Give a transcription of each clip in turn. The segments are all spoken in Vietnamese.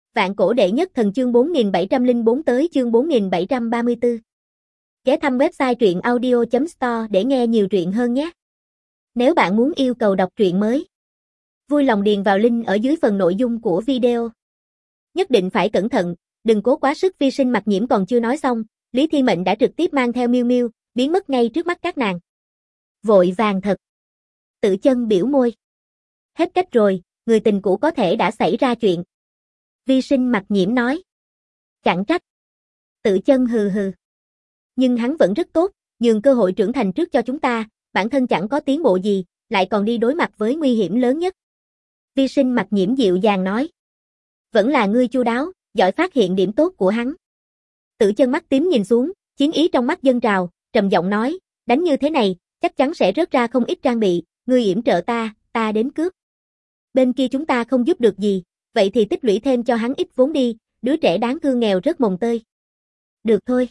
Vạn cổ đệ nhất thần chương 4704 tới chương 4734. Ghé thăm website truyện audio.store để nghe nhiều truyện hơn nhé. Nếu bạn muốn yêu cầu đọc truyện mới, vui lòng điền vào link ở dưới phần nội dung của video. Nhất định phải cẩn thận, đừng cố quá sức. Vi Sinh Mặc Nhiễm còn chưa nói xong, Lý Thiên Mệnh đã trực tiếp mang theo Miêu Miêu, biến mất ngay trước mắt các nàng. Vội vàng thật. Tử Chân biểu môi. Hết cách rồi, người tình cũ có thể đã xảy ra chuyện. Vi Sinh Mặc Nhiễm nói. Chẳng trách. Tử Chân hừ hừ. Nhưng hắn vẫn rất tốt, nhường cơ hội trưởng thành trước cho chúng ta, bản thân chẳng có tiến bộ gì, lại còn đi đối mặt với nguy hiểm lớn nhất. Vi Sinh Mặc Nhiễm dịu dàng nói. Vẫn là ngươi chu đáo, giỏi phát hiện điểm tốt của hắn. Tử Chân mắt tím nhìn xuống, chiến ý trong mắt dâng trào, trầm giọng nói, đánh như thế này, chắc chắn sẽ rớt ra không ít trang bị, ngươi yểm trợ ta đến cướp. Bên kia chúng ta không giúp được gì, vậy thì tích lũy thêm cho hắn ít vốn đi, đứa trẻ đáng thương nghèo rất mồng tơi. Được thôi.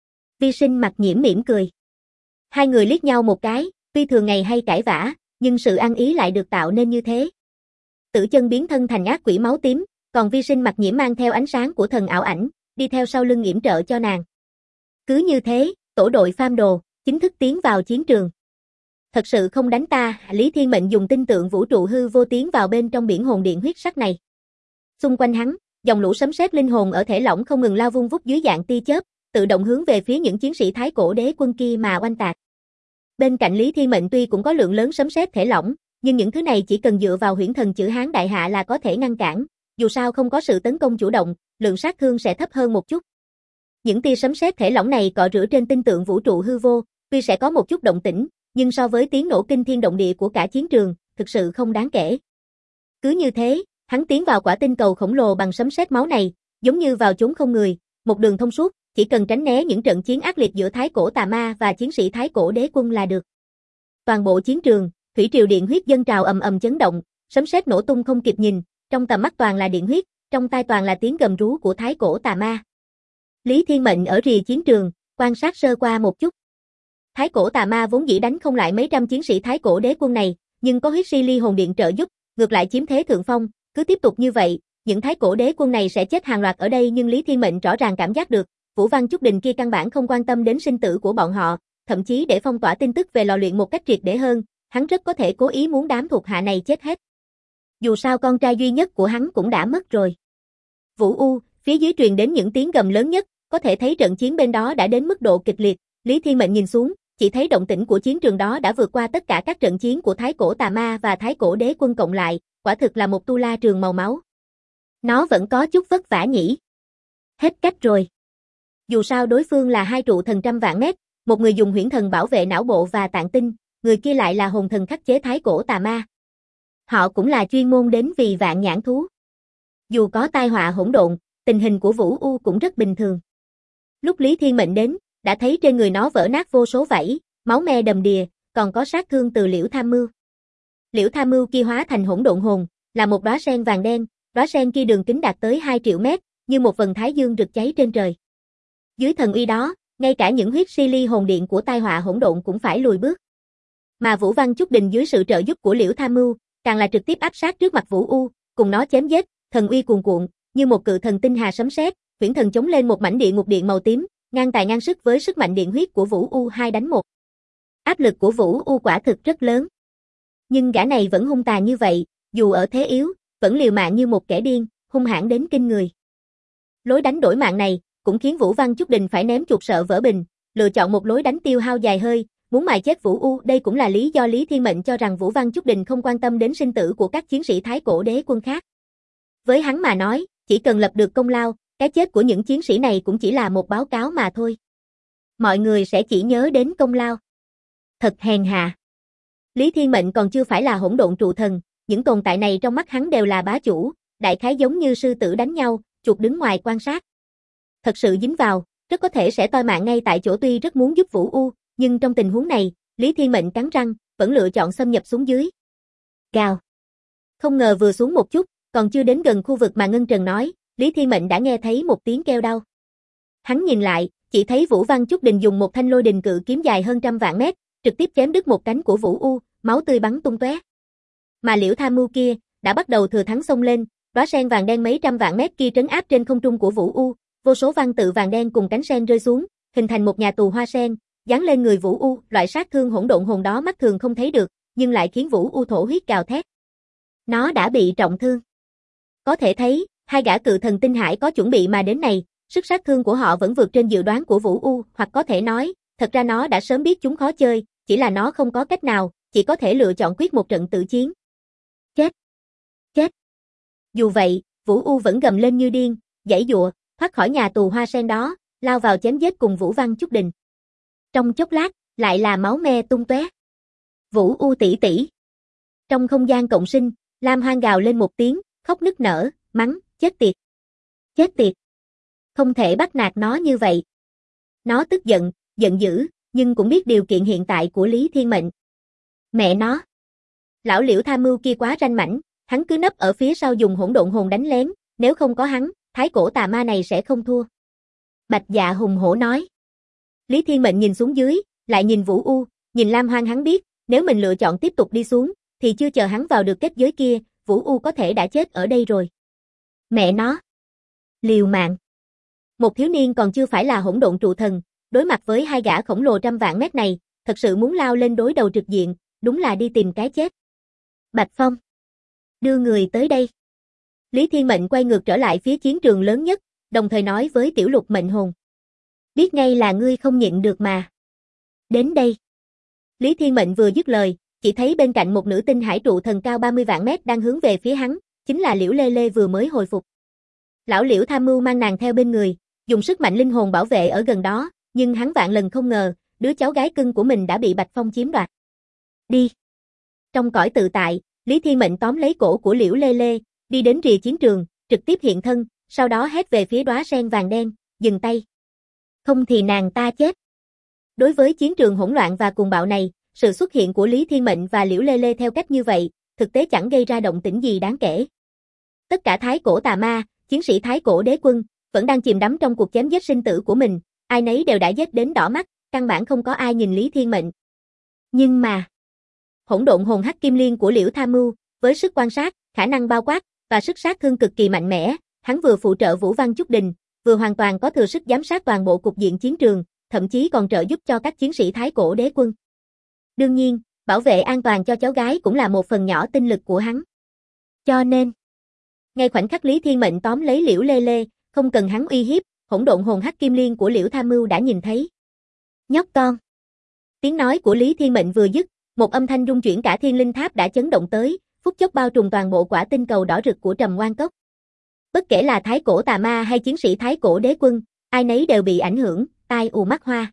Vi Sinh Mặc Nhiễm mỉm cười. Hai người liếc nhau một cái, tuy thường ngày hay cãi vã, nhưng sự ăn ý lại được tạo nên như thế. Tử Chân biến thân thành ác quỷ máu tím, còn Vi Sinh Mặc Nhiễm mang theo ánh sáng của thần ảo ảnh, đi theo sau lưng yểm trợ cho nàng. Cứ như thế, tổ đội pham đồ, chính thức tiến vào chiến trường. Thật sự không đánh ta, Lý Thiên Mệnh dùng tinh tượng vũ trụ hư vô tiến vào bên trong biển hồn điện huyết sắc này. Xung quanh hắn, dòng lũ sấm sét linh hồn ở thể lỏng không ngừng lao vung vút dưới dạng tia chớp, tự động hướng về phía những chiến sĩ Thái Cổ Đế Quân kia mà oanh tạc. Bên cạnh Lý Thiên Mệnh tuy cũng có lượng lớn sấm sét thể lỏng, nhưng những thứ này chỉ cần dựa vào huyễn thần chữ Hán đại hạ là có thể ngăn cản, dù sao không có sự tấn công chủ động, lượng sát thương sẽ thấp hơn một chút. Những tia sấm sét thể lỏng này cọ rửa trên tinh tượng vũ trụ hư vô, tuy sẽ có một chút động tĩnh, nhưng so với tiếng nổ kinh thiên động địa của cả chiến trường, thực sự không đáng kể. Cứ như thế, hắn tiến vào quả tinh cầu khổng lồ bằng sấm sét máu này, giống như vào chốn không người, một đường thông suốt, chỉ cần tránh né những trận chiến ác liệt giữa Thái Cổ Tà Ma và chiến sĩ Thái Cổ Đế Quân là được. Toàn bộ chiến trường, thủy triều điện huyết dâng trào ầm ầm chấn động, sấm sét nổ tung không kịp nhìn, trong tầm mắt toàn là điện huyết, trong tai toàn là tiếng gầm rú của Thái Cổ Tà Ma. Lý Thiên Mệnh ở rìa chiến trường, quan sát sơ qua một chút. Thái Cổ Tà Ma vốn dĩ đánh không lại mấy trăm chiến sĩ Thái Cổ Đế Quân này, nhưng có huyết si ly hồn điện trợ giúp, ngược lại chiếm thế thượng phong, cứ tiếp tục như vậy, những Thái Cổ Đế Quân này sẽ chết hàng loạt ở đây. Nhưng Lý Thiên Mệnh rõ ràng cảm giác được, Vũ Văn Chúc Đình kia căn bản không quan tâm đến sinh tử của bọn họ, thậm chí để phong tỏa tin tức về lò luyện một cách triệt để hơn, hắn rất có thể cố ý muốn đám thuộc hạ này chết hết. Dù sao con trai duy nhất của hắn cũng đã mất rồi. Vũ U, phía dưới truyền đến những tiếng gầm lớn nhất, có thể thấy trận chiến bên đó đã đến mức độ kịch liệt. Lý Thiên Mệnh nhìn xuống, chỉ thấy động tĩnh của chiến trường đó đã vượt qua tất cả các trận chiến của Thái Cổ Tà Ma và Thái Cổ Đế Quân cộng lại, quả thực là một tu la trường màu máu. Nó vẫn có chút vất vả nhỉ. Hết cách rồi. Dù sao đối phương là hai trụ thần trăm vạn mét, một người dùng huyễn thần bảo vệ não bộ và tạng tinh, người kia lại là hồn thần khắc chế Thái Cổ Tà Ma. Họ cũng là chuyên môn đến vì vạn nhãn thú. Dù có tai họa hỗn độn, tình hình của Vũ U cũng rất bình thường. Lúc Lý Thiên Mệnh đến, đã thấy trên người nó vỡ nát vô số vảy, máu me đầm đìa, còn có sát thương từ Liễu Tham Mưu. Liễu Tham Mưu kia hóa thành hỗn độn hồn, là một đóa sen vàng đen, đóa sen kia đường kính đạt tới 2 triệu mét, như một vầng thái dương rực cháy trên trời. Dưới thần uy đó, ngay cả những huyết si ly hồn điện của tai họa hỗn độn cũng phải lùi bước. Mà Vũ Văn Chúc Đình dưới sự trợ giúp của Liễu Tham Mưu, càng là trực tiếp áp sát trước mặt Vũ U, cùng nó chém giết, thần uy cuồn cuộn, như một cự thần tinh hà sấm sét, huyễn thần chống lên một mảnh địa ngục điện màu tím, ngang tài ngang sức với sức mạnh điện huyết của Vũ U 2 đánh 1. Áp lực của Vũ U quả thực rất lớn. Nhưng gã này vẫn hung tàn như vậy, dù ở thế yếu, vẫn liều mạng như một kẻ điên, hung hãn đến kinh người. Lối đánh đổi mạng này cũng khiến Vũ Văn Chúc Đình phải ném chuột sợ vỡ bình, lựa chọn một lối đánh tiêu hao dài hơi, muốn mài chết Vũ U. Đây cũng là lý do Lý Thiên Mệnh cho rằng Vũ Văn Chúc Đình không quan tâm đến sinh tử của các chiến sĩ Thái Cổ Đế Quân khác. Với hắn mà nói, chỉ cần lập được công lao, cái chết của những chiến sĩ này cũng chỉ là một báo cáo mà thôi. Mọi người sẽ chỉ nhớ đến công lao. Thật hèn hạ. Lý Thiên Mệnh còn chưa phải là hỗn độn trụ thần, những tồn tại này trong mắt hắn đều là bá chủ, đại khái giống như sư tử đánh nhau, chuột đứng ngoài quan sát. Thật sự dính vào, rất có thể sẽ toi mạng ngay tại chỗ. Tuy rất muốn giúp Vũ U, nhưng trong tình huống này, Lý Thiên Mệnh cắn răng, vẫn lựa chọn xâm nhập xuống dưới. Gào. Không ngờ vừa xuống một chút, còn chưa đến gần khu vực mà Ngân Trần nói, Lý Thiên Mệnh đã nghe thấy một tiếng kêu đau. Hắn nhìn lại, chỉ thấy Vũ Văn Chúc Đình dùng một thanh lôi đình cự kiếm dài hơn trăm vạn mét, trực tiếp chém đứt một cánh của Vũ U, máu tươi bắn tung tóe. Mà Liễu Tham Mưu kia đã bắt đầu thừa thắng xông lên, Đóa sen vàng đen mấy trăm vạn mét kia trấn áp trên không trung của Vũ U, vô số văn tự vàng đen cùng cánh sen rơi xuống, hình thành một nhà tù hoa sen, giáng lên người Vũ U, loại sát thương hỗn độn hồn đó mắt thường không thấy được, nhưng lại khiến Vũ U thổ huyết gào thét. Nó đã bị trọng thương. Có thể thấy, hai gã cự thần tinh hải có chuẩn bị mà đến này, sức sát thương của họ vẫn vượt trên dự đoán của Vũ U, hoặc có thể nói, thật ra nó đã sớm biết chúng khó chơi, chỉ là nó không có cách nào, chỉ có thể lựa chọn quyết một trận tự chiến. Chết! Chết! Dù vậy, Vũ U vẫn gầm lên như điên, giãy giụa, thoát khỏi nhà tù hoa sen đó, lao vào chém giết cùng Vũ Văn Chúc Đình. Trong chốc lát, lại là máu me tung tóe. Vũ U tỷ tỷ. Trong không gian cộng sinh, Lam Hoang gào lên một tiếng, khóc nức nở, mắng, chết tiệt. Chết tiệt. Không thể bắt nạt nó như vậy. Nó tức giận, giận dữ, nhưng cũng biết điều kiện hiện tại của Lý Thiên Mệnh. Mẹ nó. Lão Liễu tham mưu kia quá ranh mãnh, hắn cứ nấp ở phía sau dùng hỗn độn hồn đánh lén, nếu không có hắn, thái cổ tà ma này sẽ không thua. Bạch Dạ hùng hổ nói. Lý Thiên Mệnh nhìn xuống dưới, lại nhìn Vũ U, nhìn Lam Hoang, hắn biết, nếu mình lựa chọn tiếp tục đi xuống, thì chưa chờ hắn vào được kết giới kia, Vũ U có thể đã chết ở đây rồi. Mẹ nó. Liều mạng. Một thiếu niên còn chưa phải là hỗn độn trụ thần, đối mặt với hai gã khổng lồ trăm vạn mét này, thật sự muốn lao lên đối đầu trực diện, đúng là đi tìm cái chết. Bạch Phong. Đưa người tới đây. Lý Thiên Mệnh quay ngược trở lại phía chiến trường lớn nhất, đồng thời nói với Tiểu Lục mệnh hồn. Biết ngay là ngươi không nhịn được mà. Đến đây. Lý Thiên Mệnh vừa dứt lời, chỉ thấy bên cạnh một nữ tinh hải trụ thần cao 30 vạn mét đang hướng về phía hắn, chính là Liễu Lê Lê vừa mới hồi phục. Lão Liễu tham mưu mang nàng theo bên người, dùng sức mạnh linh hồn bảo vệ ở gần đó, nhưng hắn vạn lần không ngờ, đứa cháu gái cưng của mình đã bị Bạch Phong chiếm đoạt. Đi. Trong cõi tự tại, Lý Thiên Mệnh tóm lấy cổ của Liễu Lê Lê, đi đến rìa chiến trường, trực tiếp hiện thân, sau đó hét về phía đóa sen vàng đen, dừng tay. Không thì nàng ta chết. Đối với chiến trường hỗn loạn và cuồng bạo này, sự xuất hiện của Lý Thiên Mệnh và Liễu Lê Lê theo cách như vậy, thực tế chẳng gây ra động tĩnh gì đáng kể. Tất cả thái cổ tà ma, chiến sĩ thái cổ đế quân, vẫn đang chìm đắm trong cuộc chém giết sinh tử của mình, ai nấy đều đã giết đến đỏ mắt, căn bản không có ai nhìn Lý Thiên Mệnh. Nhưng mà, hỗn độn hồn hắc kim liên của Liễu Tham Mưu, với sức quan sát, khả năng bao quát và sức sát thương cực kỳ mạnh mẽ, hắn vừa phụ trợ Vũ Văn Chúc Đình, vừa hoàn toàn có thừa sức giám sát toàn bộ cục diện chiến trường, thậm chí còn trợ giúp cho các chiến sĩ thái cổ đế quân. Đương nhiên, bảo vệ an toàn cho cháu gái cũng là một phần nhỏ tinh lực của hắn. Cho nên, ngay khoảnh khắc Lý Thiên Mệnh tóm lấy Liễu Lê Lê, không cần hắn uy hiếp, hỗn độn hồn hắc kim liên của Liễu Tham Mưu đã nhìn thấy. Nhóc con. Tiếng nói của Lý Thiên Mệnh vừa dứt, một âm thanh rung chuyển cả thiên linh tháp đã chấn động tới, phút chốc bao trùm toàn bộ quả tinh cầu đỏ rực của Trầm Oan Cốc. Bất kể là thái cổ tà ma hay chiến sĩ thái cổ đế quân, ai nấy đều bị ảnh hưởng, tai ù mắt hoa.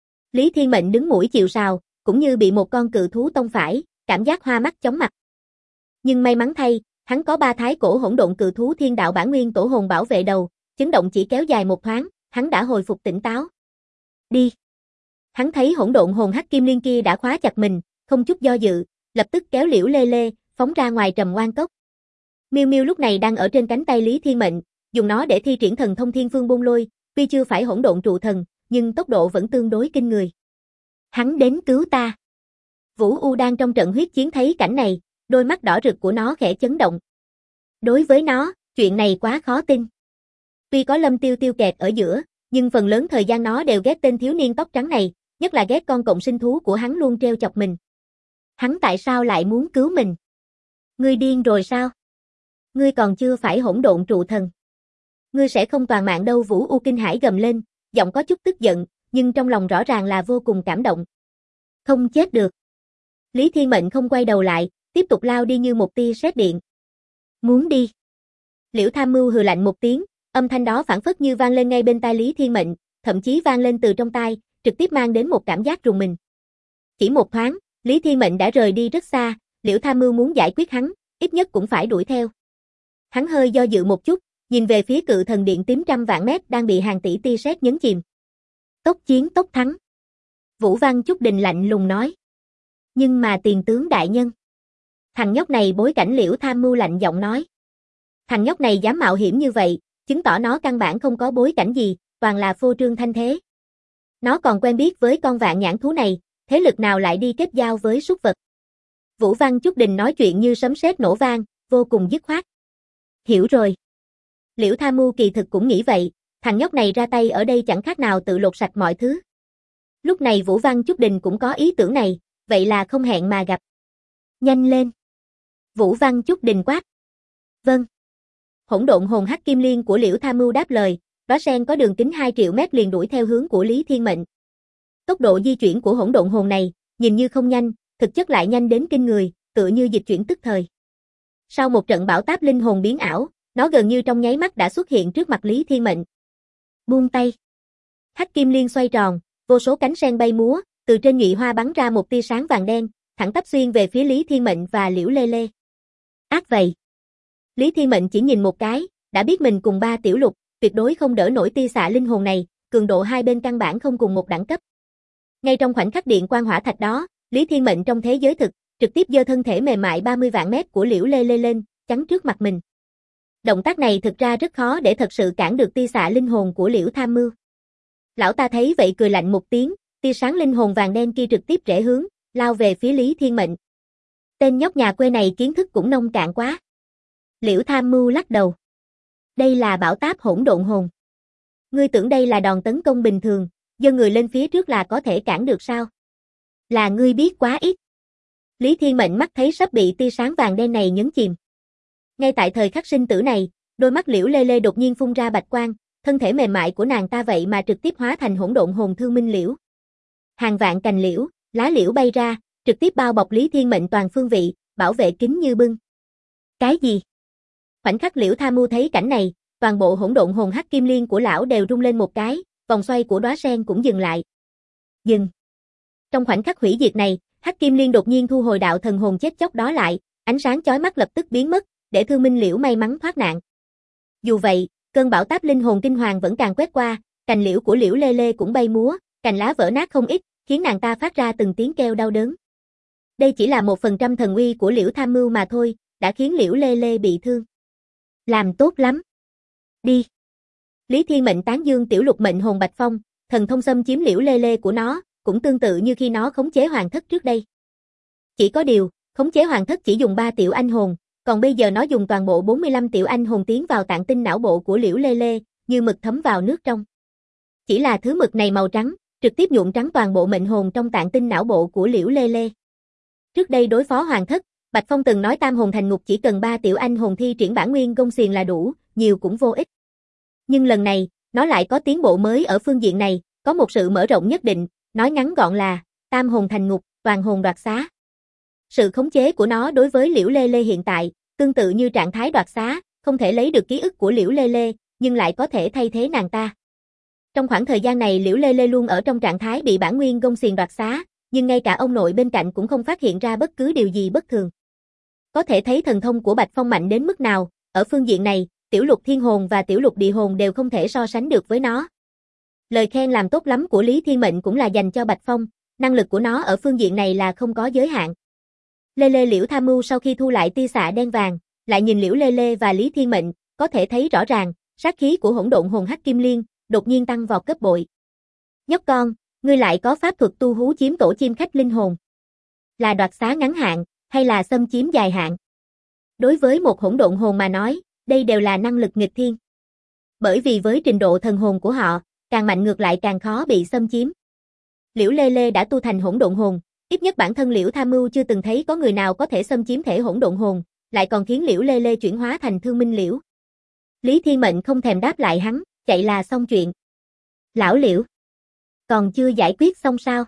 Lý Thiên Mệnh đứng mũi chịu sào, cũng như bị một con cự thú tông phải, cảm giác hoa mắt chóng mặt. Nhưng may mắn thay, hắn có 3 thái cổ hỗn độn cự thú thiên đạo bản nguyên tổ hồn bảo vệ đầu, chấn động chỉ kéo dài một thoáng, hắn đã hồi phục tỉnh táo. Đi. Hắn thấy hỗn độn hồn hắc kim liên kia đã khóa chặt mình, không chút do dự, lập tức kéo Liễu Lê Lê, phóng ra ngoài Trầm Oan Cốc. Miêu Miêu lúc này đang ở trên cánh tay Lý Thiên Mệnh, dùng nó để thi triển thần thông Thiên Phương Bôn Lôi, tuy chưa phải hỗn độn trụ thần, nhưng tốc độ vẫn tương đối kinh người. Hắn đến cứu ta. Vũ U đang trong trận huyết chiến thấy cảnh này, đôi mắt đỏ rực của nó khẽ chấn động. Đối với nó, chuyện này quá khó tin. Tuy có Lâm Tiêu Tiêu kẹt ở giữa, nhưng phần lớn thời gian nó đều ghét tên thiếu niên tóc trắng này, nhất là ghét con cộng sinh thú của hắn luôn trêu chọc mình. Hắn tại sao lại muốn cứu mình? Ngươi điên rồi sao? Ngươi còn chưa phải hỗn độn trụ thần. Ngươi sẽ không toàn mạng đâu. Vũ U kinh hãi gầm lên, giọng có chút tức giận, nhưng trong lòng rõ ràng là vô cùng cảm động. Không chết được. Lý Thiên Mệnh không quay đầu lại, tiếp tục lao đi như một tia sét điện. Muốn đi. Liễu Tham Mưu hừ lạnh một tiếng, âm thanh đó phảng phất như vang lên ngay bên tai Lý Thiên Mệnh, thậm chí vang lên từ trong tai, trực tiếp mang đến một cảm giác rùng mình. Chỉ một thoáng, Lý Thiên Mệnh đã rời đi rất xa, Liễu Tham Mưu muốn giải quyết hắn, ít nhất cũng phải đuổi theo. Hắn hơi do dự một chút, nhìn về phía cự thần điện tím trăm vạn mét đang bị hàng tỷ tia sét nhấn chìm. Tốc chiến tốc thắng. Vũ Văn Chúc Đình lạnh lùng nói. Nhưng mà tiền tướng đại nhân. Thằng nhóc này bối cảnh. Liễu Tham Mưu lạnh giọng nói. Thằng nhóc này dám mạo hiểm như vậy, chứng tỏ nó căn bản không có bối cảnh gì, toàn là phô trương thanh thế. Nó còn quen biết với con vạn nhãn thú này, thế lực nào lại đi kết giao với súc vật. Vũ Văn Chúc Đình nói chuyện như sấm sét nổ vang, vô cùng dứt khoát. Hiểu rồi. Liễu Tham Mưu kỳ thực cũng nghĩ vậy, thằng nhóc này ra tay ở đây chẳng khác nào tự lột sạch mọi thứ. Lúc này Vũ Văn Chúc Đình cũng có ý tưởng này, vậy là không hẹn mà gặp. Nhanh lên. Vũ Văn Chúc Đình quát. Vâng. Hỗn độn hồn hắc kim liên của Liễu Tham Mưu đáp lời, đóa sen có đường kính 2 triệu mét liền đuổi theo hướng của Lý Thiên Mệnh. Tốc độ di chuyển của hỗn độn hồn này, nhìn như không nhanh, thực chất lại nhanh đến kinh người, tựa như dịch chuyển tức thời. Sau một trận bão táp linh hồn biến ảo, nó gần như trong nháy mắt đã xuất hiện trước mặt Lý Thiên Mệnh. Buông tay. Hắc kim liên xoay tròn, vô số cánh sen bay múa, từ trên nhụy hoa bắn ra một tia sáng vàng đen, thẳng tắp xuyên về phía Lý Thiên Mệnh và Liễu Lê Lê. Ác vậy. Lý Thiên Mệnh chỉ nhìn một cái, đã biết mình cùng ba tiểu lục, tuyệt đối không đỡ nổi tia xạ linh hồn này, cường độ hai bên căn bản không cùng một đẳng cấp. Ngay trong khoảnh khắc điện quang hỏa thạch đó, Lý Thiên Mệnh trong thế giới thực, trực tiếp giơ thân thể mềm mại 30 vạn mét của Liễu Lê Lê lên, chắn trước mặt mình. Động tác này thực ra rất khó để thật sự cản được tia xạ linh hồn của Liễu Tham Mưu. Lão ta thấy vậy cười lạnh một tiếng, tia sáng linh hồn vàng đen kia trực tiếp rẽ hướng, lao về phía Lý Thiên Mệnh. Tên nhóc nhà quê này kiến thức cũng nông cạn quá. Liễu Tham Mưu lắc đầu. Đây là bão táp hỗn độn hồn. Ngươi tưởng đây là đòn tấn công bình thường, giơ người lên phía trước là có thể cản được sao? Là ngươi biết quá ít. Lý Thiên Mệnh mắt thấy sắp bị tia sáng vàng đen này nhấn chìm. Ngay tại thời khắc sinh tử này, đôi mắt Liễu Lê Lê đột nhiên phun ra bạch quang, thân thể mềm mại của nàng ta vậy mà trực tiếp hóa thành hỗn độn hồn thương minh liễu. Hàng vạn cành liễu, lá liễu bay ra, trực tiếp bao bọc Lý Thiên Mệnh toàn phương vị, bảo vệ kín như bưng. Cái gì? Khoảnh khắc Liễu Tham Mưu thấy cảnh này, toàn bộ hỗn độn hồn hắc kim liên của lão đều rung lên một cái, vòng xoay của đóa sen cũng dừng lại. Dừng. Trong khoảnh khắc hủy diệt này, hắc kim liên đột nhiên thu hồi đạo thần hồn chết chóc đó lại, ánh sáng chói mắt lập tức biến mất, để Thương Minh Liễu may mắn thoát nạn. Dù vậy, cơn bão táp linh hồn kinh hoàng vẫn càng quét qua, cành liễu của Liễu Lê Lê cũng bay múa, cành lá vỡ nát không ít, khiến nàng ta phát ra từng tiếng kêu đau đớn. Đây chỉ là 1% thần uy của Liễu Tham Mưu mà thôi, đã khiến Liễu Lê Lê bị thương. Làm tốt lắm. Đi. Lý Thiên Mệnh tán dương tiểu lục mệnh hồn Bạch Phong, thần thông xâm chiếm Liễu Lê Lê của nó, cũng tương tự như khi nó khống chế hoàng thất trước đây. Chỉ có điều, khống chế hoàng thất chỉ dùng 3 tiểu anh hồn, còn bây giờ nó dùng toàn bộ 45 tiểu anh hồn tiến vào tạng tinh não bộ của Liễu Lê Lê, như mực thấm vào nước trong. Chỉ là thứ mực này màu trắng, trực tiếp nhuộm trắng toàn bộ mệnh hồn trong tạng tinh não bộ của Liễu Lê Lê. Trước đây đối phó hoàng thất, Bạch Phong từng nói tam hồn thành ngục chỉ cần 3 tiểu anh hồn thi triển bản nguyên gông xiềng là đủ, nhiều cũng vô ích. Nhưng lần này, nó lại có tiến bộ mới ở phương diện này, có một sự mở rộng nhất định, nói ngắn gọn là tam hồn thành ngục, toàn hồn đoạt xá. Sự khống chế của nó đối với Liễu Lê Lê hiện tại, tương tự như trạng thái đoạt xá, không thể lấy được ký ức của Liễu Lê Lê, nhưng lại có thể thay thế nàng ta. Trong khoảng thời gian này Liễu Lê Lê luôn ở trong trạng thái bị bản nguyên gông xiềng đoạt xá, nhưng ngay cả ông nội bên cạnh cũng không phát hiện ra bất cứ điều gì bất thường. Có thể thấy thần thông của Bạch Phong mạnh đến mức nào, ở phương diện này, tiểu lục thiên hồn và tiểu lục địa hồn đều không thể so sánh được với nó. Lời khen làm tốt lắm của Lý Thiên Mệnh cũng là dành cho Bạch Phong, năng lực của nó ở phương diện này là không có giới hạn. Lê Lê Liễu Tham Mưu sau khi thu lại tia xạ đen vàng, lại nhìn Liễu Lê Lê và Lý Thiên Mệnh, có thể thấy rõ ràng, sát khí của hỗn độn hồn hắc kim liên, đột nhiên tăng vọt gấp bội. Nhóc con, ngươi lại có pháp thuật tu hú chiếm tổ chim khách linh hồn. Là đoạt xá ngắn hạn, hay là xâm chiếm dài hạn? Đối với một hỗn độn hồn mà nói, đây đều là năng lực nghịch thiên. Bởi vì với trình độ thần hồn của họ, càng mạnh ngược lại càng khó bị xâm chiếm. Liễu Lê Lê đã tu thành hỗn độn hồn, ít nhất bản thân Liễu Tham Mưu chưa từng thấy có người nào có thể xâm chiếm thể hỗn độn hồn, lại còn khiến Liễu Lê Lê chuyển hóa thành Thương Minh Liễu. Lý Thiên Mệnh không thèm đáp lại hắn, chạy là xong chuyện. Lão Liễu, còn chưa giải quyết xong sao?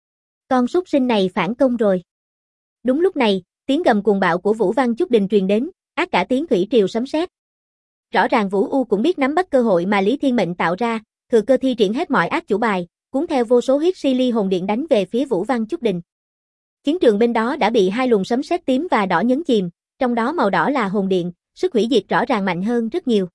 Con súc sinh này phản công rồi. Đúng lúc này, tiếng gầm cuồng bạo của Vũ Văn Chúc Đình truyền đến, ác cả tiếng thủy triều sấm sét. Rõ ràng Vũ U cũng biết nắm bắt cơ hội mà Lý Thiên Mệnh tạo ra, thừa cơ thi triển hết mọi ác chủ bài, cuốn theo vô số huyết si ly hồn điện đánh về phía Vũ Văn Chúc Đình. Chiến trường bên đó đã bị hai luồng sấm sét tím và đỏ nhấn chìm, trong đó màu đỏ là hồn điện, sức hủy diệt rõ ràng mạnh hơn rất nhiều.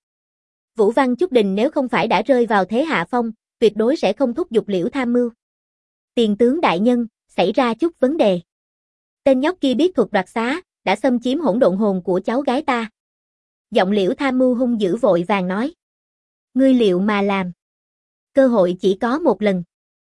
Vũ Văn Chúc Đình nếu không phải đã rơi vào thế hạ phong, tuyệt đối sẽ không thúc giục Liễu Tham Mưu. Tiền tướng đại nhân, xảy ra chút vấn đề. Tên nhóc kia biết thuật đoạt xá, đã xâm chiếm hỗn độn hồn của cháu gái ta. Giọng Liễu Tham Mưu hung dữ vội vàng nói. Ngươi liệu mà làm. Cơ hội chỉ có một lần.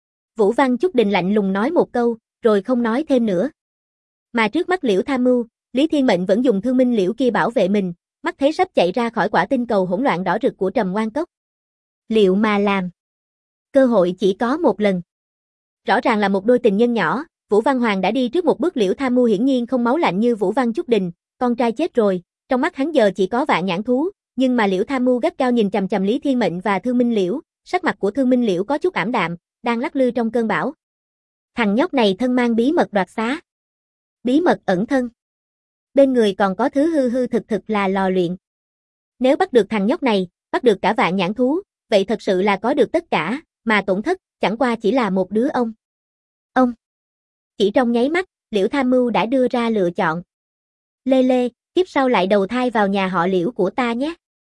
Vũ Văn Chúc Đình lạnh lùng nói một câu, rồi không nói thêm nữa. Mà trước mắt Liễu Tham Mưu, Lý Thiên Mệnh vẫn dùng Thương Minh Liễu kia bảo vệ mình, mắt thấy sắp chạy ra khỏi quả tinh cầu hỗn loạn đỏ rực của Trầm Oan Cốc. Liệu mà làm? Cơ hội chỉ có một lần. Rõ ràng là một đôi tình nhân nhỏ, Vũ Văn Hoàng đã đi trước một bước. Liễu Tham Mưu hiển nhiên không máu lạnh như Vũ Văn Chúc Đình, con trai chết rồi, trong mắt hắn giờ chỉ có Vạn Nhãn Thú, nhưng mà Liễu Tham Mưu gắt cao nhìn chằm chằm Lý Thiên Mệnh và Thương Minh Liễu, sắc mặt của Thương Minh Liễu có chút ảm đạm, đang lắc lư trong cơn bão. Thằng nhóc này thân mang bí mật đoạt xá, bí mật ẩn thân. Bên người còn có thứ hư hư thực thực là lò luyện. Nếu bắt được thằng nhóc này, bắt được cả Vạn Nhãn Thú, vậy thật sự là có được tất cả, mà tổn thất chẳng qua chỉ là một đứa ông. Chỉ trong nháy mắt, Liễu Tham Mưu đã đưa ra lựa chọn. Lê Lê, kiếp sau lại đầu thai vào nhà họ Liễu của ta nhé.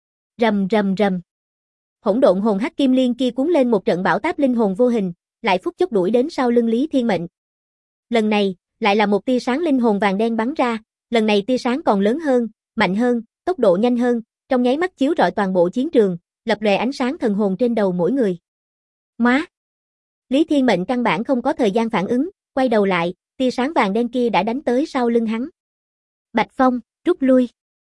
Rầm rầm rầm. Hỗn độn hồn hắc kim liên kia cuốn lên một trận bão táp linh hồn vô hình, lại phút chốc đuổi đến sau lưng Lý Thiên Mệnh. Lần này, lại là một tia sáng linh hồn vàng đen bắn ra, lần này tia sáng còn lớn hơn, mạnh hơn, tốc độ nhanh hơn, trong nháy mắt chiếu rọi toàn bộ chiến trường, lập lòe ánh sáng thần hồn trên đầu mỗi người. Má! Lý Thiên Mệnh căn bản không có thời gian phản ứng, quay đầu lại, tia sáng vàng đen kia đã đánh tới sau lưng hắn. Bạch Phong, rút lui.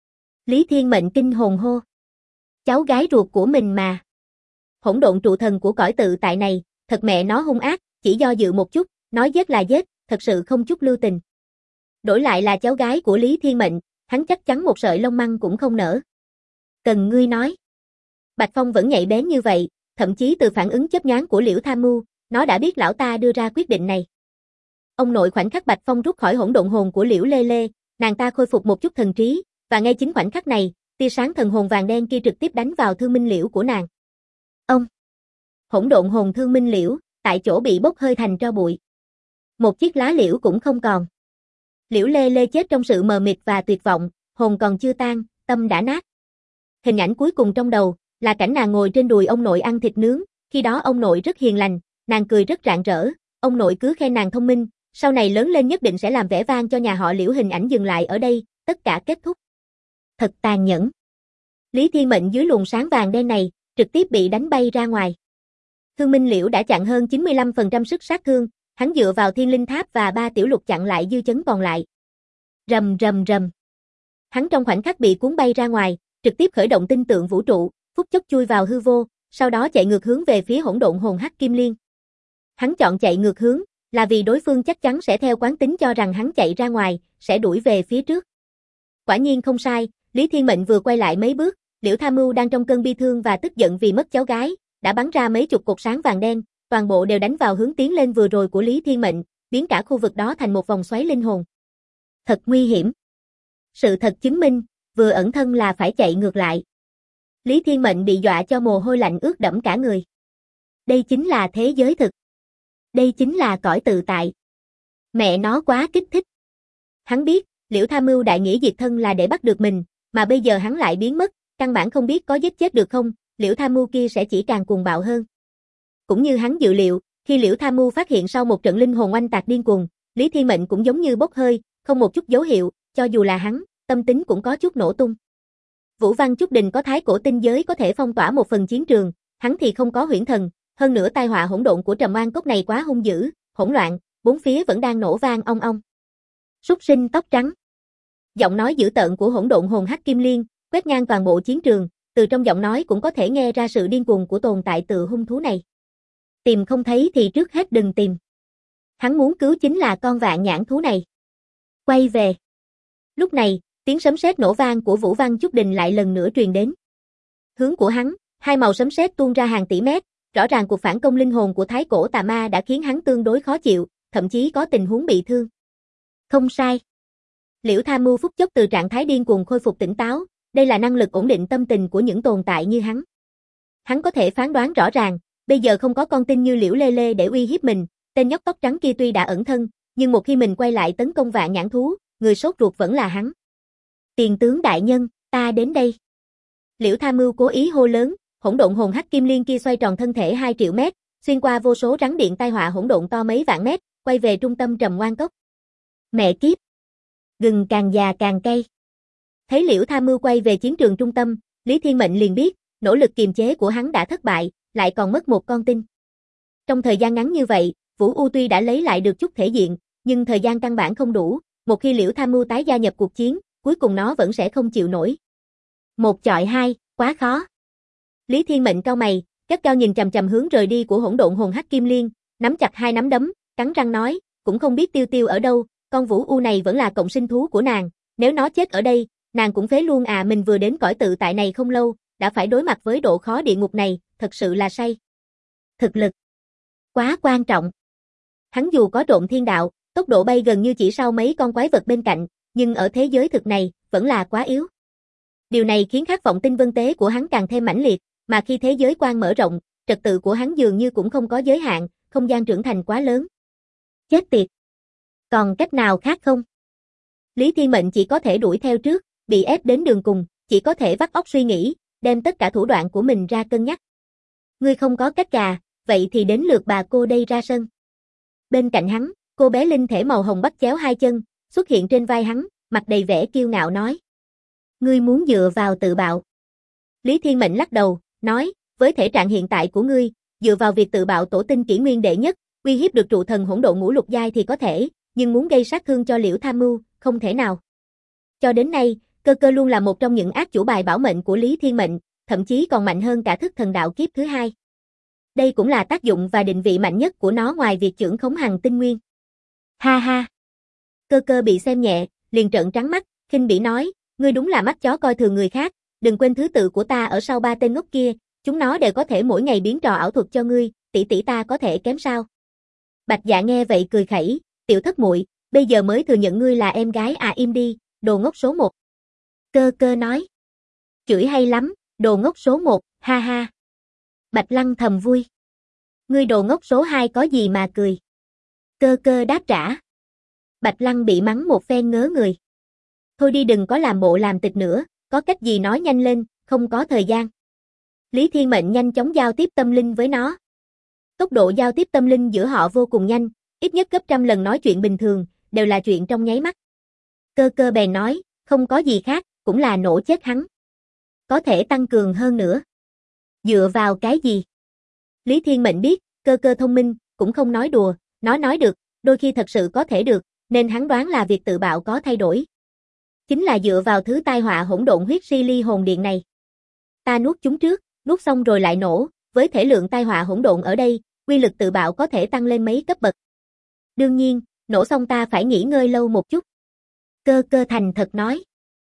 Lý Thiên Mệnh kinh hồn hô. Cháu gái ruột của mình mà. Hỗn độn trụ thần của cõi tự tại này, thật mẹ nó hung ác, chỉ do dự một chút, nói giết là giết, thật sự không chút lưu tình. Đổi lại là cháu gái của Lý Thiên Mệnh, hắn chắc chắn một sợi lông măng cũng không nở. Cần ngươi nói. Bạch Phong vẫn nhạy bén như vậy, thậm chí từ phản ứng chớp nhoáng của Liễu Tham Mưu, nó đã biết lão ta đưa ra quyết định này. Ông nội khoảnh khắc Bạch Phong rút khỏi hỗn độn hồn của Liễu Lê Lê, nàng ta khôi phục một chút thần trí, và ngay chính khoảnh khắc này, tia sáng thần hồn vàng đen kia trực tiếp đánh vào Thương Minh Liễu của nàng. Ông! Hỗn độn hồn Thương Minh Liễu, tại chỗ bị bốc hơi thành tro bụi. Một chiếc lá liễu cũng không còn. Liễu Lê Lê chết trong sự mờ mịt và tuyệt vọng, hồn còn chưa tan, tâm đã nát. Hình ảnh cuối cùng trong đầu, là cảnh nàng ngồi trên đùi ông nội ăn thịt nướng, khi đó ông nội rất hiền lành, nàng cười rất rạng rỡ, ông nội cứ khen nàng thông minh, sau này lớn lên nhất định sẽ làm vẻ vang cho nhà họ Liễu. Hình ảnh dừng lại ở đây, tất cả kết thúc. Thật tàn nhẫn. Lý Thiên Mệnh dưới luồng sáng vàng đen này, trực tiếp bị đánh bay ra ngoài. Thương Minh Liễu đã chặn hơn 95% sức sát thương, hắn dựa vào Thiên Linh Tháp và 3 tiểu lục chặn lại dư chấn còn lại. Rầm rầm rầm. Hắn trong khoảnh khắc bị cuốn bay ra ngoài, trực tiếp khởi động tinh tượng vũ trụ, phút chốc chui vào hư vô, sau đó chạy ngược hướng về phía hỗn độn hồn hắc kim liên. Hắn chọn chạy ngược hướng, là vì đối phương chắc chắn sẽ theo quán tính cho rằng hắn chạy ra ngoài, sẽ đuổi về phía trước. Quả nhiên không sai, Lý Thiên Mệnh vừa quay lại mấy bước, Liễu Tham Mưu đang trong cơn bi thương và tức giận vì mất cháu gái, đã bắn ra mấy chục cột sáng vàng đen, toàn bộ đều đánh vào hướng tiến lên vừa rồi của Lý Thiên Mệnh, biến cả khu vực đó thành một vòng xoáy linh hồn. Thật nguy hiểm. Sự thật chứng minh, vừa ẩn thân là phải chạy ngược lại. Lý Thiên Mệnh bị dọa cho mồ hôi lạnh ướt đẫm cả người. Đây chính là thế giới thực. Đây chính là cõi tự tại. Mẹ nó quá kích thích. Hắn biết, Liễu Tham Mưu đại nghĩa diệt thân là để bắt được mình, mà bây giờ hắn lại biến mất, căn bản không biết có giết chết được không, Liễu Tham Mưu kia sẽ chỉ càng cuồng bạo hơn. Cũng như hắn dự liệu, khi Liễu Tham Mưu phát hiện sau một trận linh hồn oanh tạc điên cuồng, Lý Thiên Mệnh cũng giống như bốc hơi, không một chút dấu hiệu, cho dù là hắn, tâm tính cũng có chút nổ tung. Vũ Văn Chúc Đình có thái cổ tinh giới có thể phong tỏa một phần chiến trường, hắn thì không có huyễn thần, hơn nữa tai họa hỗn độn của Trầm Oan Cốc này quá hung dữ, hỗn loạn, bốn phía vẫn đang nổ vang ong ong. Súc sinh tóc trắng. Giọng nói dữ tợn của hỗn độn hồn hắc kim liên, quét ngang toàn bộ chiến trường, từ trong giọng nói cũng có thể nghe ra sự điên cuồng của tồn tại tự hung thú này. Tìm không thấy thì trước hết đừng tìm. Hắn muốn cứu chính là con vạn nhãn thú này. Quay về. Lúc này, tiếng sấm sét nổ vang của Vũ Văn Chúc Đình lại lần nữa truyền đến. Hướng của hắn, hai màu sấm sét tuôn ra hàng tỷ mét, rõ ràng cuộc phản công linh hồn của thái cổ tà ma đã khiến hắn tương đối khó chịu, thậm chí có tình huống bị thương. Không sai. Liễu Tham Mưu phút chốc từ trạng thái điên cuồng khôi phục tỉnh táo, đây là năng lực ổn định tâm tình của những tồn tại như hắn. Hắn có thể phán đoán rõ ràng, bây giờ không có con tin như Liễu Lê Lê để uy hiếp mình, tên nhóc tóc trắng kia tuy đã ẩn thân, nhưng một khi mình quay lại tấn công vạn nhãn thú, người sốt ruột vẫn là hắn. Tiền tướng đại nhân, ta đến đây. Liễu Tham Mưu cố ý hô lớn, hỗn độn hồn hắc kim liên kia xoay tròn thân thể 2 triệu mét, xuyên qua vô số rắn điện tai họa hỗn độn to mấy vạn mét, quay về trung tâm Trầm Oan Cốc. Mẹ kiếp! Gừng càng già càng cay. Thấy Liễu Tham Mưu quay về chiến trường trung tâm, Lý Thiên Mệnh liền biết, nỗ lực kiềm chế của hắn đã thất bại, lại còn mất một con tin. Trong thời gian ngắn như vậy, Vũ U tuy đã lấy lại được chút thể diện, nhưng thời gian căn bản không đủ, một khi Liễu Tham Mưu tái gia nhập cuộc chiến, cuối cùng nó vẫn sẽ không chịu nổi. Một chọi hai, quá khó. Lý Thiên Mệnh cau mày, gắt gao nhìn chằm chằm hướng rời đi của hỗn độn hồn hắc kim liên, nắm chặt hai nắm đấm, cắn răng nói, cũng không biết Tiêu Tiêu ở đâu, con Vũ U này vẫn là cộng sinh thú của nàng, nếu nó chết ở đây, nàng cũng phế luôn à. Mình vừa đến cõi tự tại này không lâu, đã phải đối mặt với độ khó địa ngục này, thật sự là say. Thực lực quá quan trọng. Hắn dù có trộn thiên đạo, tốc độ bay gần như chỉ sau mấy con quái vật bên cạnh, nhưng ở thế giới thực này, vẫn là quá yếu. Điều này khiến khát vọng tinh vân tế của hắn càng thêm mãnh liệt, mà khi thế giới quan mở rộng, trật tự của hắn dường như cũng không có giới hạn, không gian trưởng thành quá lớn. Chết tiệt! Còn cách nào khác không? Lý Thiên Mệnh chỉ có thể đuổi theo trước, bị ép đến đường cùng, chỉ có thể vắt óc suy nghĩ, đem tất cả thủ đoạn của mình ra cân nhắc. Ngươi không có cách gà, vậy thì đến lượt bà cô đây ra sân. Bên cạnh hắn, cô bé linh thể màu hồng bắt chéo hai chân, xuất hiện trên vai hắn, mặt đầy vẻ kiêu ngạo nói. Ngươi muốn dựa vào tự bạo. Lý Thiên Mệnh lắc đầu, nói, với thể trạng hiện tại của ngươi, dựa vào việc tự bạo tổ tinh kỷ nguyên đệ nhất, uy hiếp được trụ thần hỗn độn ngũ lục giai thì có thể, nhưng muốn gây sát thương cho Liễu Tham Mưu, không thể nào. Cho đến nay, Cơ Cơ luôn là một trong những ác chủ bài bảo mệnh của Lý Thiên Mệnh, thậm chí còn mạnh hơn cả thức thần đạo kiếp thứ hai. Đây cũng là tác dụng và định vị mạnh nhất của nó ngoài việc chưởng khống hằng tinh nguyên. Ha ha. Cơ Cơ bị xem nhẹ, liền trợn trắng mắt, khinh bỉ nói, ngươi đúng là mắt chó coi thường người khác, đừng quên thứ tự của ta ở sau ba tên ngốc kia, chúng nó đều có thể mỗi ngày biến trò ảo thuật cho ngươi, tỷ tỷ ta có thể kém sao? Bạch Dạ nghe vậy cười khẩy, tiểu thất muội, bây giờ mới thừa nhận ngươi là em gái à, im đi, đồ ngốc số 1. Cơ Cơ nói. Chửi hay lắm, đồ ngốc số 1, ha ha. Bạch Lăng thầm vui. Ngươi đồ ngốc số 2 có gì mà cười? Cơ Cơ đáp trả. Bạch Lăng bị mắng một phen ngớ người. Thôi đi, đừng có làm bộ làm tịch nữa, có cách gì nói nhanh lên, không có thời gian. Lý Thiên Mệnh nhanh chóng giao tiếp tâm linh với nó. Tốc độ giao tiếp tâm linh giữa họ vô cùng nhanh, ít nhất gấp trăm lần nói chuyện bình thường, đều là chuyện trong nháy mắt. Cơ Cơ bèn nói, không có gì khác, cũng là nổ chết hắn. Có thể tăng cường hơn nữa. Dựa vào cái gì? Lý Thiên Mệnh biết, Cơ Cơ thông minh, cũng không nói đùa, nó nói được, đôi khi thật sự có thể được, nên hắn đoán là việc tự bạo có thay đổi. Chính là dựa vào thứ tai họa hỗn độn huyết si ly hồn điện này. Ta nuốt chúng trước, nuốt xong rồi lại nổ, với thể lượng tai họa hỗn độn ở đây, uy lực tự bạo có thể tăng lên mấy cấp bậc. Đương nhiên, nổ xong ta phải nghỉ ngơi lâu một chút. Cơ Cơ thành thật nói.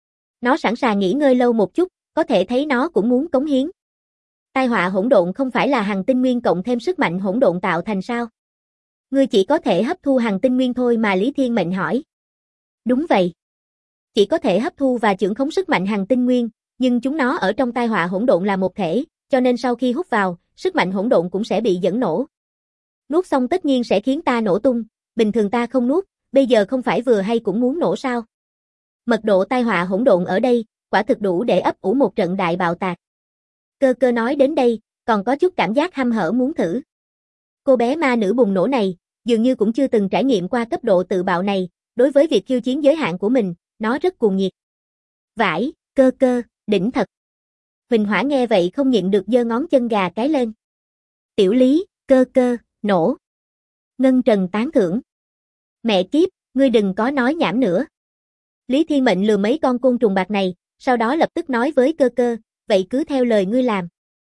Nó sẵn sàng nghỉ ngơi lâu một chút, có thể thấy nó cũng muốn cống hiến. Tai họa hỗn độn không phải là hằng tinh nguyên cộng thêm sức mạnh hỗn độn tạo thành sao? Ngươi chỉ có thể hấp thu hằng tinh nguyên thôi mà, Lý Thiên Mệnh hỏi. Đúng vậy. Chỉ có thể hấp thu và chưởng khống sức mạnh hằng tinh nguyên, nhưng chúng nó ở trong tai họa hỗn độn là một thể, cho nên sau khi hút vào, sức mạnh hỗn độn cũng sẽ bị dẫn nổ. Nuốt xong tất nhiên sẽ khiến ta nổ tung, bình thường ta không nuốt, bây giờ không phải vừa hay cũng muốn nổ sao? Mật độ tai họa hỗn độn ở đây, quả thực đủ để ấp ủ một trận đại bạo tạc. Cơ Cơ nói đến đây, còn có chút cảm giác hăm hở muốn thử. Cô bé ma nữ bùng nổ này, dường như cũng chưa từng trải nghiệm qua cấp độ tự bạo này, đối với việc khiêu chiến giới hạn của mình, nó rất cuồng nhiệt. Vãi, Cơ Cơ, đỉnh thật. Huỳnh Hỏa nghe vậy không nhịn được giơ ngón chân gà cái lên. Tiểu Lý, Cơ Cơ, nổ. Ngân Trần tán thưởng. Mẹ kiếp, ngươi đừng có nói nhảm nữa. Lý Thiên Mệnh lừa mấy con côn trùng bạc này, sau đó lập tức nói với Cơ Cơ, vậy cứ theo lời ngươi làm.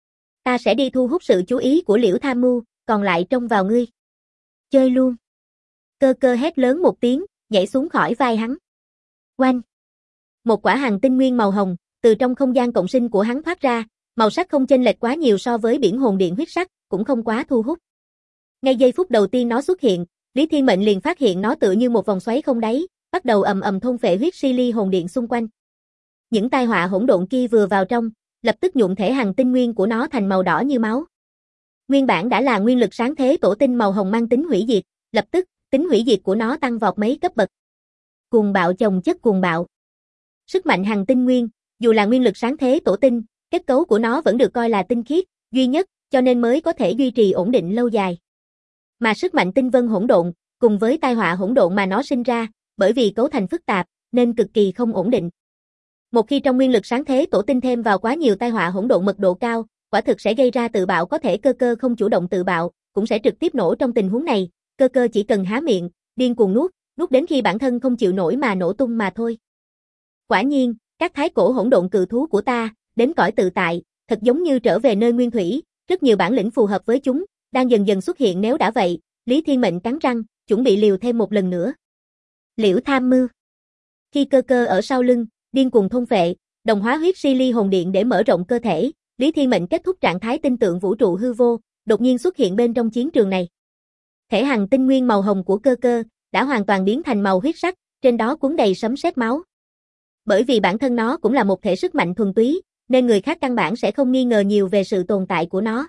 Ta sẽ đi thu hút sự chú ý của Liễu Tham Mưu, còn lại trông vào ngươi. Chơi luôn. Cơ Cơ hét lớn một tiếng, nhảy xuống khỏi vai hắn. Oanh. Một quả hằng tinh nguyên màu hồng, từ trong không gian cộng sinh của hắn thoát ra, màu sắc không chênh lệch quá nhiều so với biển hồn điện huyết sắc, cũng không quá thu hút. Ngay giây phút đầu tiên nó xuất hiện, Lý Thiên Mệnh liền phát hiện nó tựa như một vòng xoáy không đáy, bắt đầu ầm ầm thôn phệ huyết si ly hồn điện xung quanh. Những tai họa hỗn độn kia vừa vào trong, lập tức nhuộm thể hằng tinh nguyên của nó thành màu đỏ như máu. Nguyên bản đã là nguyên lực sáng thế tổ tinh màu hồng mang tính hủy diệt, lập tức, tính hủy diệt của nó tăng vọt mấy cấp bậc. Cuồng bạo chồng chất cuồng bạo. Sức mạnh hằng tinh nguyên, dù là nguyên lực sáng thế tổ tinh, kết cấu của nó vẫn được coi là tinh khiết, duy nhất, cho nên mới có thể duy trì ổn định lâu dài. Mà sức mạnh tinh vân hỗn độn, cùng với tai họa hỗn độn mà nó sinh ra, bởi vì cấu thành phức tạp, nên cực kỳ không ổn định. Một khi trong nguyên lực sáng thế tổ tinh thêm vào quá nhiều tai họa hỗn độn mật độ cao, quả thực sẽ gây ra tự bạo, có thể Cơ Cơ không chủ động tự bạo, cũng sẽ trực tiếp nổ trong tình huống này, Cơ Cơ chỉ cần há miệng, điên cuồng nuốt đến khi bản thân không chịu nổi mà nổ tung mà thôi. Quả nhiên, các thái cổ hỗn độn cự thú của ta, đến cõi tự tại, thật giống như trở về nơi nguyên thủy, rất nhiều bản lĩnh phù hợp với chúng, đang dần dần xuất hiện nếu đã vậy, Lý Thiên Mệnh cắn răng, chuẩn bị liều thêm một lần nữa. Liễu Tham Mưu. Khi cơ cơ ở sau lưng, điên cuồng thôn phệ, đồng hóa huyết si ly hồn điện để mở rộng cơ thể, Lý Thiên Mệnh kết thúc trạng thái tinh tượng vũ trụ hư vô, đột nhiên xuất hiện bên trong chiến trường này. Thể hằng tinh nguyên màu hồng của cơ cơ đã hoàn toàn biến thành màu huyết sắc, trên đó cuốn đầy sấm sét máu. Bởi vì bản thân nó cũng là một thể sức mạnh thuần túy, nên người khác căn bản sẽ không nghi ngờ nhiều về sự tồn tại của nó.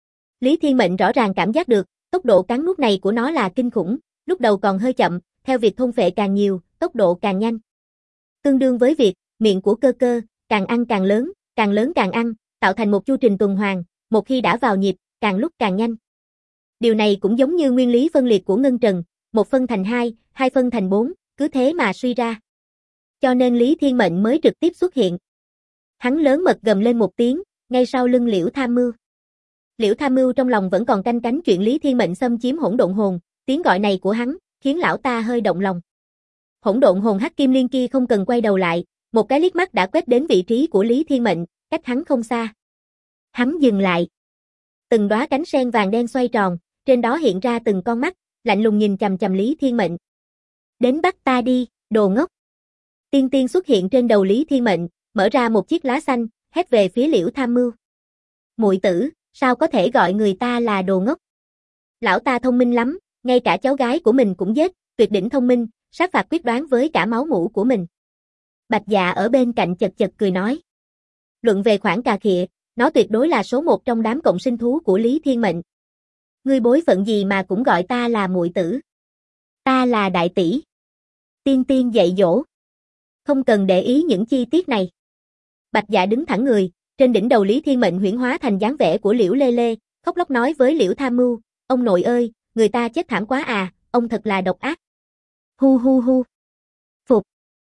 Lý Thiên Mệnh rõ ràng cảm giác được, tốc độ cắn nuốt này của nó là kinh khủng, lúc đầu còn hơi chậm, theo việc thôn phệ càng nhiều, tốc độ càng nhanh. Tương đương với việc, miệng của cơ cơ, càng ăn càng lớn càng ăn, tạo thành một chu trình tuần hoàn, một khi đã vào nhịp, càng lúc càng nhanh. Điều này cũng giống như nguyên lý phân liệt của ngân trần, 1 phân thành 2, 2 phân thành 4, cứ thế mà suy ra. Cho nên Lý Thiên Mệnh mới trực tiếp xuất hiện. Hắn lớn mật gầm lên một tiếng, ngay sau lưng Liễu Tham Mưu. Liễu Tham Mưu trong lòng vẫn còn canh cánh chuyện Lý Thiên Mệnh xâm chiếm hỗn độn hồn, tiếng gọi này của hắn, khiến lão ta hơi động lòng. Hỗn độn hồn hắc kim liên kia không cần quay đầu lại, một cái liếc mắt đã quét đến vị trí của Lý Thiên Mệnh, cách hắn không xa. Hắn dừng lại. Từng đóa cánh sen vàng đen xoay tròn, trên đó hiện ra từng con mắt, lạnh lùng nhìn chằm chằm Lý Thiên Mệnh. Đến bắt ta đi, đồ ngốc. Tiên tiên xuất hiện trên đầu Lý Thiên Mệnh, mở ra một chiếc lá xanh, hét về phía Liễu Tham Mưu. Muội tử, sao có thể gọi người ta là đồ ngốc? Lão ta thông minh lắm, ngay cả cháu gái của mình cũng giết, tuyệt đỉnh thông minh, sát phạt quyết đoán với cả máu mủ của mình. Bạch Dạ ở bên cạnh chật chật cười nói. Luận về khoản cà khịa, nó tuyệt đối là số 1 trong đám cộng sinh thú của Lý Thiên Mệnh. Ngươi bối phận gì mà cũng gọi ta là muội tử? Ta là đại tỷ. Tiên tiên dạy dỗ. Không cần để ý những chi tiết này. Bạch Dạ đứng thẳng người, trên đỉnh đầu Lý Thiên Mệnh huyễn hóa thành dáng vẻ của Liễu Lê Lê, khóc lóc nói với Liễu Tham Mưu, ông nội ơi, người ta chết thảm quá à, ông thật là độc ác. Hu hu hu. Phục.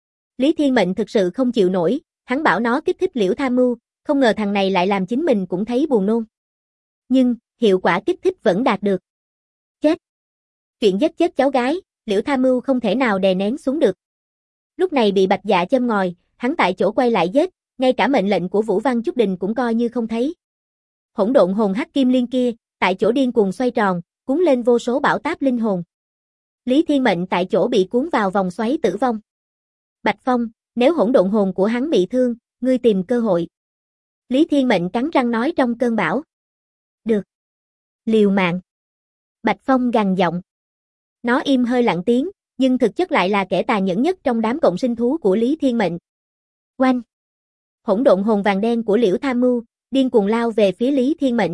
Lý Thiên Mệnh thực sự không chịu nổi, hắn bảo nó kích thích Liễu Tham Mưu, không ngờ thằng này lại làm chính mình cũng thấy buồn nôn. Nhưng, hiệu quả kích thích vẫn đạt được. Chết. Chuyện giết chết cháu gái, Liễu Tham Mưu không thể nào đè nén xuống được. Lúc này bị Bạch Dạ châm ngòi, hắn tại chỗ quay lại giết, ngay cả mệnh lệnh của Vũ Văn Chúc Đình cũng coi như không thấy. Hỗn độn hồn hắc kim liên kia, tại chỗ điên cuồng xoay tròn, cuốn lên vô số bão táp linh hồn. Lý Thiên Mệnh tại chỗ bị cuốn vào vòng xoáy tử vong. Bạch Phong, nếu hỗn độn hồn của hắn bị thương, ngươi tìm cơ hội. Lý Thiên Mệnh cắn răng nói trong cơn bão. Được. Liều mạng. Bạch Phong gằn giọng. Nó im hơi lặng tiếng, nhưng thực chất lại là kẻ tàn nhẫn nhất trong đám cộng sinh thú của Lý Thiên Mệnh. Oanh! Hỗn độn hồn vàng đen của Liễu Tham Mưu, điên cuồng lao về phía Lý Thiên Mệnh.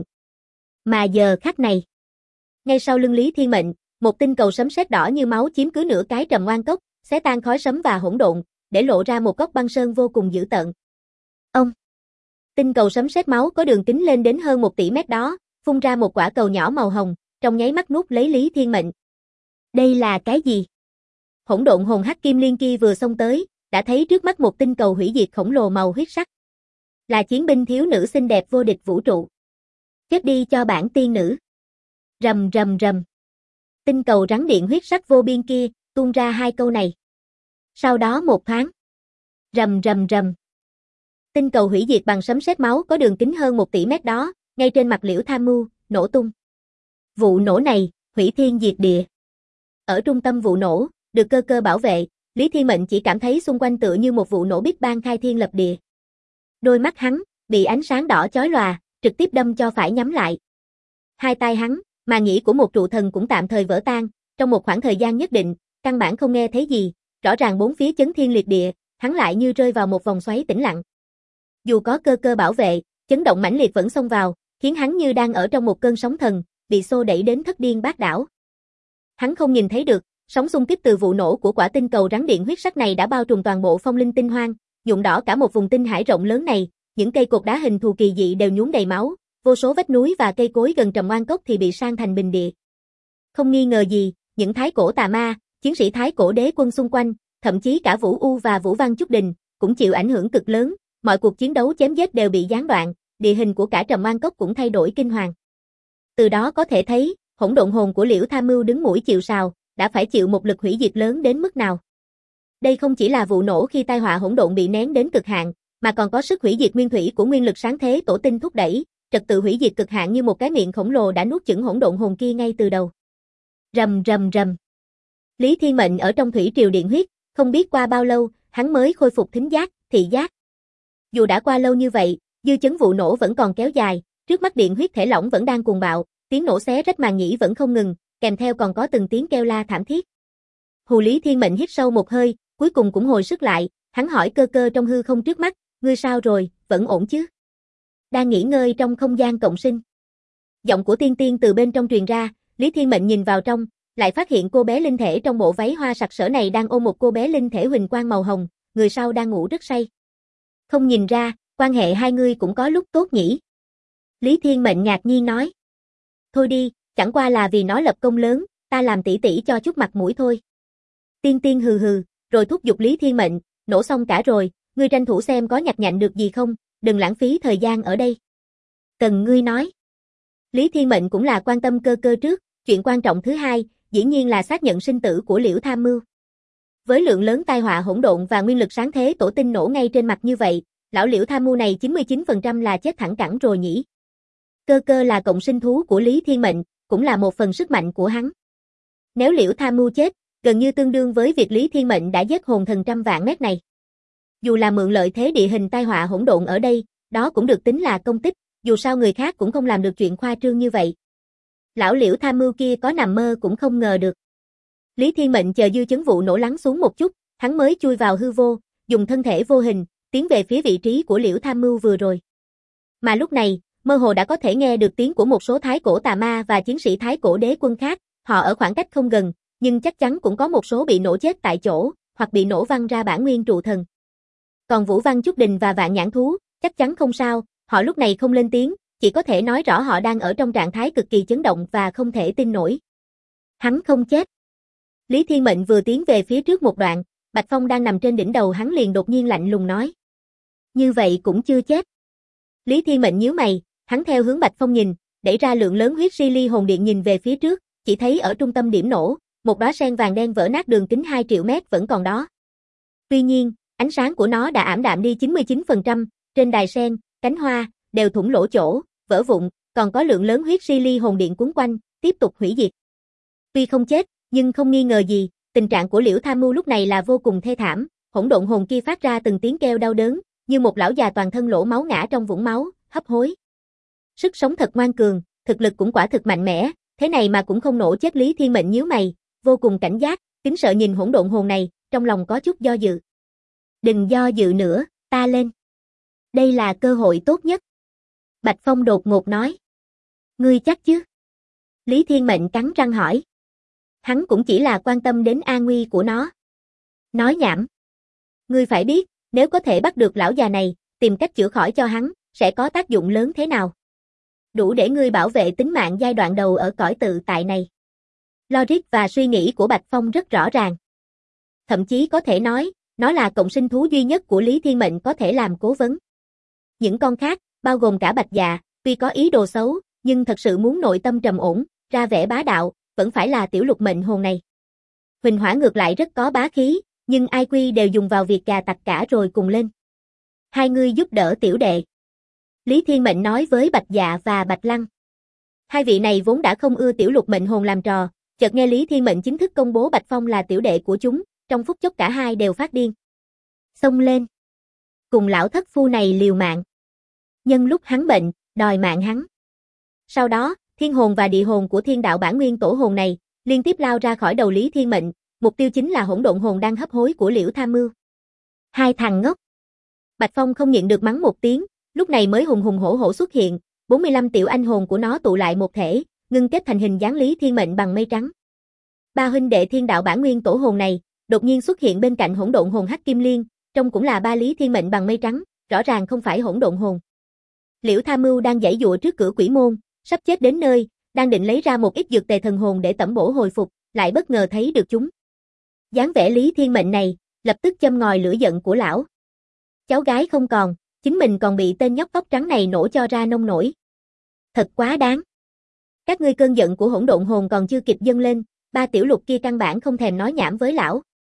Mà giờ khắc này, ngay sau lưng Lý Thiên Mệnh, một tinh cầu sấm sét đỏ như máu chiếm cứ nửa cái Trầm Oan Cốc, xé tan khói sấm và hỗn độn, để lộ ra một góc băng sơn vô cùng dữ tợn. Ông! Tinh cầu sấm sét máu có đường kính lên đến hơn 1 tỷ mét đó, phun ra một quả cầu nhỏ màu hồng, trong nháy mắt nuốt lấy Lý Thiên Mệnh. Đây là cái gì? Hỗn độn hồn hắc kim liên kia vừa xông tới, đã thấy trước mắt một tinh cầu hủy diệt khổng lồ màu huyết sắc. Là chiến binh thiếu nữ xinh đẹp vô địch vũ trụ. Chết đi cho bản tiên nữ. Rầm rầm rầm. Tinh cầu rắn điện huyết sắc vô biên kia, tuôn ra 2 câu này. Sau đó một thoáng. Rầm rầm rầm. Tinh cầu hủy diệt bằng sấm sét máu có đường kính hơn 1 tỷ mét đó, ngay trên mặt Liễu Tham Mưu, nổ tung. Vụ nổ này, hủy thiên diệt địa. Ở trung tâm vụ nổ, được cơ cơ bảo vệ, Lý Thiên Mệnh chỉ cảm thấy xung quanh tựa như một vụ nổ Big Bang khai thiên lập địa. Đôi mắt hắn, bị ánh sáng đỏ chói lòa, trực tiếp đâm cho phải nhắm lại. Hai tai hắn, mà nghĩ của một trụ thần cũng tạm thời vỡ tan, trong một khoảng thời gian nhất định, căn bản không nghe thấy gì, rõ ràng bốn phía chấn thiên liệt địa, hắn lại như rơi vào một vòng xoáy tĩnh lặng. Dù có cơ cơ bảo vệ, chấn động mãnh liệt vẫn xông vào, khiến hắn như đang ở trong một cơn sóng thần, bị xô đẩy đến thất điên bát đảo. Hắn không nhìn thấy được, sóng xung kích từ vụ nổ của quả tinh cầu rắn điện huyết sắc này đã bao trùm toàn bộ phong linh tinh hoang, nhuộm đỏ cả một vùng tinh hải rộng lớn này, những cây cột đá hình thù kỳ dị đều nhuốm đầy máu, vô số vách núi và cây cối gần Trầm Oan Cốc thì bị san thành bình địa. Không nghi ngờ gì, những thái cổ tà ma, chiến sĩ thái cổ đế quân xung quanh, thậm chí cả Vũ U và Vũ Văn Chúc Đình, cũng chịu ảnh hưởng cực lớn, mọi cuộc chiến đấu chém giết đều bị gián đoạn, địa hình của cả Trầm Oan Cốc cũng thay đổi kinh hoàng. Từ đó có thể thấy, hỗn độn hồn của Liễu Tham Mưu đứng mũi chịu sào, đã phải chịu một lực hủy diệt lớn đến mức nào. Đây không chỉ là vụ nổ khi tai họa hỗn độn bị nén đến cực hạn, mà còn có sức hủy diệt nguyên thủy của nguyên lực sáng thế tổ tinh thúc đẩy, trật tự hủy diệt cực hạn như một cái miệng khổng lồ đã nuốt chửng hỗn độn hồn kia ngay từ đầu. Rầm rầm rầm. Lý Thiên Mệnh ở trong thủy triều điện huyết, không biết qua bao lâu, hắn mới khôi phục thính giác, thị giác. Dù đã qua lâu như vậy, dư chấn vụ nổ vẫn còn kéo dài, trước mắt điện huyết thể lỏng vẫn đang cuồng bạo, tiếng nổ xé rách màng nhĩ vẫn không ngừng, kèm theo còn có từng tiếng kêu la thảm thiết. Hù Lý Thiên Mệnh hít sâu một hơi, cuối cùng cũng hồi sức lại, hắn hỏi Cơ Cơ trong hư không trước mắt, ngươi sao rồi, vẫn ổn chứ? Đang nghỉ ngơi trong không gian cộng sinh. Giọng của Tiên Tiên từ bên trong truyền ra, Lý Thiên Mệnh nhìn vào trong, lại phát hiện cô bé linh thể trong bộ váy hoa sặc sỡ này đang ôm một cô bé linh thể huỳnh quang màu hồng, người sau đang ngủ rất say. Không nhìn ra, quan hệ hai người cũng có lúc tốt nhỉ? Lý Thiên Mệnh ngạc nhiên nói. Thôi đi, chẳng qua là vì nó lập công lớn, ta làm tỷ tỷ cho chút mặt mũi thôi. Tiên Tiên hừ hừ, rồi thúc giục Lý Thiên Mệnh, nổ xong cả rồi, ngươi tranh thủ xem có nhặt nhạnh được gì không, đừng lãng phí thời gian ở đây. Cần ngươi nói. Lý Thiên Mệnh cũng là quan tâm Cơ Cơ trước, chuyện quan trọng thứ hai, dĩ nhiên là xác nhận sinh tử của Liễu Tham Mưu. Với lượng lớn tai họa hỗn độn và nguyên lực sáng thế tổ tinh nổ ngay trên mặt như vậy, lão Liễu Tham Mưu này 99% là chết thẳng cẳng rồi nhỉ. Cơ Cơ là cộng sinh thú của Lý Thiên Mệnh, cũng là một phần sức mạnh của hắn. Nếu Liễu Tham Mưu chết, gần như tương đương với việc Lý Thiên Mệnh đã giết hồn thần trăm vạn mét này. Dù là mượn lợi thế địa hình tai họa hỗn độn ở đây, đó cũng được tính là công tích, dù sao người khác cũng không làm được chuyện khoa trương như vậy. Lão Liễu Tham Mưu kia có nằm mơ cũng không ngờ được. Lý Thiên Mệnh chờ dư chấn vụ nổ lắng xuống một chút, hắn mới chui vào hư vô, dùng thân thể vô hình, tiến về phía vị trí của Liễu Tham Mưu vừa rồi. Mà lúc này, mơ hồ đã có thể nghe được tiếng của một số thái cổ tà ma và chiến sĩ thái cổ đế quân khác, họ ở khoảng cách không gần, nhưng chắc chắn cũng có một số bị nổ chết tại chỗ, hoặc bị nổ văng ra bản nguyên trụ thần. Còn Vũ Văn Chúc Đình và Vạn Nhãn Thú, chắc chắn không sao, họ lúc này không lên tiếng, chỉ có thể nói rõ họ đang ở trong trạng thái cực kỳ chấn động và không thể tin nổi. Hắn không chết. Lý Thiên Mệnh vừa tiến về phía trước một đoạn, Bạch Phong đang nằm trên đỉnh đầu hắn liền đột nhiên lạnh lùng nói. Như vậy cũng chưa chết. Lý Thiên Mệnh nhíu mày, hắn theo hướng Bạch Phong nhìn, đẩy ra lượng lớn huyết si ly hồn điện nhìn về phía trước, chỉ thấy ở trung tâm điểm nổ, một đóa sen vàng đen vỡ nát đường kính 2 triệu mét vẫn còn đó. Tuy nhiên, ánh sáng của nó đã ảm đạm đi 99%, trên đài sen, cánh hoa, đều thủng lỗ chỗ, vỡ vụn, còn có lượng lớn huyết si ly hồn điện cuốn quanh, tiếp tục hủy diệt. Tuy không chết, nhưng không nghi ngờ gì, tình trạng của Liễu Tham Mưu lúc này là vô cùng thê thảm, hỗn độn hồn kia phát ra từng tiếng kêu đau đớn, như một lão già toàn thân lỗ máu ngã trong vũng máu, hấp hối. Sức sống thật ngoan cường, thực lực cũng quả thực mạnh mẽ, thế này mà cũng không nổ chết. Lý Thiên Mệnh nhíu mày, vô cùng cảnh giác, kính sợ nhìn hỗn độn hồn này, trong lòng có chút do dự. Đừng do dự nữa, ta lên. Đây là cơ hội tốt nhất. Bạch Phong đột ngột nói. Ngươi chắc chứ? Lý Thiên Mệnh cắn răng hỏi. Hắn cũng chỉ là quan tâm đến an nguy của nó. Nói nhảm. Ngươi phải biết, nếu có thể bắt được lão già này, tìm cách chữa khỏi cho hắn, sẽ có tác dụng lớn thế nào. Đủ để ngươi bảo vệ tính mạng giai đoạn đầu ở cõi tự tại này. Logic và suy nghĩ của Bạch Phong rất rõ ràng. Thậm chí có thể nói, nó là cộng sinh thú duy nhất của Lý Thiên Mệnh có thể làm cố vấn. Những con khác, bao gồm cả Bạch Dạ, tuy có ý đồ xấu, nhưng thật sự muốn nội tâm trầm ổn, ra vẻ bá đạo, vẫn phải là tiểu lục mệnh hồn này. Huỳnh Hỏa ngược lại rất có bá khí, nhưng ai quy đều dùng vào việc gà tặc cả rồi cùng lên. Hai người giúp đỡ tiểu đệ. Lý Thiên Mệnh nói với Bạch Dạ và Bạch Lăng. Hai vị này vốn đã không ưa tiểu lục mệnh hồn làm trò, chợt nghe Lý Thiên Mệnh chính thức công bố Bạch Phong là tiểu đệ của chúng, trong phút chốc cả hai đều phát điên. Xông lên. Cùng lão thất phu này liều mạng. Nhân lúc hắn bệnh, đòi mạng hắn. Sau đó, thiên hồn và địa hồn của thiên đạo bản nguyên tổ hồn này, liên tiếp lao ra khỏi đầu Lý Thiên Mệnh, mục tiêu chính là hỗn độn hồn đang hấp hối của Liễu Tham Mưu. Hai thằng ngốc. Bạch Phong không nhịn được mắng một tiếng, lúc này mới hùng hùng hổ hổ xuất hiện, 45 tiểu anh hồn của nó tụ lại một thể, ngưng kết thành hình dáng Lý Thiên Mệnh bằng mây trắng. Ba huynh đệ thiên đạo bản nguyên tổ hồn này, đột nhiên xuất hiện bên cạnh hỗn độn hồn Hắc Kim Liên, trông cũng là ba Lý Thiên Mệnh bằng mây trắng, rõ ràng không phải hỗn độn hồn. Liễu Tham Mưu đang giãy giụa trước cửa quỷ môn, sắp chết đến nơi, đang định lấy ra một ít dược tề thần hồn để tẩm bổ hồi phục, lại bất ngờ thấy được chúng. Dáng vẻ Lý Thiên Mệnh này, lập tức châm ngòi lửa giận của lão. Cháu gái không còn, chính mình còn bị tên nhóc tóc trắng này nổ cho ra nông nổi. Thật quá đáng. Các ngươi cơn giận của hỗn độn hồn còn chưa kịp dâng lên, ba tiểu lục kia căn bản không thèm nói nhảm với lão.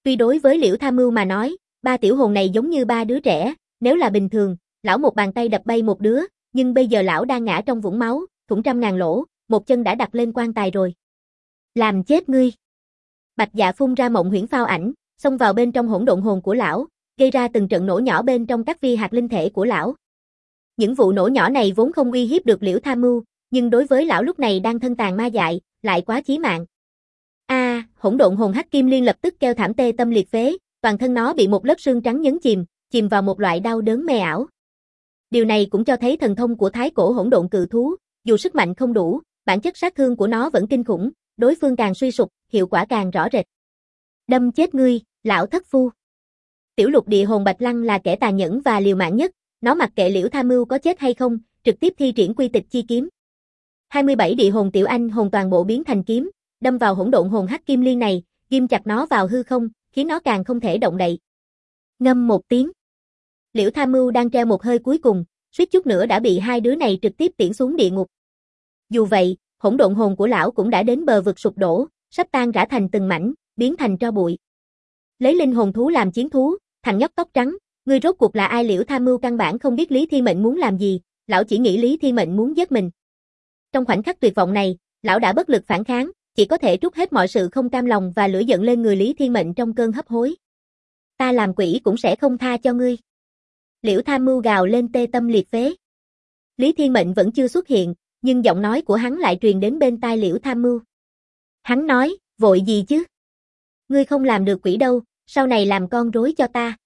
Tuy đối với Liễu Tham Mưu mà nói, ba tiểu hồn này giống như ba đứa trẻ, nếu là bình thường, lão một bàn tay đập bay một đứa, nhưng bây giờ lão đang ngã trong vũng máu, thủng trăm ngàn lỗ, một chân đã đặt lên quan tài rồi. Làm chết ngươi. Bạch Dạ phun ra mộng huyễn phao ảnh, xông vào bên trong hỗn độn hồn của lão, gây ra từng trận nổ nhỏ bên trong các vi hạt linh thể của lão. Những vụ nổ nhỏ này vốn không uy hiếp được Liễu Tham Mưu, nhưng đối với lão lúc này đang thân tàn ma dại, lại quá chí mạng. Hỗn độn hồn hắc kim liên lập tức kêu thảm tê tâm liệt phế, toàn thân nó bị một lớp xương trắng nhấn chìm vào một loại đau đớn mê ảo. Điều này cũng cho thấy thần thông của thái cổ hỗn độn cự thú, dù sức mạnh không đủ, bản chất sát thương của nó vẫn kinh khủng, đối phương càng suy sụp, hiệu quả càng rõ rệt. Đâm chết ngươi, lão thất phu. Tiểu lục địa hồn Bạch Lăng là kẻ tàn nhẫn và liều mạng nhất, nó mặc kệ Liễu Tham Mưu có chết hay không, trực tiếp thi triển quy tịch chi kiếm. 27 địa hồn tiểu anh hồn toàn bộ biến thành kiếm, đâm vào hỗn độn hồn hắc kim liên này, ghim chặt nó vào hư không, khiến nó càng không thể động đậy. Ngâm một tiếng. Liễu Tham Mưu đang treo một hơi cuối cùng, suýt chút nữa đã bị hai đứa này trực tiếp tiễn xuống địa ngục. Dù vậy, hỗn độn hồn của lão cũng đã đến bờ vực sụp đổ, sắp tan rã thành từng mảnh, biến thành tro bụi. Lấy linh hồn thú làm chiến thú, thằng nhóc tóc trắng, ngươi rốt cuộc là ai? Liễu Tham Mưu căn bản không biết Lý Thiên Mệnh muốn làm gì, lão chỉ nghĩ Lý Thiên Mệnh muốn giết mình. Trong khoảnh khắc tuyệt vọng này, lão đã bất lực phản kháng, chỉ có thể trút hết mọi sự không cam lòng và lửa giận lên người Lý Thiên Mệnh trong cơn hấp hối. Ta làm quỷ cũng sẽ không tha cho ngươi. Liễu Tham Mưu gào lên tê tâm liệt phế. Lý Thiên Mệnh vẫn chưa xuất hiện, nhưng giọng nói của hắn lại truyền đến bên tai Liễu Tham Mưu. Hắn nói, vội gì chứ? Ngươi không làm được quỷ đâu, sau này làm con rối cho ta.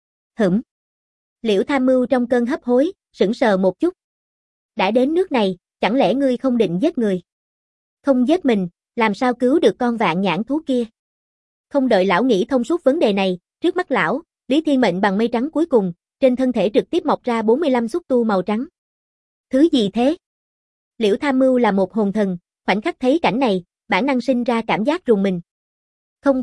Liễu Tham Mưu trong cơn hấp hối, sững sờ một chút. Đã đến nước này, chẳng lẽ ngươi không định giết người? Không giết mình, làm sao cứu được con vạn nhãn thú kia? Không đợi lão nghĩ thông suốt vấn đề này, trước mắt lão, Lý Thiên Mệnh bằng mây trắng cuối cùng, trên thân thể trực tiếp mọc ra 45 xúc tu màu trắng. Thứ gì thế? Liễu Tham Mưu là một hồn thần, khoảnh khắc thấy cảnh này, bản năng sinh ra cảm giác rùng mình. Không.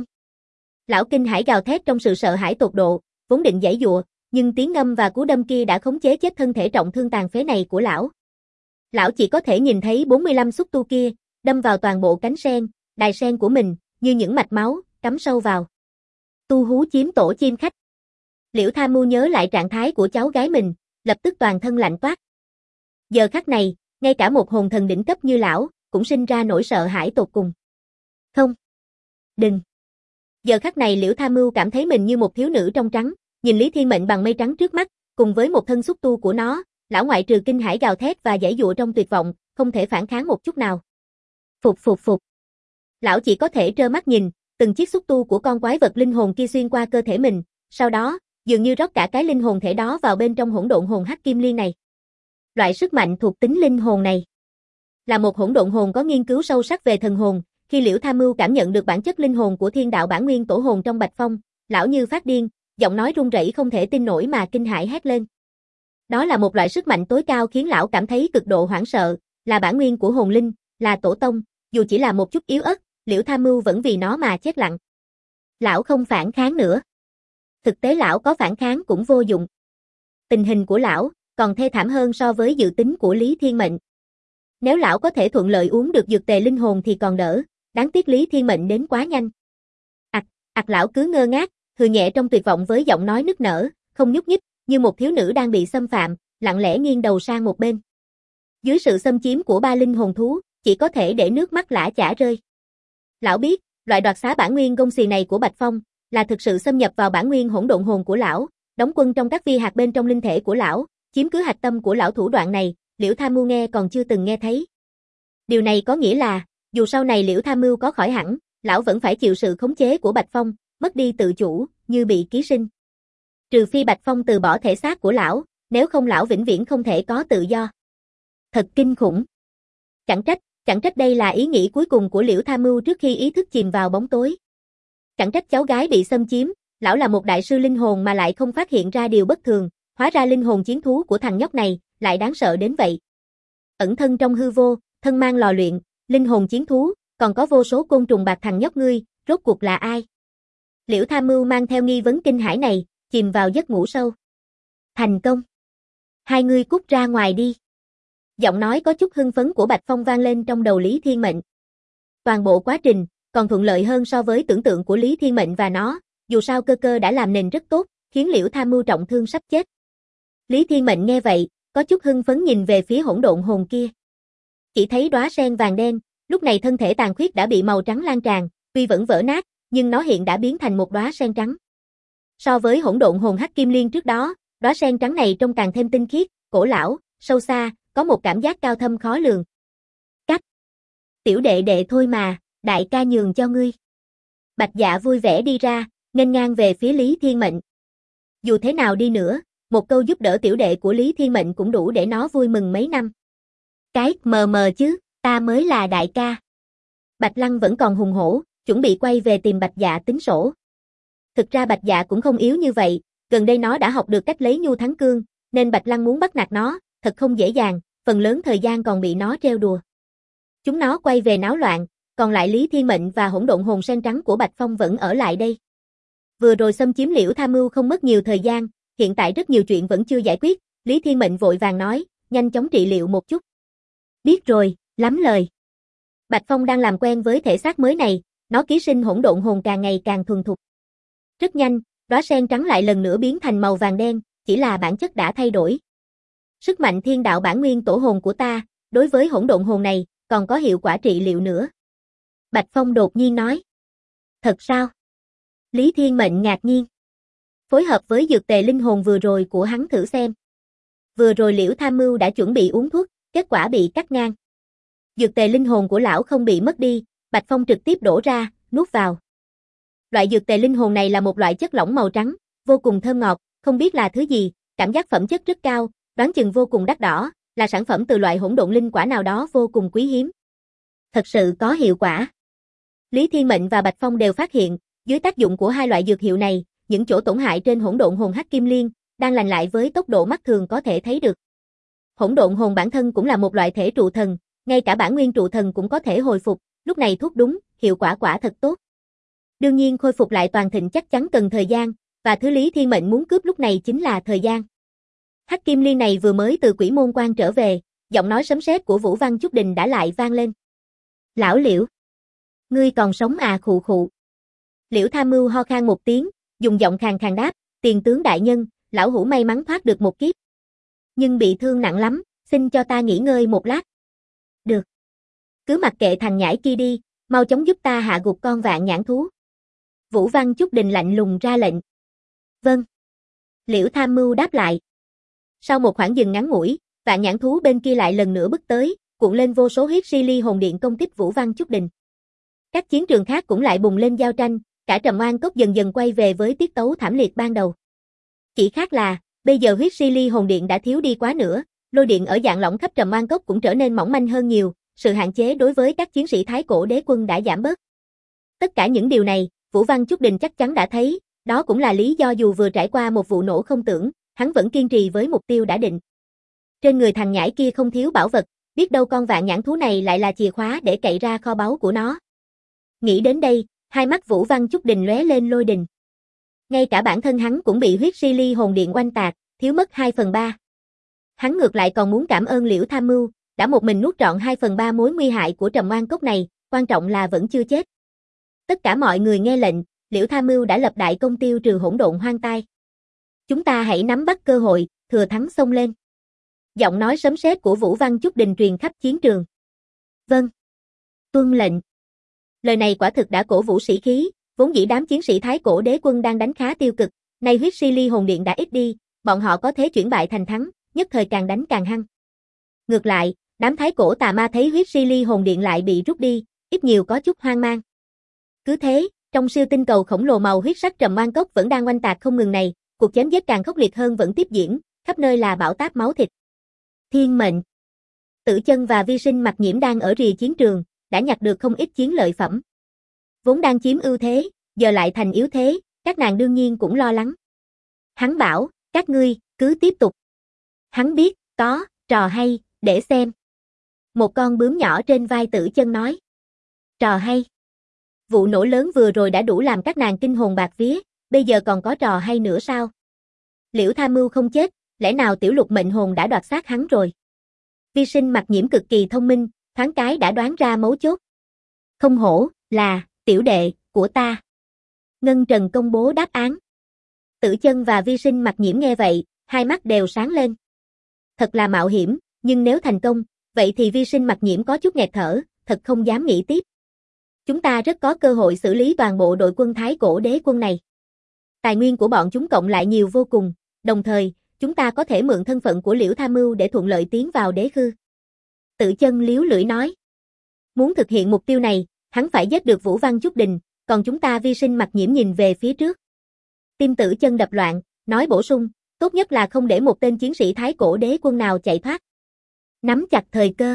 Lão kinh hãi gào thét trong sự sợ hãi tột độ, vốn định giãy giụa, nhưng tiếng ngâm và cú đâm kia đã khống chế chết thân thể trọng thương tàn phế này của lão. Lão chỉ có thể nhìn thấy 45 xúc tu kia, đâm vào toàn bộ cánh sen, đài sen của mình, như những mạch máu, cắm sâu vào. Tu hú chiếm tổ chim khách. Liễu Tham Mưu nhớ lại trạng thái của cháu gái mình, lập tức toàn thân lạnh toát. Giờ khắc này, ngay cả một hồn thần đỉnh cấp như lão, cũng sinh ra nỗi sợ hãi tột cùng. Không. Đừng. Giờ khắc này Liễu Tham Mưu cảm thấy mình như một thiếu nữ trong trắng, nhìn Lý Thiên Mệnh bằng mây trắng trước mắt, cùng với một thân xúc tu của nó, lão ngoại trừ kinh hãi gào thét và giãy giụa trong tuyệt vọng, không thể phản kháng một chút nào. Phục. Lão chỉ có thể trơ mắt nhìn, từng chiếc xúc tu của con quái vật linh hồn kia xuyên qua cơ thể mình, sau đó, dường như rót cả cái linh hồn thể đó vào bên trong hỗn độn hồn hắc kim liên này. Loại sức mạnh thuộc tính linh hồn này là một hỗn độn hồn có nghiên cứu sâu sắc về thần hồn, khi Liễu Tham Mưu cảm nhận được bản chất linh hồn của thiên đạo bản nguyên tổ hồn trong Bạch Phong, lão như phát điên, giọng nói run rẩy không thể tin nổi mà kinh hãi hét lên. Đó là một loại sức mạnh tối cao khiến lão cảm thấy cực độ hoảng sợ, là bản nguyên của hồn linh, là tổ tông, dù chỉ là một chút yếu ớt, Liễu Tham Mưu vẫn vì nó mà chết lặng. Lão không phản kháng nữa. Thực tế lão có phản kháng cũng vô dụng. Tình hình của lão còn thê thảm hơn so với dự tính của Lý Thiên Mệnh. Nếu lão có thể thuận lợi uống được dược tề linh hồn thì còn đỡ, đáng tiếc Lý Thiên Mệnh đến quá nhanh. Lão cứ ngơ ngác, hừ nhẹ trong tuyệt vọng với giọng nói nức nở, không nhúc nhích, như một thiếu nữ đang bị xâm phạm, lặng lẽ nghiêng đầu sang một bên. Dưới sự xâm chiếm của ba linh hồn thú, chỉ có thể để nước mắt lã chả rơi. Lão biết, loại đoạt xá bản nguyên gông xiềng này của Bạch Phong, là thực sự xâm nhập vào bản nguyên hỗn độn hồn của lão, đóng quân trong các vi hạt bên trong linh thể của lão, chiếm cứ hạch tâm của lão. Thủ đoạn này, Liễu Tham Mưu nghe còn chưa từng nghe thấy. Điều này có nghĩa là, dù sau này Liễu Tham Mưu có khỏi hẳn, lão vẫn phải chịu sự khống chế của Bạch Phong, mất đi tự chủ, như bị ký sinh. Trừ phi Bạch Phong từ bỏ thể xác của lão, nếu không lão vĩnh viễn không thể có tự do. Thật kinh khủng. Chẳng trách đây là ý nghĩ cuối cùng của Liễu Tham Mưu trước khi ý thức chìm vào bóng tối. Chẳng trách cháu gái bị xâm chiếm, lão là một đại sư linh hồn mà lại không phát hiện ra điều bất thường, hóa ra linh hồn chiến thú của thằng nhóc này lại đáng sợ đến vậy. Ẩn thân trong hư vô, thân mang lò luyện, linh hồn chiến thú, còn có vô số côn trùng bạc. Thằng nhóc ngươi, rốt cuộc là ai? Liễu Tham Mưu mang theo nghi vấn kinh hãi này, chìm vào giấc ngủ sâu. Thành công. Hai ngươi cút ra ngoài đi. Giọng nói có chút hưng phấn của Bạch Phong vang lên trong đầu Lý Thiên Mệnh. Toàn bộ quá trình, còn thuận lợi hơn so với tưởng tượng của Lý Thiên Mệnh và nó, dù sao cơ cơ đã làm nền rất tốt, khiến Liễu Tham Mưu trọng thương sắp chết. Lý Thiên Mệnh nghe vậy, có chút hưng phấn nhìn về phía hỗn độn hồn kia. Chỉ thấy đóa sen vàng đen, lúc này thân thể tàn khuyết đã bị màu trắng lan tràn, tuy vẫn vỡ nát, nhưng nó hiện đã biến thành một đóa sen trắng. So với hỗn độn hồn Hắc Kim Liên trước đó, đóa sen trắng này trông càng thêm tinh khiết, cổ lão, sâu xa, có một cảm giác cao thâm khó lường. Cách. Tiểu đệ đệ thôi mà, đại ca nhường cho ngươi. Bạch Dạ vui vẻ đi ra, nghênh ngang về phía Lý Thiên Mệnh. Dù thế nào đi nữa, một câu giúp đỡ tiểu đệ của Lý Thiên Mệnh cũng đủ để nó vui mừng mấy năm. Cái mờ mờ chứ, ta mới là đại ca. Bạch Lăng vẫn còn hùng hổ, chuẩn bị quay về tìm Bạch Dạ tính sổ. Thực ra Bạch Dạ cũng không yếu như vậy, gần đây nó đã học được cách lấy nhu thắng cương, nên Bạch Lăng muốn bắt nạt nó, thật không dễ dàng, phần lớn thời gian còn bị nó trêu đùa. Chúng nó quay về náo loạn, còn lại Lý Thiên Mệnh và hỗn độn hồn sen trắng của Bạch Phong vẫn ở lại đây. Vừa rồi xâm chiếm Liễu Tham Mưu không mất nhiều thời gian, hiện tại rất nhiều chuyện vẫn chưa giải quyết, Lý Thiên Mệnh vội vàng nói, nhanh chóng trị liệu một chút. Biết rồi, lắm lời. Bạch Phong đang làm quen với thể xác mới này, nó ký sinh hỗn độn hồn càng ngày càng thuần thục. Rất nhanh, đóa sen trắng lại lần nữa biến thành màu vàng đen, chỉ là bản chất đã thay đổi. Sức mạnh thiên đạo bản nguyên tổ hồn của ta, đối với hỗn độn hồn này, còn có hiệu quả trị liệu nữa. Bạch Phong đột nhiên nói. Thật sao? Lý Thiên Mệnh ngạc nhiên. Phối hợp với dược tề linh hồn vừa rồi của hắn thử xem. Vừa rồi Liễu Tham Mưu đã chuẩn bị uống thuốc, kết quả bị cắt ngang. Dược tề linh hồn của lão không bị mất đi, Bạch Phong trực tiếp đổ ra, nuốt vào. Loại dược tề linh hồn này là một loại chất lỏng màu trắng, vô cùng thơm ngọt, không biết là thứ gì, cảm giác phẩm chất rất cao, đoán chừng vô cùng đắt đỏ, là sản phẩm từ loại hỗn độn linh quả nào đó vô cùng quý hiếm. Thật sự có hiệu quả. Lý Thiên Mệnh và Bạch Phong đều phát hiện, dưới tác dụng của hai loại dược hiệu này, những chỗ tổn hại trên hỗn độn hồn Hắc Kim Liên đang lành lại với tốc độ mắt thường có thể thấy được. Hỗn độn hồn bản thân cũng là một loại thể trụ thần, ngay cả bản nguyên trụ thần cũng có thể hồi phục, lúc này thuốc đúng, hiệu quả quả thật tốt. Đương nhiên khôi phục lại toàn thịnh chắc chắn cần thời gian, và thứ Lý Thiên Mệnh muốn cướp lúc này chính là thời gian. Hắc Kim Liên này vừa mới từ Quỷ Môn Quan trở về, giọng nói sấm sét của Vũ Văn Chúc Đình đã lại vang lên. Lão Liễu, ngươi còn sống à khụ khụ. Liễu Tham Mưu ho khan một tiếng, dùng giọng khàn khàn đáp, tiền tướng đại nhân, lão hủ may mắn thoát được một kiếp. Nhưng bị thương nặng lắm, xin cho ta nghỉ ngơi một lát. Được. Cứ mặc kệ thằng nhãi kia đi, mau chóng giúp ta hạ gục con vạn nhãn thú. Vũ Văn Chúc Đình lạnh lùng ra lệnh. Vâng. Liễu Tham Mưu đáp lại. Sau một khoảng dừng ngắn ngủi, vạn nhãn thú bên kia lại lần nữa bước tới, cuộn lên vô số huyết si ly hồn điện công kích Vũ Văn Chúc Đình. Các chiến trường khác cũng lại bùng lên giao tranh, cả Trầm Oan Cốc dần dần quay về với tiết tấu thảm liệt ban đầu. Chỉ khác là, bây giờ huyết si ly hồn điện đã thiếu đi quá nữa, lôi điện ở dạng lỏng khắp Trầm Oan Cốc cũng trở nên mỏng manh hơn nhiều, sự hạn chế đối với các chiến sĩ Thái Cổ Đế Quân đã giảm bớt. Tất cả những điều này, Vũ Văn Chúc Đình chắc chắn đã thấy, đó cũng là lý do dù vừa trải qua một vụ nổ không tưởng, hắn vẫn kiên trì với mục tiêu đã định. Trên người thằng nhãi kia không thiếu bảo vật, biết đâu con vạn nhãn thú này lại là chìa khóa để cậy ra kho báu của nó. Nghĩ đến đây, hai mắt Vũ Văn Chúc Đình lóe lên lôi đình. Ngay cả bản thân hắn cũng bị huyết si ly hồn điện oanh tạc, thiếu mất 2/3. Hắn ngược lại còn muốn cảm ơn Liễu Tham Mưu, đã một mình nuốt trọn 2/3 mối nguy hại của Trầm Oan Cốc này, quan trọng là vẫn chưa chết. Tất cả mọi người nghe lệnh, Liễu Tham Mưu đã lập đại công tiêu trừ hỗn độn hoang tai. Chúng ta hãy nắm bắt cơ hội, thừa thắng xông lên. Giọng nói sấm sét của Vũ Văn Chúc Đình truyền khắp chiến trường. Vâng. Tuân lệnh. Lời này quả thực đã cổ vũ sĩ khí, vốn dĩ đám chiến sĩ Thái Cổ Đế Quân đang đánh khá tiêu cực, nay huyết si ly hồn điện đã ít đi, bọn họ có thế chuyển bại thành thắng, nhất thời càng đánh càng hăng. Ngược lại, đám Thái Cổ tà ma thấy huyết si ly hồn điện lại bị rút đi, ít nhiều có chút hoang mang. Cứ thế, trong siêu tinh cầu khổng lồ màu huyết sắc Trầm Oan Cốc vẫn đang oanh tạc không ngừng này, cuộc chém giết càng khốc liệt hơn vẫn tiếp diễn, khắp nơi là bão táp máu thịt. Thiên mệnh. Tử Chân và Vi Sinh Mặc Nhiễm đang ở rìa chiến trường, đã nhặt được không ít chiến lợi phẩm. Vốn đang chiếm ưu thế, giờ lại thành yếu thế, các nàng đương nhiên cũng lo lắng. Hắn bảo, các ngươi, cứ tiếp tục. Hắn biết, có, trò hay, để xem. Một con bướm nhỏ trên vai Tử Chân nói. Trò hay. Vụ nổ lớn vừa rồi đã đủ làm các nàng kinh hồn bạt vía, bây giờ còn có trò hay nữa sao? Liễu Tham Mưu không chết, lẽ nào tiểu lục mệnh hồn đã đoạt xác hắn rồi? Vi Sinh Mặc Nhiễm cực kỳ thông minh, thoáng cái đã đoán ra mấu chốt. Không hổ, là Tiểu đệ, của ta. Ngân Trần công bố đáp án. Tử Chân và Vi Sinh Mặc Nhiễm nghe vậy, hai mắt đều sáng lên. Thật là mạo hiểm, nhưng nếu thành công, vậy thì Vi Sinh Mặc Nhiễm có chút nghẹt thở, thật không dám nghĩ tiếp. Chúng ta rất có cơ hội xử lý toàn bộ đội quân Thái Cổ Đế quân này. Tài nguyên của bọn chúng cộng lại nhiều vô cùng, đồng thời, chúng ta có thể mượn thân phận của Liễu Tham Mưu để thuận lợi tiến vào đế khư. Tử Chân liếu lưỡi nói. Muốn thực hiện mục tiêu này, hắn phải giết được Vũ Văn Chúc Đình, còn chúng ta Vi Sinh Mặc Nhiễm nhìn về phía trước. Tim Tử Chân đập loạn, nói bổ sung, tốt nhất là không để một tên chiến sĩ Thái Cổ Đế quân nào chạy thoát. Nắm chặt thời cơ.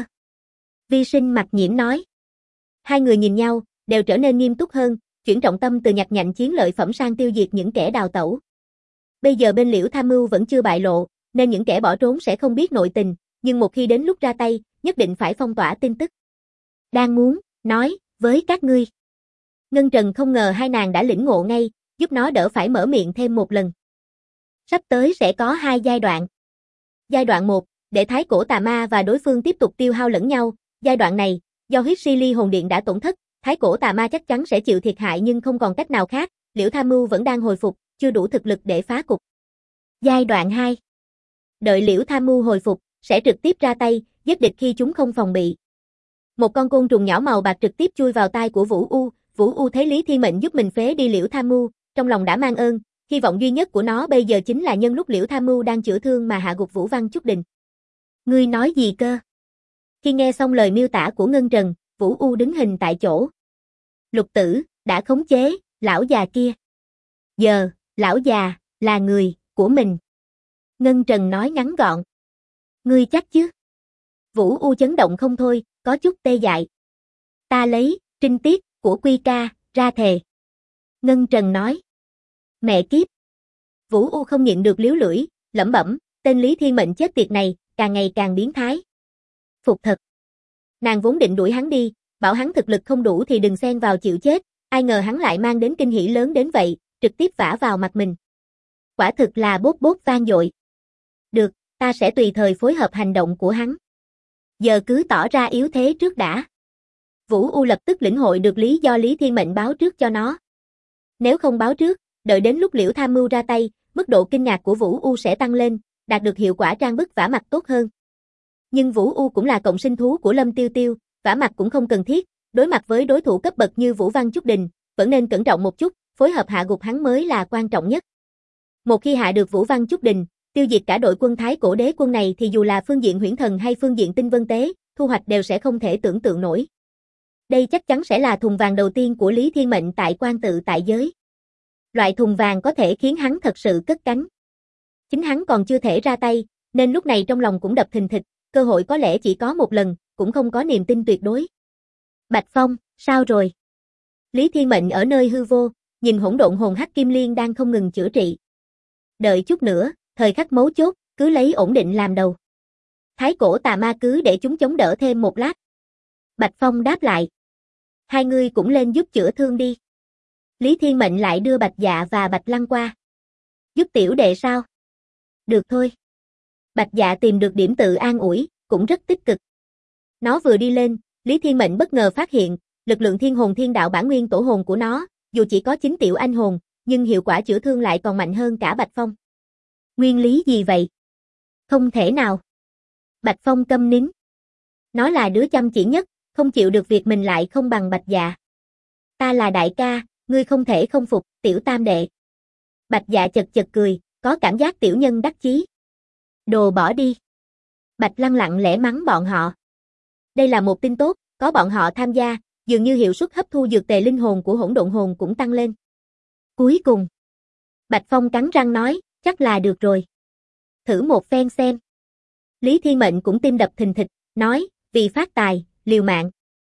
Vi Sinh Mặc Nhiễm nói. Hai người nhìn nhau, đều trở nên nghiêm túc hơn, chuyển trọng tâm từ nhặt nhạnh chiến lợi phẩm sang tiêu diệt những kẻ đào tẩu. Bây giờ bên Liễu Tham Mưu vẫn chưa bại lộ, nên những kẻ bỏ trốn sẽ không biết nội tình, nhưng một khi đến lúc ra tay, nhất định phải phong tỏa tin tức. Đang muốn, nói, với các ngươi. Ngân Trần không ngờ hai nàng đã lĩnh ngộ ngay, giúp nó đỡ phải mở miệng thêm một lần. Sắp tới sẽ có hai giai đoạn. Giai đoạn 1, để Thái Cổ Tà Ma và đối phương tiếp tục tiêu hao lẫn nhau. Giai đoạn này, do huyết si ly hồn điện đã tổn thất, Thái Cổ Tà Ma chắc chắn sẽ chịu thiệt hại nhưng không còn cách nào khác, Liễu Tham Mưu vẫn đang hồi phục, chưa đủ thực lực để phá cục. Giai đoạn 2. Đợi Liễu Tham Mưu hồi phục, sẽ trực tiếp ra tay, giết địch khi chúng không phòng bị. Một con côn trùng nhỏ màu bạc trực tiếp chui vào tai của Vũ U thấy Lý Thiên Mệnh giúp mình phế đi Liễu Tham Mưu, trong lòng đã mang ơn, hy vọng duy nhất của nó bây giờ chính là nhân lúc Liễu Tham Mưu đang chữa thương mà hạ gục Vũ Văn Chúc Đình. Ngươi nói gì cơ? Khi nghe xong lời miêu tả của Ngân Trần, Vũ U đứng hình tại chỗ. Lục Tử, đã khống chế, lão già kia. Giờ, lão già, là người, của mình. Ngân Trần nói ngắn gọn. Ngươi chắc chứ? Vũ U chấn động không thôi, có chút tê dại. Ta lấy, trinh tiết, của Quy Ca, ra thề. Ngân Trần nói. Mẹ kiếp. Vũ U không nhịn được liếu lưỡi, lẩm bẩm, tên Lý Thiên Mệnh chết tiệt này, càng ngày càng biến thái. Phục thật. Nàng vốn định đuổi hắn đi, bảo hắn thực lực không đủ thì đừng xen vào chịu chết, ai ngờ hắn lại mang đến kinh hỉ lớn đến vậy, trực tiếp vả vào mặt mình. Quả thực là bốt bốt vang dội. Được, ta sẽ tùy thời phối hợp hành động của hắn. Giờ cứ tỏ ra yếu thế trước đã. Vũ U lập tức lĩnh hội được lý do Lý Thiên Mệnh báo trước cho nó. Nếu không báo trước, đợi đến lúc Liễu Tham Mưu ra tay, mức độ kinh ngạc của Vũ U sẽ tăng lên, đạt được hiệu quả trang bức vả mặt tốt hơn. Nhưng Vũ U cũng là cộng sinh thú của Lâm Tiêu Tiêu, vả mặt cũng không cần thiết, đối mặt với đối thủ cấp bậc như Vũ Văn Chúc Đình, vẫn nên cẩn trọng một chút, phối hợp hạ gục hắn mới là quan trọng nhất. Một khi hạ được Vũ Văn Chúc Đình, tiêu diệt cả đội quân Thái Cổ Đế quân này thì dù là phương diện huyễn thần hay phương diện tinh vân tế, thu hoạch đều sẽ không thể tưởng tượng nổi. Đây chắc chắn sẽ là thùng vàng đầu tiên của Lý Thiên Mệnh tại quan tự tại giới. Loại thùng vàng có thể khiến hắn thật sự cất cánh. Chính hắn còn chưa thể ra tay, nên lúc này trong lòng cũng đập thình thịch, cơ hội có lẽ chỉ có một lần, cũng không có niềm tin tuyệt đối. Bạch Phong, sao rồi? Lý Thiên Mệnh ở nơi hư vô, nhìn hỗn độn hồn hắc kim liên đang không ngừng chữa trị. Đợi chút nữa, thời khắc mấu chốt, cứ lấy ổn định làm đầu. Thái Cổ Tà Ma cứ để chúng chống đỡ thêm một lát. Bạch Phong đáp lại. Hai người cũng lên giúp chữa thương đi. Lý Thiên Mệnh lại đưa Bạch Dạ và Bạch Lăng qua. Giúp tiểu đệ sao? Được thôi. Bạch Dạ tìm được điểm tự an ủi, cũng rất tích cực. Nó vừa đi lên, Lý Thiên Mệnh bất ngờ phát hiện, lực lượng thiên hồn thiên đạo bản nguyên tổ hồn của nó, dù chỉ có 9 tiểu anh hồn, nhưng hiệu quả chữa thương lại còn mạnh hơn cả Bạch Phong. Nguyên lý gì vậy? Không thể nào. Bạch Phong câm nín. Nó là đứa chăm chỉ nhất, không chịu được việc mình lại không bằng Bạch Dạ. Ta là đại ca, ngươi không thể không phục, tiểu tam đệ. Bạch Dạ chật chật cười, có cảm giác tiểu nhân đắc chí. Đồ bỏ đi. Bạch Lăng lặng lẽ mắng bọn họ. Đây là một tin tốt, có bọn họ tham gia, dường như hiệu suất hấp thu dược tề linh hồn của hỗn độn hồn cũng tăng lên. Cuối cùng, Bạch Phong cắn răng nói, chắc là được rồi. Thử một phen xem. Lý Thiên Mệnh cũng tim đập thình thịch, nói, vì phát tài, liều mạng.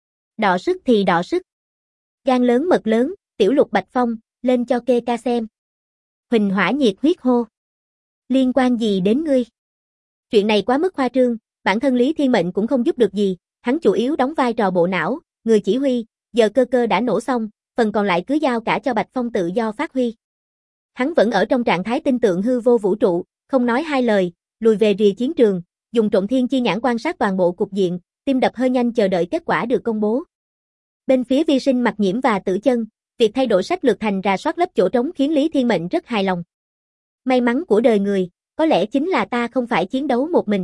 Đọ sức thì đọ sức. Gan lớn mật lớn, tiểu lục Bạch Phong, lên cho kê ca xem. Huỳnh hỏa nhiệt huyết hô. Liên quan gì đến ngươi? Chuyện này quá mức khoa trương, bản thân Lý Thiên Mệnh cũng không giúp được gì, hắn chủ yếu đóng vai trò bộ não, người chỉ huy, giờ cơ cơ đã nổ xong, phần còn lại cứ giao cả cho Bạch Phong tự do phát huy. Hắn vẫn ở trong trạng thái tin tượng hư vô vũ trụ, không nói hai lời, lùi về rìa chiến trường, dùng trộm thiên chi nhãn quan sát toàn bộ cục diện, tim đập hơi nhanh chờ đợi kết quả được công bố. Bên phía Vi Sinh Mặc Nhiễm và Tử Chân, việc thay đổi sách lược thành rà soát lấp chỗ trống khiến Lý Thiên Mệnh rất hài lòng. May mắn của đời người, có lẽ chính là ta không phải chiến đấu một mình.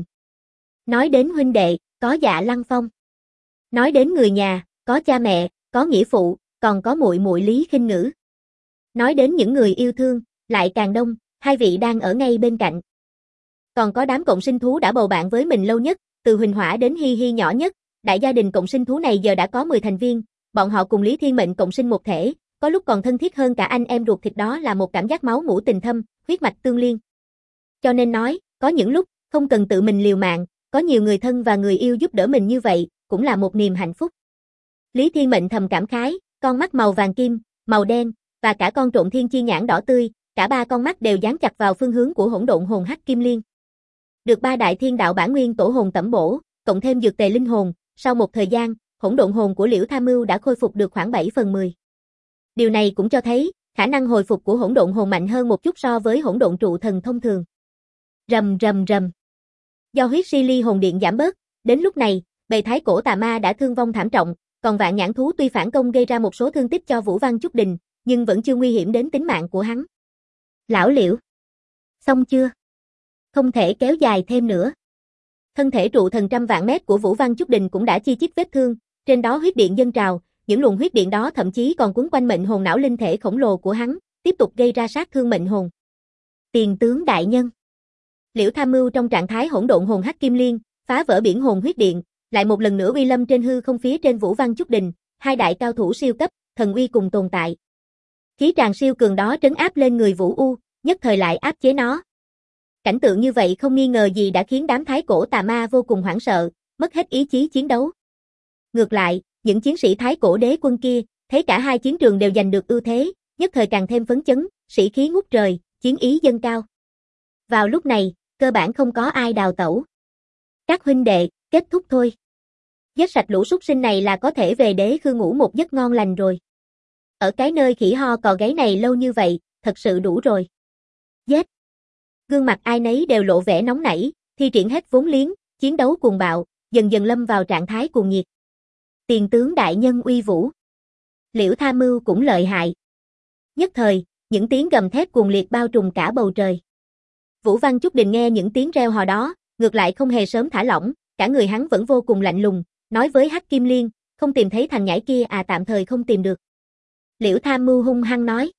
Nói đến huynh đệ, có Dạ Lăng Phong. Nói đến người nhà, có cha mẹ, có nghĩa phụ, còn có muội muội Lý Khinh Ngữ. Nói đến những người yêu thương, lại càng đông, hai vị đang ở ngay bên cạnh. Còn có đám cộng sinh thú đã bầu bạn với mình lâu nhất, từ Huỳnh Hỏa đến Hi Hi nhỏ nhất, đại gia đình cộng sinh thú này giờ đã có 10 thành viên, bọn họ cùng Lý Thiên Mệnh cộng sinh một thể, có lúc còn thân thiết hơn cả anh em ruột thịt, đó là một cảm giác máu mủ tình thâm, huyết mạch tương liên. Cho nên nói, có những lúc, không cần tự mình liều mạng, có nhiều người thân và người yêu giúp đỡ mình như vậy, cũng là một niềm hạnh phúc. Lý Thiên Mệnh thầm cảm khái, con mắt màu vàng kim, màu đen, và cả con trộn thiên chi nhãn đỏ tươi, cả ba con mắt đều dán chặt vào phương hướng của hỗn độn hồn hắc kim liên. Được ba đại thiên đạo bản nguyên tổ hồn tẩm bổ, cộng thêm dược tề linh hồn, sau một thời gian, hỗn độn hồn của Liễu Tham Mưu đã khôi phục được khoảng 7/10. Điều này cũng cho thấy, khả năng hồi phục của hỗn độn hồn mạnh hơn một chút so với hỗn độn trụ thần thông thường. Rầm rầm rầm. Do huyết si ly hồn điện giảm bớt, đến lúc này, bầy thái cổ tà ma đã thương vong thảm trọng, còn Vạn Nhãn thú tuy phản công gây ra một số thương tích cho Vũ Văn Chúc Đình, nhưng vẫn chưa nguy hiểm đến tính mạng của hắn. Lão Liễu, xong chưa? Không thể kéo dài thêm nữa. Thân thể trụ thần trăm vạn mét của Vũ Văn Chúc Đình cũng đã chi chít vết thương, trên đó huyết điện dâng trào, những luồng huyết điện đó thậm chí còn quấn quanh mệnh hồn não linh thể khổng lồ của hắn, tiếp tục gây ra sát thương mệnh hồn. Tiền tướng đại nhân. Liễu Tham Mưu trong trạng thái hỗn độn hồn hắc kim liên, phá vỡ biển hồn huyết điện, lại một lần nữa uy lâm trên hư không phía trên Vũ Văn Chúc Đình, hai đại cao thủ siêu cấp, thần uy cùng tồn tại. Khí tràng siêu cường đó trấn áp lên người Vũ U, nhất thời lại áp chế nó. Cảnh tượng như vậy không nghi ngờ gì đã khiến đám thái cổ tà ma vô cùng hoảng sợ, mất hết ý chí chiến đấu. Ngược lại, những chiến sĩ thái cổ đế quân kia, thấy cả hai chiến trường đều giành được ưu thế, nhất thời càng thêm phấn chấn, sĩ khí ngút trời, chiến ý dâng cao. Vào lúc này, cơ bản không có ai đào tẩu. Các huynh đệ, kết thúc thôi. Giết sạch lũ súc sinh này là có thể về đế khư ngủ một giấc ngon lành rồi. Ở cái nơi khỉ ho cò gáy này lâu như vậy, thật sự đủ rồi. Giết. Gương mặt ai nấy đều lộ vẻ nóng nảy, thi triển hết vốn liếng, chiến đấu cuồng bạo, dần dần lâm vào trạng thái cuồng nhiệt. Tiền tướng đại nhân uy vũ. Liễu Tham Mưu cũng lợi hại. Nhất thời, những tiếng gầm thét cuồng liệt bao trùm cả bầu trời. Vũ Văn Chúc Đình nghe những tiếng reo hò đó, ngược lại không hề sớm thả lỏng, cả người hắn vẫn vô cùng lạnh lùng, nói với Hắc Kim Liên, không tìm thấy thằng nhãi kia à? Tạm thời không tìm được. Liễu Tham Mưu hung hăng nói.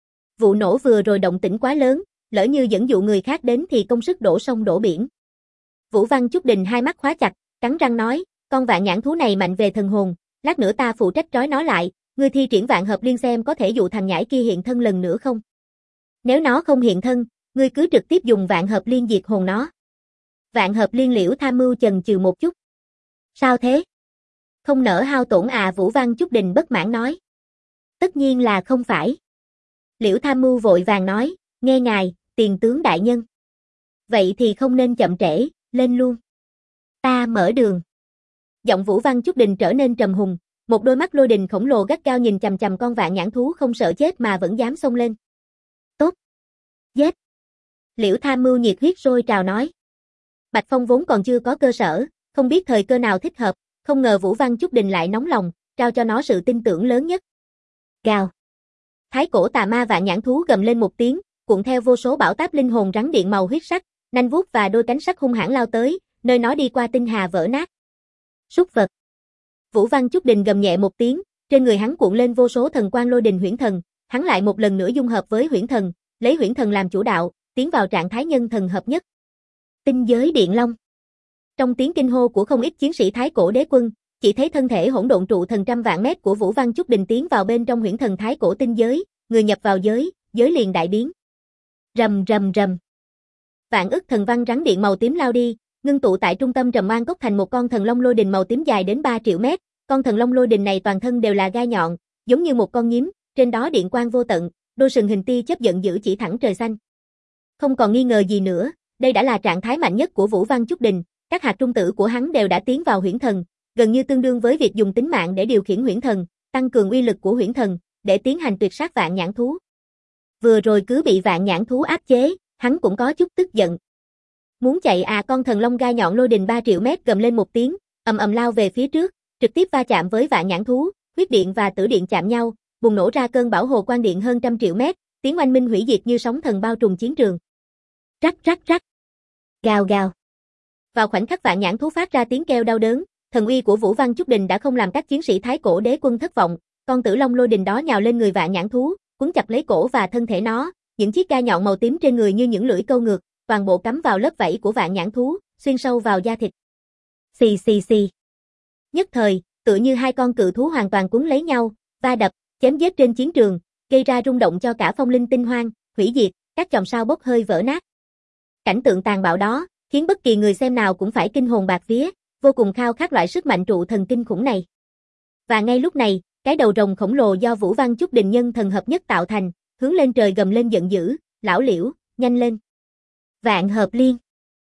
Vụ nổ vừa rồi động tĩnh quá lớn, lỡ như dẫn dụ người khác đến thì công sức đổ sông đổ biển. Vũ Văn Chúc Đình hai mắt khóa chặt, cắn răng nói, con Vạn Nhãn thú này mạnh về thần hồn, lát nữa ta phụ trách trói nó lại, ngươi thi triển Vạn Hợp Liên xem có thể dụ thằng nhãi kia hiện thân lần nữa không? Nếu nó không hiện thân, ngươi cứ trực tiếp dùng Vạn Hợp Liên diệt hồn nó. Vạn Hợp Liên. Liễu Tham Mưu chần chừ một chút. Sao thế? Không nỡ hao tổn à? Vũ Văn Chúc Đình bất mãn nói. Tất nhiên là không phải. Liễu Tham Mưu vội vàng nói, nghe ngài, tiền tướng đại nhân. Vậy thì không nên chậm trễ, lên luôn. Ta mở đường. Giọng Vũ Văn Chúc Đình trở nên trầm hùng, một đôi mắt lôi đình khổng lồ gắt gao nhìn chằm chằm con Vạn Nhãn thú không sợ chết mà vẫn dám xông lên. Tốt. Giết. Liễu Tham Mưu nhiệt huyết sôi trào nói. Bạch Phong vốn còn chưa có cơ sở, không biết thời cơ nào thích hợp, không ngờ Vũ Văn Chúc Đình lại nóng lòng, trao cho nó sự tin tưởng lớn nhất. Gào. Thái cổ tà ma Vạn Nhãn thú gầm lên một tiếng, cuộn theo vô số bão táp linh hồn rắn điện màu huyết sắc, nanh vuốt và đôi cánh sắc hung hãn lao tới, nơi nó đi qua tinh hà vỡ nát. Súc vật. Vũ Văn Chúc Đình gầm nhẹ một tiếng, trên người hắn cuộn lên vô số thần quang lôi đình huyễn thần, hắn lại một lần nữa dung hợp với huyễn thần, lấy huyễn thần làm chủ đạo, tiến vào trạng thái nhân thần hợp nhất. Tinh giới điện long. Trong tiếng kinh hô của không ít chiến sĩ thái cổ đế quân, chỉ thấy thân thể hỗn độn trụ thần trăm vạn mét của Vũ Văn Chúc Đình tiến vào bên trong huyễn thần thái cổ tinh giới, người nhập vào giới, giới liền đại biến. Rầm rầm rầm. Vạn ức thần văn rắn điện màu tím lao đi, ngưng tụ tại trung tâm Trầm Oan Cốc thành một con thần long lôi đình màu tím dài đến 3 triệu mét. Con thần long lôi đình này toàn thân đều là gai nhọn, giống như một con nhím, trên đó điện quang vô tận, đôi sừng hình tia chớp giận dữ chỉ thẳng trời xanh. Không còn nghi ngờ gì nữa, đây đã là trạng thái mạnh nhất của Vũ Văn Chúc Đình, các hạt trung tử của hắn đều đã tiến vào huyễn thần, gần như tương đương với việc dùng tính mạng để điều khiển huyễn thần, tăng cường uy lực của huyễn thần, để tiến hành tuyệt sát Vạn Nhãn thú. Vừa rồi cứ bị Vạn Nhãn thú áp chế, hắn cũng có chút tức giận. Muốn chạy à? Con thần long gai nhọn lôi đình 3 triệu mét gầm lên một tiếng, ầm ầm lao về phía trước, trực tiếp va chạm với Vạn Nhãn thú, huyết điện và tử điện chạm nhau, bùng nổ ra cơn bão hồ quang điện hơn 100 triệu mét, tiếng oanh minh hủy diệt như sóng thần bao trùm chiến trường. Rắc rắc rắc. Gào gào. Vào khoảnh khắc Vạn Nhãn thú phát ra tiếng kêu đau đớn, thần uy của Vũ Văn Chúc Đình đã không làm các chiến sĩ Thái Cổ Đế Quân thất vọng, con Tử Long Lôi Đình đó nhào lên người Vạn Nhãn thú, quấn chặt lấy cổ và thân thể nó, những chiếc gai nhọn màu tím trên người như những lưỡi câu ngược, toàn bộ cắm vào lớp vảy của Vạn Nhãn thú, xuyên sâu vào da thịt. Xì xì xì. Nhất thời, tựa như hai con cự thú hoàn toàn cuốn lấy nhau, va đập, chém giết trên chiến trường, gây ra rung động cho cả phong linh tinh hoang, hủy diệt, các chòm sao bốc hơi vỡ nát. Cảnh tượng tàn bạo đó, khiến bất kỳ người xem nào cũng phải kinh hồn bạt vía, vô cùng khao khát loại sức mạnh trụ thần kinh khủng này. Và ngay lúc này, cái đầu rồng khổng lồ do Vũ Văn Chúc Đình nhân thần hợp nhất tạo thành, hướng lên trời gầm lên giận dữ, lão Liễu, nhanh lên. Vạn Hợp Liên.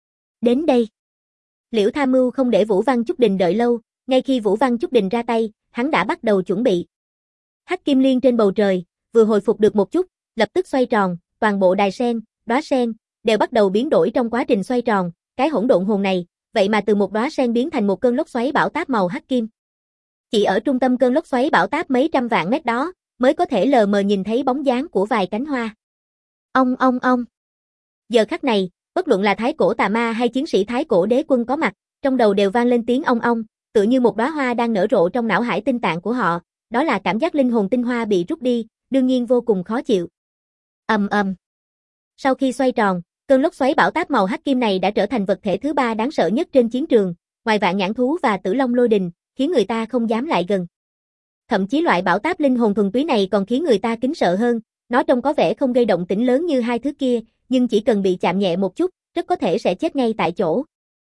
Đến đây. Liễu Tham Mưu không để Vũ Văn Chúc Đình đợi lâu, ngay khi Vũ Văn Chúc Đình ra tay, hắn đã bắt đầu chuẩn bị. Hắc Kim Liên trên bầu trời, vừa hồi phục được một chút, lập tức xoay tròn, toàn bộ đài sen, đóa sen, đều bắt đầu biến đổi trong quá trình xoay tròn, cái hỗn độn hồn này, vậy mà từ một đóa sen biến thành một cơn lốc xoáy bão táp màu hắc kim. Chỉ ở trung tâm cơn lốc xoáy bão táp mấy trăm vạn mét đó, mới có thể lờ mờ nhìn thấy bóng dáng của vài cánh hoa. Ong ong ong. Giờ khắc này, bất luận là Thái Cổ Tà Ma hay chiến sĩ Thái Cổ Đế Quân có mặt, trong đầu đều vang lên tiếng ong ong, tựa như một đóa hoa đang nở rộ trong não hải tinh tạng của họ, đó là cảm giác linh hồn tinh hoa bị rút đi, đương nhiên vô cùng khó chịu. Ầm ầm. Sau khi xoay tròn, cơn lốc xoáy bão táp màu hắc kim này đã trở thành vật thể thứ ba đáng sợ nhất trên chiến trường, ngoài Vạn Nhãn thú và Tử Long Lôi Đình, khiến người ta không dám lại gần. Thậm chí loại bão táp linh hồn thuần túy này còn khiến người ta kính sợ hơn, nó trông có vẻ không gây động tĩnh lớn như hai thứ kia, nhưng chỉ cần bị chạm nhẹ một chút, rất có thể sẽ chết ngay tại chỗ.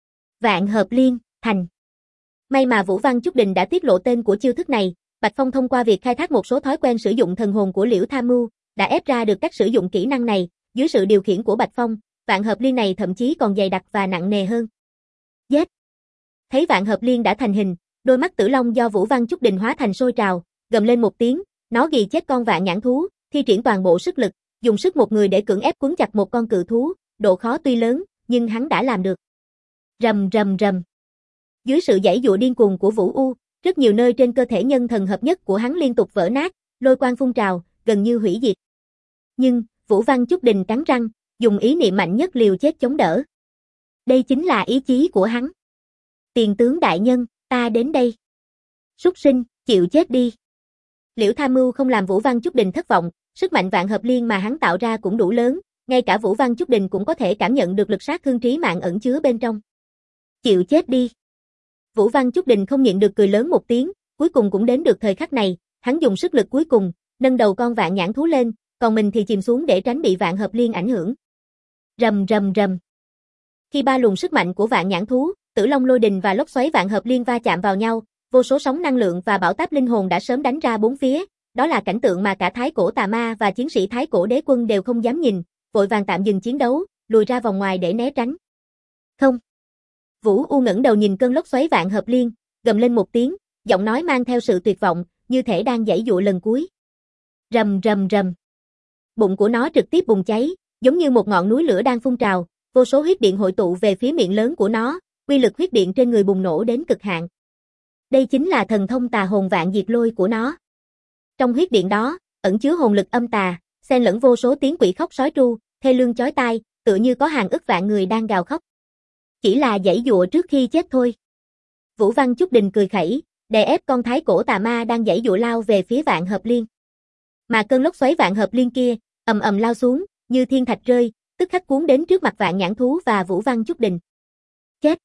Vạn Hợp Liên, thành. May mà Vũ Văn Chúc Đình đã tiết lộ tên của chiêu thức này, Bạch Phong thông qua việc khai thác một số thói quen sử dụng thần hồn của Liễu Tham Mưu, đã ép ra được cách sử dụng kỹ năng này, dưới sự điều khiển của Bạch Phong, Vạn Hợp Liên này thậm chí còn dày đặc và nặng nề hơn. Giết! Thấy Vạn Hợp Liên đã thành hình, đôi mắt Tử Long do Vũ Văn Chúc Đình hóa thành sôi trào, gầm lên một tiếng, nó ghì chết con Vạn Nhãn thú, thi triển toàn bộ sức lực, dùng sức một người để cưỡng ép quấn chặt một con cự thú, độ khó tuy lớn, nhưng hắn đã làm được. Rầm rầm rầm. Dưới sự giãy giụa điên cuồng của Vũ U, rất nhiều nơi trên cơ thể nhân thần hợp nhất của hắn liên tục vỡ nát, lôi quang phun trào, gần như hủy diệt. Nhưng, Vũ Văn Chúc Đình cắn răng, dùng ý niệm mạnh nhất liều chết chống đỡ. Đây chính là ý chí của hắn. Tiền tướng đại nhân, ta đến đây. Súc sinh, chịu chết đi. Liễu Tham Mưu không làm Vũ Văn Chúc Đình thất vọng, sức mạnh Vạn Hợp Liên mà hắn tạo ra cũng đủ lớn, ngay cả Vũ Văn Chúc Đình cũng có thể cảm nhận được lực sát thương trí mạng ẩn chứa bên trong. Chịu chết đi. Vũ Văn Chúc Đình không nhịn được cười lớn một tiếng, cuối cùng cũng đến được thời khắc này, hắn dùng sức lực cuối cùng, nâng đầu con Vạn Nhãn thú lên, còn mình thì chìm xuống để tránh bị Vạn Hợp Liên ảnh hưởng. Rầm rầm rầm. Khi ba luồng sức mạnh của Vạn Nhãn thú, Tử Long Lôi Đình và lốc xoáy Vạn Hợp Liên va chạm vào nhau, vô số sóng năng lượng và bão táp linh hồn đã sớm đánh ra bốn phía, đó là cảnh tượng mà cả Thái Cổ Tà Ma và chiến sĩ Thái Cổ Đế Quân đều không dám nhìn, vội vàng tạm dừng chiến đấu, lùi ra vòng ngoài để né tránh. Không. Vũ U ngẩng đầu nhìn cơn lốc xoáy Vạn Hợp Liên, gầm lên một tiếng, giọng nói mang theo sự tuyệt vọng, như thể đang giãy giụa lần cuối. Rầm rầm rầm. Bụng của nó trực tiếp bùng cháy, giống như một ngọn núi lửa đang phun trào, vô số huyết điện hội tụ về phía miệng lớn của nó, uy lực huyết điện trên người bùng nổ đến cực hạn. Đây chính là thần thông tà hồn vạn diệt lôi của nó. Trong huyết điện đó, ẩn chứa hồn lực âm tà, xen lẫn vô số tiếng quỷ khóc sói tru, thê lương chói tai, tựa như có hàng ức vạn người đang gào khóc. Chỉ là giãy giụa trước khi chết thôi. Vũ Văn Chúc Đình cười khẩy, đè ép con Thái Cổ Tà Ma đang giãy giụa lao về phía Vạn Hợp Liên. Mà cơn lốc xoáy Vạn Hợp Liên kia, ầm ầm lao xuống, như thiên thạch rơi, tức khắc cuốn đến trước mặt Vạn Nhãn thú và Vũ Văn Chúc Đình. Chết!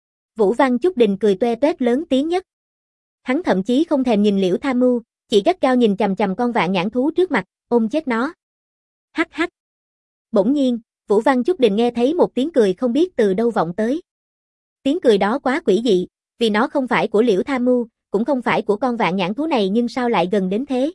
Vũ Văn Chúc Đình cười toe toét lớn tiếng nhất. Hắn thậm chí không thèm nhìn Liễu Tham Mưu, chỉ gắt gao nhìn chằm chằm con Vạn Nhãn thú trước mặt, ôm chết nó. Hắc hắc. Bỗng nhiên, Vũ Văn Chúc Đình nghe thấy một tiếng cười không biết từ đâu vọng tới. Tiếng cười đó quá quỷ dị, vì nó không phải của Liễu Tham Mưu, cũng không phải của con Vạn Nhãn thú này, nhưng sao lại gần đến thế?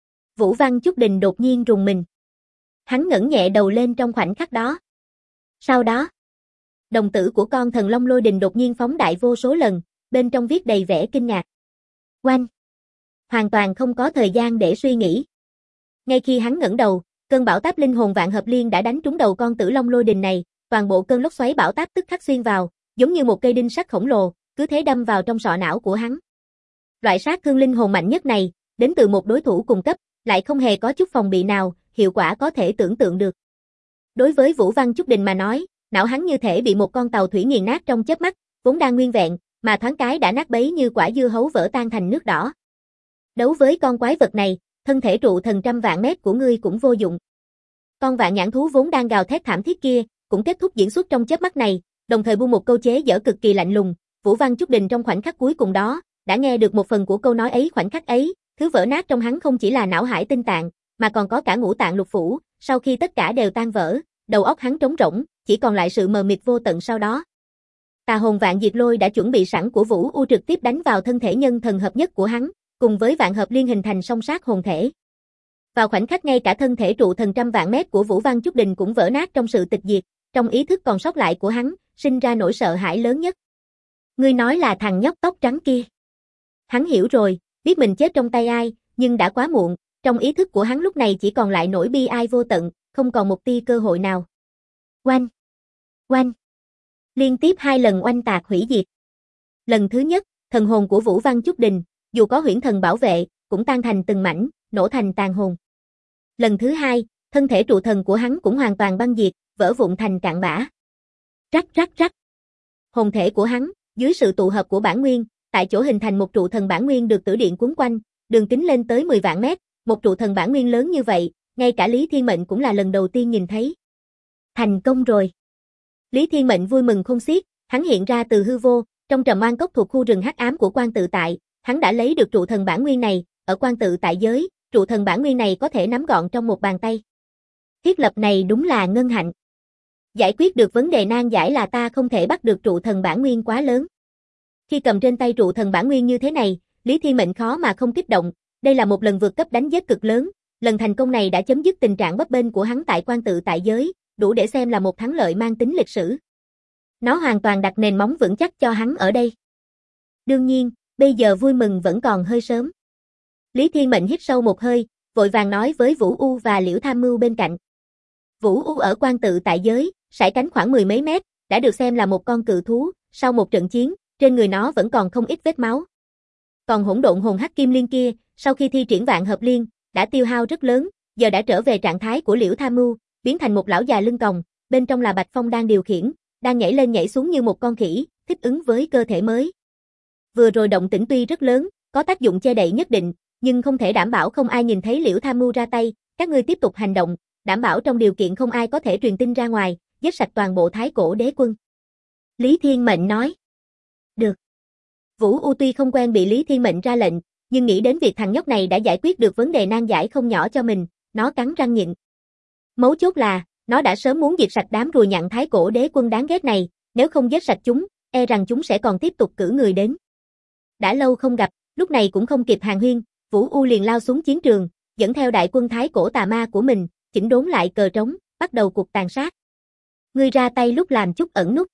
Vũ Văn Chúc Đình đột nhiên rùng mình. Hắn ngẩng nhẹ đầu lên trong khoảnh khắc đó. Sau đó, đồng tử của con Thần Long Lôi Đình đột nhiên phóng đại vô số lần, bên trong viết đầy vẻ kinh ngạc. Oanh! Hoàn toàn không có thời gian để suy nghĩ. Ngay khi hắn ngẩng đầu, cơn bão táp linh hồn Vạn Hợp Liên đã đánh trúng đầu con Tử Long Lôi Đình này, toàn bộ cơn lốc xoáy bão táp tức khắc xuyên vào, giống như một cây đinh sắt khổng lồ, cứ thế đâm vào trong sọ não của hắn. Loại sát thương linh hồn mạnh nhất này, đến từ một đối thủ cùng cấp, lại không hề có chút phòng bị nào, hiệu quả có thể tưởng tượng được. Đối với Vũ Văn Chúc Đình mà nói, não hắn như thể bị một con tàu thủy nghiền nát trong chớp mắt, vốn đang nguyên vẹn, mà thoáng cái đã nát bấy như quả dưa hấu vỡ tan thành nước đỏ. Đấu với con quái vật này, thân thể trụ thần trăm vạn mét của ngươi cũng vô dụng. Con vạn nhãn thú vốn đang gào thét thảm thiết kia, cũng kết thúc diễn xuất trong chớp mắt này, đồng thời buông một câu chế giễu cực kỳ lạnh lùng. Vũ Văn Chúc Đình trong khoảnh khắc cuối cùng đó, đã nghe được một phần của câu nói ấy. Khoảnh khắc ấy, thứ vỡ nát trong hắn không chỉ là não hải tinh tạng, mà còn có cả ngũ tạng lục phủ. Sau khi tất cả đều tan vỡ, đầu óc hắn trống rỗng, chỉ còn lại sự mờ mịt vô tận sau đó. Tà hồn vạn diệt lôi đã chuẩn bị sẵn của Vũ U trực tiếp đánh vào thân thể nhân thần hợp nhất của hắn, cùng với vạn hợp liên hình thành song sát hồn thể. Vào khoảnh khắc ngay cả thân thể trụ thần trăm vạn mét của Vũ Văn Chúc Đình cũng vỡ nát trong sự tịch diệt, trong ý thức còn sót lại của hắn, sinh ra nỗi sợ hãi lớn nhất. Ngươi nói là thằng nhóc tóc trắng kia. Hắn hiểu rồi, biết mình chết trong tay ai, nhưng đã quá muộn, trong ý thức của hắn lúc này chỉ còn lại nỗi bi ai vô tận, không còn một tia cơ hội nào. Oanh! Oanh! Liên tiếp 2 lần oanh tạc hủy diệt. Lần thứ nhất, thần hồn của Vũ Văn Chúc Đình, dù có huyễn thần bảo vệ, cũng tan thành từng mảnh, nổ thành tàn hồn. Lần thứ hai, thân thể trụ thần của hắn cũng hoàn toàn băng diệt, vỡ vụn thành cạn bã. Rắc rắc rắc. Hồn thể của hắn, dưới sự tụ hợp của bản nguyên, tại chỗ hình thành một trụ thần bản nguyên được tử điện cuốn quanh, đường kính lên tới 10 vạn mét, một trụ thần bản nguyên lớn như vậy, ngay cả Lý Thiên Mệnh cũng là lần đầu tiên nhìn thấy. Thành công rồi. Lý Thiên Mệnh vui mừng khôn xiết, hắn hiện ra từ hư vô, trong Trầm Oan Cốc thuộc khu rừng hắc ám của Quan Tự Tại, hắn đã lấy được trụ thần bản nguyên này, ở Quan Tự Tại giới, trụ thần bản nguyên này có thể nắm gọn trong một bàn tay. Thiết lập này đúng là ngân hạnh. Giải quyết được vấn đề nan giải là ta không thể bắt được trụ thần bản nguyên quá lớn. Khi cầm trên tay trụ thần bản nguyên như thế này, Lý Thiên Mệnh khó mà không kích động, đây là một lần vượt cấp đánh giết cực lớn, lần thành công này đã chấm dứt tình trạng bấp bênh của hắn tại Quan Tự Tại giới, đủ để xem là một thắng lợi mang tính lịch sử. Nó hoàn toàn đặt nền móng vững chắc cho hắn ở đây. Đương nhiên, bây giờ vui mừng vẫn còn hơi sớm. Lý Thiên Mệnh hít sâu một hơi, vội vàng nói với Vũ U và Liễu Tham Mưu bên cạnh. Vũ U ở Quan Tự Tại giới, sải cánh khoảng 10 mấy mét, đã được xem là một con cự thú, sau một trận chiến, trên người nó vẫn còn không ít vết máu. Còn hỗn độn hồn hắc kim liên kia, sau khi thi triển vạn hợp liên, đã tiêu hao rất lớn, giờ đã trở về trạng thái của Liễu Tham Mưu, biến thành một lão già lưng còng, bên trong là Bạch Phong đang điều khiển, đang nhảy lên nhảy xuống như một con khỉ, thích ứng với cơ thể mới. Vừa rồi động tĩnh tuy rất lớn, có tác dụng che đậy nhất định, nhưng không thể đảm bảo không ai nhìn thấy Liễu Tham Mưu ra tay, các ngươi tiếp tục hành động, đảm bảo trong điều kiện không ai có thể truyền tin ra ngoài, giết sạch toàn bộ Thái Cổ Đế Quân. Lý Thiên Mệnh nói. Được. Vũ U tuy không quen bị Lý Thiên Mệnh ra lệnh, nhưng nghĩ đến việc thằng nhóc này đã giải quyết được vấn đề nan giải không nhỏ cho mình, nó cắn răng nhịn. Mấu chốt là, nó đã sớm muốn diệt sạch đám ruồi nhặn Thái Cổ Đế Quân đáng ghét này, nếu không giết sạch chúng, e rằng chúng sẽ còn tiếp tục cử người đến. Đã lâu không gặp, lúc này cũng không kịp hàn huyên, Vũ U liền lao xuống chiến trường, dẫn theo đại quân Thái Cổ tà ma của mình, chỉnh đốn lại cờ trống, bắt đầu cuộc tàn sát. Ngươi ra tay lúc làm chút ẩn nút.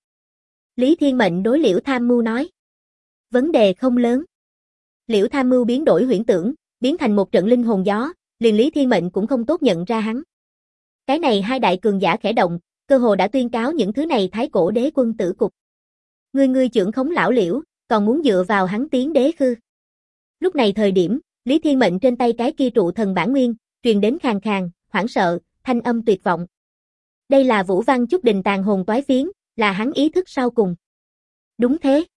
Lý Thiên Mệnh đối Liễu Tham Mưu nói. Vấn đề không lớn. Liễu Tham Mưu biến đổi huyễn tưởng, biến thành một trận linh hồn gió, liền Lý Thiên Mệnh cũng không tốt nhận ra hắn. Cái này hai đại cường giả khẽ động, cơ hồ đã tuyên cáo những thứ này Thái Cổ Đế Quân tử cục. Ngươi trưởng khống lão Liễu, còn muốn dựa vào hắn tiến đế khư. Lúc này thời điểm, Lý Thiên Mệnh trên tay cái kia trụ thần bản nguyên, truyền đến khàn khàn, hoảng sợ, thanh âm tuyệt vọng. Đây là Vũ Văn Chúc Đình tàn hồn toái phiến, là hắn ý thức sau cùng. Đúng thế.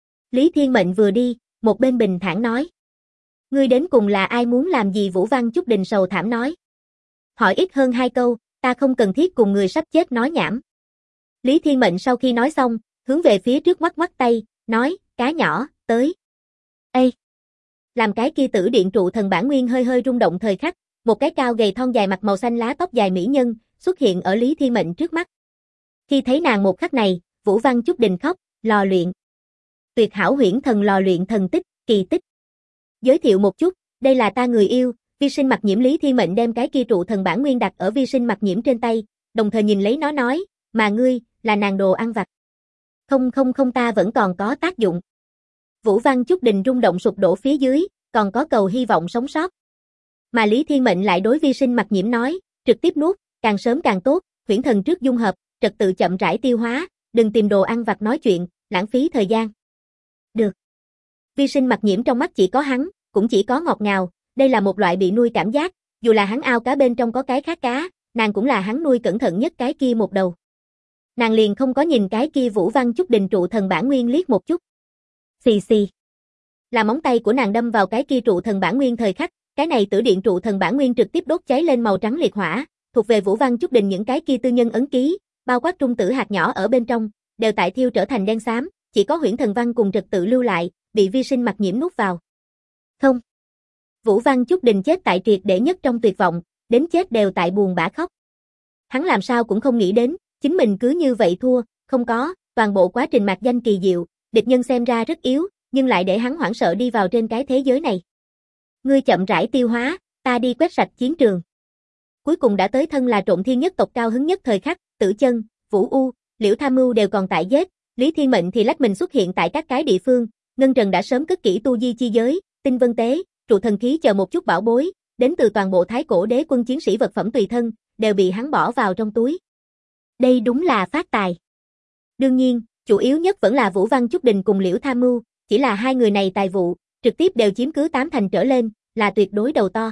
Lý Thiên Mệnh vừa đi, một bên bình thản nói. Ngươi đến cùng là ai, muốn làm gì? Vũ Văn Chúc Đình sầu thảm nói. Hỏi ít hơn 2 câu, ta không cần thiết cùng người sắp chết nói nhảm. Lý Thiên Mệnh sau khi nói xong, hướng về phía trước ngoắc ngoắc tay, nói, cá nhỏ, tới. Ê! Làm cái kia tử điện trụ thần bản nguyên hơi hơi rung động thời khắc, một cái cao gầy thon dài mặt màu xanh lá tóc dài mỹ nhân, xuất hiện ở Lý Thiên Mệnh trước mắt. Khi thấy nàng một khắc này, Vũ Văn Chúc Đình khóc, lò luyện. Tuyệt hảo huyễn thần lò luyện thần tích, kỳ tích. Giới thiệu một chút, đây là ta người yêu, Vi Sinh Mặc Nhiễm. Lý Thiên Mệnh đem cái kia trụ thần bản nguyên đặt ở Vi Sinh Mặc Nhiễm trên tay, đồng thời nhìn lấy nó nói, mà ngươi, là nàng đồ ăn vặt. Không, ta vẫn còn có tác dụng. Vũ Văn Chúc Đình rung động sụp đổ phía dưới, còn có cầu hy vọng sống sót. Mà Lý Thiên Mệnh lại đối Vi Sinh Mặc Nhiễm nói, trực tiếp nuốt, càng sớm càng tốt, huyễn thần trước dung hợp, trật tự chậm rãi tiêu hóa, đừng tìm đồ ăn vặt nói chuyện, lãng phí thời gian. Được. Vi Sinh Mặc Nhiễm trong mắt chỉ có hắn, cũng chỉ có ngọt ngào, đây là một loại bị nuôi cảm giác, dù là hắn ao cá bên trong có cái khác cá, nàng cũng là hắn nuôi cẩn thận nhất cái kia một đầu. Nàng liền không có nhìn cái kia Vũ Văn Chúc Đình trụ thần bản nguyên liếc một chút. Xì xì. Là móng tay của nàng đâm vào cái kia trụ thần bản nguyên thời khắc, cái này tử điện trụ thần bản nguyên trực tiếp đốt cháy lên màu trắng liệt hỏa, thuộc về Vũ Văn Chúc Đình những cái kia tư nhân ấn ký, bao quát trung tử hạt nhỏ ở bên trong, đều tại thiêu trở thành đen xám, chỉ có Huyễn Thần Văn cùng trật tự lưu lại, bị Vi Sinh Mặc Nhiễm nuốt vào. Không. Vũ Văn Chúc Đình chết tại triệt để nhất trong tuyệt vọng, đến chết đều tại buồn bã khóc. Hắn làm sao cũng không nghĩ đến, chính mình cứ như vậy thua, không có, toàn bộ quá trình mạc danh kỳ diệu, địch nhân xem ra rất yếu, nhưng lại để hắn hoảng sợ đi vào trên cái thế giới này. Ngươi chậm rãi tiêu hóa, ta đi quét sạch chiến trường. Cuối cùng đã tới thân là Trộm Thiên nhất tộc cao hứng nhất thời khắc, Tử Chân, Vũ U, Liễu Tham Mưu đều còn tại giết, Lý Thiên Mệnh thì lách mình xuất hiện tại các cái địa phương, Ngân Trần đã sớm cất kỹ tu di chi giới, tinh vân tế, trụ thần khí chờ một chút bảo bối, đến từ toàn bộ Thái Cổ Đế quân chiến sĩ vật phẩm tùy thân, đều bị hắn bỏ vào trong túi. Đây đúng là phát tài. Đương nhiên, chủ yếu nhất vẫn là Vũ Văn Chúc Đình cùng Liễu Tham Mưu, chỉ là hai người này tài vụ, trực tiếp đều chiếm cứ 8 thành trở lên, là tuyệt đối đầu to.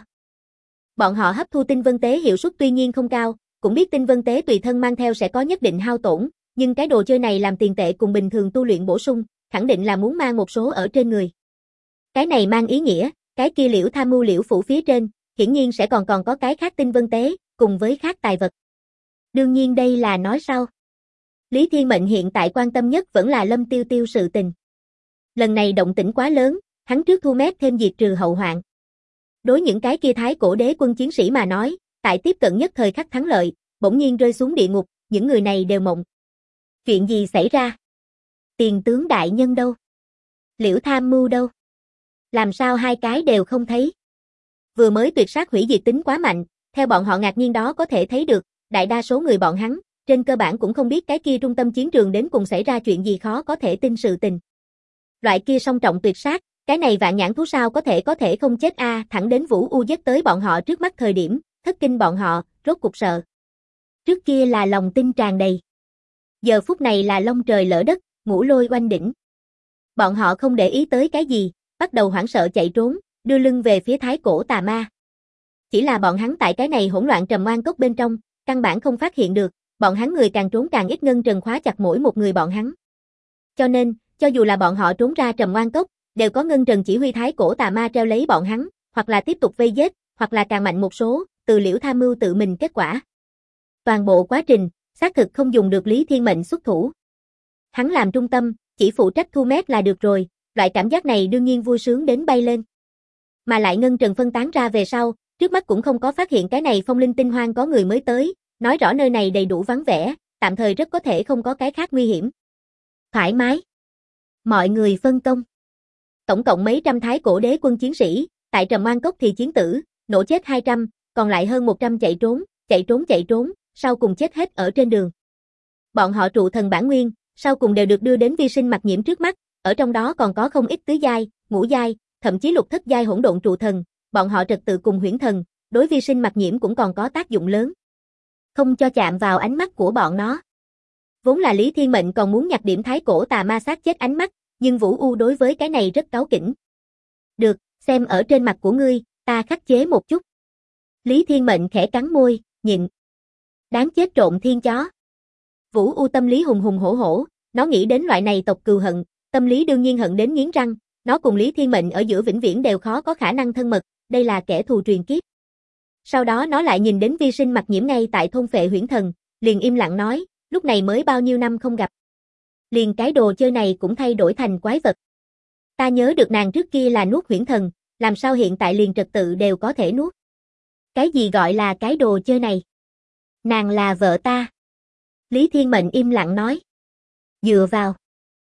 Bọn họ hấp thu tinh vân tế hiệu suất tuy nhiên không cao, cũng biết tinh vân tế tùy thân mang theo sẽ có nhất định hao tổn, nhưng cái đồ chơi này làm tiền tệ cùng bình thường tu luyện bổ sung, khẳng định là muốn mang một số ở trên người. Cái này mang ý nghĩa, cái kia Liễu Tham Mưu Liễu phủ phía trên, hiển nhiên sẽ còn có cái khác tinh vân tế, cùng với khác tài vật. Đương nhiên đây là nói sau. Lý Thiên Mệnh hiện tại quan tâm nhất vẫn là Lâm Tiêu Tiêu sự tình. Lần này động tĩnh quá lớn, hắn trước thu mét thêm diệt trừ hậu hoạn. Đối những cái kia Thái Cổ Đế quân chiến sĩ mà nói, tại tiếp cận nhất thời khắc thắng lợi, bỗng nhiên rơi xuống địa ngục, những người này đều mộng. Chuyện gì xảy ra? Tiền tướng đại nhân đâu? Liễu Tham Mưu đâu? Làm sao hai cái đều không thấy? Vừa mới tuyệt sát hủy diệt tính quá mạnh, theo bọn họ ngạc nhiên đó có thể thấy được, đại đa số người bọn hắn, trên cơ bản cũng không biết cái kia trung tâm chiến trường đến cùng xảy ra chuyện gì khó có thể tin sự tình. Loại kia song trọng tuyệt sát, cái này vạn nhãn thú sao có thể không chết a, thẳng đến Vũ U giết tới bọn họ trước mắt thời điểm, thất kinh bọn họ, rốt cục sợ. Trước kia là lòng tin tràn đầy. Giờ phút này là long trời lỡ đất, ngũ lôi oanh đỉnh. Bọn họ không để ý tới cái gì, bắt đầu hoảng sợ chạy trốn, đưa lưng về phía Thái Cổ tà ma. Chỉ là bọn hắn tại cái này hỗn loạn trầm oan cốc bên trong, căn bản không phát hiện được, bọn hắn người càng trốn càng ít, Ngân Trần khóa chặt mỗi một người bọn hắn. Cho nên, cho dù là bọn họ trốn ra trầm oan cốc, đều có Ngân Trần chỉ huy Thái Cổ tà ma treo lấy bọn hắn, hoặc là tiếp tục vây giết, hoặc là càng mạnh một số, từ Liễu Tham Mưu tự mình kết quả. Toàn bộ quá trình, xác thực không dùng được Lý Thiên Mệnh xuất thủ. Hắn làm trung tâm, chỉ phụ trách thu mét là được rồi, loại cảm giác này đương nhiên vui sướng đến bay lên. Mà lại Ngân Trần phân tán ra về sau, trước mắt cũng không có phát hiện cái này phong linh tinh hoang có người mới tới, nói rõ nơi này đầy đủ vắng vẻ, tạm thời rất có thể không có cái khác nguy hiểm. Thoải mái. Mọi người phân công. Tổng cộng mấy trăm Thái Cổ Đế quân chiến sĩ, tại Trầm Oan Cốc thì chiến tử, nổ chết 200, còn lại hơn 100 chạy trốn, sau cùng chết hết ở trên đường. Bọn họ trụ thần bản nguyên, sau cùng đều được đưa đến Vi Sinh Mặc Nhiễm trước mắt, ở trong đó còn có không ít tứ giai, ngũ giai, thậm chí lục thất giai hỗn độn trụ thần, bọn họ trật tự cùng huyễn thần, đối Vi Sinh Mặc Nhiễm cũng còn có tác dụng lớn. Không cho chạm vào ánh mắt của bọn nó. Vốn là Lý Thiên Mệnh còn muốn nhặt điểm Thái Cổ tà ma sát chết ánh mắt, nhưng Vũ U đối với cái này rất cáu kỉnh. Được, xem ở trên mặt của ngươi, ta khắc chế một chút. Lý Thiên Mệnh khẽ cắn môi, nhịn. Đáng chết trộm thiên chó. Vũ U tâm lý hùng hùng hổ hổ, nó nghĩ đến loại này tộc cừu hận, tâm lý đương nhiên hận đến nghiến răng, nó cùng Lý Thiên Mệnh ở giữa vĩnh viễn đều khó có khả năng thân mật, đây là kẻ thù truyền kiếp. Sau đó nó lại nhìn đến Vi Sinh Mặc Nhiễm ngay tại thôn phệ huyễn thần, liền im lặng nói, lúc này mới bao nhiêu năm không gặp. Liền cái đồ chơi này cũng thay đổi thành quái vật. Ta nhớ được nàng trước kia là nuốt huyễn thần, làm sao hiện tại liền trật tự đều có thể nuốt. Cái gì gọi là cái đồ chơi này? Nàng là vợ ta. Lý Thiên Mệnh im lặng nói. Dựa vào.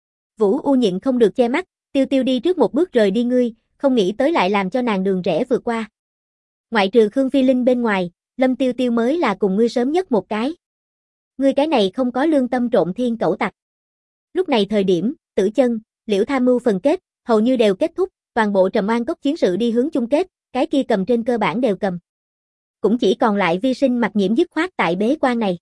Vũ U nhịn không được che mắt, Tiêu Tiêu đi trước một bước rời đi ngươi, không nghĩ tới lại làm cho nàng đường rẽ vượt qua. Ngoại trừ Khương Phi Linh bên ngoài, Lâm Tiêu Tiêu mới là cùng ngươi sớm nhất một cái. Ngươi cái này không có lương tâm trộm thiên cẩu tặc. Lúc này thời điểm, Tử Chân, Liễu Tham Mưu phần kết, hầu như đều kết thúc, toàn bộ Trầm Oan Cốc chiến sự đi hướng chung kết, cái kia cầm trên cơ bản đều cầm. Cũng chỉ còn lại Vi Sinh Mặc Nhiễm dứt khoát tại bế quan này.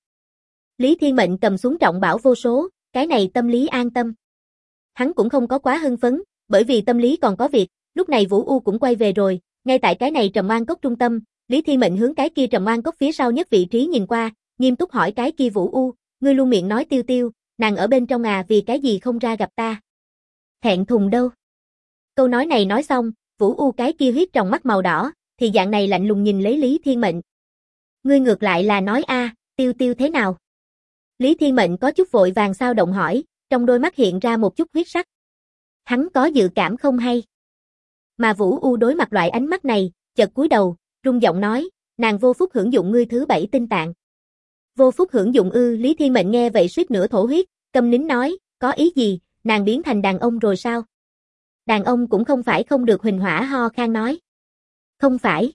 Lý Thiên Mệnh cầm xuống trọng bảo vô số, cái này tâm lý an tâm. Hắn cũng không có quá hưng phấn, bởi vì tâm lý còn có việc, lúc này Vũ U cũng quay về rồi, ngay tại cái này Trầm Oan Cốc trung tâm, Lý Thiên Mệnh hướng cái kia Trầm Oan Cốc phía sau nhất vị trí nhìn qua, nghiêm túc hỏi cái kia Vũ U, ngươi luôn miệng nói Tiêu Tiêu, nàng ở bên trong à, vì cái gì không ra gặp ta? Thẹn thùng đâu? Câu nói này nói xong, Vũ U cái kia huyết trong mắt màu đỏ, thì dạng này lạnh lùng nhìn lấy Lý Thiên Mệnh. Ngươi ngược lại là nói a, Tiêu Tiêu thế nào? Lý Thiên Mệnh có chút vội vàng sao động hỏi, trong đôi mắt hiện ra một chút huyết sắc. Hắn có dự cảm không hay. Mà Vũ U đối mặt loại ánh mắt này, chợt cúi đầu, rung giọng nói, nàng vô phúc hưởng dụng ngươi thứ 7 tinh tạng. Vô phúc hưởng dụng ư? Lý Thiên Mệnh nghe vậy suýt nữa thổ huyết, câm nín nói, có ý gì, nàng biến thành đàn ông rồi sao? Đàn ông cũng không phải không được. Huỳnh Hỏa ho khan nói. Không phải.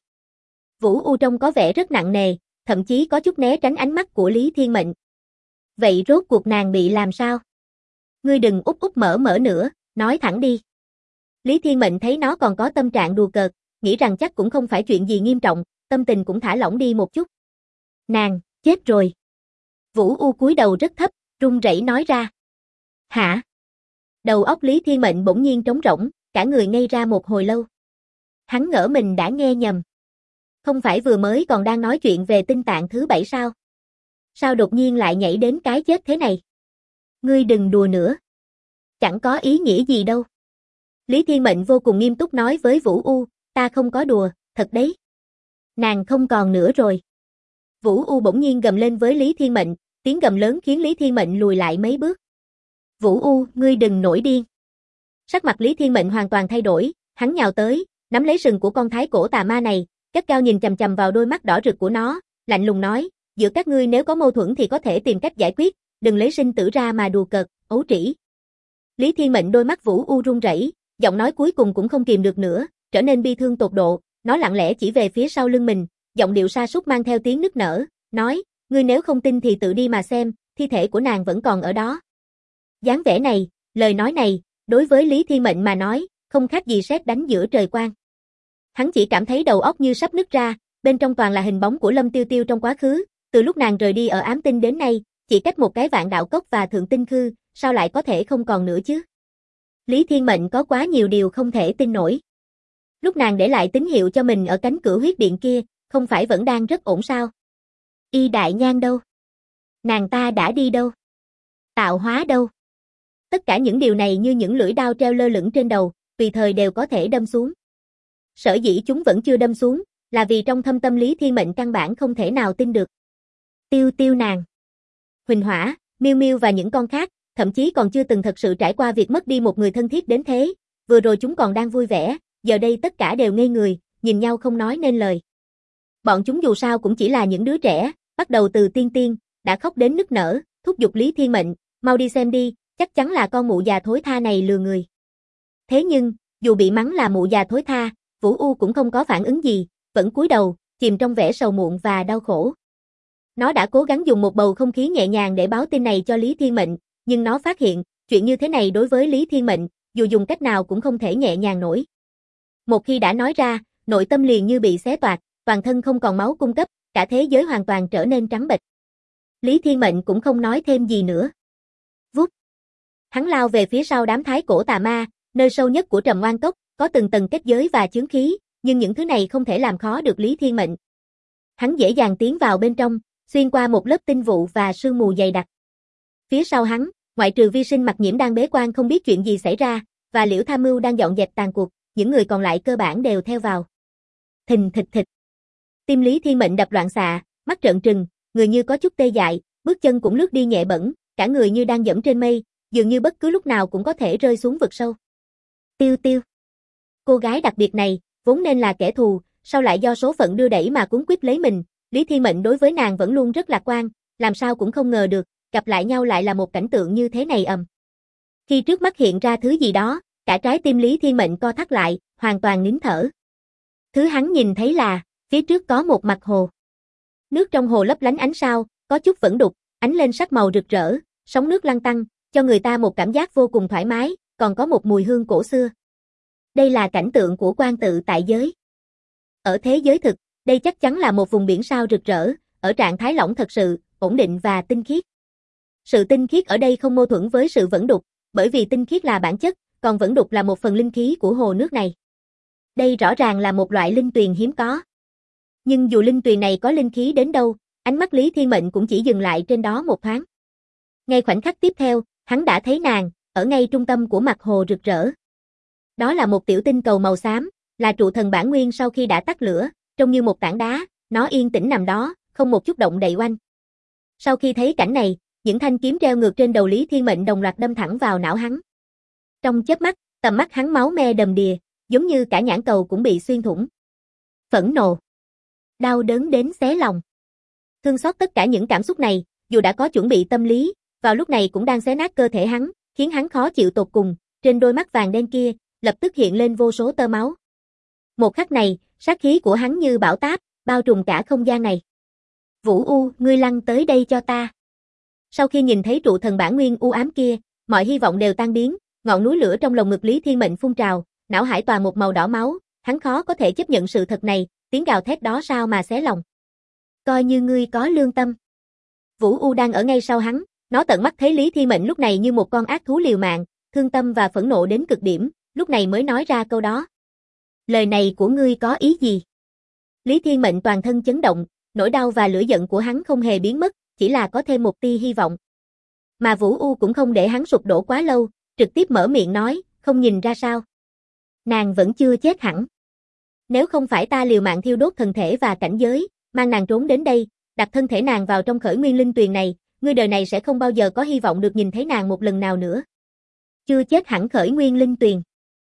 Vũ U trông có vẻ rất nặng nề, thậm chí có chút né tránh ánh mắt của Lý Thiên Mệnh. Vậy rốt cuộc nàng bị làm sao? Ngươi đừng úp úp mở mở nữa, nói thẳng đi. Lý Thiên Mệnh thấy nó còn có tâm trạng đùa cợt, nghĩ rằng chắc cũng không phải chuyện gì nghiêm trọng, tâm tình cũng thả lỏng đi một chút. Nàng, chết rồi. Vũ U cúi đầu rất thấp, run rẩy nói ra. Hả? Đầu óc Lý Thiên Mệnh bỗng nhiên trống rỗng, cả người ngây ra một hồi lâu. Hắn ngỡ mình đã nghe nhầm. Không phải vừa mới còn đang nói chuyện về tinh tạng thứ 7 sao? Sao đột nhiên lại nhảy đến cái chết thế này? Ngươi đừng đùa nữa. Chẳng có ý nghĩa gì đâu. Lý Thiên Mệnh vô cùng nghiêm túc nói với Vũ U, ta không có đùa, thật đấy. Nàng không còn nữa rồi. Vũ U bỗng nhiên gầm lên với Lý Thiên Mệnh, tiếng gầm lớn khiến Lý Thiên Mệnh lùi lại mấy bước. Vũ U, ngươi đừng nổi điên. Sắc mặt Lý Thiên Mệnh hoàn toàn thay đổi, hắn nhào tới, nắm lấy sừng của con thái cổ tà ma này, gắt gao nhìn chằm chằm vào đôi mắt đỏ rực của nó, lạnh lùng nói, giữa các ngươi nếu có mâu thuẫn thì có thể tìm cách giải quyết, đừng lấy sinh tử ra mà đùa cợt, ấu trĩ. Lý Thiên Mệnh đôi mắt Vũ U run rẩy, giọng nói cuối cùng cũng không kìm được nữa, trở nên bi thương tột độ, nó lặng lẽ chỉ về phía sau lưng mình, giọng điệu sa sút mang theo tiếng nức nở, nói, ngươi nếu không tin thì tự đi mà xem, thi thể của nàng vẫn còn ở đó. Dáng vẻ này, lời nói này, đối với Lý Thiên Mệnh mà nói, không khác gì sét đánh giữa trời quang. Hắn chỉ cảm thấy đầu óc như sắp nứt ra, bên trong toàn là hình bóng của Lâm Tiêu Tiêu trong quá khứ, từ lúc nàng rời đi ở ám tinh đến nay, chỉ cách một cái Vạn Đạo Cốc và Thượng Tinh Khư, sao lại có thể không còn nữa chứ? Lý Thiên Mệnh có quá nhiều điều không thể tin nổi. Lúc nàng để lại tín hiệu cho mình ở cánh cửa huyết điện kia, không phải vẫn đang rất ổn sao? Y Đại Nhan đâu? Nàng ta đã đi đâu? Tạo Hóa đâu? Tất cả những điều này như những lưỡi đao treo lơ lửng trên đầu, tùy thời đều có thể đâm xuống. Sở dĩ chúng vẫn chưa đâm xuống, là vì trong thâm tâm Lý Thiên Mệnh căn bản không thể nào tin được. Tiêu Tiêu nàng, Huỳnh Hỏa, Miêu Miêu và những con khác, thậm chí còn chưa từng thật sự trải qua việc mất đi một người thân thiết đến thế, vừa rồi chúng còn đang vui vẻ, giờ đây tất cả đều ngây người, nhìn nhau không nói nên lời. Bọn chúng dù sao cũng chỉ là những đứa trẻ, bắt đầu từ tiên tiên, đã khóc đến nức nở, thúc giục Lý Thiên Mệnh, mau đi xem đi, chắc chắn là con mụ già thối tha này lừa người. Thế nhưng, dù bị mắng là mụ già thối tha, Vũ U cũng không có phản ứng gì, vẫn cúi đầu, chìm trong vẻ sầu muộn và đau khổ. Nó đã cố gắng dùng một bầu không khí nhẹ nhàng để báo tin này cho Lý Thiên Mệnh, nhưng nó phát hiện, chuyện như thế này đối với Lý Thiên Mệnh, dù dùng cách nào cũng không thể nhẹ nhàng nổi. Một khi đã nói ra, nội tâm liền như bị xé toạc, toàn thân không còn máu cung cấp, cả thế giới hoàn toàn trở nên trắng bệch. Lý Thiên Mệnh cũng không nói thêm gì nữa. Vút. Hắn lao về phía sau đám thái cổ tà ma, nơi sâu nhất của Trầm Oan Cốc, có từng tầng kết giới và chướng khí, nhưng những thứ này không thể làm khó được Lý Thiên Mệnh. Hắn dễ dàng tiến vào bên trong, xuyên qua một lớp tinh vụ và sương mù dày đặc. Phía sau hắn, ngoại trừ Vi Sinh Mặc Nhiễm đang bế quan không biết chuyện gì xảy ra, và Liễu Tham Mưu đang dọn dẹp tàn cuộc, những người còn lại cơ bản đều theo vào. Thình thịch thịch. Tim Lý Thiên Mệnh đập loạn xạ, mắt trợn trừng, người như có chút tê dại, bước chân cũng lướt đi nhẹ bẫng, cả người như đang dẫm trên mây, dường như bất cứ lúc nào cũng có thể rơi xuống vực sâu. Tiêu Tiêu. Cô gái đặc biệt này, vốn nên là kẻ thù, sao lại do số phận đưa đẩy mà cuốn quýt lấy mình, Lý Thiên Mệnh đối với nàng vẫn luôn rất lạc quan, làm sao cũng không ngờ được, gặp lại nhau lại là một cảnh tượng như thế này ầm. Khi trước mắt hiện ra thứ gì đó, cả trái tim Lý Thiên Mệnh co thắt lại, hoàn toàn nín thở. Thứ hắn nhìn thấy là, phía trước có một mặt hồ. Nước trong hồ lấp lánh ánh sao, có chút vẫn đục, ánh lên sắc màu rực rỡ, sóng nước lăn tăn, cho người ta một cảm giác vô cùng thoải mái, còn có một mùi hương cổ xưa. Đây là cảnh tượng của Quan Tự tại giới. Ở thế giới thực, đây chắc chắn là một vùng biển sao rực rỡ, ở trạng thái lỏng thật sự, ổn định và tinh khiết. Sự tinh khiết ở đây không mâu thuẫn với sự vẫn đục, bởi vì tinh khiết là bản chất, còn vẫn đục là một phần linh khí của hồ nước này. Đây rõ ràng là một loại linh tuyền hiếm có. Nhưng dù linh tuyền này có linh khí đến đâu, ánh mắt Lý Thiên Mệnh cũng chỉ dừng lại trên đó một thoáng. Ngay khoảnh khắc tiếp theo, hắn đã thấy nàng, ở ngay trung tâm của mặt hồ rực rỡ. Đó là một tiểu tinh cầu màu xám, là trụ thần bản nguyên sau khi đã tắt lửa, trông như một tảng đá, nó yên tĩnh nằm đó, không một chút động đậy oanh. Sau khi thấy cảnh này, những thanh kiếm treo ngược trên đầu Lý Thiên Mệnh đồng loạt đâm thẳng vào não hắn. Trong chớp mắt, tầm mắt hắn máu me đầm đìa, giống như cả nhãn cầu cũng bị xuyên thủng. Phẫn nộ, đau đớn đến xé lòng. Thương xót tất cả những cảm xúc này, dù đã có chuẩn bị tâm lý, vào lúc này cũng đang xé nát cơ thể hắn, khiến hắn khó chịu tột cùng, trên đôi mắt vàng đen kia, lập tức hiện lên vô số tơ máu. Một khắc này, sát khí của hắn như bão táp, bao trùm cả không gian này. Vũ U, ngươi lăn tới đây cho ta. Sau khi nhìn thấy trụ thần bản nguyên u ám kia, mọi hy vọng đều tan biến, ngọn núi lửa trong lồng ngực Lý Thiên Mệnh phun trào, não hải toàn một màu đỏ máu, hắn khó có thể chấp nhận sự thật này, tiếng gào thét đó sao mà xé lòng. Coi như ngươi có lương tâm. Vũ U đang ở ngay sau hắn, nó tận mắt thấy Lý Thiên Mệnh lúc này như một con ác thú liều mạng, thương tâm và phẫn nộ đến cực điểm, lúc này mới nói ra câu đó. Lời này của ngươi có ý gì? Lý Thiên Mệnh toàn thân chấn động, nỗi đau và lửa giận của hắn không hề biến mất, chỉ là có thêm một tia hy vọng. Mà Vũ U cũng không để hắn sụp đổ quá lâu, trực tiếp mở miệng nói, không nhìn ra sao. Nàng vẫn chưa chết hẳn. Nếu không phải ta liều mạng thiêu đốt thần thể và cảnh giới, mang nàng trốn đến đây, đặt thân thể nàng vào trong khởi nguyên linh tuyền này, ngươi đời này sẽ không bao giờ có hy vọng được nhìn thấy nàng một lần nào nữa. Chưa chết hẳn khởi nguyên linh tuyền.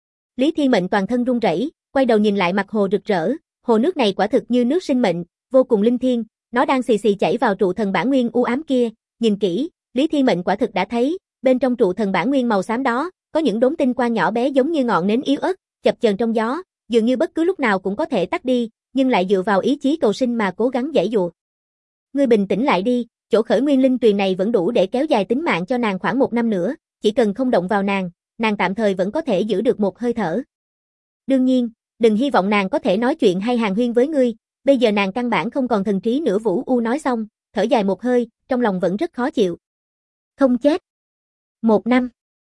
Lý Thiên Mệnh toàn thân run rẩy, quay đầu nhìn lại mặt hồ rực rỡ, hồ nước này quả thực như nước sinh mệnh, vô cùng linh thiêng, nó đang xì xì chảy vào trụ thần bản nguyên u ám kia, nhìn kỹ, Lý Thiên Mệnh quả thực đã thấy, bên trong trụ thần bản nguyên màu xám đó, có những đốm tinh quang nhỏ bé giống như ngọn nến yếu ớt, chập chờn trong gió, dường như bất cứ lúc nào cũng có thể tắt đi, nhưng lại dựa vào ý chí cầu sinh mà cố gắng giãy giụa. Ngươi bình tĩnh lại đi, chỗ khởi nguyên linh tuyền này vẫn đủ để kéo dài tính mạng cho nàng khoảng 1 năm nữa, chỉ cần không động vào nàng tạm thời vẫn có thể giữ được một hơi thở. Đương nhiên, đừng hy vọng nàng có thể nói chuyện hay hàn huyên với ngươi, bây giờ nàng căn bản không còn thần trí nữa. Vũ U nói xong, thở dài một hơi, trong lòng vẫn rất khó chịu. Không chết. 1 năm.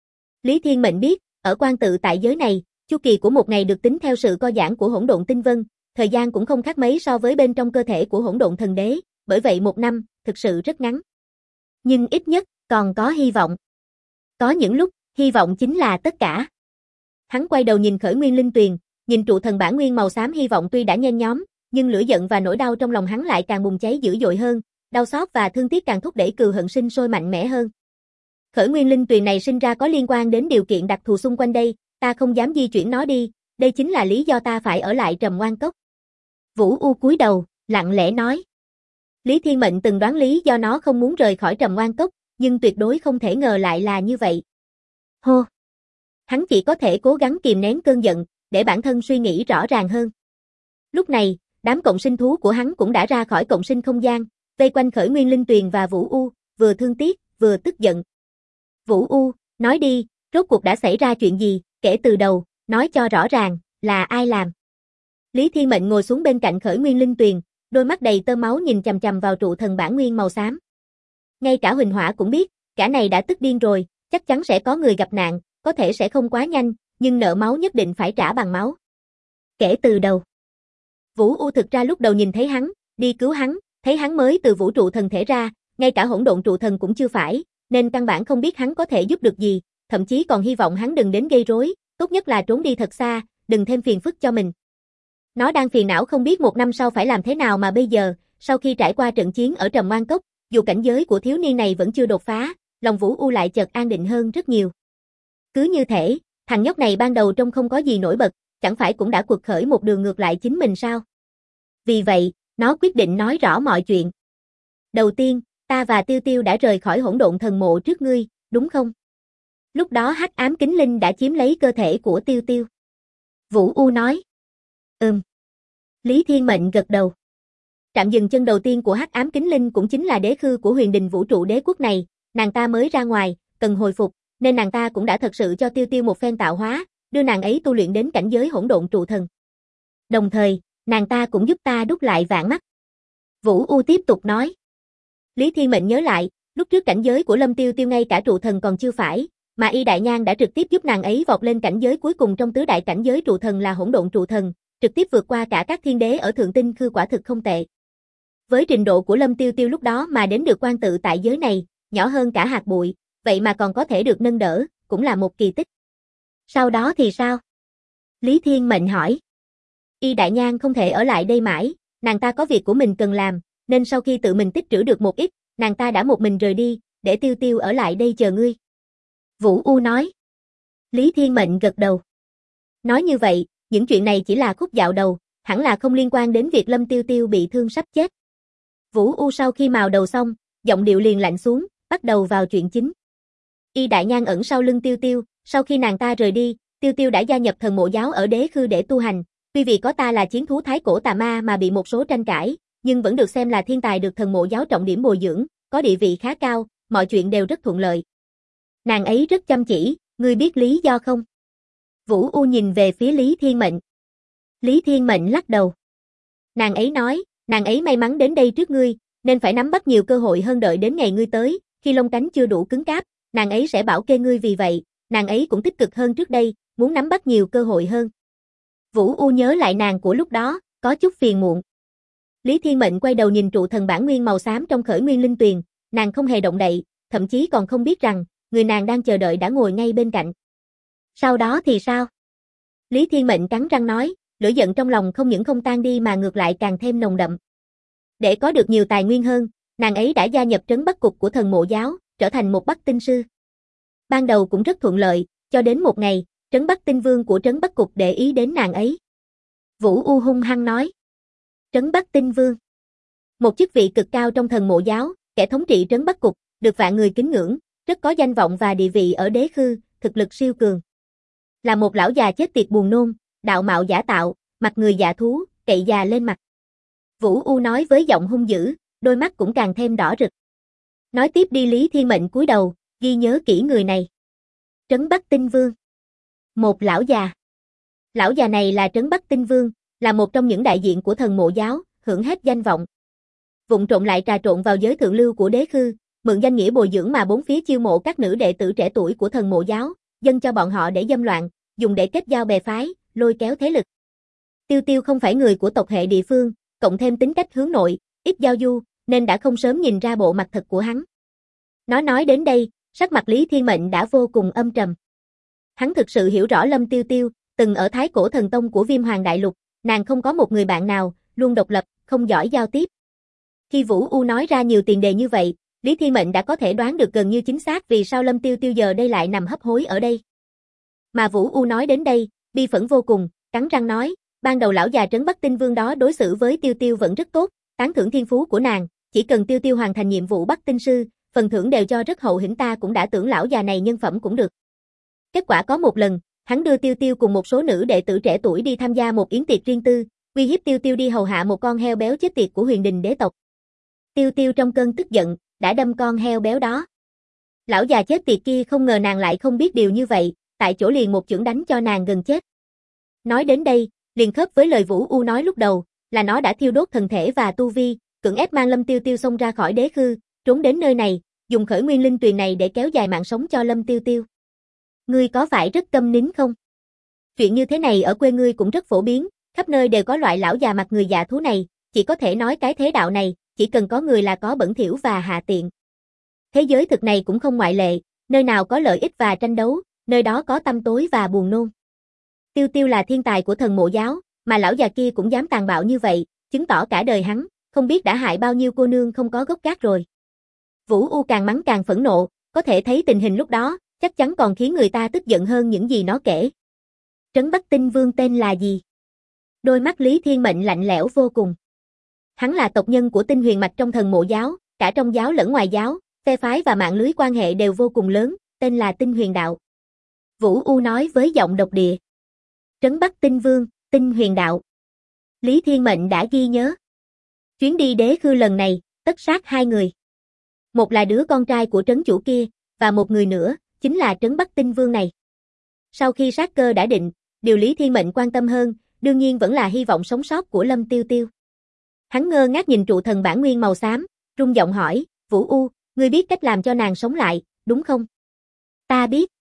Lý Thiên Mệnh biết, ở quan tự tại giới này, chu kỳ của một ngày được tính theo sự co giãn của hỗn độn tinh vân, thời gian cũng không khác mấy so với bên trong cơ thể của hỗn độn thần đế, bởi vậy 1 năm, thực sự rất ngắn. Nhưng ít nhất, còn có hy vọng. Có những lúc, hy vọng chính là tất cả. Hắn quay đầu nhìn khởi nguyên linh tuyền, nhìn trụ thần bản nguyên màu xám, hy vọng tuy đã nhen nhóm, nhưng lửa giận và nỗi đau trong lòng hắn lại càng bùng cháy dữ dội hơn, đau xót và thương tiếc càng thúc đẩy cừu hận sinh sôi mạnh mẽ hơn. Khởi nguyên linh tuyền này sinh ra có liên quan đến điều kiện đặc thù xung quanh đây, ta không dám di chuyển nó đi, đây chính là lý do ta phải ở lại Trầm Oan Cốc. Vũ U cúi đầu, lặng lẽ nói. Lý Thiên Mệnh từng đoán lý do nó không muốn rời khỏi Trầm Oan Cốc, nhưng tuyệt đối không thể ngờ lại là như vậy. Hô! Hắn chỉ có thể cố gắng kìm nén cơn giận, để bản thân suy nghĩ rõ ràng hơn. Lúc này, đám cộng sinh thú của hắn cũng đã ra khỏi cộng sinh không gian, vây quanh khởi nguyên linh tuyền và Vũ U, vừa thương tiếc, vừa tức giận. Vũ U, nói đi, rốt cuộc đã xảy ra chuyện gì, kể từ đầu, nói cho rõ ràng, là ai làm. Lý Thiên Mệnh ngồi xuống bên cạnh khởi nguyên linh tuyền, đôi mắt đầy tơ máu nhìn chằm chằm vào trụ thần bản nguyên màu xám. Ngay cả Huỳnh Hỏa cũng biết, cả này đã tức điên rồi, chắc chắn sẽ có người gặp nạn, có thể sẽ không quá nhanh, nhưng nợ máu nhất định phải trả bằng máu. Kể từ đầu. Vũ U thực ra lúc đầu nhìn thấy hắn, đi cứu hắn, thấy hắn mới từ vũ trụ thần thể ra, ngay cả hỗn độn trụ thần cũng chưa phải, nên căn bản không biết hắn có thể giúp được gì, thậm chí còn hy vọng hắn đừng đến gây rối, tốt nhất là trốn đi thật xa, đừng thêm phiền phức cho mình. Nó đang phiền não không biết 1 năm sau phải làm thế nào, mà bây giờ, sau khi trải qua trận chiến ở Trầm Oan Cốc, dù cảnh giới của thiếu niên này vẫn chưa đột phá, lòng Vũ U lại chợt an định hơn rất nhiều. Cứ như thể, thằng nhóc này ban đầu trông không có gì nổi bật, chẳng phải cũng đã quật khởi một đường ngược lại chính mình sao? Vì vậy, nó quyết định nói rõ mọi chuyện. Đầu tiên, ta và Tiêu Tiêu đã rời khỏi hỗn độn thần mộ trước ngươi, đúng không? Lúc đó hắc ám kính linh đã chiếm lấy cơ thể của Tiêu Tiêu. Vũ U nói. Lý Thiên Mệnh gật đầu. Trạm dừng chân đầu tiên của hắc ám kính linh cũng chính là đế khư của huyền đình vũ trụ đế quốc này, nàng ta mới ra ngoài, cần hồi phục, nên nàng ta cũng đã thật sự cho Tiêu Tiêu một phen tạo hóa, đưa nàng ấy tu luyện đến cảnh giới hỗn độn trụ thần. Đồng thời, nàng ta cũng giúp ta đúc lại vạn mắt. Vũ U tiếp tục nói. Lý Thiên Mệnh nhớ lại, lúc trước cảnh giới của Lâm Tiêu Tiêu ngay cả trụ thần còn chưa phải, mà Y Đại Nhan đã trực tiếp giúp nàng ấy vọt lên cảnh giới cuối cùng trong tứ đại cảnh giới trụ thần là hỗn độn trụ thần, trực tiếp vượt qua cả các thiên đế ở thượng tinh khư quả thực không tệ. Với trình độ của Lâm Tiêu Tiêu lúc đó mà đến được quan tự tại giới này, nhỏ hơn cả hạt bụi, vậy mà còn có thể được nâng đỡ, cũng là một kỳ tích. Sau đó thì sao? Lý Thiên Mệnh hỏi. Y Đại Nhan không thể ở lại đây mãi, nàng ta có việc của mình cần làm, nên sau khi tự mình tích trữ được một ít, nàng ta đã một mình rời đi, để Tiêu Tiêu ở lại đây chờ ngươi. Vũ U nói. Lý Thiên Mệnh gật đầu. Nói như vậy, những chuyện này chỉ là khúc dạo đầu, hẳn là không liên quan đến việc Lâm Tiêu Tiêu bị thương sắp chết. Vũ U sau khi mào đầu xong, giọng điệu liền lạnh xuống, bắt đầu vào chuyện chính. Y Đại Nhan ẩn sau lưng Tiêu Tiêu, sau khi nàng ta rời đi, Tiêu Tiêu đã gia nhập thần mộ giáo ở đế khư để tu hành, tuy vì có ta là chiến thú thái cổ tà ma mà bị một số tranh cãi, nhưng vẫn được xem là thiên tài được thần mộ giáo trọng điểm bồi dưỡng, có địa vị khá cao, mọi chuyện đều rất thuận lợi. Nàng ấy rất chăm chỉ, ngươi biết lý do không? Vũ U nhìn về phía Lý Thiên Mệnh. Lý Thiên Mệnh lắc đầu. Nàng ấy nói, nàng ấy may mắn đến đây trước ngươi, nên phải nắm bắt nhiều cơ hội hơn đợi đến ngày ngươi tới, khi lông cánh chưa đủ cứng cáp, nàng ấy sẽ bảo kê ngươi vì vậy, nàng ấy cũng tích cực hơn trước đây, muốn nắm bắt nhiều cơ hội hơn. Vũ U nhớ lại nàng của lúc đó, có chút phiền muộn. Lý Thiên Mệnh quay đầu nhìn trụ thần bản nguyên màu xám trong khởi nguyên linh tuyền, nàng không hề động đậy, thậm chí còn không biết rằng, người nàng đang chờ đợi đã ngồi ngay bên cạnh. Sau đó thì sao? Lý Thiên Mệnh cắn răng nói, lửa giận trong lòng không những không tan đi mà ngược lại càng thêm nồng đậm. Để có được nhiều tài nguyên hơn, nàng ấy đã gia nhập trấn Bắc Cục của thần mộ giáo, trở thành một Bắc Tinh sư. Ban đầu cũng rất thuận lợi, cho đến một ngày, trấn Bắc Tinh Vương của trấn Bắc Cục để ý đến nàng ấy. Vũ U hung hăng nói. Trấn Bắc Tinh Vương. Một chức vị cực cao trong thần mộ giáo, kẻ thống trị trấn Bắc Cục, được vạn người kính ngưỡng, rất có danh vọng và địa vị ở đế khư, thực lực siêu cường. Là một lão già chết tiệt buồn nôn, đạo mạo giả tạo, mặt người dạ thú, cậy già lên mặt. Vũ U nói với giọng hung dữ, đôi mắt cũng càng thêm đỏ rực. Nói tiếp đi. Lý Thiên Mệnh cúi đầu, ghi nhớ kỹ người này. Trấn Bắc Tinh Vương. Một lão già. Lão già này là Trấn Bắc Tinh Vương, là một trong những đại diện của thần mộ giáo, hưởng hết danh vọng. Vụng trộn lại trà trộn vào giới thượng lưu của đế khư, mượn danh nghĩa bồi dưỡng mà bốn phía chiêu mộ các nữ đệ tử trẻ tuổi của thần mộ giáo, dâng cho bọn họ để dâm loạn, dùng để kết giao bè phái, lôi kéo thế lực. Tiêu Tiêu không phải người của tộc hệ địa phương, cộng thêm tính cách hướng nội, ít giao du, nên đã không sớm nhìn ra bộ mặt thật của hắn. Nói đến đây, sắc mặt Lý Thiên Mệnh đã vô cùng âm trầm. Hắn thực sự hiểu rõ Lâm Tiêu Tiêu, từng ở Thái Cổ Thần Tông của Viêm Hoàng Đại Lục, nàng không có một người bạn nào, luôn độc lập, không giỏi giao tiếp. Khi Vũ U nói ra nhiều tiền đề như vậy, Lý Thiên Mệnh đã có thể đoán được gần như chính xác vì sao Lâm Tiêu Tiêu giờ đây lại nằm hấp hối ở đây. Mà Vũ U nói đến đây, bi phẫn vô cùng, cắn răng nói, ban đầu lão già Trấn Bắc Tinh Vương đó đối xử với Tiêu Tiêu vẫn rất tốt, tán thưởng thiên phú của nàng, chỉ cần Tiêu Tiêu hoàn thành nhiệm vụ Bắc Tinh sư, phần thưởng đều cho rất hậu hĩnh, ta cũng đã tưởng lão già này nhân phẩm cũng được. Kết quả có một lần, hắn đưa Tiêu Tiêu cùng một số nữ đệ tử trẻ tuổi đi tham gia một yến tiệc riêng tư, uy hiếp Tiêu Tiêu đi hầu hạ một con heo béo chết tiệt của Huyền Đình đế tộc. Tiêu Tiêu trong cơn tức giận, đã đâm con heo béo đó. Lão già chết tiệt kia không ngờ nàng lại không biết điều như vậy, tại chỗ liền một chưởng đánh cho nàng gần chết. Nói đến đây, liền khớp với lời Vũ U nói lúc đầu, là nó đã thiêu đốt thần thể và tu vi, cưỡng ép mang Lâm Tiêu Tiêu xông ra khỏi đế khư, trốn đến nơi này, dùng khởi nguyên linh tuyền này để kéo dài mạng sống cho Lâm Tiêu Tiêu. Ngươi có phải rất câm nín không? Chuyện như thế này ở quê ngươi cũng rất phổ biến, khắp nơi đều có loại lão già mặt người dạ thú này, chỉ có thể nói cái thế đạo này, chỉ cần có người là có bẩn thỉu và hạ tiện. Thế giới thực này cũng không ngoại lệ, nơi nào có lợi ích và tranh đấu, nơi đó có tăm tối và buồn nôn. Tiêu Tiêu là thiên tài của thần mộ giáo, mà lão già kia cũng dám tàn bạo như vậy, chứng tỏ cả đời hắn, không biết đã hại bao nhiêu cô nương không có gốc gác rồi. Vũ U càng mắng càng phẫn nộ, có thể thấy tình hình lúc đó, chắc chắn còn khiến người ta tức giận hơn những gì nó kể. Trấn Bắc Tinh Vương tên là gì? Đôi mắt Lý Thiên Mệnh lạnh lẽo vô cùng. Hắn là tộc nhân của Tinh Huyền Mạch trong thần mộ giáo, cả trong giáo lẫn ngoài giáo, phe phái và mạng lưới quan hệ đều vô cùng lớn, tên là Tinh Huyền Đạo. Vũ U nói với giọng độc địa. Trấn Bắc Tinh Vương, Tinh Huyền Đạo. Lý Thiên Mệnh đã ghi nhớ. Chuyến đi đế khư lần này, tất sát hai người. Một là đứa con trai của trấn chủ kia, và một người nữa, chính là Trấn Bắc Tinh Vương này. Sau khi sát cơ đã định, điều Lý Thiên Mệnh quan tâm hơn, đương nhiên vẫn là hy vọng sống sót của Lâm Tiêu Tiêu. Hắn ngơ ngác nhìn trụ thần bản nguyên màu xám, rung giọng hỏi, Vũ U, ngươi biết cách làm cho nàng sống lại, đúng không? Ta biết.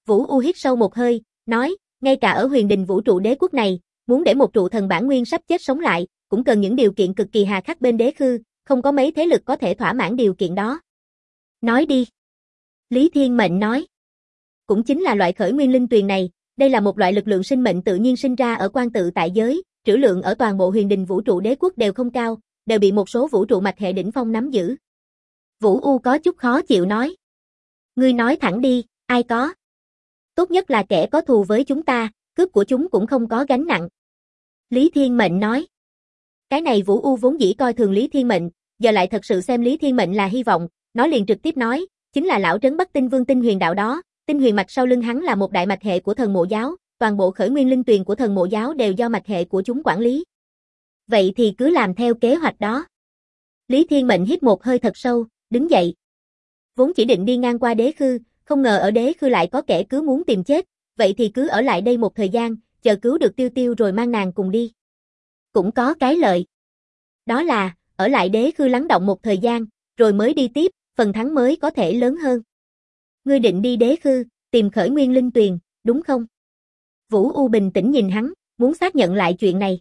Vũ U hít sâu một hơi, nói, ngay cả ở huyền đình vũ trụ đế quốc này, muốn để một trụ thần bản nguyên sắp chết sống lại, cũng cần những điều kiện cực kỳ hà khắc bên đế khư, không có mấy thế lực có thể thỏa mãn điều kiện đó. Nói đi. Lý Thiên Mệnh nói. Cũng chính là loại khởi nguyên linh tuyền này, đây là một loại lực lượng sinh mệnh tự nhiên sinh ra ở quan tự tại giới, trữ lượng ở toàn bộ huyền đình vũ trụ đế quốc đều không cao, đều bị một số vũ trụ mạch hệ đỉnh phong nắm giữ. Vũ U có chút khó chịu nói. Ngươi nói thẳng đi, ai có? Tốt nhất là kẻ có thù với chúng ta, cướp của chúng cũng không có gánh nặng. Lý Thiên Mệnh nói. Cái này Vũ U vốn dĩ coi thường Lý Thiên Mệnh, giờ lại thật sự xem Lý Thiên Mệnh là hy vọng, nó liền trực tiếp nói, chính là lão trấn Bắc Tinh Vương Tinh Huyền đạo đó, Tinh Huyền mạch sau lưng hắn là một đại mạch hệ của thần mộ giáo, toàn bộ khởi nguyên linh tuyền của thần mộ giáo đều do mạch hệ của chúng quản lý. Vậy thì cứ làm theo kế hoạch đó. Lý Thiên Mệnh hít một hơi thật sâu, đứng dậy. Vốn chỉ định đi ngang qua đế khư, không ngờ ở đế khư lại có kẻ cứ muốn tìm chết, vậy thì cứ ở lại đây một thời gian, chờ cứu được Tiêu Tiêu rồi mang nàng cùng đi. Cũng có cái lợi. Đó là, ở lại đế khư lắng động một thời gian, rồi mới đi tiếp, phần thắng mới có thể lớn hơn. Ngươi định đi đế khư, tìm khởi nguyên linh tuyền, đúng không? Vũ U bình tĩnh nhìn hắn, muốn xác nhận lại chuyện này.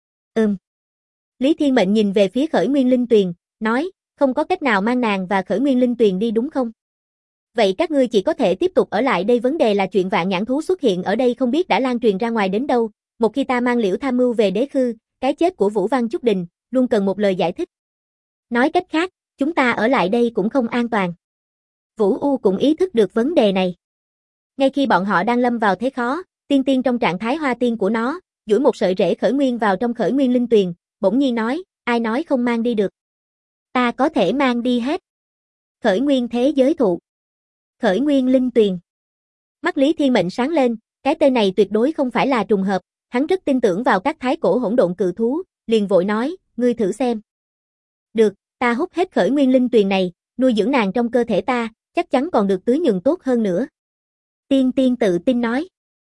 Lý Thiên Mệnh nhìn về phía khởi nguyên linh tuyền, nói, không có cách nào mang nàng và khởi nguyên linh tuyền đi đúng không? Vậy các ngươi chỉ có thể tiếp tục ở lại đây, vấn đề là chuyện vạn nhãn thú xuất hiện ở đây không biết đã lan truyền ra ngoài đến đâu, một khi ta mang Liễu Tham Mưu về đế khư, cái chết của Vũ Văn Chúc Đình, luôn cần một lời giải thích. Nói cách khác, chúng ta ở lại đây cũng không an toàn. Vũ U cũng ý thức được vấn đề này. Ngay khi bọn họ đang lâm vào thế khó, Tiên Tiên trong trạng thái hoa tiên của nó, duỗi một sợi rễ khởi nguyên vào trong khởi nguyên linh tuyền, bỗng nhiên nói, ai nói không mang đi được. Ta có thể mang đi hết. Khởi nguyên thế giới thụ. Khởi nguyên linh tuyền. Mắt Lý Thiên Mệnh sáng lên, cái tên này tuyệt đối không phải là trùng hợp, hắn rất tin tưởng vào các thái cổ hỗn độn cự thú, liền vội nói, ngươi thử xem. Được, ta hút hết khởi nguyên linh tuyền này, nuôi dưỡng nàng trong cơ thể ta, chắc chắn còn được tưới nhường tốt hơn nữa. Tiên Tiên tự tin nói.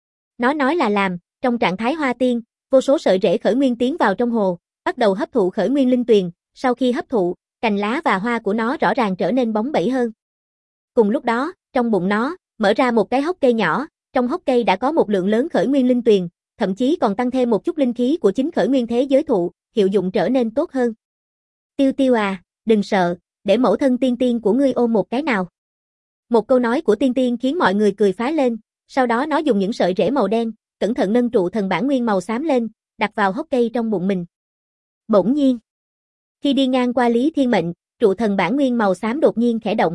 Nó nói là làm, trong trạng thái hoa tiên, vô số sợi rễ khởi nguyên tiến vào trong hồ, bắt đầu hấp thụ khởi nguyên linh tuyền, sau khi hấp thụ, cành lá và hoa của nó rõ ràng trở nên bóng bẩy hơn. Cùng lúc đó, trong bụng nó, mở ra một cái hốc cây nhỏ, trong hốc cây đã có một lượng lớn khởi nguyên linh tuyền, thậm chí còn tăng thêm một chút linh khí của chính khởi nguyên thế giới thụ, hiệu dụng trở nên tốt hơn. Tiêu Tiêu à, đừng sợ, để mẫu thân Tiên Tiên của ngươi ôm một cái nào. Một câu nói của Tiên Tiên khiến mọi người cười phá lên, sau đó nó dùng những sợi rễ màu đen, cẩn thận nâng trụ thần bản nguyên màu xám lên, đặt vào hốc cây trong bụng mình. Bỗng nhiên, khi đi ngang qua Lý Thiên Mệnh, trụ thần bản nguyên màu xám đột nhiên khẽ động.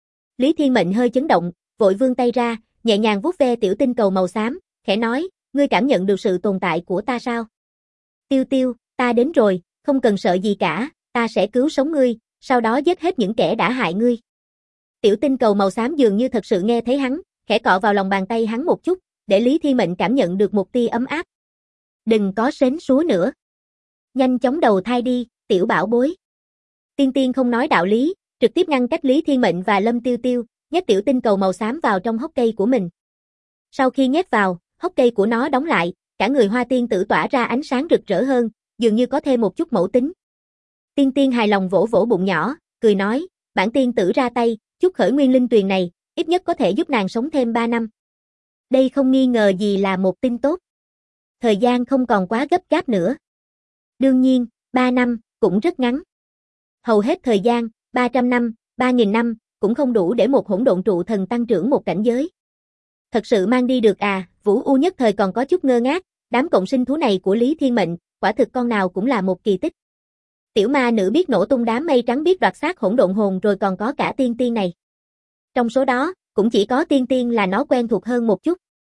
Lý Thiên Mệnh hơi chấn động, vội vươn tay ra, nhẹ nhàng vuốt ve tiểu tinh cầu màu xám, khẽ nói, ngươi cảm nhận được sự tồn tại của ta sao? Tiêu Tiêu, ta đến rồi, không cần sợ gì cả, ta sẽ cứu sống ngươi, sau đó giết hết những kẻ đã hại ngươi. Tiểu tinh cầu màu xám dường như thật sự nghe thấy hắn, khẽ cọ vào lòng bàn tay hắn một chút, để Lý Thiên Mệnh cảm nhận được một tia ấm áp. Đừng có sến súa nữa. Nhanh chóng đầu thai đi, tiểu bảo bối. Tiên Tiên không nói đạo lý, trực tiếp ngăn cách Lý Thiên Mệnh và Lâm Tiêu Tiêu, nhét tiểu tinh cầu màu xám vào trong hốc cây của mình. Sau khi nhét vào, hốc cây của nó đóng lại, cả người hoa tiên tử tỏa ra ánh sáng rực rỡ hơn, dường như có thêm một chút mẫu tính. Tiên Tiên hài lòng vỗ vỗ bụng nhỏ, cười nói, bản tiên tử ra tay, chút khởi nguyên linh tuyền này, ít nhất có thể giúp nàng sống thêm 3 năm. Đây không nghi ngờ gì là một tin tốt. Thời gian không còn quá gấp gáp nữa. Đương nhiên, 3 năm, cũng rất ngắn. Hầu hết thời gian, 300 năm, 3.000 năm, cũng không đủ để một hỗn độn trụ thần tăng trưởng một cảnh giới. Thật sự mang đi được à, Vũ U nhất thời còn có chút ngơ ngác, đám cộng sinh thú này của Lý Thiên Mệnh, quả thực con nào cũng là một kỳ tích. Tiểu ma nữ biết nổ tung đám mây trắng, biết đoạt xác hỗn độn hồn, rồi còn có cả Tiên Tiên này. Trong số đó, cũng chỉ có Tiên Tiên là nó quen thuộc hơn một chút.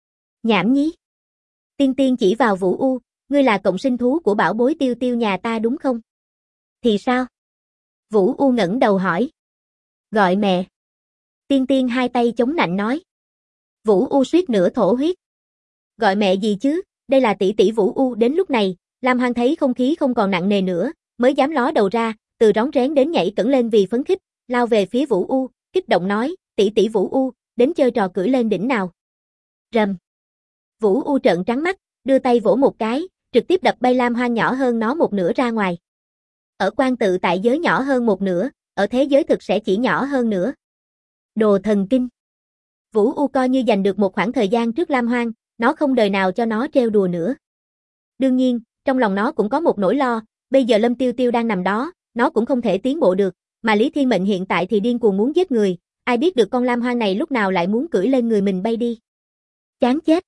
Nhảm nhí. Tiên Tiên chỉ vào Vũ U, ngươi là cộng sinh thú của bảo bối Tiêu Tiêu nhà ta đúng không? Thì sao? Vũ U ngẩng đầu hỏi. Gọi mẹ. Tiên Tiên hai tay chống nạnh nói. Vũ U suýt nữa thổ huyết. Gọi mẹ gì chứ, đây là tỷ tỷ Vũ U. Đến lúc này, Lam Hoang thấy không khí không còn nặng nề nữa, mới dám ló đầu ra, từ rón rén đến nhảy cẫng lên vì phấn khích, lao về phía Vũ U, kích động nói, tỷ tỷ Vũ U, đến chơi trò cưỡi lên đỉnh nào. Rầm. Vũ U trợn trắng mắt, đưa tay vỗ một cái, trực tiếp đập bay Lam Hoang nhỏ hơn nó một nửa ra ngoài. Ở quan tự tại giới nhỏ hơn một nửa, ở thế giới thực sẽ chỉ nhỏ hơn nữa. Đồ thần kinh. Vũ U coi như giành được một khoảng thời gian trước Lam Hoang, nó không đời nào cho nó trêu đùa nữa. Đương nhiên, trong lòng nó cũng có một nỗi lo, bây giờ Lâm Tiêu Tiêu đang nằm đó, nó cũng không thể tiến bộ được, mà Lý Thiên Mệnh hiện tại thì điên cuồng muốn giết người, ai biết được con Lam Hoang này lúc nào lại muốn cưỡi lên người mình bay đi. Chán chết.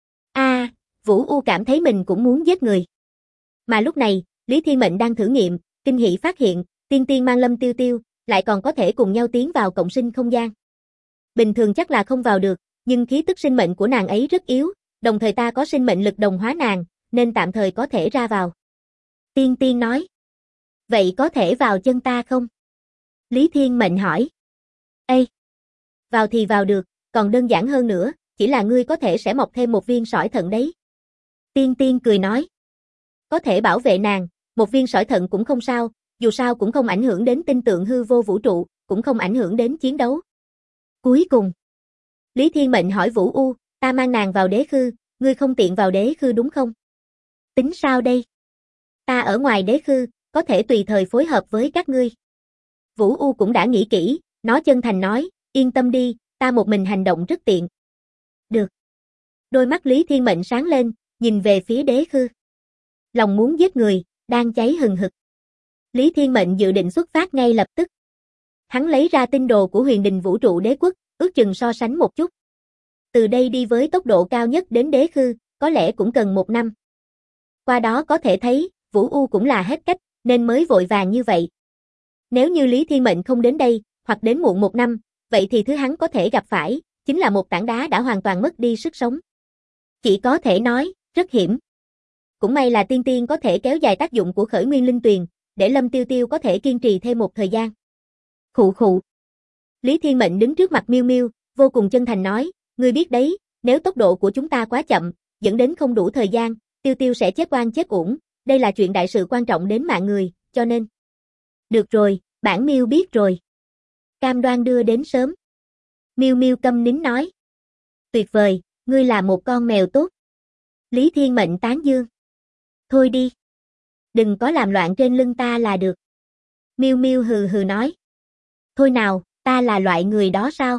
Vũ U cảm thấy mình cũng muốn giết người. Mà lúc này, Lý Thiên Mệnh đang thử nghiệm, kinh hỉ phát hiện, Tiên Tiên mang Lâm Tiêu Tiêu, lại còn có thể cùng nhau tiến vào cộng sinh không gian. Bình thường chắc là không vào được, nhưng khí tức sinh mệnh của nàng ấy rất yếu, đồng thời ta có sinh mệnh lực đồng hóa nàng, nên tạm thời có thể ra vào. Tiên Tiên nói. Vậy có thể vào chân ta không? Lý Thiên Mệnh hỏi. Ê! Vào thì vào được, còn đơn giản hơn nữa, chỉ là ngươi có thể sẽ mọc thêm một viên sỏi thận đấy. Tiên Tiên cười nói. Có thể bảo vệ nàng, một viên sỏi thận cũng không sao, dù sao cũng không ảnh hưởng đến tinh tượng hư vô vũ trụ, cũng không ảnh hưởng đến chiến đấu. Cuối cùng, Lý Thiên Mệnh hỏi Vũ U, ta mang nàng vào đế khư, ngươi không tiện vào đế khư đúng không? Tính sao đây? Ta ở ngoài đế khư, có thể tùy thời phối hợp với các ngươi. Vũ U cũng đã nghĩ kỹ, nó chân thành nói, yên tâm đi, ta một mình hành động rất tiện. Được. Đôi mắt Lý Thiên Mệnh sáng lên, nhìn về phía đế khư. Lòng muốn giết người, đang cháy hừng hực. Lý Thiên Mệnh dự định xuất phát ngay lập tức. Hắn lấy ra tinh đồ của Huyền Đình Vũ Trụ Đế Quốc, ước chừng so sánh một chút. Từ đây đi với tốc độ cao nhất đến đế khư, có lẽ cũng cần 1 năm. Qua đó có thể thấy, Vũ U cũng là hết cách, nên mới vội vàng như vậy. Nếu như Lý Thiên Mệnh không đến đây, hoặc đến muộn 1 năm, vậy thì thứ hắn có thể gặp phải, chính là một tảng đá đã hoàn toàn mất đi sức sống. Chỉ có thể nói, rất hiểm. Cũng may là Tiên Tiên có thể kéo dài tác dụng của khởi nguyên linh tuyền, để Lâm Tiêu Tiêu có thể kiên trì thêm một thời gian. Khụ khụ. Lý Thiên Mệnh đứng trước mặt Miêu Miêu, vô cùng chân thành nói, ngươi biết đấy, nếu tốc độ của chúng ta quá chậm, dẫn đến không đủ thời gian, Tiêu Tiêu sẽ chết oan chết uổng, đây là chuyện đại sự quan trọng đến mạng người, cho nên. Được rồi, bản Miêu biết rồi. Cam đoan đưa đến sớm. Miêu Miêu câm nín nói. Tuyệt vời, ngươi là một con mèo tốt. Lý Thiên Mệnh tán dương. Thôi đi. Đừng có làm loạn trên lưng ta là được. Miêu Miêu hừ hừ nói. Thôi nào, ta là loại người đó sao?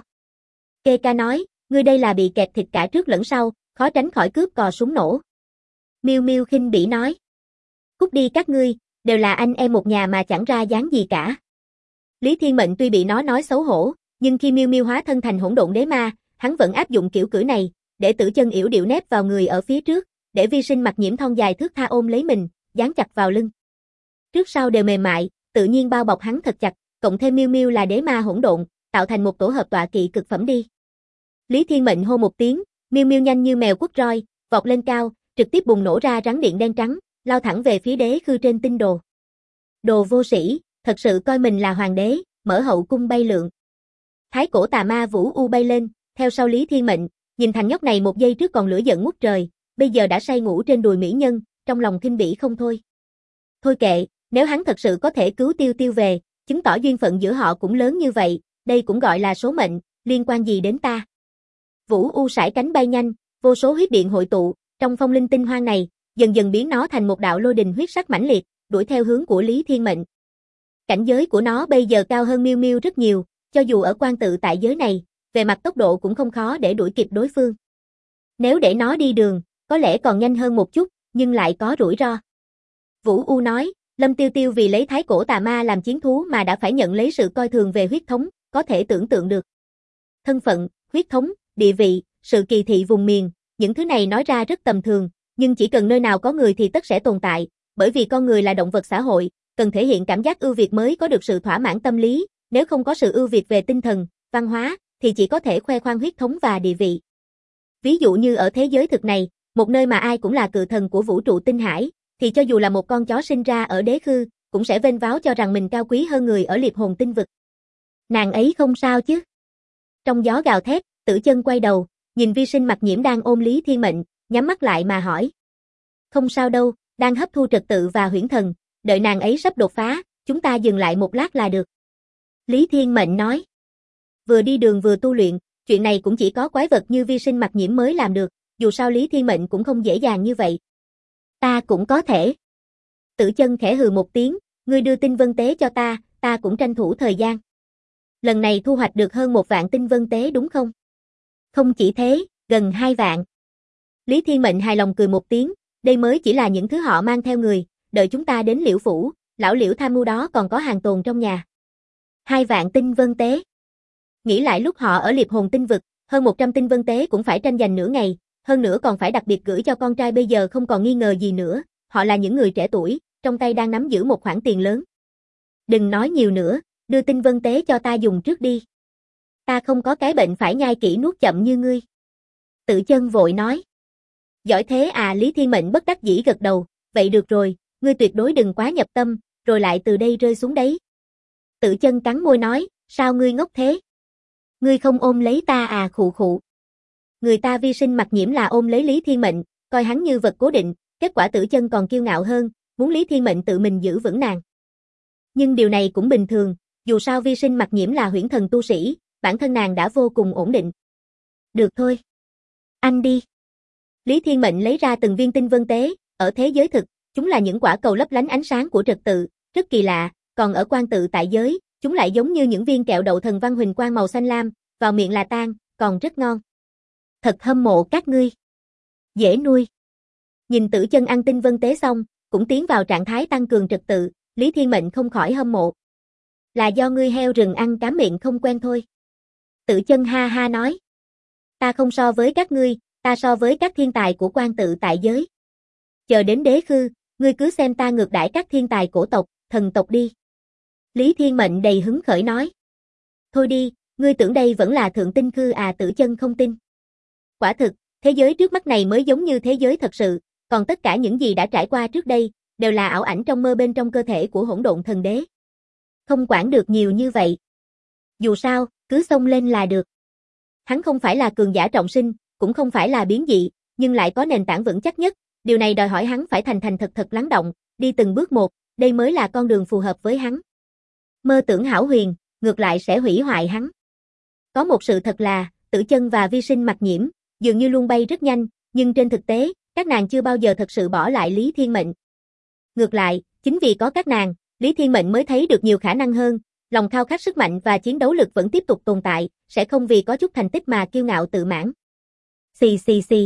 Kê ca nói, ngươi đây là bị kẹt thịt cả trước lẫn sau, khó tránh khỏi cướp cò súng nổ. Miêu Miêu khinh bỉ nói. Cút đi các ngươi, đều là anh em một nhà mà chẳng ra dáng gì cả. Lý Thiên Mệnh tuy bị nó nói xấu hổ, nhưng khi Miêu Miêu hóa thân thành hỗn độn đế ma, hắn vẫn áp dụng kiểu cưỡi này, để tử chân yểu điệu nép vào người ở phía trước, để vi sinh mặt nhiễm thon dài thước tha ôm lấy mình, dán chặt vào lưng. Trước sau đều mềm mại, tự nhiên bao bọc hắn thật chặt, cộng thêm Miêu Miêu là đế ma hỗn độn, tạo thành một tổ hợp tọa kỵ cực phẩm đi. Lý Thiên Mệnh hô một tiếng, Miêu Miêu nhanh như mèo quất roi, vọt lên cao, trực tiếp bùng nổ ra rắn điện đen trắng, lao thẳng về phía đế khư trên tinh đồ. Đồ vô sĩ, thật sự coi mình là hoàng đế, mở hậu cung bay lượn. Thái cổ tà ma Vũ U bay lên, theo sau Lý Thiên Mệnh, nhìn thằng nhóc này một giây trước còn lửa giận ngút trời, bây giờ đã say ngủ trên đùi mỹ nhân, trong lòng khinh bỉ không thôi. Thôi kệ, nếu hắn thật sự có thể cứu Tiêu Tiêu về, chứng tỏ duyên phận giữa họ cũng lớn như vậy, đây cũng gọi là số mệnh, liên quan gì đến ta. Vũ U sải cánh bay nhanh, vô số huyết điện hội tụ, trong phong linh tinh hoang này, dần dần biến nó thành một đạo lôi đình huyết sắc mãnh liệt, đuổi theo hướng của Lý Thiên Mệnh. Cảnh giới của nó bây giờ cao hơn Miêu Miêu rất nhiều, cho dù ở quan tự tại giới này, về mặt tốc độ cũng không khó để đuổi kịp đối phương. Nếu để nó đi đường, có lẽ còn nhanh hơn một chút, nhưng lại có rủi ro. Vũ U nói, Lâm Tiêu Tiêu vì lấy thái cổ tà ma làm chiến thú mà đã phải nhận lấy sự coi thường về huyết thống, có thể tưởng tượng được. Thân phận, huyết thống, địa vị, sự kỳ thị vùng miền, những thứ này nói ra rất tầm thường, nhưng chỉ cần nơi nào có người thì tất sẽ tồn tại, bởi vì con người là động vật xã hội, cần thể hiện cảm giác ưu việt mới có được sự thỏa mãn tâm lý, nếu không có sự ưu việt về tinh thần, văn hóa, thì chỉ có thể khoe khoang huyết thống và địa vị. Ví dụ như ở thế giới thực này, một nơi mà ai cũng là cự thần của vũ trụ tinh hải, thì cho dù là một con chó sinh ra ở đế khư, cũng sẽ vênh váo cho rằng mình cao quý hơn người ở liệt hồn tinh vực. Nàng ấy không sao chứ? Trong gió gào thét, Tử Chân quay đầu, nhìn vi sinh mặt nhiễm đang ôm Lý Thiên Mệnh, nhắm mắt lại mà hỏi. Không sao đâu, đang hấp thu trật tự và huyễn thần, đợi nàng ấy sắp đột phá, chúng ta dừng lại một lát là được. Lý Thiên Mệnh nói. Vừa đi đường vừa tu luyện, chuyện này cũng chỉ có quái vật như vi sinh mặt nhiễm mới làm được, dù sao Lý Thiên Mệnh cũng không dễ dàng như vậy. Ta cũng có thể. Tử Chân khẽ hừ một tiếng, ngươi đưa tinh vân tế cho ta cũng tranh thủ thời gian. Lần này thu hoạch được hơn 1 vạn tinh vân tế đúng không? Không chỉ thế, gần 2 vạn. Lý Thiên Mệnh hài lòng cười một tiếng, đây mới chỉ là những thứ họ mang theo người, đợi chúng ta đến Liễu phủ, lão Liễu tham mưu đó còn có hàng tồn trong nhà. 2 vạn tinh vân tế. Nghĩ lại lúc họ ở Liệp Hồn tinh vực, hơn 100 tinh vân tế cũng phải tranh giành nửa ngày, hơn nữa còn phải đặc biệt gửi cho con trai bây giờ không còn nghi ngờ gì nữa, họ là những người trẻ tuổi, trong tay đang nắm giữ một khoản tiền lớn. Đừng nói nhiều nữa, đưa tinh vân tế cho ta dùng trước đi. Ta không có cái bệnh phải nhai kỹ nuốt chậm như ngươi. Tự Chân vội nói. Giỏi thế à, Lý Thiên Mệnh bất đắc dĩ gật đầu, vậy được rồi, ngươi tuyệt đối đừng quá nhập tâm, rồi lại từ đây rơi xuống đấy. Tự Chân cắn môi nói, sao ngươi ngốc thế? Ngươi không ôm lấy ta à, khụ khụ. Người ta Vi Sinh Mặc Nhiễm là ôm lấy Lý Thiên Mệnh, coi hắn như vật cố định, kết quả Tự Chân còn kiêu ngạo hơn, muốn Lý Thiên Mệnh tự mình giữ vững nàng. Nhưng điều này cũng bình thường, dù sao Vi Sinh Mặc Nhiễm là huyễn thần tu sĩ, bản thân nàng đã vô cùng ổn định. Được thôi. Anh đi. Lý Thiên Mệnh lấy ra từng viên tinh vân tế, ở thế giới thực, chúng là những quả cầu lấp lánh ánh sáng của trật tự, rất kỳ lạ, còn ở quan tự tại giới, chúng lại giống như những viên kẹo đậu thần văn huỳnh quang màu xanh lam, vào miệng là tan, còn rất ngon. Thật hâm mộ các ngươi. Dễ nuôi. Nhìn Tử Chân ăn tinh vân tế xong, cũng tiến vào trạng thái tăng cường trật tự, Lý Thiên Mệnh không khỏi hâm mộ. Là do ngươi heo rừng ăn cám miệng không quen thôi. Tử Chân ha ha nói. Ta không so với các ngươi, ta so với các thiên tài của quan tự tại giới. Chờ đến đế khư, ngươi cứ xem ta ngược đãi các thiên tài cổ tộc, thần tộc đi. Lý Thiên Mệnh đầy hứng khởi nói. Thôi đi, ngươi tưởng đây vẫn là thượng tinh khư à, Tử Chân không tin. Quả thực, thế giới trước mắt này mới giống như thế giới thật sự, còn tất cả những gì đã trải qua trước đây, đều là ảo ảnh trong mơ bên trong cơ thể của hỗn độn thần đế. Không quản được nhiều như vậy. Dù sao, cứ xông lên là được. Hắn không phải là cường giả trọng sinh, cũng không phải là biến dị, nhưng lại có nền tảng vững chắc nhất, điều này đòi hỏi hắn phải thành thành thật thật lắng động, đi từng bước một, đây mới là con đường phù hợp với hắn. Mơ tưởng hão huyền, ngược lại sẽ hủy hoại hắn. Có một sự thật là, Tử Chân và Vi Sinh Mặc Nhiễm, dường như luôn bay rất nhanh, nhưng trên thực tế, các nàng chưa bao giờ thật sự bỏ lại Lý Thiên Mệnh. Ngược lại, chính vì có các nàng, Lý Thiên Mệnh mới thấy được nhiều khả năng hơn, lòng khao khát sức mạnh và chiến đấu lực vẫn tiếp tục tồn tại, sẽ không vì có chút thành tích mà kiêu ngạo tự mãn. Xì xì xì.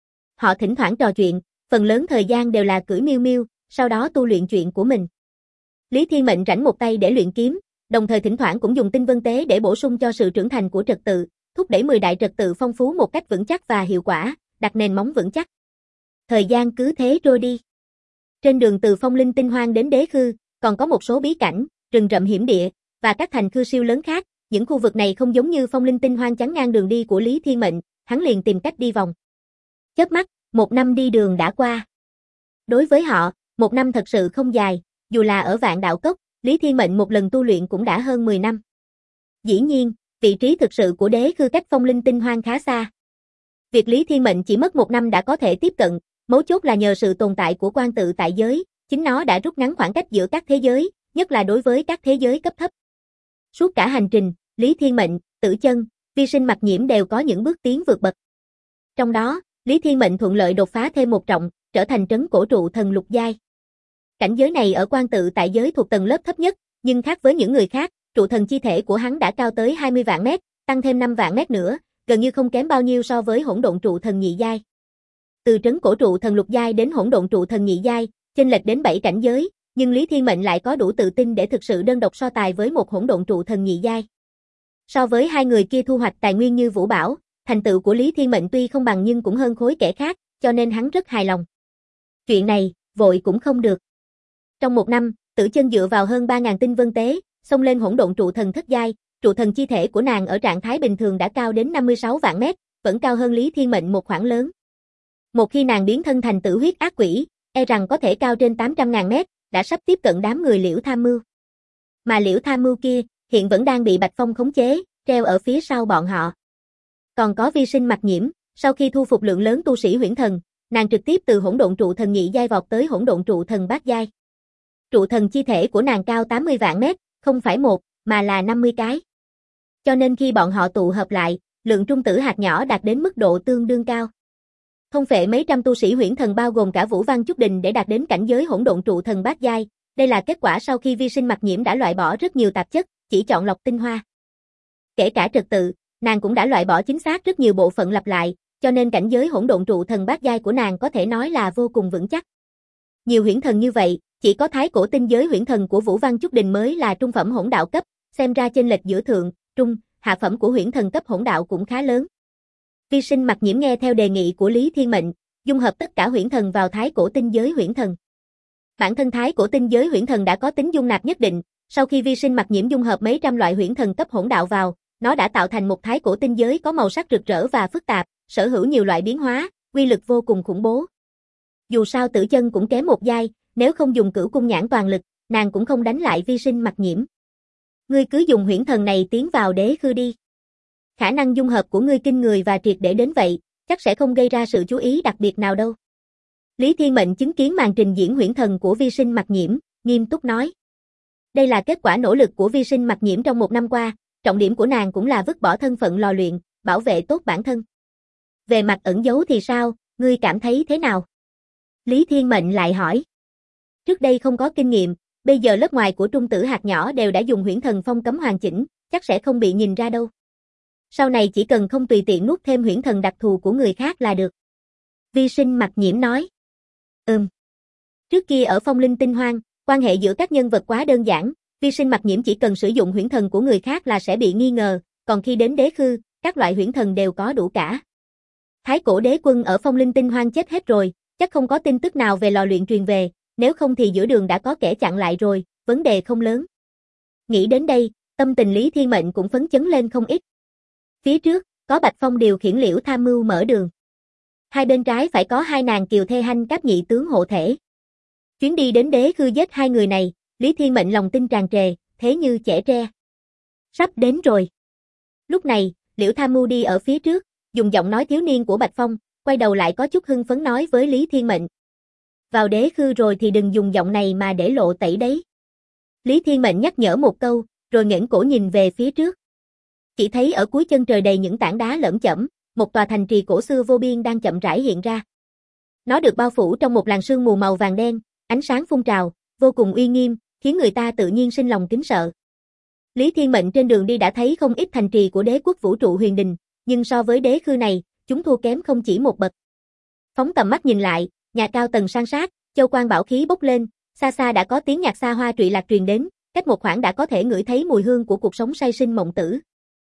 Họ thỉnh thoảng trò chuyện, phần lớn thời gian đều là cưỡi miêu miêu, sau đó tu luyện chuyện của mình. Lý Thiên Mệnh rảnh một tay để luyện kiếm, đồng thời thỉnh thoảng cũng dùng tinh vân tế để bổ sung cho sự trưởng thành của trật tự, thúc đẩy 10 đại trật tự phong phú một cách vững chắc và hiệu quả, đặt nền móng vững chắc. Thời gian cứ thế trôi đi. Trên đường từ Phong Linh Tinh Hoang đến Đế Khư, còn có một số bí cảnh, rừng rậm hiểm địa và các thành khư siêu lớn khác, những khu vực này không giống như Phong Linh Tinh Hoang chắn ngang đường đi của Lý Thiên Mệnh, hắn liền tìm cách đi vòng. Chớp mắt, 1 năm đi đường đã qua. Đối với họ, 1 năm thật sự không dài, dù là ở Vạn Đạo Cốc, Lý Thiên Mệnh một lần tu luyện cũng đã hơn 10 năm. Dĩ nhiên, vị trí thực sự của Đế Khư cách Phong Linh Tinh Hoang khá xa. Việc Lý Thiên Mệnh chỉ mất 1 năm đã có thể tiếp cận, mấu chốt là nhờ sự tồn tại của quan tự tại giới, chính nó đã rút ngắn khoảng cách giữa các thế giới, nhất là đối với các thế giới cấp thấp. Suốt cả hành trình, Lý Thiên Mệnh, Tử Chân, Vi Sinh Mặc Nhiễm đều có những bước tiến vượt bậc. Trong đó, Lý Thiên Mệnh thuận lợi đột phá thêm một trọng, trở thành trấn cổ trụ thần lục giai. Cảnh giới này ở quan tự tại giới thuộc tầng lớp thấp nhất, nhưng khác với những người khác, trụ thần chi thể của hắn đã cao tới 20 vạn mét, tăng thêm 5 vạn mét nữa, gần như không kém bao nhiêu so với hỗn độn trụ thần nhị giai. Từ trấn cổ trụ thần lục giai đến hỗn độn trụ thần nhị giai, chênh lệch đến 7 cảnh giới, nhưng Lý Thiên Mệnh lại có đủ tự tin để thực sự đơn độc so tài với một hỗn độn trụ thần nhị giai. So với hai người kia thu hoạch tài nguyên như Vũ Bảo, thành tựu của Lý Thiên Mệnh tuy không bằng nhưng cũng hơn khối kẻ khác, cho nên hắn rất hài lòng. Chuyện này, vội cũng không được. Trong 1 năm, Tử Chân dựa vào hơn 3.000 tinh vân tế, xông lên hỗn độn trụ thần thất giai, trụ thần chi thể của nàng ở trạng thái bình thường đã cao đến 56 vạn mét, vẫn cao hơn Lý Thiên Mệnh một khoảng lớn. Một khi nàng biến thân thành tử huyết ác quỷ, e rằng có thể cao trên 800.000 mét, đã sắp tiếp cận đám người Liễu Tham Mưu. Mà Liễu Tham Mưu kia, hiện vẫn đang bị Bạch Phong khống chế, treo ở phía sau bọn họ. Còn có Vi Sinh Mặc Nhiễm, sau khi thu phục lượng lớn tu sĩ huyễn thần, nàng trực tiếp từ hỗn độn trụ thần nhị giai vọt tới hỗn độn trụ thần bát giai. Trụ thần chi thể của nàng cao 80 vạn mét, không phải một, mà là 50 cái. Cho nên khi bọn họ tụ hợp lại, lượng trung tử hạt nhỏ đạt đến mức độ tương đương cao. Thông phệ mấy trăm tu sĩ huyễn thần bao gồm cả Vũ Văn Chúc Đình để đạt đến cảnh giới hỗn độn trụ thần bát giai, đây là kết quả sau khi Vi Sinh Mặc Nhiễm đã loại bỏ rất nhiều tạp chất, chỉ chọn lọc tinh hoa. Kể cả trật tự, nàng cũng đã loại bỏ chính xác rất nhiều bộ phận lặp lại, cho nên cảnh giới hỗn độn trụ thần bát giai của nàng có thể nói là vô cùng vững chắc. Nhiều huyễn thần như vậy, chỉ có thái cổ tinh giới huyễn thần của Vũ Văn Chúc Đình mới là trung phẩm hỗn đạo cấp, xem ra chênh lệch giữa thượng, trung, hạ phẩm của huyễn thần cấp hỗn đạo cũng khá lớn. Vi Sinh Mặc Nhiễm nghe theo đề nghị của Lý Thiên Mệnh, dung hợp tất cả huyễn thần vào thái cổ tinh giới huyễn thần. Bản thân thái cổ tinh giới huyễn thần đã có tính dung nạp nhất định, sau khi Vi Sinh Mặc Nhiễm dung hợp mấy trăm loại huyễn thần cấp hỗn đạo vào, nó đã tạo thành một thái cổ tinh giới có màu sắc rực rỡ và phức tạp, sở hữu nhiều loại biến hóa, uy lực vô cùng khủng bố. Dù sao Tử Chân cũng kém một giai, nếu không dùng Cửu Cung Nhãn toàn lực, nàng cũng không đánh lại Vi Sinh Mặc Nhiễm. Ngươi cứ dùng huyễn thần này tiến vào đế khư đi. Khả năng dung hợp của ngươi kinh người và triệt để đến vậy, chắc sẽ không gây ra sự chú ý đặc biệt nào đâu. Lý Thiên Mệnh chứng kiến màn trình diễn huyễn thần của Vi Sinh Mặc Nhiễm, nghiêm túc nói. Đây là kết quả nỗ lực của Vi Sinh Mặc Nhiễm trong một năm qua, trọng điểm của nàng cũng là vứt bỏ thân phận lò luyện, bảo vệ tốt bản thân. Về mặt ẩn giấu thì sao, ngươi cảm thấy thế nào? Lý Thiên Mệnh lại hỏi. Trước đây không có kinh nghiệm, bây giờ lớp ngoài của Trung Tử hạt nhỏ đều đã dùng huyễn thần phong cấm hoàn chỉnh, chắc sẽ không bị nhìn ra đâu. Sau này chỉ cần không tùy tiện nuốt thêm huyễn thần đặc thù của người khác là được. Vi Sinh Mặc Nhiễm nói. Trước kia ở Phong Linh Tinh Hoang, quan hệ giữa các nhân vật quá đơn giản, Vi Sinh Mặc Nhiễm chỉ cần sử dụng huyễn thần của người khác là sẽ bị nghi ngờ, còn khi đến đế khư, các loại huyễn thần đều có đủ cả. Thái cổ đế quân ở Phong Linh Tinh Hoang chết hết rồi, chắc không có tin tức nào về lò luyện truyền về, nếu không thì giữa đường đã có kẻ chặn lại rồi, vấn đề không lớn. Nghĩ đến đây, tâm tình Lý Thiên Mệnh cũng phấn chấn lên không ít. Phía trước, có Bạch Phong điều khiển Liễu Tham Mưu mở đường. Hai bên trái phải có hai nàng kiều thê hanh cáp nhị tướng hộ thể. Chuyến đi đến đế khư giết hai người này, Lý Thiên Mệnh lòng tin tràn trề, thế như chẻ tre. Sắp đến rồi. Lúc này, Liễu Tham Mưu đi ở phía trước, dùng giọng nói thiếu niên của Bạch Phong, quay đầu lại có chút hưng phấn nói với Lý Thiên Mệnh. Vào đế khư rồi thì đừng dùng giọng này mà để lộ tẩy đấy. Lý Thiên Mệnh nhắc nhở một câu, rồi nghển cổ nhìn về phía trước. Chỉ thấy ở cuối chân trời đầy những tảng đá lởm chởm, một tòa thành trì cổ xưa vô biên đang chậm rãi hiện ra. Nó được bao phủ trong một làn sương mù màu vàng đen, ánh sáng phun trào, vô cùng uy nghiêm, khiến người ta tự nhiên sinh lòng kính sợ. Lý Thiên Mệnh trên đường đi đã thấy không ít thành trì của đế quốc vũ trụ huyền đình, nhưng so với đế khư này, chúng thua kém không chỉ một bậc. Phóng tầm mắt nhìn lại, nhà cao tầng san sát, châu quan bảo khí bốc lên, xa xa đã có tiếng nhạc xa hoa trụy lạc truyền đến, cách một khoảng đã có thể ngửi thấy mùi hương của cuộc sống say sinh mộng tử.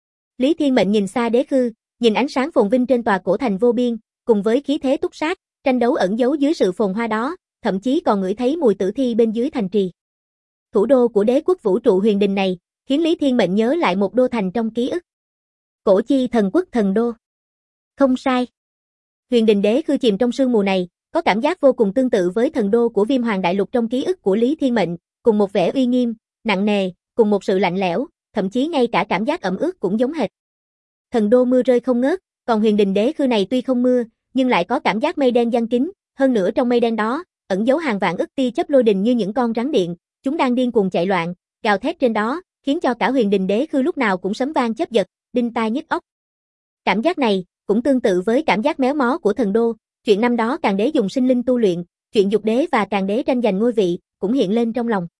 Lý Thiên Mệnh nhìn xa đế khư, nhìn ánh sáng phồn vinh trên tòa cổ thành vô biên, cùng với khí thế túc sát, tranh đấu ẩn giấu dưới sự phồn hoa đó, thậm chí còn ngửi thấy mùi tử thi bên dưới thành trì. Thủ đô của đế quốc vũ trụ huyền đình này, khiến Lý Thiên Mệnh nhớ lại một đô thành trong ký ức. Cổ chi thần quốc thần đô. Không sai. Huyền đình đế khư chìm trong sương mù này, có cảm giác vô cùng tương tự với thần đô của Viêm Hoàng Đại Lục trong ký ức của Lý Thiên Mệnh, cùng một vẻ uy nghiêm, nặng nề, cùng một sự lạnh lẽo, thậm chí ngay cả cảm giác ẩm ướt cũng giống hệt. Thần đô mưa rơi không ngớt, còn huyền đình đế khư này tuy không mưa, nhưng lại có cảm giác mây đen giăng kín, hơn nữa trong mây đen đó, ẩn giấu hàng vạn ức tia chớp lôi đình như những con rắn điện, chúng đang điên cuồng chạy loạn, gào thét trên đó, khiến cho cả huyền đình đế khư lúc nào cũng sấm vang chớp giật, đinh tai nhức óc. Cảm giác này cũng tương tự với cảm giác méo mó của thần đô, chuyện năm đó Càn Đế dùng sinh linh tu luyện, chuyện Dục Đế và Càn Đế tranh giành ngôi vị, cũng hiện lên trong lòng.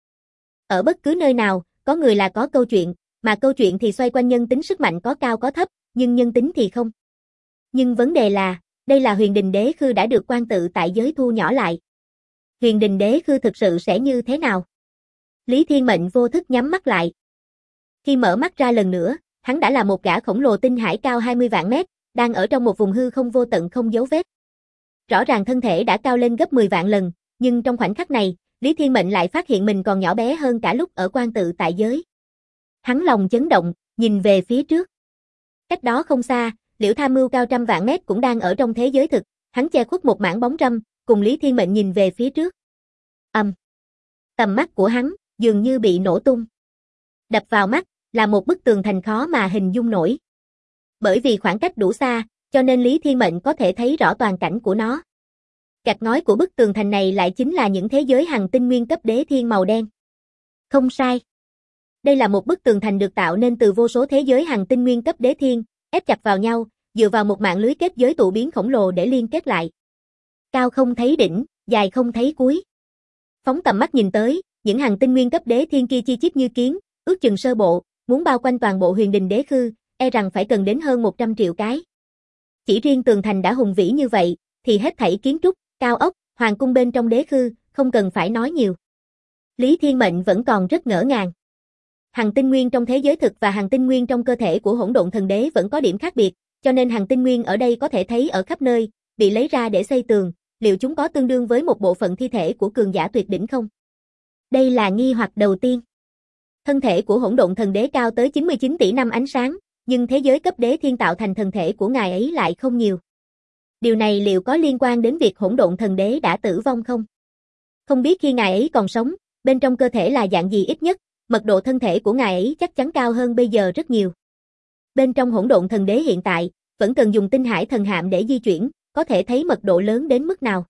Ở bất cứ nơi nào, có người là có câu chuyện, mà câu chuyện thì xoay quanh nhân tính sức mạnh có cao có thấp, nhưng nhân tính thì không. Nhưng vấn đề là, đây là huyền đình đế khư đã được quan tự tại giới thu nhỏ lại. Huyền đình đế khư thực sự sẽ như thế nào? Lý Thiên Mệnh vô thức nhắm mắt lại. Khi mở mắt ra lần nữa, hắn đã là một gã khổng lồ tinh hải cao 20 vạn mét, đang ở trong một vùng hư không vô tận không dấu vết. Rõ ràng thân thể đã cao lên gấp 10 vạn lần, nhưng trong khoảnh khắc này, Lý Thiên Mệnh lại phát hiện mình còn nhỏ bé hơn cả lúc ở quan tự tại giới. Hắn lòng chấn động, nhìn về phía trước. Cách đó không xa, Liễu Tham Mưu cao trăm vạn mét cũng đang ở trong thế giới thực, hắn che khuất một mảng bóng râm, cùng Lý Thiên Mệnh nhìn về phía trước. Tầm mắt của hắn dường như bị nổ tung. Đập vào mắt là một bức tường thành khó mà hình dung nổi. Bởi vì khoảng cách đủ xa, cho nên Lý Thiên Mệnh có thể thấy rõ toàn cảnh của nó. Gạch ngói của bức tường thành này lại chính là những thế giới hằng tinh nguyên cấp đế thiên màu đen. Không sai. Đây là một bức tường thành được tạo nên từ vô số thế giới hằng tinh nguyên cấp đế thiên, ép chặt vào nhau, dựa vào một mạng lưới kết giới tụ biến khổng lồ để liên kết lại. Cao không thấy đỉnh, dài không thấy cuối. Phóng tầm mắt nhìn tới, những hằng tinh nguyên cấp đế thiên kia chi chít như kiến, ước chừng sơ bộ, muốn bao quanh toàn bộ huyền đình đế khư, e rằng phải cần đến hơn 100 triệu cái. Chỉ riêng tường thành đã hùng vĩ như vậy, thì hết thảy kiến trúc, cao ốc, hoàng cung bên trong đế khư, không cần phải nói nhiều. Lý Thiên Mệnh vẫn còn rất ngỡ ngàng. Hằng tinh nguyên trong thế giới thực và hằng tinh nguyên trong cơ thể của Hỗn Độn Thần Đế vẫn có điểm khác biệt, cho nên hằng tinh nguyên ở đây có thể thấy ở khắp nơi, bị lấy ra để xây tường, liệu chúng có tương đương với một bộ phận thi thể của cường giả tuyệt đỉnh không? Đây là nghi hoặc đầu tiên. Thân thể của Hỗn Độn Thần Đế cao tới 99 tỷ năm ánh sáng, nhưng thế giới cấp đế thiên tạo thành thân thể của ngài ấy lại không nhiều. Điều này liệu có liên quan đến việc Hỗn Độn Thần Đế đã tử vong không? Không biết khi ngài ấy còn sống, bên trong cơ thể là dạng gì, ít nhất, mật độ thân thể của ngài ấy chắc chắn cao hơn bây giờ rất nhiều. Bên trong Hỗn Độn Thần Đế hiện tại, vẫn cần dùng tinh hải thần hạm để di chuyển, có thể thấy mật độ lớn đến mức nào.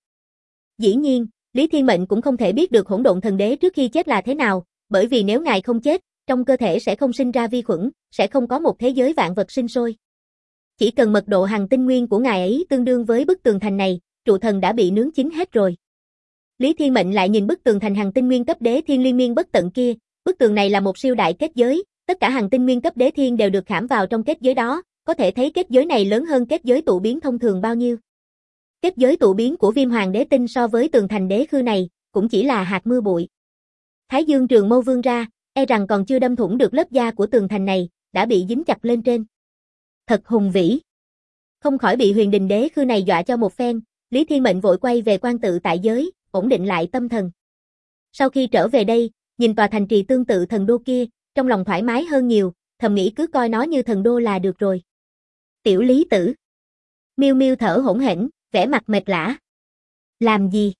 Dĩ nhiên, Lý Thiên Mệnh cũng không thể biết được Hỗn Độn Thần Đế trước khi chết là thế nào, bởi vì nếu ngài không chết, trong cơ thể sẽ không sinh ra vi khuẩn, sẽ không có một thế giới vạn vật sinh sôi. Chỉ cần mật độ hằng tinh nguyên của ngài ấy tương đương với bức tường thành này, trụ thần đã bị nướng chín hết rồi. Lý Thiên Mệnh lại nhìn bức tường thành hằng tinh nguyên cấp đế thiên liên miên bất tận kia, bức tường này là một siêu đại kết giới, tất cả hằng tinh nguyên cấp đế thiên đều được khảm vào trong kết giới đó, có thể thấy kết giới này lớn hơn kết giới tụ biến thông thường bao nhiêu. Kết giới tụ biến của Viêm Hoàng Đế Tinh so với tường thành đế khư này, cũng chỉ là hạt mưa bụi. Thái Dương Trường Mâu vươn ra, e rằng còn chưa đâm thủng được lớp da của tường thành này, đã bị dính chặt lên trên. Thật hùng vĩ. Không khỏi bị Huyền Đình Đế khư này dọa cho một phen, Lý Thiên Mệnh vội quay về quan tự tại giới, ổn định lại tâm thần. Sau khi trở về đây, nhìn tòa thành trì tương tự thần đô kia, trong lòng thoải mái hơn nhiều, thầm nghĩ cứ coi nó như thần đô là được rồi. Tiểu Lý Tử. Miêu Miêu thở hổn hển, vẻ mặt mệt lả. Làm gì?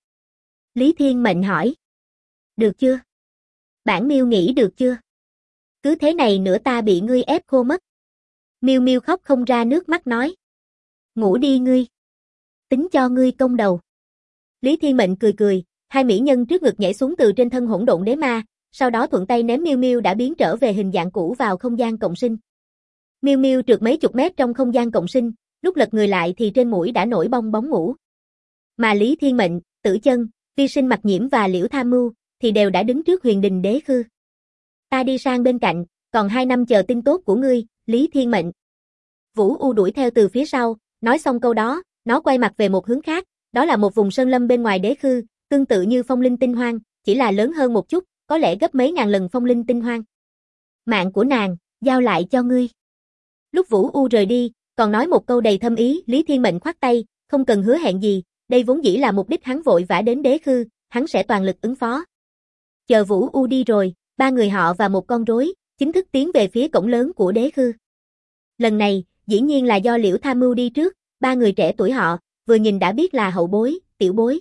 Lý Thiên Mệnh hỏi. Được chưa? Bản Miêu nghĩ được chưa? Cứ thế này nữa ta bị ngươi ép khô mất. Miêu Miêu khóc không ra nước mắt nói. Ngủ đi ngươi. Tính cho ngươi công đầu. Lý Thiên Mệnh cười cười, hai mỹ nhân trước ngực nhảy xuống từ trên thân Hỗn Độn Đế Ma, sau đó thuận tay ném Miêu Miêu đã biến trở về hình dạng cũ vào không gian cộng sinh. Miêu Miêu trượt mấy chục mét trong không gian cộng sinh, lúc lật người lại thì trên mũi đã nổi bong bóng mủ. Mà Lý Thiên Mệnh, Tử Chân, Vi Sinh Mặc Nhiễm và Liễu Tham Mưu thì đều đã đứng trước Huyền Đình Đế khư. Ta đi sang bên cạnh, còn 2 năm chờ tin tốt của ngươi, Lý Thiên Mệnh. Vũ U đuổi theo từ phía sau, nói xong câu đó, nó quay mặt về một hướng khác, đó là một vùng sơn lâm bên ngoài đế khư, tương tự như Phong Linh Tinh Hoang, chỉ là lớn hơn một chút, có lẽ gấp mấy ngàn lần Phong Linh Tinh Hoang. Mạng của nàng, giao lại cho ngươi. Lúc Vũ U rời đi, còn nói một câu đầy thâm ý, Lý Thiên Mệnh khoát tay, không cần hứa hẹn gì, đây vốn dĩ là mục đích hắn vội vã đến đế khư, hắn sẽ toàn lực ứng phó. Chờ Vũ U đi rồi, 3 người họ và một con rối, chính thức tiến về phía cổng lớn của đế khư. Lần này, dĩ nhiên là do Liễu Tham Mưu đi trước, 3 người trẻ tuổi họ, vừa nhìn đã biết là hậu bối, tiểu bối.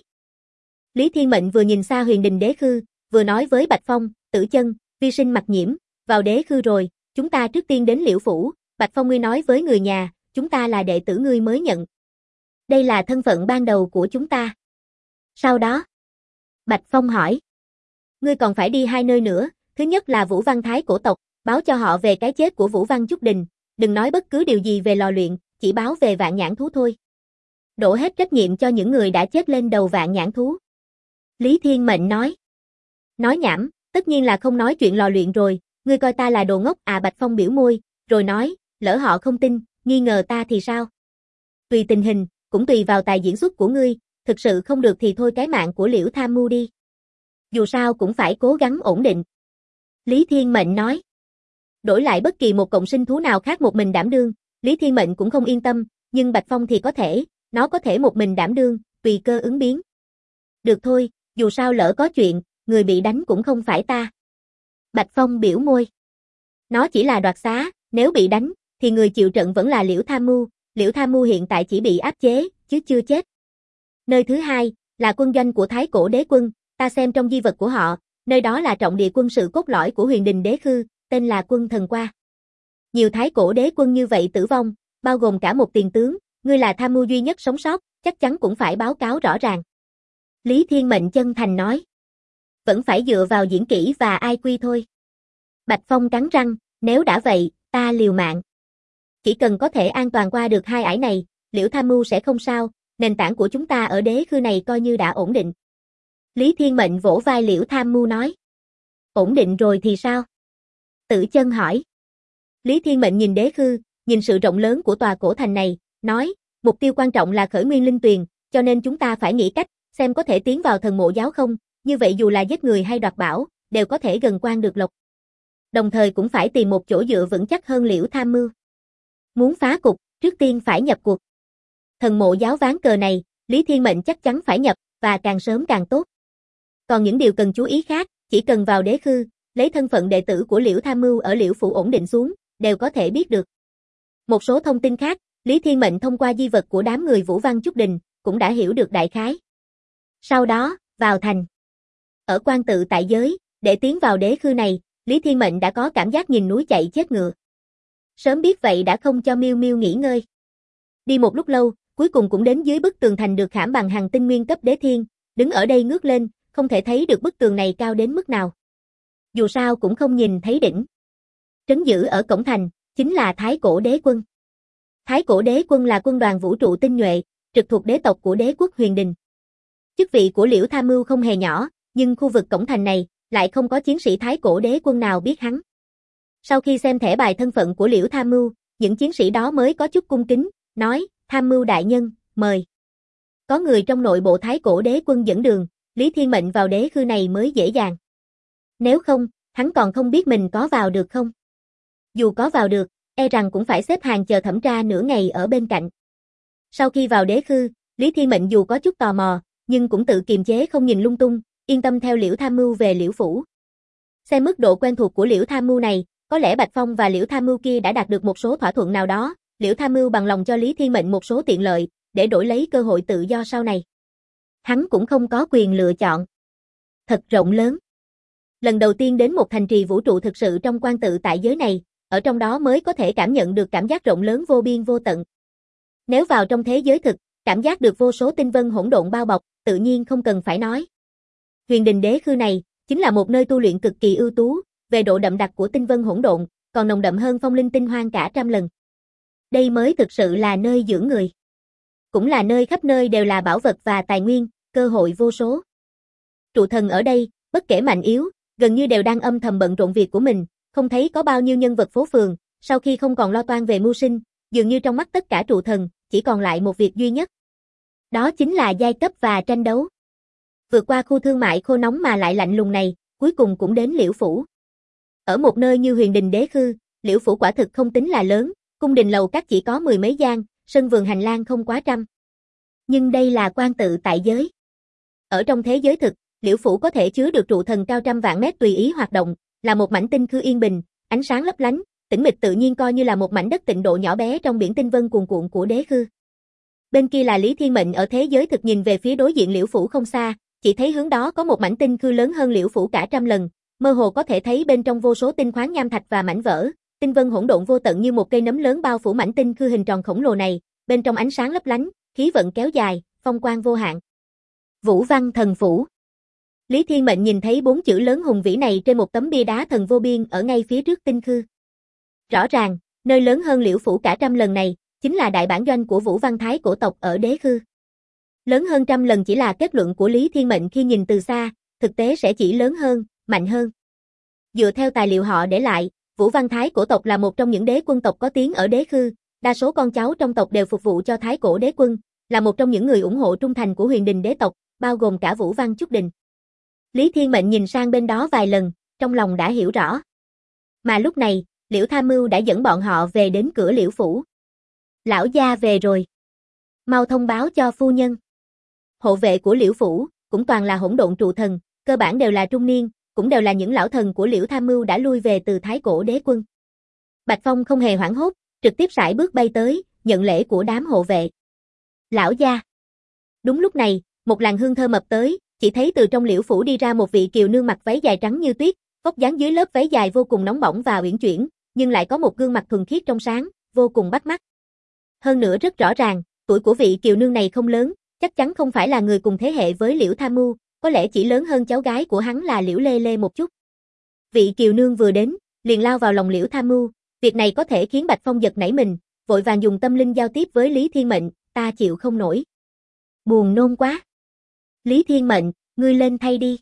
Lý Thiên Mệnh vừa nhìn xa Huyền Đình Đế khư, vừa nói với Bạch Phong, Tử Chân, Vi Sinh Mặc Nhiễm, vào đế khư rồi, chúng ta trước tiên đến Liễu phủ, Bạch Phong ngươi nói với người nhà, chúng ta là đệ tử ngươi mới nhận. Đây là thân phận ban đầu của chúng ta. Sau đó, Bạch Phong hỏi, ngươi còn phải đi 2 nơi nữa, thứ nhất là Vũ Văn Thái cổ tộc, báo cho họ về cái chết của Vũ Văn Chúc Đình, đừng nói bất cứ điều gì về lò luyện, chỉ báo về Vạn Nhãn thú thôi. Đổ hết trách nhiệm cho những người đã chết lên đầu Vạn Nhãn thú. Lý Thiên Mệnh nói. Nói nhảm, tất nhiên là không nói chuyện lò luyện rồi, ngươi coi ta là đồ ngốc à? Bạch Phong biểu môi, rồi nói, lỡ họ không tin, nghi ngờ ta thì sao? Tùy tình hình, cũng tùy vào tài diễn xuất của ngươi, thực sự không được thì thôi cái mạng của Liễu Tham Mưu đi. Dù sao cũng phải cố gắng ổn định. Lý Thiên Mệnh nói. Đổi lại bất kỳ một cộng sinh thú nào khác một mình đảm đương, Lý Thiên Mệnh cũng không yên tâm, nhưng Bạch Phong thì có thể, nó có thể một mình đảm đương, tùy cơ ứng biến. Được thôi, dù sao lỡ có chuyện, người bị đánh cũng không phải ta. Bạch Phong biểu môi. Nó chỉ là đoạt xá, nếu bị đánh, thì người chịu trận vẫn là Liễu Tham Mưu hiện tại chỉ bị áp chế, chứ chưa chết. Nơi thứ hai, là quân doanh của Thái Cổ Đế Quân, ta xem trong di vật của họ, nơi đó là trọng địa quân sự cốt lõi của Huyền Đình Đế khư, tên là Quân Thần Qua. Nhiều Thái Cổ Đế Quân như vậy tử vong, bao gồm cả một tiền tướng, ngươi là tham mưu duy nhất sống sót, chắc chắn cũng phải báo cáo rõ ràng. Lý Thiên Mệnh chân thành nói. Vẫn phải dựa vào diễn kỹ và ai quy thôi. Bạch Phong cắn răng, nếu đã vậy, ta liều mạng. Chỉ cần có thể an toàn qua được 2 ải này, Liễu Tham Mưu sẽ không sao, nền tảng của chúng ta ở đế khư này coi như đã ổn định. Lý Thiên Mệnh vỗ vai Liễu Tham Mưu nói. Ổn định rồi thì sao? Tử Chân hỏi. Lý Thiên Mệnh nhìn đế khư, nhìn sự rộng lớn của tòa cổ thành này, nói, mục tiêu quan trọng là khởi nguyên linh tuyền, cho nên chúng ta phải nghĩ cách, xem có thể tiến vào thần mộ giáo không, như vậy dù là giết người hay đoạt bảo, đều có thể gần quan được lộc. Đồng thời cũng phải tìm một chỗ dựa vững chắc hơn Liễu Tham Mưu. Muốn phá cục, trước tiên phải nhập cuộc. Thần mộ giáo ván cờ này, Lý Thiên Mệnh chắc chắn phải nhập, và càng sớm càng tốt. Còn những điều cần chú ý khác, chỉ cần vào đế khư, lấy thân phận đệ tử của Liễu Tham Mưu ở Liễu Phủ ổn định xuống, đều có thể biết được. Một số thông tin khác, Lý Thiên Mệnh thông qua di vật của đám người Vũ Văn Chúc Đình, cũng đã hiểu được đại khái. Sau đó, vào thành. Ở quan tự tại giới, để tiến vào đế khư này, Lý Thiên Mệnh đã có cảm giác nhìn núi chạy chết ngựa. Sớm biết vậy đã không cho Miêu Miêu nghỉ ngơi. Đi một lúc lâu, cuối cùng cũng đến dưới bức tường thành được khảm bằng hàng tinh nguyên cấp đế thiên, đứng ở đây ngước lên, không thể thấy được bức tường này cao đến mức nào. Dù sao cũng không nhìn thấy đỉnh. Trấn giữ ở cổng thành, chính là Thái Cổ Đế Quân. Thái Cổ Đế Quân là quân đoàn vũ trụ tinh nhuệ, trực thuộc đế tộc của đế quốc Huyền Đình. Chức vị của Liễu Tham Mưu không hề nhỏ, nhưng khu vực cổng thành này, lại không có chiến sĩ Thái Cổ Đế Quân nào biết hắn. Sau khi xem thẻ bài thân phận của Liễu Tham Mưu, những chiến sĩ đó mới có chút cung kính, nói, Tham Mưu đại nhân, mời. Có người trong nội bộ Thái Cổ Đế Quân dẫn đường, Lý Thiên Mệnh vào đế khư này mới dễ dàng. Nếu không, hắn còn không biết mình có vào được không. Dù có vào được, e rằng cũng phải xếp hàng chờ thẩm tra nửa ngày ở bên cạnh. Sau khi vào đế khư, Lý Thiên Mệnh dù có chút tò mò, nhưng cũng tự kiềm chế không nhìn lung tung, yên tâm theo Liễu Tham Mưu về Liễu Phủ. Xem mức độ quen thuộc của Liễu Tham Mưu này, có lẽ Bạch Phong và Liễu Tham Mưu kia đã đạt được một số thỏa thuận nào đó, Liễu Tham Mưu bằng lòng cho Lý Thiên Mệnh một số tiện lợi, để đổi lấy cơ hội tự do sau này. Hắn cũng không có quyền lựa chọn. Thật rộng lớn. Lần đầu tiên đến một thành trì vũ trụ thực sự trong quan tự tại giới này, ở trong đó mới có thể cảm nhận được cảm giác rộng lớn vô biên vô tận. Nếu vào trong thế giới thực, cảm giác được vô số tinh vân hỗn độn bao bọc, tự nhiên không cần phải nói. Huyền Đình đế khư này, chính là một nơi tu luyện cực kỳ ưu tú, về độ đậm đặc của tinh vân hỗn độn, còn nồng đậm hơn phong linh tinh hoang cả trăm lần. Đây mới thực sự là nơi dưỡng người. Cũng là nơi khắp nơi đều là bảo vật và tài nguyên, cơ hội vô số. Trụ thần ở đây, bất kể mạnh yếu, gần như đều đang âm thầm bận rộn việc của mình, không thấy có bao nhiêu nhân vật phố phường, sau khi không còn lo toan về mưu sinh, dường như trong mắt tất cả trụ thần, chỉ còn lại một việc duy nhất. Đó chính là giai cấp và tranh đấu. Vượt qua khu thương mại khô nóng mà lại lạnh lùng này, cuối cùng cũng đến Liễu Phủ. Ở một nơi như Huyền Đình đế khư, Liễu Phủ quả thực không tính là lớn, cung đình lầu các chỉ có mười mấy gian, sân vườn hành lang không quá trăm. Nhưng đây là quan tự tại giới. Ở trong thế giới thực, Liễu Phủ có thể chứa được trụ thần cao trăm vạn mét tùy ý hoạt động, là một mảnh tinh khư yên bình, ánh sáng lấp lánh, tĩnh mịch tự nhiên coi như là một mảnh đất tịnh độ nhỏ bé trong biển tinh vân cuồn cuộn của đế khư. Bên kia là Lý Thiên Mệnh ở thế giới thực nhìn về phía đối diện Liễu Phủ không xa, chỉ thấy hướng đó có một mảnh tinh khư lớn hơn Liễu Phủ cả trăm lần, mơ hồ có thể thấy bên trong vô số tinh khoáng nham thạch và mảnh vỡ, tinh vân hỗn độn vô tận như một cây nấm lớn bao phủ mảnh tinh khư hình tròn khổng lồ này, bên trong ánh sáng lấp lánh, khí vận kéo dài, phong quang vô hạn. Vũ Văn Thần Phủ. Lý Thiên Mệnh nhìn thấy bốn chữ lớn hùng vĩ này trên một tấm bia đá thần vô biên ở ngay phía trước tinh khư. Rõ ràng, nơi lớn hơn Liễu Phủ cả trăm lần này, chính là đại bản doanh của Vũ Văn Thái cổ tộc ở đế khư. Lớn hơn trăm lần chỉ là kết luận của Lý Thiên Mệnh khi nhìn từ xa, thực tế sẽ chỉ lớn hơn, mạnh hơn. Dựa theo tài liệu họ để lại, Vũ Văn Thái cổ tộc là một trong những đế quân tộc có tiếng ở đế khư, đa số con cháu trong tộc đều phục vụ cho Thái cổ đế quân, là một trong những người ủng hộ trung thành của Huyền Đình đế tộc, bao gồm cả Vũ Văn Chúc Đình. Lý Thiên Mệnh nhìn sang bên đó vài lần, trong lòng đã hiểu rõ. Mà lúc này, Liễu Tham Mưu đã dẫn bọn họ về đến cửa Liễu Phủ. Lão gia về rồi. Mau thông báo cho phu nhân. Hộ vệ của Liễu Phủ, cũng toàn là hỗn độn trụ thần, cơ bản đều là trung niên, cũng đều là những lão thần của Liễu Tham Mưu đã lui về từ Thái cổ đế quân. Bạch Phong không hề hoảng hốt, trực tiếp sải bước bay tới, nhận lễ của đám hộ vệ. Lão gia. Đúng lúc này, một làn hương thơm ập tới, chỉ thấy từ trong Liễu Phủ đi ra một vị kiều nương mặc váy dài trắng như tuyết, vóc dáng dưới lớp váy dài vô cùng nóng bỏng và uyển chuyển, nhưng lại có một gương mặt thuần khiết trong sáng, vô cùng bắt mắt. Hơn nữa rất rõ ràng, tuổi của vị kiều nương này không lớn, chắc chắn không phải là người cùng thế hệ với Liễu Tham Mưu, có lẽ chỉ lớn hơn cháu gái của hắn là Liễu Lê Lê một chút. Vị kiều nương vừa đến, liền lao vào lòng Liễu Tham Mưu, việc này có thể khiến Bạch Phong giật nảy mình, vội vàng dùng tâm linh giao tiếp với Lý Thiên Mệnh, ta chịu không nổi. Buồn nôn quá. Lý Thiên Mệnh, ngươi lên thay đi.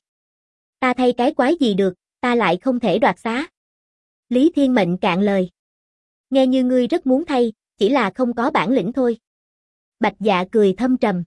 Ta thay cái quái gì được, ta lại không thể đoạt xá. Lý Thiên Mệnh cạn lời. Nghe như ngươi rất muốn thay, chỉ là không có bản lĩnh thôi. Bạch Dạ cười thâm trầm.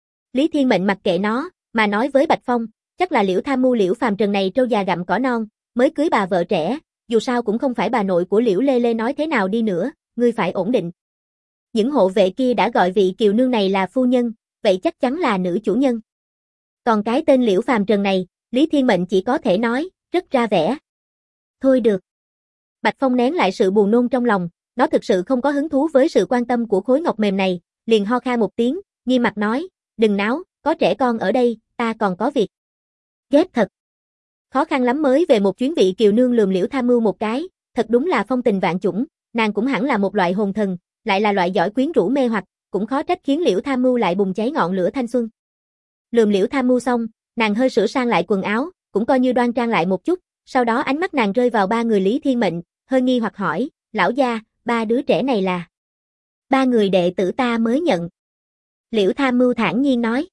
Lý Thiên Mệnh mặc kệ nó, mà nói với Bạch Phong, chắc là Liễu Tham Mưu Liễu Phàm Trần này trâu già gặm cỏ non, mới cưới bà vợ trẻ, dù sao cũng không phải bà nội của Liễu Lê Lê, nói thế nào đi nữa, ngươi phải ổn định. Những hộ vệ kia đã gọi vị kiều nương này là phu nhân, vậy chắc chắn là nữ chủ nhân. Còn cái tên Liễu Phàm Trần này, Lý Thiên Mệnh chỉ có thể nói, rất ra vẻ. Thôi được. Bạch Phong nén lại sự buồn nôn trong lòng, nó thực sự không có hứng thú với sự quan tâm của khối ngọc mềm này, liền ho khan một tiếng, nghiêm mặt nói, đừng náo, có trẻ con ở đây, ta còn có việc. Ghét thật. Khó khăn lắm mới về một chuyến, vị kiều nương lườm Liễu Tham Mưu một cái, thật đúng là phong tình vạn chủng, nàng cũng hẳn là một loại hồn thần, lại là loại giỏi quyến rũ mê hoặc, cũng khó trách khiến Liễu Tham Mưu lại bùng cháy ngọn lửa thanh xuân. Lườm Liễu Tham Mưu xong, nàng hơi sửa sang lại quần áo, cũng coi như đoan trang lại một chút, sau đó ánh mắt nàng rơi vào ba người Lý Thiên Mệnh, hơi nghi hoặc hỏi, lão gia, ba đứa trẻ này là ba người đệ tử ta mới nhận. Liễu Tham Mưu thản nhiên nói.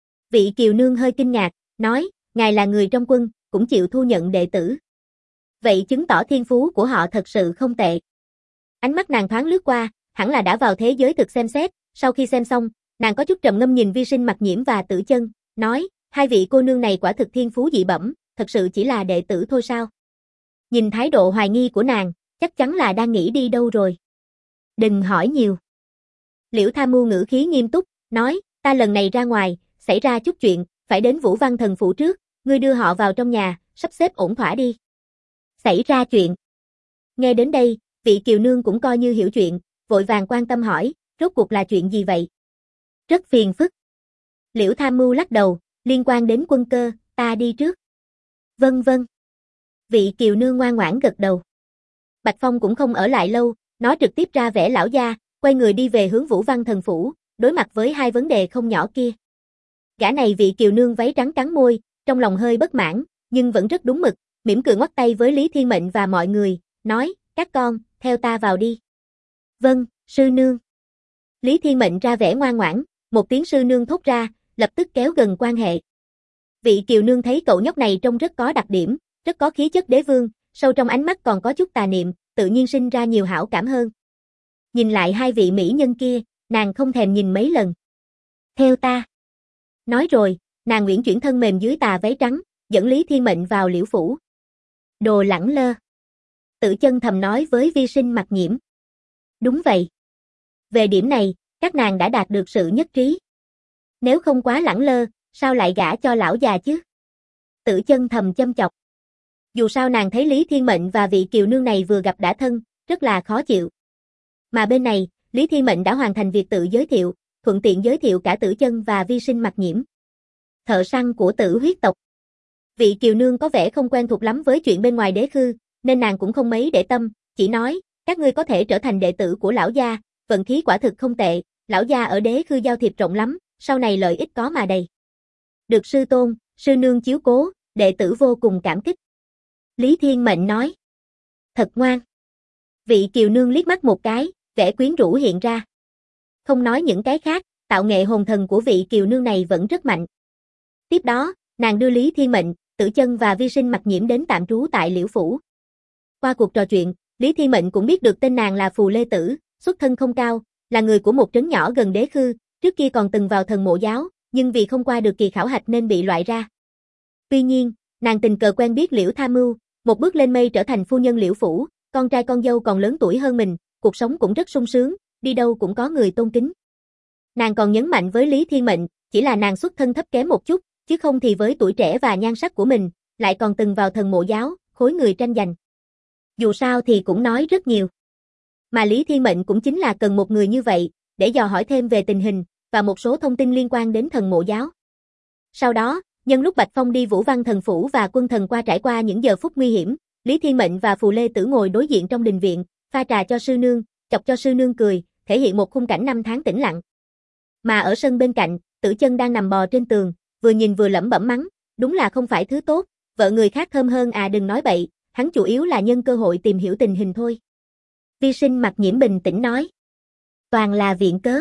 Vị kiều nương hơi kinh ngạc, nói, ngài là người trong quân, cũng chịu thu nhận đệ tử. Vậy chứng tỏ thiên phú của họ thật sự không tệ. Ánh mắt nàng thoáng lướt qua, hẳn là đã vào thế giới thực xem xét, sau khi xem xong, nàng có chút trầm ngâm nhìn Vi Sinh Mặc Nhiễm và Tử Chân, nói, hai vị cô nương này quả thực thiên phú dị bẩm, thật sự chỉ là đệ tử thôi sao? Nhìn thái độ hoài nghi của nàng, chắc chắn là đang nghĩ đi đâu rồi. Đừng hỏi nhiều. Liễu Tham Mưu ngữ khí nghiêm túc, nói, ta lần này ra ngoài, xảy ra chút chuyện, phải đến Vũ Văn Thần phủ trước, ngươi đưa họ vào trong nhà, sắp xếp ổn thỏa đi. Xảy ra chuyện. Nghe đến đây, vị kiều nương cũng coi như hiểu chuyện, vội vàng quan tâm hỏi, rốt cuộc là chuyện gì vậy? Rất phiền phức. Liễu Tham Mưu lắc đầu, liên quan đến quân cơ, ta đi trước. Vâng vâng. Vị kiều nương ngoan ngoãn gật đầu. Bạch Phong cũng không ở lại lâu, nó trực tiếp ra vẻ lão gia, quay người đi về hướng Vũ Văn Thần phủ, đối mặt với hai vấn đề không nhỏ kia. Gã này vị kiều nương váy trắng cắn môi, trong lòng hơi bất mãn, nhưng vẫn rất đúng mực, mỉm cười ngoắc tay với Lý Thiên Mệnh và mọi người, nói, các con, theo ta vào đi. Vâng, sư nương. Lý Thiên Mệnh ra vẻ ngoan ngoãn, một tiếng sư nương thốt ra, lập tức kéo gần quan hệ. Vị kiều nương thấy cậu nhóc này trông rất có đặc điểm, rất có khí chất đế vương, sâu trong ánh mắt còn có chút tà niệm, tự nhiên sinh ra nhiều hảo cảm hơn. Nhìn lại hai vị mỹ nhân kia, nàng không thèm nhìn mấy lần. Theo ta. Nói rồi, nàng uyển chuyển thân mềm dưới tà váy trắng, dẫn Lý Thiên Mệnh vào Liễu phủ. Đồ lẳng lơ. Tử Chân thầm nói với Vi Sinh Mặc Nhiễm. Đúng vậy. Về điểm này, các nàng đã đạt được sự nhất trí. Nếu không quá lẳng lơ, sao lại gả cho lão già chứ? Tử Chân thầm châm chọc. Dù sao nàng thấy Lý Thiên Mệnh và vị kiều nương này vừa gặp đã thân, rất là khó chịu. Mà bên này, Lý Thiên Mệnh đã hoàn thành việc tự giới thiệu, thuận tiện giới thiệu cả Tử Chân và Vi Sinh Mặc Nhiễm. Thợ săn của Tử huyết tộc. Vị kiều nương có vẻ không quen thuộc lắm với chuyện bên ngoài đế khư, nên nàng cũng không mấy để tâm, chỉ nói, các ngươi có thể trở thành đệ tử của lão gia, vận khí quả thực không tệ, lão gia ở đế khư giao thiệp rộng lắm, sau này lợi ích có mà đầy. Được sư tôn, sư nương chiếu cố, đệ tử vô cùng cảm kích. Lý Thiên Mệnh nói. Thật ngoan. Vị kiều nương liếc mắt một cái, vẻ quyến rũ hiện ra. Không nói những cái khác, tạo nghệ hồn thần của vị kiều nương này vẫn rất mạnh. Tiếp đó, nàng đưa Lý Thiên Mệnh, Tử Chân và Vi Sinh Mặc Nhiễm đến tạm trú tại Liễu phủ. Qua cuộc trò chuyện, Lý Thiên Mệnh cũng biết được tên nàng là Phù Lê Tử, xuất thân không cao, là người của một trấn nhỏ gần đế khư, trước kia còn từng vào thần mộ giáo, nhưng vì không qua được kỳ khảo hạch nên bị loại ra. Tuy nhiên, nàng tình cờ quen biết Liễu Tham Mưu, một bước lên mây trở thành phu nhân Liễu phủ, con trai con dâu còn lớn tuổi hơn mình, cuộc sống cũng rất sung sướng, đi đâu cũng có người tôn kính. Nàng còn nhấn mạnh với Lý Thiên Mệnh, chỉ là nàng xuất thân thấp kém một chút, chứ không thì với tuổi trẻ và nhan sắc của mình, lại còn từng vào thần mộ giáo, khối người tranh giành. Dù sao thì cũng nói rất nhiều. Mà Lý Thiên Mệnh cũng chính là cần một người như vậy, để dò hỏi thêm về tình hình, và một số thông tin liên quan đến thần mộ giáo. Sau đó, nhân lúc Bạch Phong đi Vũ Văn Thần phủ và quân thần qua trải qua những giờ phút nguy hiểm, Lý Thiên Mệnh và Phù Lê Tử ngồi đối diện trong đình viện, pha trà cho sư nương, chọc cho sư nương cười, thể hiện một khung cảnh năm tháng tĩnh lặng. Mà ở sân bên cạnh, Tử Chân đang nằm bò trên tường, vừa nhìn vừa lẩm bẩm mắng, đúng là không phải thứ tốt, vợ người khác thơm hơn à, đừng nói bậy, hắn chủ yếu là nhân cơ hội tìm hiểu tình hình thôi. Vi Sinh Mặc Nhiễm bình tĩnh nói. Toàn là viện cớ.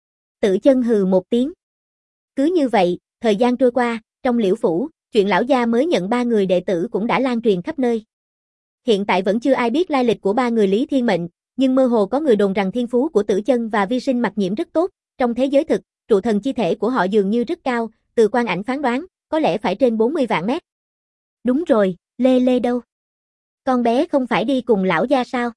Tử Chân hừ một tiếng. Cứ như vậy, thời gian trôi qua, trong Liễu phủ, chuyện lão gia mới nhận 3 người đệ tử cũng đã lan truyền khắp nơi. Hiện tại vẫn chưa ai biết lai lịch của 3 người Lý Thiên Mệnh, nhưng mơ hồ có người đồn rằng thiên phú của Tử Chân và Vi Sinh Mặc Nhiễm rất tốt, trong thế giới thực, trụ thần chi thể của họ dường như rất cao, từ quan ảnh phán đoán, có lẽ phải trên 40 vạn mét. Đúng rồi, Lê Lê đâu? Con bé không phải đi cùng lão gia sao?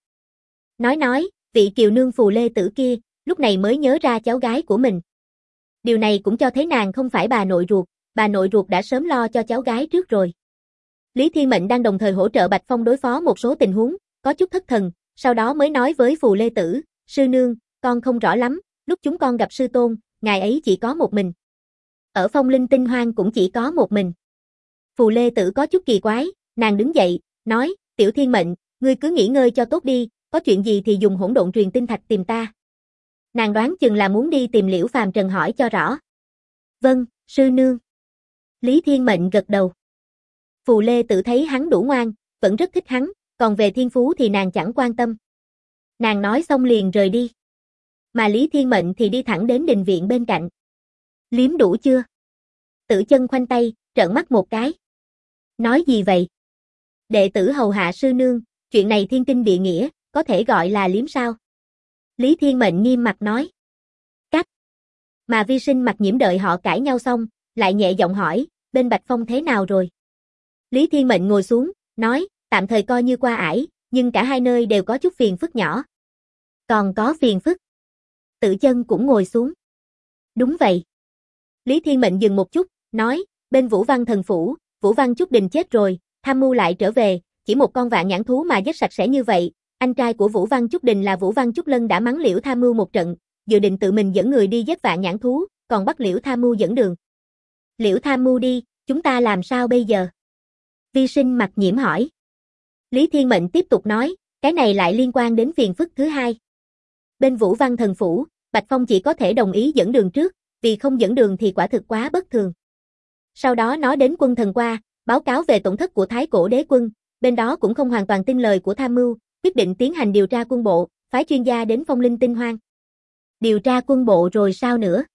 Nói, vị kiều nương Phù Lê Tử kia, lúc này mới nhớ ra cháu gái của mình. Điều này cũng cho thấy nàng không phải bà nội ruột đã sớm lo cho cháu gái trước rồi. Lý Thiên Mệnh đang đồng thời hỗ trợ Bạch Phong đối phó một số tình huống, có chút thất thần, sau đó mới nói với Phù Lê Tử, sư nương, con không rõ lắm, lúc chúng con gặp sư tôn, ngài ấy chỉ có một mình. Ở Phong Linh Tinh Hoang cũng chỉ có một mình. Phù Lê Tử có chút kỳ quái, nàng đứng dậy, nói, Tiểu Thiên Mệnh, ngươi cứ nghỉ ngơi cho tốt đi, có chuyện gì thì dùng hỗn độn truyền tinh thạch tìm ta. Nàng đoán chừng là muốn đi tìm Liễu Phàm Trần hỏi cho rõ. Vâng, sư nương. Lý Thiên Mệnh gật đầu. Phù Lê Tử thấy hắn đủ ngoan, vẫn rất thích hắn, còn về thiên phú thì nàng chẳng quan tâm. Nàng nói xong liền rời đi. Mà Lý Thiên Mệnh thì đi thẳng đến đình viện bên cạnh. Liếm đủ chưa? Tử Chân khoanh tay, trợn mắt một cái. Nói gì vậy? Đệ tử hầu hạ sư nương, chuyện này thiên kinh địa nghĩa, có thể gọi là liếm sao? Lý Thiên Mệnh nghiêm mặt nói. Cắt. Mà Vi Sinh Mặc Nhiễm đợi họ cãi nhau xong, lại nhẹ giọng hỏi, bên Bạch Phong thế nào rồi? Lý Thiên Mệnh ngồi xuống, nói, tạm thời coi như qua ải, nhưng cả hai nơi đều có chút phiền phức nhỏ. Còn có phiền phức? Tử Chân cũng ngồi xuống. Đúng vậy. Lý Thiên Mệnh dừng một chút, nói, bên Vũ Văn Thần Phủ, Vũ Văn Trúc Đình chết rồi, tham mưu lại trở về, chỉ một con vạn nhãn thú mà giết sạch sẽ như vậy, anh trai của Vũ Văn Trúc Đình là Vũ Văn Trúc Lân đã mắng Liễu tham mưu một trận, dự định tự mình dẫn người đi giết vạn nhãn thú, còn bắt Liễu tham mưu dẫn đường. Liễu tham mưu đi, chúng ta làm sao bây giờ? Vi Sinh Mặc Nhiễm hỏi. Lý Thiên Mệnh tiếp tục nói, cái này lại liên quan đến phiền phức thứ hai. Bên Vũ Văn Thần Phủ, Bạch Phong chỉ có thể đồng ý dẫn đường trước, vì không dẫn đường thì quả thực quá bất thường. Sau đó nó đến quân thần qua, báo cáo về tổn thất của Thái Cổ Đế Quân, bên đó cũng không hoàn toàn tin lời của tham mưu, quyết định tiến hành điều tra quân bộ, phái chuyên gia đến Phong Linh Tinh Hoang. Điều tra quân bộ rồi sao nữa?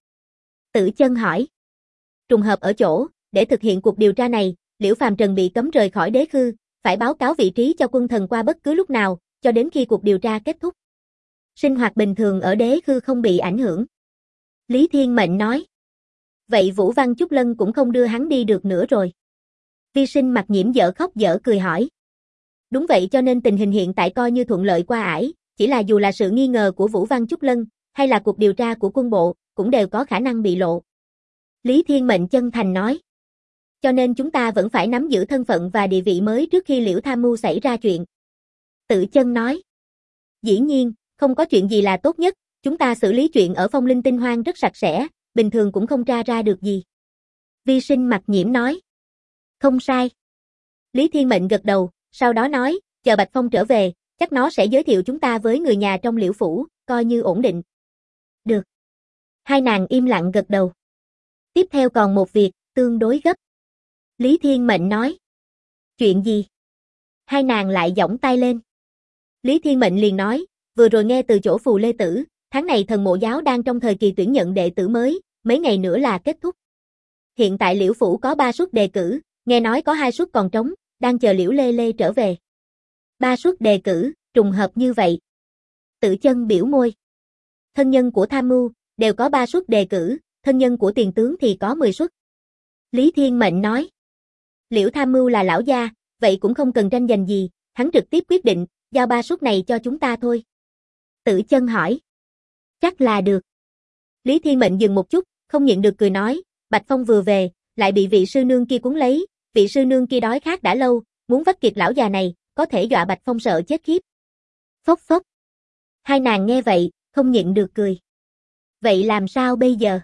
Tử Chân hỏi. Trùng hợp ở chỗ, để thực hiện cuộc điều tra này, Liễu Phàm Trần bị cấm rời khỏi đế khư, phải báo cáo vị trí cho quân thần qua bất cứ lúc nào, cho đến khi cuộc điều tra kết thúc. Sinh hoạt bình thường ở đế khư không bị ảnh hưởng. Lý Thiên Mệnh nói. Vậy Vũ Văn Trúc Lân cũng không đưa hắn đi được nữa rồi. Vi Sinh Mặc Nhiễm dở khóc dở cười hỏi. Đúng vậy, cho nên tình hình hiện tại coi như thuận lợi qua ải, chỉ là dù là sự nghi ngờ của Vũ Văn Trúc Lân, hay là cuộc điều tra của quân bộ, cũng đều có khả năng bị lộ. Lý Thiên Mệnh chân thành nói. Cho nên chúng ta vẫn phải nắm giữ thân phận và địa vị mới trước khi Liễu tham mưu xảy ra chuyện. Tử Chân nói. Dĩ nhiên, không có chuyện gì là tốt nhất, chúng ta xử lý chuyện ở Phong Linh Tinh Hoang rất sạch sẽ, bình thường cũng không tra ra được gì. Vi Sinh Mặc Nhiễm nói. Không sai. Lý Thiên Mệnh gật đầu, sau đó nói, chờ Bạch Phong trở về, chắc nó sẽ giới thiệu chúng ta với người nhà trong Liễu phủ, coi như ổn định. Được. Hai nàng im lặng gật đầu. Tiếp theo còn một việc, tương đối gấp. Lý Thiên Mệnh nói. Chuyện gì? Hai nàng lại giỏng tay lên. Lý Thiên Mệnh liền nói, vừa rồi nghe từ chỗ Phù Lê Tử, tháng này thần mộ giáo đang trong thời kỳ tuyển nhận đệ tử mới, mấy ngày nữa là kết thúc. Hiện tại Liễu phủ có 3 suất đề cử, nghe nói có 2 suất còn trống, đang chờ Liễu Lê Lê trở về. 3 suất đề cử, trùng hợp như vậy. Tử Chân biểu môi. Thân nhân của tham mưu, đều có 3 suất đề cử, thân nhân của tiền tướng thì có 10 suất. Lý Thiên Mệnh nói. Liễu tham mưu là lão gia, vậy cũng không cần tranh giành gì, hắn trực tiếp quyết định, giao 3 suất này cho chúng ta thôi. Tử Chân hỏi. Chắc là được. Lý Thiên Mệnh dừng một chút, không nhịn được cười nói, Bạch Phong vừa về, lại bị vị sư nương kia cuốn lấy, vị sư nương kia đói khát đã lâu, muốn vắt kiệt lão già này, có thể dọa Bạch Phong sợ chết khiếp. Phốc phốc. Hai nàng nghe vậy, không nhịn được cười. Vậy làm sao bây giờ?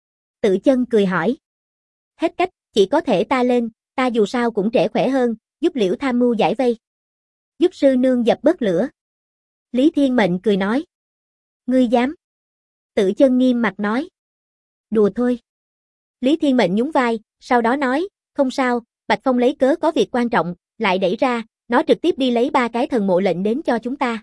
Tử Chân cười hỏi. Hết cách, chỉ có thể ta lên, ta dù sao cũng trẻ khỏe hơn, giúp Liễu tham mưu giải vây. Giúp sư nương dập bớt lửa. Lý Thiên Mệnh cười nói. Ngươi dám? Tử Chân nghiêm mặt nói. Đùa thôi. Lý Thiên Mệnh nhún vai, sau đó nói, không sao, Bạch Phong lấy cớ có việc quan trọng, lại đẩy ra, nó trực tiếp đi lấy 3 cái thần mộ lệnh đến cho chúng ta.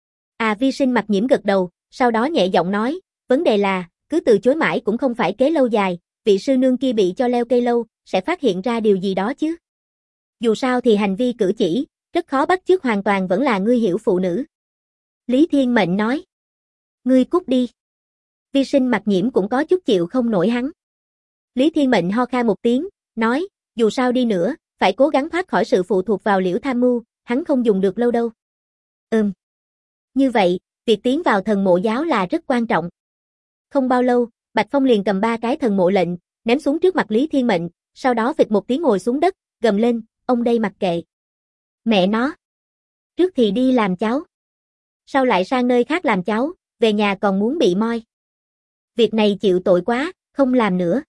À, Vi Sinh Mặc Nhiễm gật đầu, sau đó nhẹ giọng nói, vấn đề là, cứ từ chối mãi cũng không phải kế lâu dài, vị sư nương kia bị cho leo cây lâu, sẽ phát hiện ra điều gì đó chứ. Dù sao thì hành vi cử chỉ, rất khó bắt chước hoàn toàn vẫn là ngươi hiểu phụ nữ. Lý Thiên Mệnh nói. Ngươi cút đi. Vi Sinh Mặc Nhiễm cũng có chút chịu không nổi hắn. Lý Thiên Mệnh ho khan một tiếng, nói, dù sao đi nữa, phải cố gắng thoát khỏi sự phụ thuộc vào Liễu Tham Mưu, hắn không dùng được lâu đâu. Như vậy, việc tiến vào thần mộ giáo là rất quan trọng. Không bao lâu, Bạch Phong liền cầm 3 cái thần mộ lệnh, ném xuống trước mặt Lý Thiên Mệnh, sau đó phịch một tiếng ngồi xuống đất, gầm lên, ông đây mặc kệ. Mẹ nó. Trước thì đi làm cháu. Sau lại sang nơi khác làm cháu, về nhà còn muốn bị moi. Việc này chịu tội quá, không làm nữa.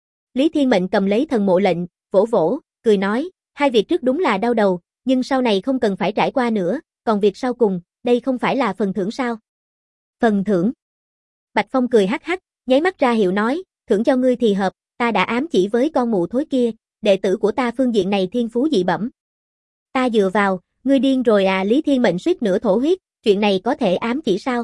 Lý Thiên Mệnh cầm lấy thần mộ lệnh, vỗ vỗ, cười nói, 2 việc trước đúng là đau đầu, nhưng sau này không cần phải trải qua nữa, còn việc sau cùng, đây không phải là phần thưởng sao? Phần thưởng? Bạch Phong cười hắc hắc, nháy mắt ra hiệu nói, thưởng cho ngươi thì hợp, ta đã ám chỉ với con mụ thối kia, đệ tử của ta phương diện này thiên phú dị bẩm. Ta dựa vào, ngươi điên rồi à? Lý Thiên Mệnh suýt nữa thổ huyết, chuyện này có thể ám chỉ sao?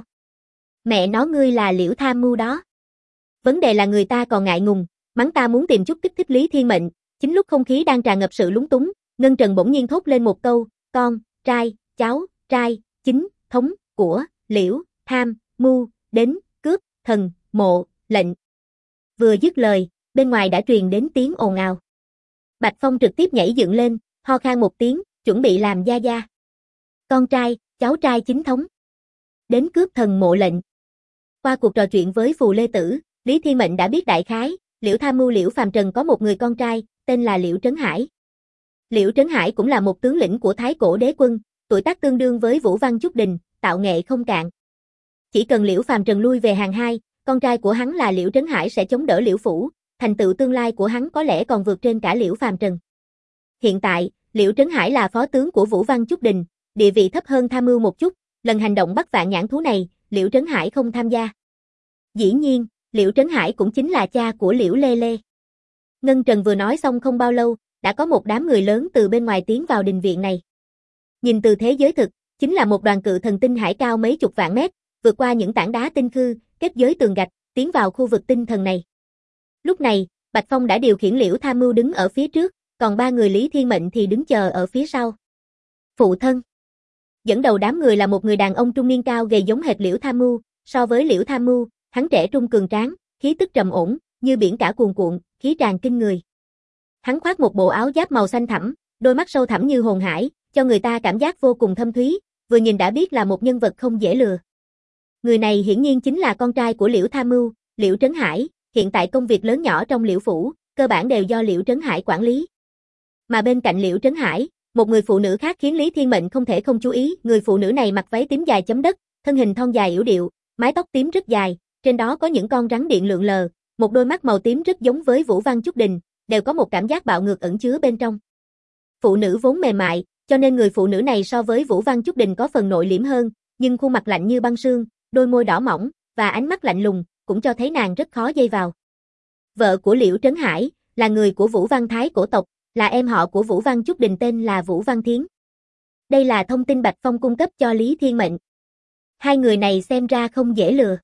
Mẹ nó, ngươi là Liễu Tham Mưu đó. Vấn đề là người ta còn ngại ngùng, mắng ta muốn tìm chút kích thích Lý Thiên Mệnh, chính lúc không khí đang tràn ngập sự lúng túng, Ngân Trần bỗng nhiên thốt lên một câu, con, trai, cháu, trai, chính, thống, của, Liễu, Tham, Mưu, đến, cướp, thần, mộ, lệnh. Vừa dứt lời, bên ngoài đã truyền đến tiếng ồn ào. Bạch Phong trực tiếp nhảy dựng lên, ho khan một tiếng, chuẩn bị làm gia gia. Con trai, cháu trai chính thống. Đến cướp thần mộ lệnh. Qua cuộc trò chuyện với Phù Lê Tử, Lý Thiên Mệnh đã biết đại khái, Liễu Tham Mưu Liễu Phàm Trần có một người con trai, tên là Liễu Trấn Hải. Liễu Trấn Hải cũng là một tướng lĩnh của Thái Cổ Đế Quân, tuổi tác tương đương với Vũ Văn Chúc Đình, tạo nghệ không cạn. Chỉ cần Liễu Phàm Trần lui về hàng 2, con trai của hắn là Liễu Trấn Hải sẽ chống đỡ Liễu Phủ, thành tựu tương lai của hắn có lẽ còn vượt trên cả Liễu Phàm Trần. Hiện tại, Liễu Trấn Hải là phó tướng của Vũ Văn Chúc Đình, địa vị thấp hơn Tham Mưu một chút, lần hành động bắt vạn nhãn thú này, Liễu Trấn Hải không tham gia. Dĩ nhiên, Liễu Trấn Hải cũng chính là cha của Liễu Lê Lê. Ngân Trần vừa nói xong không bao lâu, đã có một đám người lớn từ bên ngoài tiến vào đình viện này. Nhìn từ thế giới thực, chính là một đoàn cự thần tinh hải cao mấy chục vạn mét, vượt qua những tảng đá tinh khư, kết giới tường gạch, tiến vào khu vực tinh thần này. Lúc này, Bạch Phong đã điều khiển Liễu Tham Mưu đứng ở phía trước, còn 3 người Lý Thiên Mệnh thì đứng chờ ở phía sau. Phụ thân. Dẫn đầu đám người là một người đàn ông trung niên cao gầy giống hệt Liễu Tham Mưu, so với Liễu Tham Mưu, hắn trẻ trung cường tráng, khí tức trầm ổn, như biển cả cuồn cuộn, khí tràn kinh người. Hắn khoác một bộ áo giáp màu xanh thẳm, đôi mắt sâu thẳm như hồn hải, cho người ta cảm giác vô cùng thâm thúy, vừa nhìn đã biết là một nhân vật không dễ lừa. Người này hiển nhiên chính là con trai của Liễu Tham Mưu, Liễu Trấn Hải, hiện tại công việc lớn nhỏ trong Liễu Phủ, cơ bản đều do Liễu Trấn Hải quản lý. Mà bên cạnh Liễu Trấn Hải, một người phụ nữ khác khiến Lý Thiên Mệnh không thể không chú ý, người phụ nữ này mặc váy tím dài chấm đất, thân hình thon dài yểu điệu, mái tóc tím rất dài, trên đó có những con rắn điện lượn lờ, một đôi mắt màu tím rất giống với Vũ Văn Chúc Đình, đều có một cảm giác bạo ngược ẩn chứa bên trong. Phụ nữ vốn mềm mại, cho nên người phụ nữ này so với Vũ Văn Chúc Đình có phần nội liễm hơn, nhưng khuôn mặt lạnh như băng sương, đôi môi đỏ mỏng và ánh mắt lạnh lùng, cũng cho thấy nàng rất khó dây vào. Vợ của Liễu Trấn Hải là người của Vũ Văn Thái cổ tộc, là em họ của Vũ Văn Chúc Đình tên là Vũ Văn Thiến. Đây là thông tin Bạch Phong cung cấp cho Lý Thiên Mệnh. 2 người này xem ra không dễ lừa.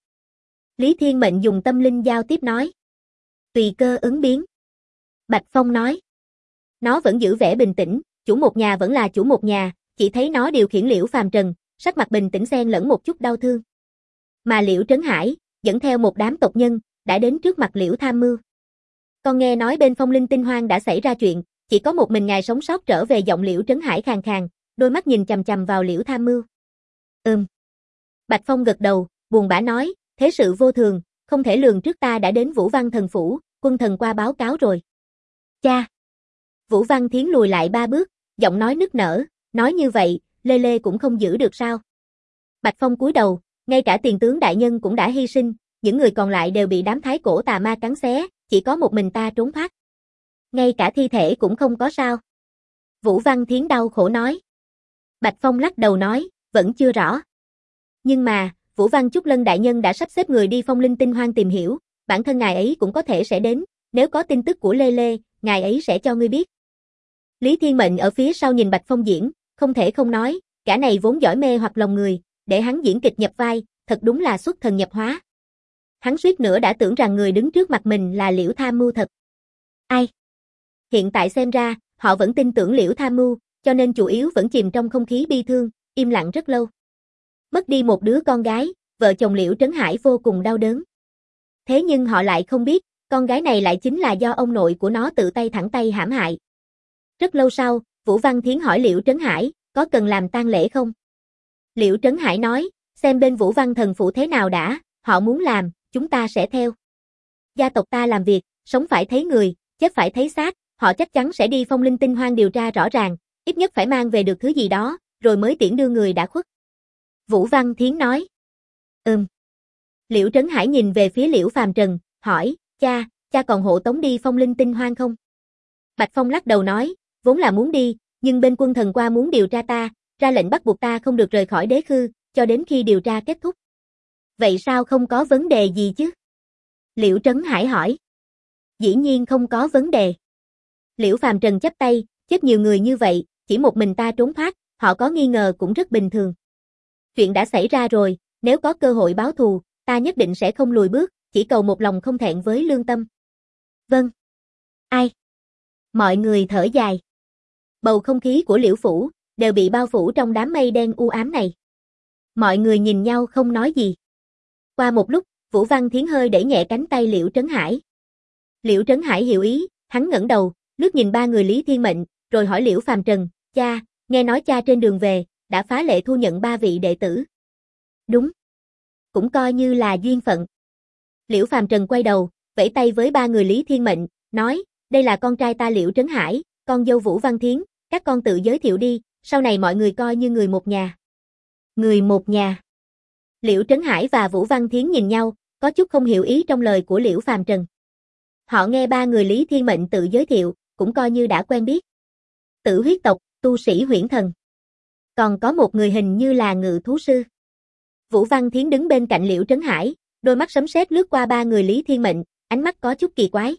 Lý Thiên Mệnh dùng tâm linh giao tiếp nói. Tùy cơ ứng biến. Bạch Phong nói. Nó vẫn giữ vẻ bình tĩnh, chủ một nhà vẫn là chủ một nhà, chỉ thấy nó điều khiển Liễu Phàm Trần, sắc mặt bình tĩnh xen lẫn một chút đau thương. Mà Liễu Trấn Hải, dẫn theo một đám tộc nhân, đã đến trước mặt Liễu Tham Mưu. Con nghe nói bên Phong Linh Tinh Hoang đã xảy ra chuyện, chỉ có một mình ngài sống sót trở về. Giọng Liễu Trấn Hải khàn khàn, đôi mắt nhìn chằm chằm vào Liễu Tham Mưu. Bạch Phong gật đầu, buồn bã nói, thế sự vô thường, không thể lường trước, ta đã đến Vũ Văn Thần Phủ, quân thần qua báo cáo rồi. Cha! Vũ Văn Thiến lùi lại 3 bước, giọng nói nức nở, nói như vậy, Lê Lê cũng không giữ được sao? Bạch Phong cúi đầu, ngay cả tiền tướng đại nhân cũng đã hy sinh, những người còn lại đều bị đám thái cổ tà ma cắn xé, chỉ có một mình ta trốn thoát. Ngay cả thi thể cũng không có sao? Vũ Văn Thiến đau khổ nói. Bạch Phong lắc đầu nói, vẫn chưa rõ. Nhưng mà, Vũ Văn Chúc Lân đại nhân đã sắp xếp người đi Phong Linh Tinh Hoang tìm hiểu, bản thân ngài ấy cũng có thể sẽ đến, nếu có tin tức của Lê Lê, ngài ấy sẽ cho ngươi biết. Lý Thiên Mệnh ở phía sau nhìn Bạch Phong diễn, không thể không nói, gã này vốn giỏi mê hoặc lòng người, để hắn diễn kịch nhập vai, thật đúng là xuất thần nhập hóa. Hắn suýt nữa đã tưởng rằng người đứng trước mặt mình là Liễu Tham Mưu thật. Ai? Hiện tại xem ra, họ vẫn tin tưởng Liễu Tham Mưu, cho nên chủ yếu vẫn chìm trong không khí bi thương, im lặng rất lâu. Mất đi một đứa con gái, vợ chồng Liễu Trấn Hải vô cùng đau đớn. Thế nhưng họ lại không biết, con gái này lại chính là do ông nội của nó tự tay thẳng tay hãm hại. Rất lâu sau, Vũ Văn Thiến hỏi Liễu Trấn Hải, có cần làm tang lễ không? Liễu Trấn Hải nói, xem bên Vũ Văn thần phụ thế nào đã, họ muốn làm, chúng ta sẽ theo. Gia tộc ta làm việc, sống phải thấy người, chết phải thấy xác, họ chắc chắn sẽ đi Phong Linh Tinh Hoang điều tra rõ ràng, ít nhất phải mang về được thứ gì đó, rồi mới tiễn đưa người đã khuất. Vũ Văn Thiến nói. Liễu Trấn Hải nhìn về phía Liễu Phàm Trần, hỏi, cha còn hộ tống đi Phong Linh Tinh Hoang không? Bạch Phong lắc đầu nói, vốn là muốn đi, nhưng bên quân thần qua muốn điều tra ta, ra lệnh bắt buộc ta không được rời khỏi đế khư, cho đến khi điều tra kết thúc. Vậy sao không có vấn đề gì chứ? Liễu Trấn Hải hỏi. Dĩ nhiên không có vấn đề. Liễu Phàm Trần chắp tay, chết nhiều người như vậy, chỉ một mình ta trốn thoát, họ có nghi ngờ cũng rất bình thường. Chuyện đã xảy ra rồi, nếu có cơ hội báo thù, ta nhất định sẽ không lùi bước, chỉ cầu một lòng không thẹn với lương tâm. Vâng. Ai? Mọi người thở dài. Bầu không khí của Liễu phủ đều bị bao phủ trong đám mây đen u ám này. Mọi người nhìn nhau không nói gì. Qua một lúc, Vũ Văn Thiến hơi đẩy nhẹ cánh tay Liễu Trấn Hải. Liễu Trấn Hải hiểu ý, hắn ngẩng đầu, lướt nhìn ba người Lý Thiên Mệnh, rồi hỏi Liễu Phàm Trần, cha, nghe nói cha trên đường về, đã phá lệ thu nhận 3 vị đệ tử. Đúng. Cũng coi như là duyên phận. Liễu Phàm Trần quay đầu, vẫy tay với ba người Lý Thiên Mệnh, nói, đây là con trai ta Liễu Trấn Hải, con dâu Vũ Văn Thiến, các con tự giới thiệu đi, sau này mọi người coi như người một nhà. Người một nhà. Liễu Trấn Hải và Vũ Văn Thiến nhìn nhau, có chút không hiểu ý trong lời của Liễu Phàm Trần. Họ nghe ba người Lý Thiên Mệnh tự giới thiệu, cũng coi như đã quen biết. Tử huyết tộc, tu sĩ huyễn thần. Còn có một người hình như là ngự thú sư. Vũ Văn Thiến đứng bên cạnh Liễu Trấn Hải, đôi mắt sấm sét lướt qua ba người Lý Thiên Mệnh, ánh mắt có chút kỳ quái.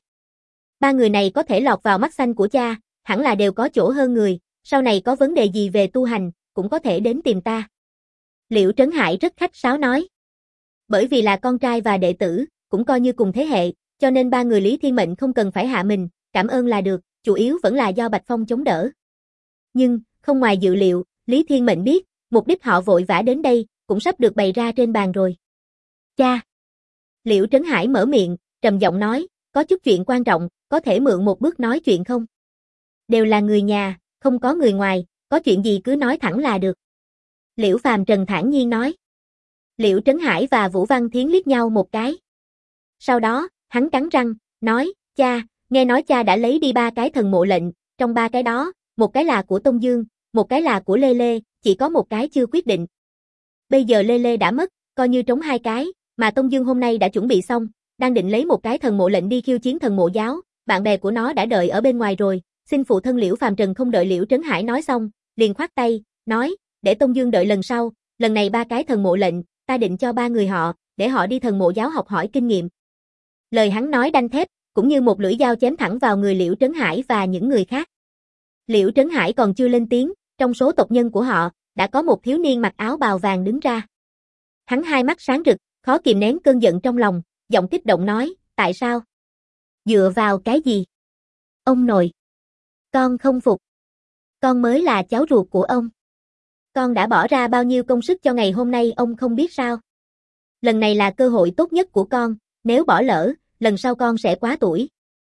Ba người này có thể lọt vào mắt xanh của cha, hẳn là đều có chỗ hơn người, sau này có vấn đề gì về tu hành, cũng có thể đến tìm ta. Liễu Trấn Hải rất khách sáo nói. Bởi vì là con trai và đệ tử, cũng coi như cùng thế hệ, cho nên ba người Lý Thiên Mệnh không cần phải hạ mình, cảm ơn là được, chủ yếu vẫn là do Bạch Phong chống đỡ. Nhưng, không ngoài dự liệu, Lý Thiên Mệnh biết, mục đích họ vội vã đến đây, cũng sắp được bày ra trên bàn rồi. Cha! Liễu Trấn Hải mở miệng, trầm giọng nói, có chút chuyện quan trọng, có thể mượn một bước nói chuyện không? Đều là người nhà, không có người ngoài, có chuyện gì cứ nói thẳng là được. Liễu Phàm Trần thản nhiên nói. Liễu Trấn Hải và Vũ Văn Thiến liếc nhau một cái. Sau đó, hắn cắn răng, nói, cha, nghe nói cha đã lấy đi 3 cái thần mộ lệnh, trong 3 cái đó, một cái là của Tông Dương, một cái là của Lê Lê, chỉ có một cái chưa quyết định. Bây giờ Lê Lê đã mất, coi như trống 2 cái, mà Tông Dương hôm nay đã chuẩn bị xong, đang định lấy một cái thần mộ lệnh đi khiêu chiến thần mộ giáo, bạn bè của nó đã đợi ở bên ngoài rồi, xin phụ thân Liễu Phàm Trần không đợi Liễu Trấn Hải nói xong, liền khoát tay, nói, để Tông Dương đợi lần sau, lần này 3 cái thần mộ lệnh, ta định cho 3 người họ, để họ đi thần mộ giáo học hỏi kinh nghiệm. Lời hắn nói đanh thép, cũng như một lưỡi dao chém thẳng vào người Liễu Trấn Hải và những người khác. Liễu Trấn Hải còn chưa lên tiếng, trong số tộc nhân của họ, đã có một thiếu niên mặc áo bào vàng đứng ra. Hắn hai mắt sáng rực, khó kìm nén cơn giận trong lòng, giọng kích động nói, tại sao? Dựa vào cái gì? Ông nội. Con không phục. Con mới là cháu ruột của ông. Con đã bỏ ra bao nhiêu công sức cho ngày hôm nay ông không biết sao? Lần này là cơ hội tốt nhất của con, nếu bỏ lỡ, lần sau con sẽ quá tuổi.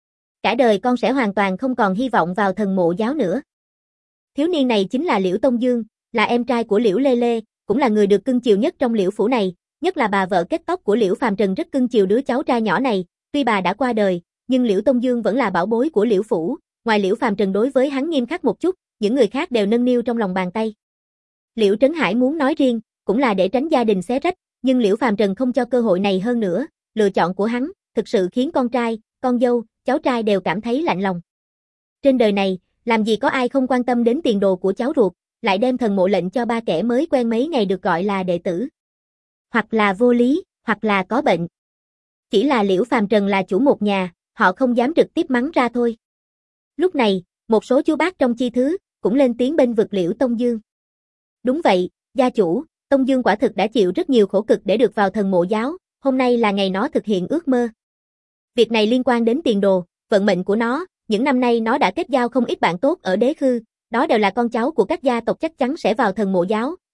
Cả đời con sẽ hoàn toàn không còn hy vọng vào thần mộ giáo nữa. Thiếu niên này chính là Liễu Tông Dương, là em trai của Liễu Lê Lê, cũng là người được cưng chiều nhất trong Liễu phủ này, nhất là bà vợ kết tóc của Liễu Phàm Trần rất cưng chiều đứa cháu trai nhỏ này, tuy bà đã qua đời, nhưng Liễu Tông Dương vẫn là bảo bối của Liễu phủ, ngoài Liễu Phàm Trần đối với hắn nghiêm khắc một chút, những người khác đều nâng niu trong lòng bàn tay. Liễu Trấn Hải muốn nói riêng, cũng là để tránh gia đình xé rách, nhưng Liễu Phàm Trần không cho cơ hội này hơn nữa, lựa chọn của hắn, thực sự khiến con trai, con dâu, cháu trai đều cảm thấy lạnh lòng. Trên đời này, làm gì có ai không quan tâm đến tiền đồ của cháu ruột, lại đem thần mộ lệnh cho 3 kẻ mới quen mấy ngày được gọi là đệ tử. Hoặc là vô lý, hoặc là có bệnh. Chỉ là Liễu Phàm Trần là chủ một nhà, họ không dám trực tiếp mắng ra thôi. Lúc này, một số chú bác trong chi thứ, cũng lên tiếng bênh vực Liễu Tông Dương. Đúng vậy, gia chủ, Tông Dương quả thực đã chịu rất nhiều khổ cực để được vào thần mộ giáo, hôm nay là ngày nó thực hiện ước mơ. Việc này liên quan đến tiền đồ, vận mệnh của nó, những năm nay nó đã kết giao không ít bạn tốt ở đế khư, đó đều là con cháu của các gia tộc chắc chắn sẽ vào thần mộ giáo,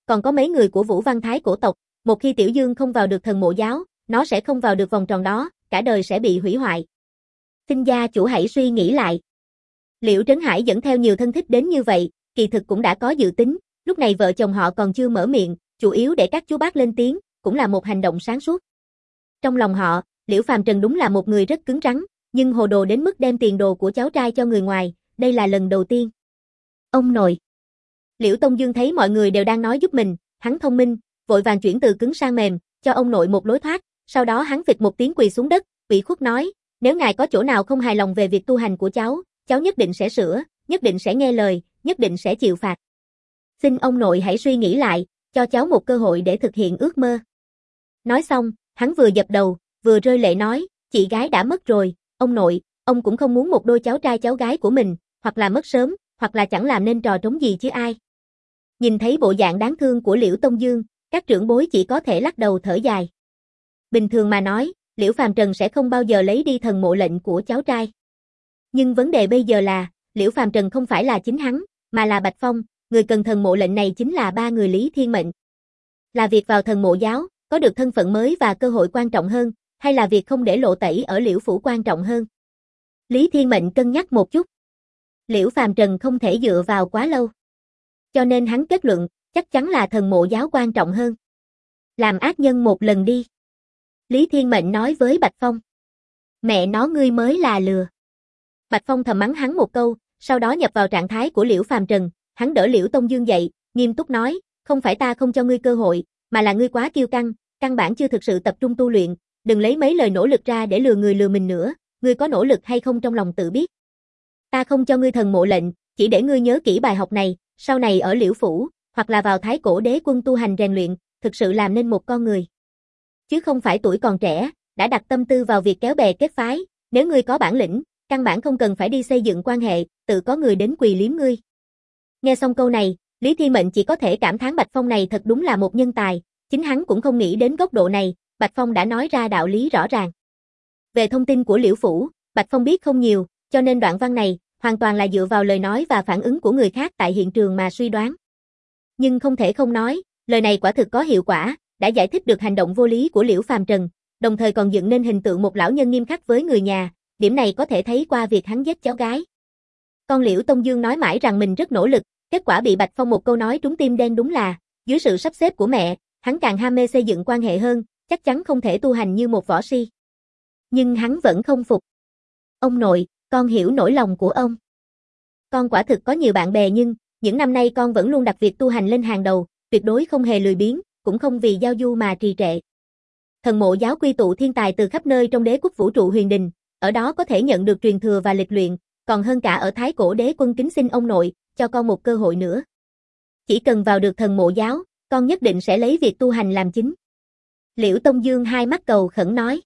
còn có mấy người của Vũ Văn Thái cổ tộc, một khi Tiểu Dương không vào được thần mộ giáo, nó sẽ không vào được vòng tròn đó, cả đời sẽ bị hủy hoại. Xin gia chủ hãy suy nghĩ lại. Liễu Trấn Hải dẫn theo nhiều thân thích đến như vậy, kỳ thực cũng đã có dự tính, lúc này vợ chồng họ còn chưa mở miệng, chủ yếu để các chú bác lên tiếng, cũng là một hành động sáng suốt. Trong lòng họ, Liễu Phàm Trần đúng là một người rất cứng rắn, nhưng hồ đồ đến mức đem tiền đồ của cháu trai cho người ngoài, đây là lần đầu tiên. Ông nội. Liễu Tông Dương thấy mọi người đều đang nói giúp mình, hắn thông minh, vội vàng chuyển từ cứng sang mềm, cho ông nội một lối thoát, sau đó hắn phịch một tiếng quỳ xuống đất, ủy khuất nói, nếu ngài có chỗ nào không hài lòng về việc tu hành của cháu nhất định sẽ sửa, nhất định sẽ nghe lời, nhất định sẽ chịu phạt. Xin ông nội hãy suy nghĩ lại, cho cháu một cơ hội để thực hiện ước mơ. Nói xong, hắn vừa dập đầu, vừa rơi lệ nói, chị gái đã mất rồi, ông nội, ông cũng không muốn một đôi cháu trai cháu gái của mình, hoặc là mất sớm, hoặc là chẳng làm nên trò trống gì chứ ai. Nhìn thấy bộ dạng đáng thương của Liễu Tông Dương, các trưởng bối chỉ có thể lắc đầu thở dài. Bình thường mà nói, Liễu Phàm Trần sẽ không bao giờ lấy đi thần mộ lệnh của cháu trai. Nhưng vấn đề bây giờ là, Liễu Phàm Trần không phải là chính hắn, mà là Bạch Phong, người cần thần mộ lệnh này chính là ba người Lý Thiên Mệnh. Là việc vào thần mộ giáo, có được thân phận mới và cơ hội quan trọng hơn, hay là việc không để lộ tẩy ở Liễu phủ quan trọng hơn? Lý Thiên Mệnh cân nhắc một chút. Liễu Phàm Trần không thể dựa vào quá lâu. Cho nên hắn kết luận, chắc chắn là thần mộ giáo quan trọng hơn. Làm ác nhân một lần đi. Lý Thiên Mệnh nói với Bạch Phong. Mẹ nó ngươi mới là lừa. Bạch Phong thầm mắng hắn một câu, sau đó nhập vào trạng thái của Liễu Phàm Trần, hắn đỡ Liễu Tông Dương dậy, nghiêm túc nói, không phải ta không cho ngươi cơ hội, mà là ngươi quá kiêu căng, căn bản chưa thực sự tập trung tu luyện, đừng lấy mấy lời nỗ lực ra để lừa người lừa mình nữa, ngươi có nỗ lực hay không trong lòng tự biết. Ta không cho ngươi thần mộ lệnh, chỉ để ngươi nhớ kỹ bài học này, sau này ở Liễu phủ, hoặc là vào Thái Cổ Đế Quân tu hành rèn luyện, thực sự làm nên một con người. Chứ không phải tuổi còn trẻ, đã đặt tâm tư vào việc kéo bè kết phái, nếu ngươi có bản lĩnh, căn bản không cần phải đi xây dựng quan hệ, tự có người đến quỳ liếm ngươi. Nghe xong câu này, Lý Thiên Mệnh chỉ có thể cảm thán Bạch Phong này thật đúng là một nhân tài, chính hắn cũng không nghĩ đến góc độ này, Bạch Phong đã nói ra đạo lý rõ ràng. Về thông tin của Liễu phủ, Bạch Phong biết không nhiều, cho nên đoạn văn này hoàn toàn là dựa vào lời nói và phản ứng của người khác tại hiện trường mà suy đoán. Nhưng không thể không nói, lời này quả thực có hiệu quả, đã giải thích được hành động vô lý của Liễu Phàm Trần, đồng thời còn dựng nên hình tượng một lão nhân nghiêm khắc với người nhà, điểm này có thể thấy qua việc hắn giết cháu gái. Con Liễu Tông Dương nói mãi rằng mình rất nỗ lực, kết quả bị Bạch Phong một câu nói trúng tim đen đúng là, dưới sự sắp xếp của mẹ, hắn càng ham mê xây dựng quan hệ hơn, chắc chắn không thể tu hành như một võ si. Nhưng hắn vẫn không phục. Ông nội, con hiểu nỗi lòng của ông. Con quả thực có nhiều bạn bè nhưng, những năm nay con vẫn luôn đặt việc tu hành lên hàng đầu, tuyệt đối không hề lười biếng, cũng không vì giao du mà trì trệ. Thần mộ giáo quy tụ thiên tài từ khắp nơi trong đế quốc vũ trụ huyền đình, ở đó có thể nhận được truyền thừa và lịch luyện, còn hơn cả ở Thái Cổ Đế Quân kính xin ông nội, cho con một cơ hội nữa. Chỉ cần vào được thần mộ giáo, con nhất định sẽ lấy việc tu hành làm chính. Liễu Tông Dương hai mắt cầu khẩn nói.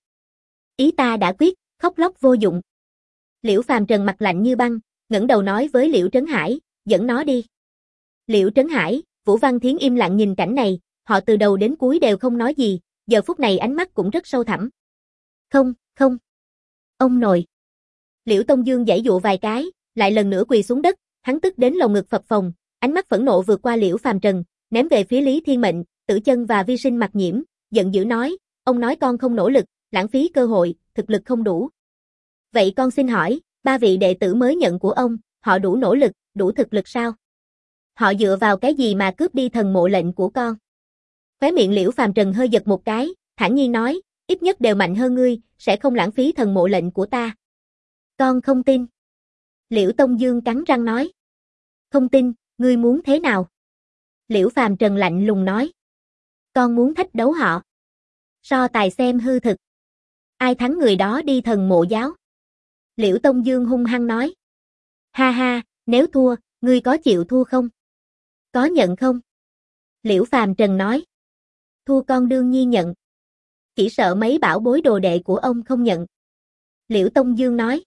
Ý ta đã quyết, khóc lóc vô dụng. Liễu Phàm Trần mặt lạnh như băng, ngẩng đầu nói với Liễu Trấn Hải, dẫn nó đi. Liễu Trấn Hải, Vũ Văn Thiến im lặng nhìn cảnh này, họ từ đầu đến cuối đều không nói gì, giờ phút này ánh mắt cũng rất sâu thẳm. Không, không. Ông nội. Liễu Tông Dương giãy dụa vài cái, lại lần nữa quỳ xuống đất, hắn tức đến lồng ngực phập phồng, ánh mắt phẫn nộ vượt qua Liễu Phàm Trần, ném về phía Lý Thiên Mệnh, Tử Chân và Vi Sinh Mặc Nhiễm, giận dữ nói, ông nói con không nỗ lực, lãng phí cơ hội, thực lực không đủ. Vậy con xin hỏi, ba vị đệ tử mới nhận của ông, họ đủ nỗ lực, đủ thực lực sao? Họ dựa vào cái gì mà cướp đi thần mộ lệnh của con? Khóe miệng Liễu Phàm Trần hơi giật một cái, thản nhiên nói, ít nhất đều mạnh hơn ngươi, sẽ không lãng phí thần mộ lệnh của ta. Con không tin. Liễu Tông Dương cắn răng nói. Không tin, ngươi muốn thế nào? Liễu Phàm Trần lạnh lùng nói. Con muốn thách đấu họ. So tài xem hư thực. Ai thắng người đó đi thần mộ giáo. Liễu Tông Dương hung hăng nói. Ha ha, nếu thua, ngươi có chịu thua không? Có nhận không? Liễu Phàm Trần nói. Thua con đương nhiên nhận. Chỉ sợ mấy bảo bối đồ đệ của ông không nhận. Liễu Tông Dương nói.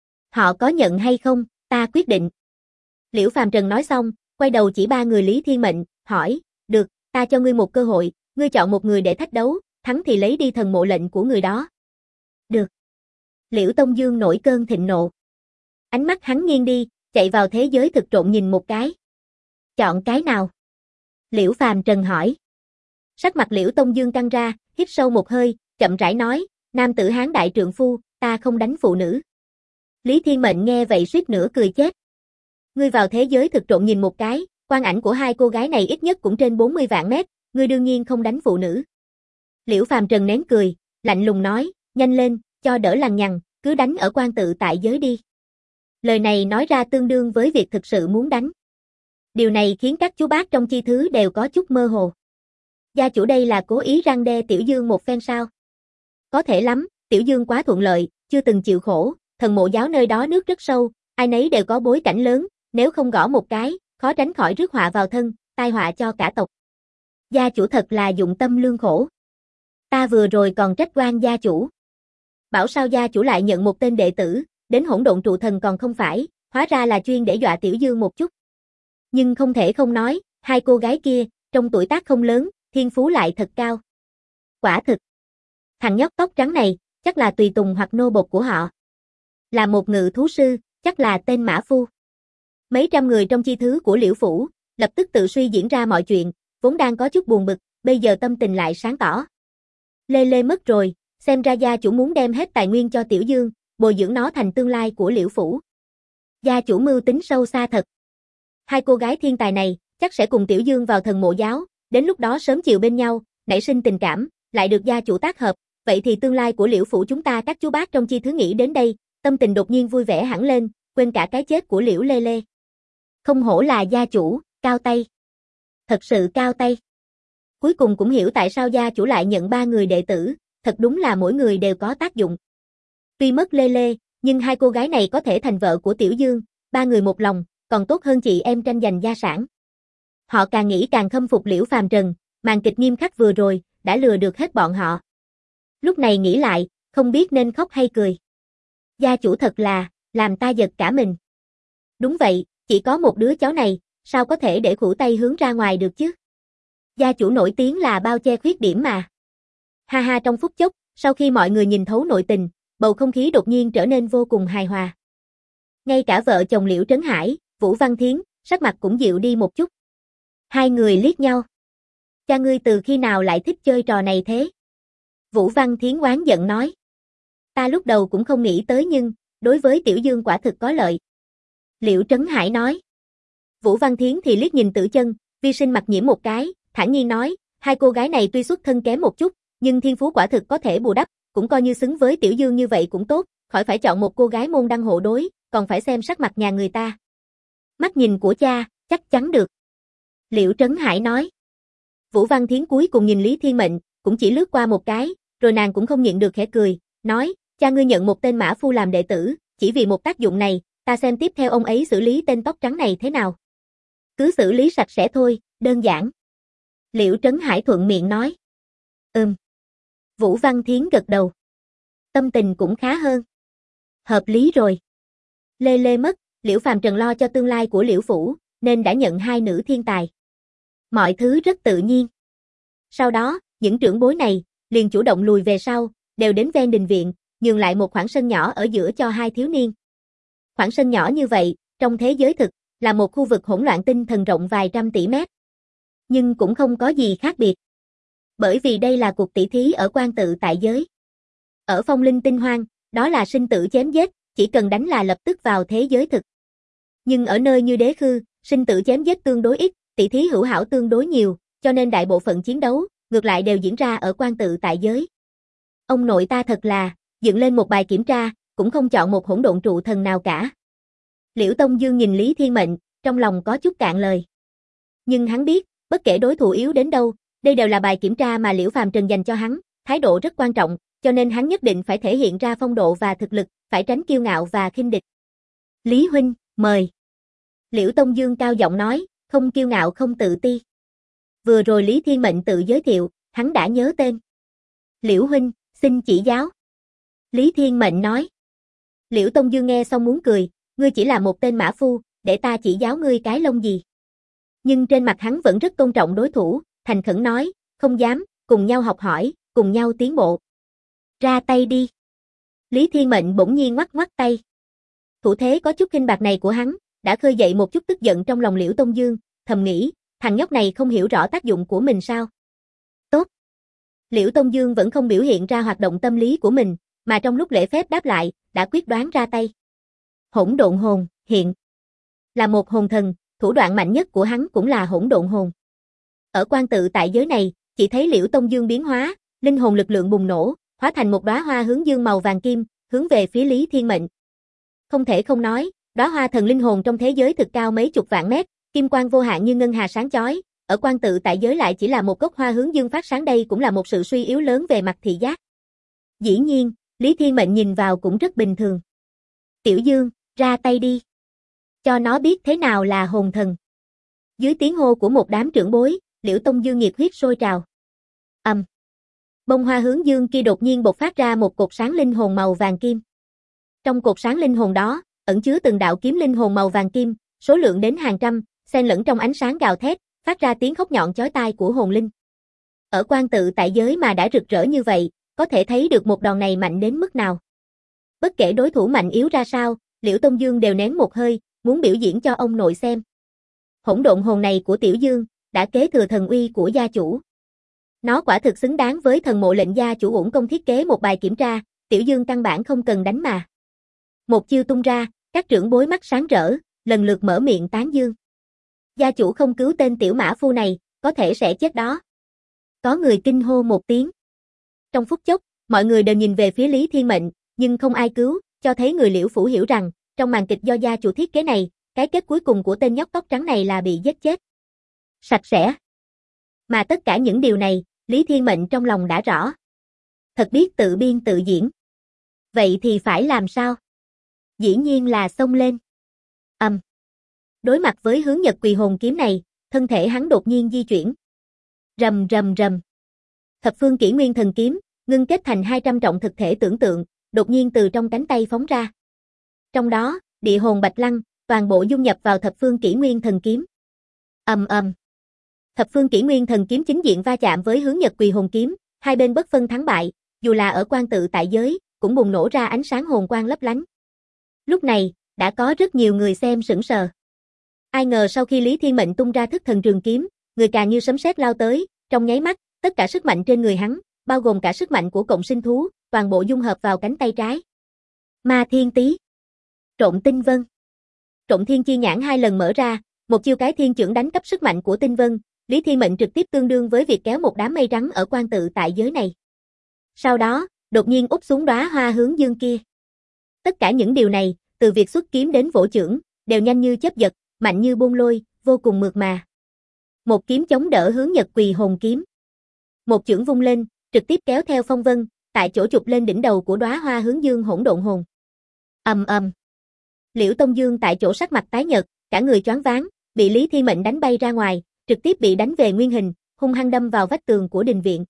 Họ có nhận hay không, ta quyết định. Liễu Phàm Trần nói xong, quay đầu chỉ ba người Lý Thiên Mệnh, hỏi, được, ta cho ngươi một cơ hội, ngươi chọn một người để thách đấu, thắng thì lấy đi thần mộ lệnh của người đó. Được. Liễu Tông Dương nổi cơn thịnh nộ. Ánh mắt hắn nghiêng đi, chạy vào thế giới thực trộn nhìn một cái. Chọn cái nào? Liễu Phàm Trần hỏi. Sắc mặt Liễu Tông Dương căng ra, hít sâu một hơi, chậm rãi nói, nam tử hán đại trượng phu, ta không đánh phụ nữ. Lý Thiên Mệnh nghe vậy suýt nữa cười chết. Ngươi vào thế giới thực trộn nhìn một cái, quang ảnh của hai cô gái này ít nhất cũng trên 40 vạn mét, ngươi đương nhiên không đánh phụ nữ. Liễu Phàm Trần nén cười, lạnh lùng nói, nhanh lên, cho đỡ lằng nhằng, cứ đánh ở quan tự tại giới đi. Lời này nói ra tương đương với việc thực sự muốn đánh. Điều này khiến các chú bác trong chi thứ đều có chút mơ hồ. Gia chủ đây là cố ý răn đe Tiểu Dương một phen sao? Có thể lắm, Tiểu Dương quá thuận lợi, chưa từng chịu khổ, thần mộ giáo nơi đó nước rất sâu, ai nấy đều có bối cảnh lớn, nếu không gõ một cái, khó tránh khỏi rước họa vào thân, tai họa cho cả tộc. Gia chủ thật là dụng tâm lương khổ. Ta vừa rồi còn trách oan gia chủ. Bảo sao gia chủ lại nhận một tên đệ tử, đến hỗn độn trụ thần còn không phải, hóa ra là chuyên để dọa Tiểu Dương một chút. Nhưng không thể không nói, hai cô gái kia, trong tuổi tác không lớn, thiên phú lại thật cao. Quả thực. Thằng nhóc tóc trắng này, chắc là tùy tùng hoặc nô bộc của họ. Là một ngự thú sư, chắc là tên Mã Phu. Mấy trăm người trong chi thứ của Liễu Phủ, lập tức tự suy diễn ra mọi chuyện, vốn đang có chút buồn bực, bây giờ tâm tình lại sáng tỏ. Lê Lê mất rồi, xem ra gia chủ muốn đem hết tài nguyên cho Tiểu Dương, bồi dưỡng nó thành tương lai của Liễu Phủ. Gia chủ mưu tính sâu xa thật. Hai cô gái thiên tài này, chắc sẽ cùng Tiểu Dương vào thần mộ giáo, đến lúc đó sớm chiều bên nhau, nảy sinh tình cảm, lại được gia chủ tác hợp, vậy thì tương lai của Liễu Phủ chúng ta các chú bác trong chi thứ nghĩ đến đây, tâm tình đột nhiên vui vẻ hẳn lên, quên cả cái chết của Liễu Lê Lê. Không hổ là gia chủ, cao tay. Thật sự cao tay. Cuối cùng cũng hiểu tại sao gia chủ lại nhận 3 người đệ tử, thật đúng là mỗi người đều có tác dụng. Tuy mất Lê Lê, nhưng hai cô gái này có thể thành vợ của Tiểu Dương, 3 người một lòng, còn tốt hơn chị em tranh giành gia sản. Họ càng nghĩ càng khâm phục Liễu Phàm Trần, màn kịch nghiêm khắc vừa rồi, đã lừa được hết bọn họ. Lúc này nghĩ lại, không biết nên khóc hay cười. Gia chủ thật là, làm ta giật cả mình. Đúng vậy, chỉ có một đứa cháu này, sao có thể để khuỷu tay hướng ra ngoài được chứ? Gia chủ nổi tiếng là bao che khuyết điểm mà. Ha ha, trong phút chốc, sau khi mọi người nhìn thấu nội tình, bầu không khí đột nhiên trở nên vô cùng hài hòa. Ngay cả vợ chồng Liễu Trấn Hải, Vũ Văn Thiến, sắc mặt cũng dịu đi một chút. Hai người liếc nhau. Cha ngươi từ khi nào lại thích chơi trò này thế? Vũ Văn Thiến oán giận nói. Ta lúc đầu cũng không nghĩ tới nhưng, đối với Tiểu Dương quả thực có lợi. Liễu Trấn Hải nói. Vũ Văn Thiến thì liếc nhìn Tử Chân, Vi Sinh mặt nhiễm một cái, thản nhiên nói, hai cô gái này tuy xuất thân kém một chút, nhưng thiên phú quả thực có thể bù đắp, cũng coi như xứng với Tiểu Dương như vậy cũng tốt, khỏi phải chọn một cô gái môn đăng hộ đối, còn phải xem sắc mặt nhà người ta. Mắt nhìn của cha, chắc chắn được. Liễu Trấn Hải nói. Vũ Văn Thiến cuối cùng nhìn Lý Thiên Mệnh, cũng chỉ lướt qua một cái, rồi nàng cũng không nhịn được khẽ cười, nói, cha ngươi nhận một tên Mã Phu làm đệ tử, chỉ vì một tác dụng này, ta xem tiếp theo ông ấy xử lý tên tóc trắng này thế nào. Cứ xử lý sạch sẽ thôi, đơn giản. Liễu Trấn Hải thuận miệng nói. Vũ Văn Thiến gật đầu. Tâm tình cũng khá hơn. Hợp lý rồi. Lê Lê mất, Liễu Phàm Trần lo cho tương lai của Liễu Phủ, nên đã nhận hai nữ thiên tài. Mọi thứ rất tự nhiên. Sau đó, những trưởng bối này, liền chủ động lùi về sau, đều đến ven đình viện, nhường lại một khoảng sân nhỏ ở giữa cho hai thiếu niên. Khoảng sân nhỏ như vậy, trong thế giới thực, là một khu vực hỗn loạn tinh thần rộng vài trăm tỷ mét. Nhưng cũng không có gì khác biệt. Bởi vì đây là cuộc tỷ thí ở quan tự tại giới. Ở phong linh tinh hoang, đó là sinh tử chém giết, chỉ cần đánh là lập tức vào thế giới thực. Nhưng ở nơi như Đế Khư, sinh tử chém giết tương đối ít, tỷ thí hữu hảo tương đối nhiều, cho nên đại bộ phận chiến đấu, ngược lại đều diễn ra ở quan tự tại giới. Ông nội ta thật là, dựng lên một bài kiểm tra, cũng không chọn một hỗn độn trụ thần nào cả. Liễu Tông Dương nhìn Lý Thiên Mệnh, trong lòng có chút cạn lời. Nhưng hắn biết, bất kể đối thủ yếu đến đâu, đây đều là bài kiểm tra mà Liễu Phàm Trần dành cho hắn, thái độ rất quan trọng, cho nên hắn nhất định phải thể hiện ra phong độ và thực lực, phải tránh kiêu ngạo và khinh địch. Lý huynh, mời. Liễu Tông Dương cao giọng nói, không kiêu ngạo không tự ti. Vừa rồi Lý Thiên Mệnh tự giới thiệu, hắn đã nhớ tên. Liễu huynh, xin chỉ giáo. Lý Thiên Mệnh nói. Liễu Tông Dương nghe xong muốn cười, ngươi chỉ là một tên mã phu, để ta chỉ giáo ngươi cái lông gì. Nhưng trên mặt hắn vẫn rất tôn trọng đối thủ, thành khẩn nói, không dám, cùng nhau học hỏi, cùng nhau tiến bộ. Ra tay đi. Lý Thiên Mệnh bỗng nhiên ngoắc ngoắc tay. Thủ thế có chút khinh bạc này của hắn, đã khơi dậy một chút tức giận trong lòng Liễu Tông Dương, thầm nghĩ, thằng nhóc này không hiểu rõ tác dụng của mình sao? Tốt. Liễu Tông Dương vẫn không biểu hiện ra hoạt động tâm lý của mình, mà trong lúc lễ phép đáp lại, đã quyết đoán ra tay. Hỗn độn hồn, hiện. Là một hồn thần, thủ đoạn mạnh nhất của hắn cũng là hỗn độn hồn. Ở quan tự tại giới này, chỉ thấy Liễu Tông Dương biến hóa, linh hồn lực lượng bùng nổ, hóa thành một đóa hoa hướng dương màu vàng kim, hướng về phía Lý Thiên Mệnh. Không thể không nói, đóa hoa thần linh hồn trong thế giới thực cao mấy chục vạn mét, kim quang vô hạn như ngân hà sáng chói, ở quan tự tại giới lại chỉ là một gốc hoa hướng dương phát sáng, đây cũng là một sự suy yếu lớn về mặt thị giác. Dĩ nhiên, Lý Thiên Mệnh nhìn vào cũng rất bình thường. Tiểu Dương, ra tay đi. Cho nó biết thế nào là hồn thần. Dưới tiếng hô của một đám trưởng bối, Liễu Tông Dương nhiệt huyết sôi trào. Bông hoa hướng dương kia đột nhiên bộc phát ra một cột sáng linh hồn màu vàng kim. Trong cột sáng linh hồn đó, ẩn chứa từng đạo kiếm linh hồn màu vàng kim, số lượng đến hàng trăm, xen lẫn trong ánh sáng gào thét, phát ra tiếng khóc nhọn chói tai của hồn linh. Ở quan tự tại giới mà đã rực rỡ như vậy, có thể thấy được một đòn này mạnh đến mức nào. Bất kể đối thủ mạnh yếu ra sao, Liễu Tông Dương đều nén một hơi, muốn biểu diễn cho ông nội xem. Hỗn độn hồn này của Tiểu Dương, đã kế thừa thần uy của gia chủ. Nó quả thực xứng đáng với thần mộ lệnh gia chủ uổng công thiết kế một bài kiểm tra, Tiểu Dương căn bản không cần đánh mà. Một chiêu tung ra, các trưởng bối mắt sáng rỡ, lần lượt mở miệng tán dương. Gia chủ không cứu tên tiểu mã phu này, có thể sẽ chết đó. Có người kinh hô một tiếng. Trong phút chốc, mọi người đều nhìn về phía Lý Thiên Mệnh, nhưng không ai cứu, cho thấy người Liễu phủ hiểu rằng, trong màn kịch do gia chủ thiết kế này, cái kết cuối cùng của tên nhóc tóc trắng này là bị giết chết. Sạch sẽ. Mà tất cả những điều này, Lý Thiên Mệnh trong lòng đã rõ. Thật biết tự biên tự diễn. Vậy thì phải làm sao? Dĩ nhiên là xông lên. Đối mặt với hướng nhật quỳ hồn kiếm này, thân thể hắn đột nhiên di chuyển. Rầm rầm rầm. Thập phương kỷ nguyên thần kiếm, ngưng kết thành 200 trọng thực thể tưởng tượng, đột nhiên từ trong cánh tay phóng ra. Trong đó, địa hồn bạch lăng, toàn bộ dung nhập vào thập phương kỷ nguyên thần kiếm. Thập phương kỷ nguyên thần kiếm chính diện va chạm với hướng nhật quỳ hồn kiếm, hai bên bất phân thắng bại, dù là ở quan tự tại giới, cũng bùng nổ ra ánh sáng hồn quang lấp lánh. Lúc này, đã có rất nhiều người xem sững sờ. Ai ngờ sau khi Lý Thiên Mệnh tung ra thức thần trường kiếm, người càng như sấm sét lao tới, trong nháy mắt, tất cả sức mạnh trên người hắn, bao gồm cả sức mạnh của cộng sinh thú, toàn bộ dung hợp vào cánh tay trái. Ma Thiên Tý, Trộn Tinh Vân. Trộn Thiên Chi nhãn hai lần mở ra, một chiêu cái thiên chưởng đánh cắp sức mạnh của Tinh Vân, Lý Thiên Mệnh trực tiếp tương đương với việc kéo một đám mây trắng ở quan tự tại giới này. Sau đó, đột nhiên úp xuống đóa hoa hướng dương kia. Tất cả những điều này, từ việc xuất kiếm đến vỗ chưởng, đều nhanh như chớp giật, mạnh như bôn lôi, vô cùng mượt mà. Một kiếm chống đỡ hướng nhật quỳ hồn kiếm. Một chưởng vung lên, trực tiếp kéo theo phong vân, tại chỗ chụp lên đỉnh đầu của đóa hoa hướng dương hỗn độn hồn. Liễu Tông Dương tại chỗ sắc mặt tái nhợt, cả người choáng váng, bị Lý Thiên Mệnh đánh bay ra ngoài, trực tiếp bị đánh về nguyên hình, hung hăng đâm vào vách tường của đình viện.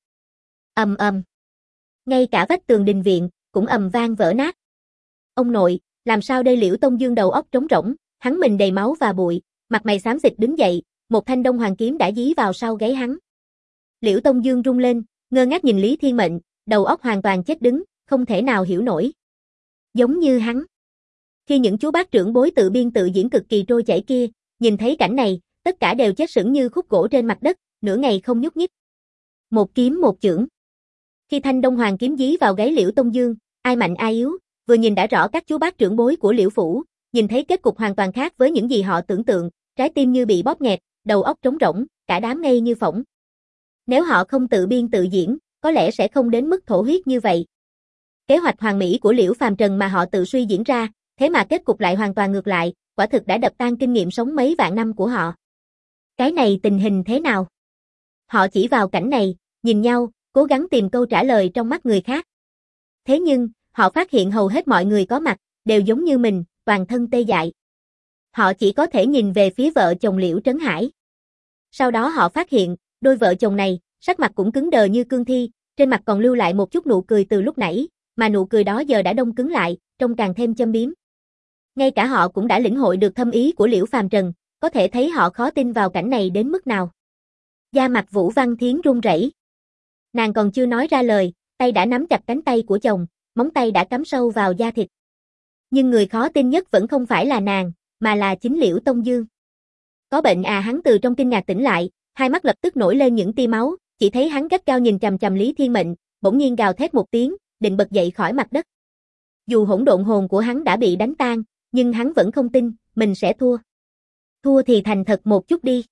Ngay cả vách tường đình viện cũng ầm vang vỡ nát. Ông nội, làm sao đây? Liễu Tông Dương đầu óc trống rỗng, hắn mình đầy máu và bụi, mặt mày xám xịt đứng dậy, một thanh đông hoàng kiếm đã dí vào sau gáy hắn. Liễu Tông Dương rung lên, ngơ ngác nhìn Lý Thiên Mệnh, đầu óc hoàn toàn chết đứng, không thể nào hiểu nổi. Giống như hắn. Khi những chú bác trưởng bối tự biên tự diễn cực kỳ trôi chảy kia, nhìn thấy cảnh này, tất cả đều chết sững như khúc gỗ trên mặt đất, nửa ngày không nhúc nhích. Một kiếm một chưởng. Khi thanh đông hoàng kiếm dí vào gáy Liễu Tông Dương, ai mạnh ai yếu, vừa nhìn đã rõ các chú bác trưởng bối của Liễu phủ, nhìn thấy kết cục hoàn toàn khác với những gì họ tưởng tượng, trái tim như bị bóp nghẹt, đầu óc trống rỗng, cả đám ngây như phỗng. Nếu họ không tự biên tự diễn, có lẽ sẽ không đến mức thổ huyết như vậy. Kế hoạch hoàn mỹ của Liễu Phàm Trần mà họ tự suy diễn ra, thế mà kết cục lại hoàn toàn ngược lại, quả thực đã đập tan kinh nghiệm sống mấy vạn năm của họ. Cái này tình hình thế nào? Họ chỉ vào cảnh này, nhìn nhau, cố gắng tìm câu trả lời trong mắt người khác. Thế nhưng, họ phát hiện hầu hết mọi người có mặt, đều giống như mình, toàn thân tê dại. Họ chỉ có thể nhìn về phía vợ chồng Liễu Trấn Hải. Sau đó họ phát hiện, đôi vợ chồng này, sắc mặt cũng cứng đờ như cương thi, trên mặt còn lưu lại một chút nụ cười từ lúc nãy, mà nụ cười đó giờ đã đông cứng lại, trông càng thêm châm biếm. Ngay cả họ cũng đã lĩnh hội được thâm ý của Liễu Phàm Trần, có thể thấy họ khó tin vào cảnh này đến mức nào. Da mặt Vũ Văn Thiến run rẩy. Nàng còn chưa nói ra lời, tay đã nắm chặt cánh tay của chồng, móng tay đã cắm sâu vào da thịt. Nhưng người khó tin nhất vẫn không phải là nàng, mà là chính Liễu Tông Dương. Có bệnh à? Hắn từ trong kinh ngạc tỉnh lại, hai mắt lập tức nổi lên những tia máu, chỉ thấy hắn gắt gao nhìn chằm chằm Lý Thiên Mệnh, bỗng nhiên gào thét một tiếng, định bật dậy khỏi mặt đất. Dù hỗn độn hồn của hắn đã bị đánh tan, nhưng hắn vẫn không tin mình sẽ thua. Thua thì thành thật một chút đi.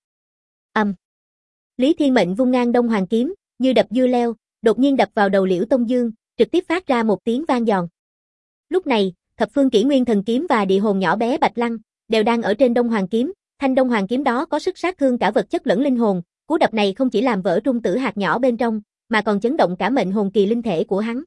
Lý Thiên Mệnh vung ngang Đông Hoàng kiếm, như đập dưa leo, đột nhiên đập vào đầu Liễu Tông Dương, trực tiếp phát ra một tiếng vang giòn. Lúc này, Thập Phương Kỷ Nguyên Thần Kiếm và địa hồn nhỏ bé Bạch Lăng đều đang ở trên Đông Hoàng kiếm, thanh Đông Hoàng kiếm đó có sức sát thương cả vật chất lẫn linh hồn, cú đập này không chỉ làm vỡ trung tử hạt nhỏ bên trong, mà còn chấn động cả mệnh hồn kỳ linh thể của hắn.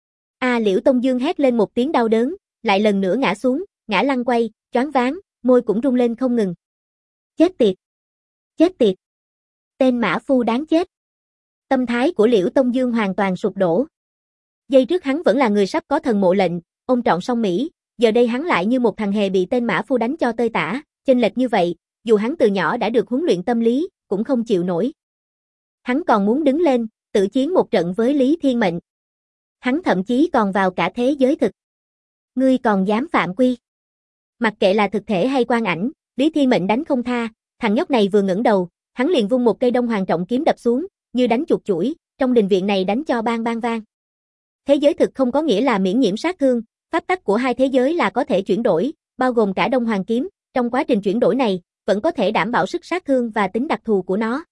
Liễu Tông Dương hét lên một tiếng đau đớn, lại lần nữa ngã xuống, ngã lăn quay, choáng váng, môi cũng rung lên không ngừng. Chết tiệt! Chết tiệt! Tên mã phu đáng chết! Tâm thái của Liễu Tông Dương hoàn toàn sụp đổ. Giây trước hắn vẫn là người sắp có thần mộ lệnh, ôm trọn song Mỹ, giờ đây hắn lại như một thằng hề bị tên mã phu đánh cho tơi tả, chênh lệch như vậy, dù hắn từ nhỏ đã được huấn luyện tâm lý, cũng không chịu nổi. Hắn còn muốn đứng lên, tự chiến một trận với Lý Thiên Mệnh. Hắn thậm chí còn vào cả thế giới thực. Ngươi còn dám phạm quy? Mặc kệ là thực thể hay quan ảnh, Lý Thiên Mệnh đánh không tha, thằng nhóc này vừa ngẩng đầu, hắn liền vung một cây Đông Hoàng trọng kiếm đập xuống, như đánh chuột chuỗi, trong đình viện này đánh cho bang bang vang. Thế giới thực không có nghĩa là miễn nhiễm sát thương, pháp tắc của hai thế giới là có thể chuyển đổi, bao gồm cả Đông Hoàng kiếm, trong quá trình chuyển đổi này, vẫn có thể đảm bảo sức sát thương và tính đặc thù của nó.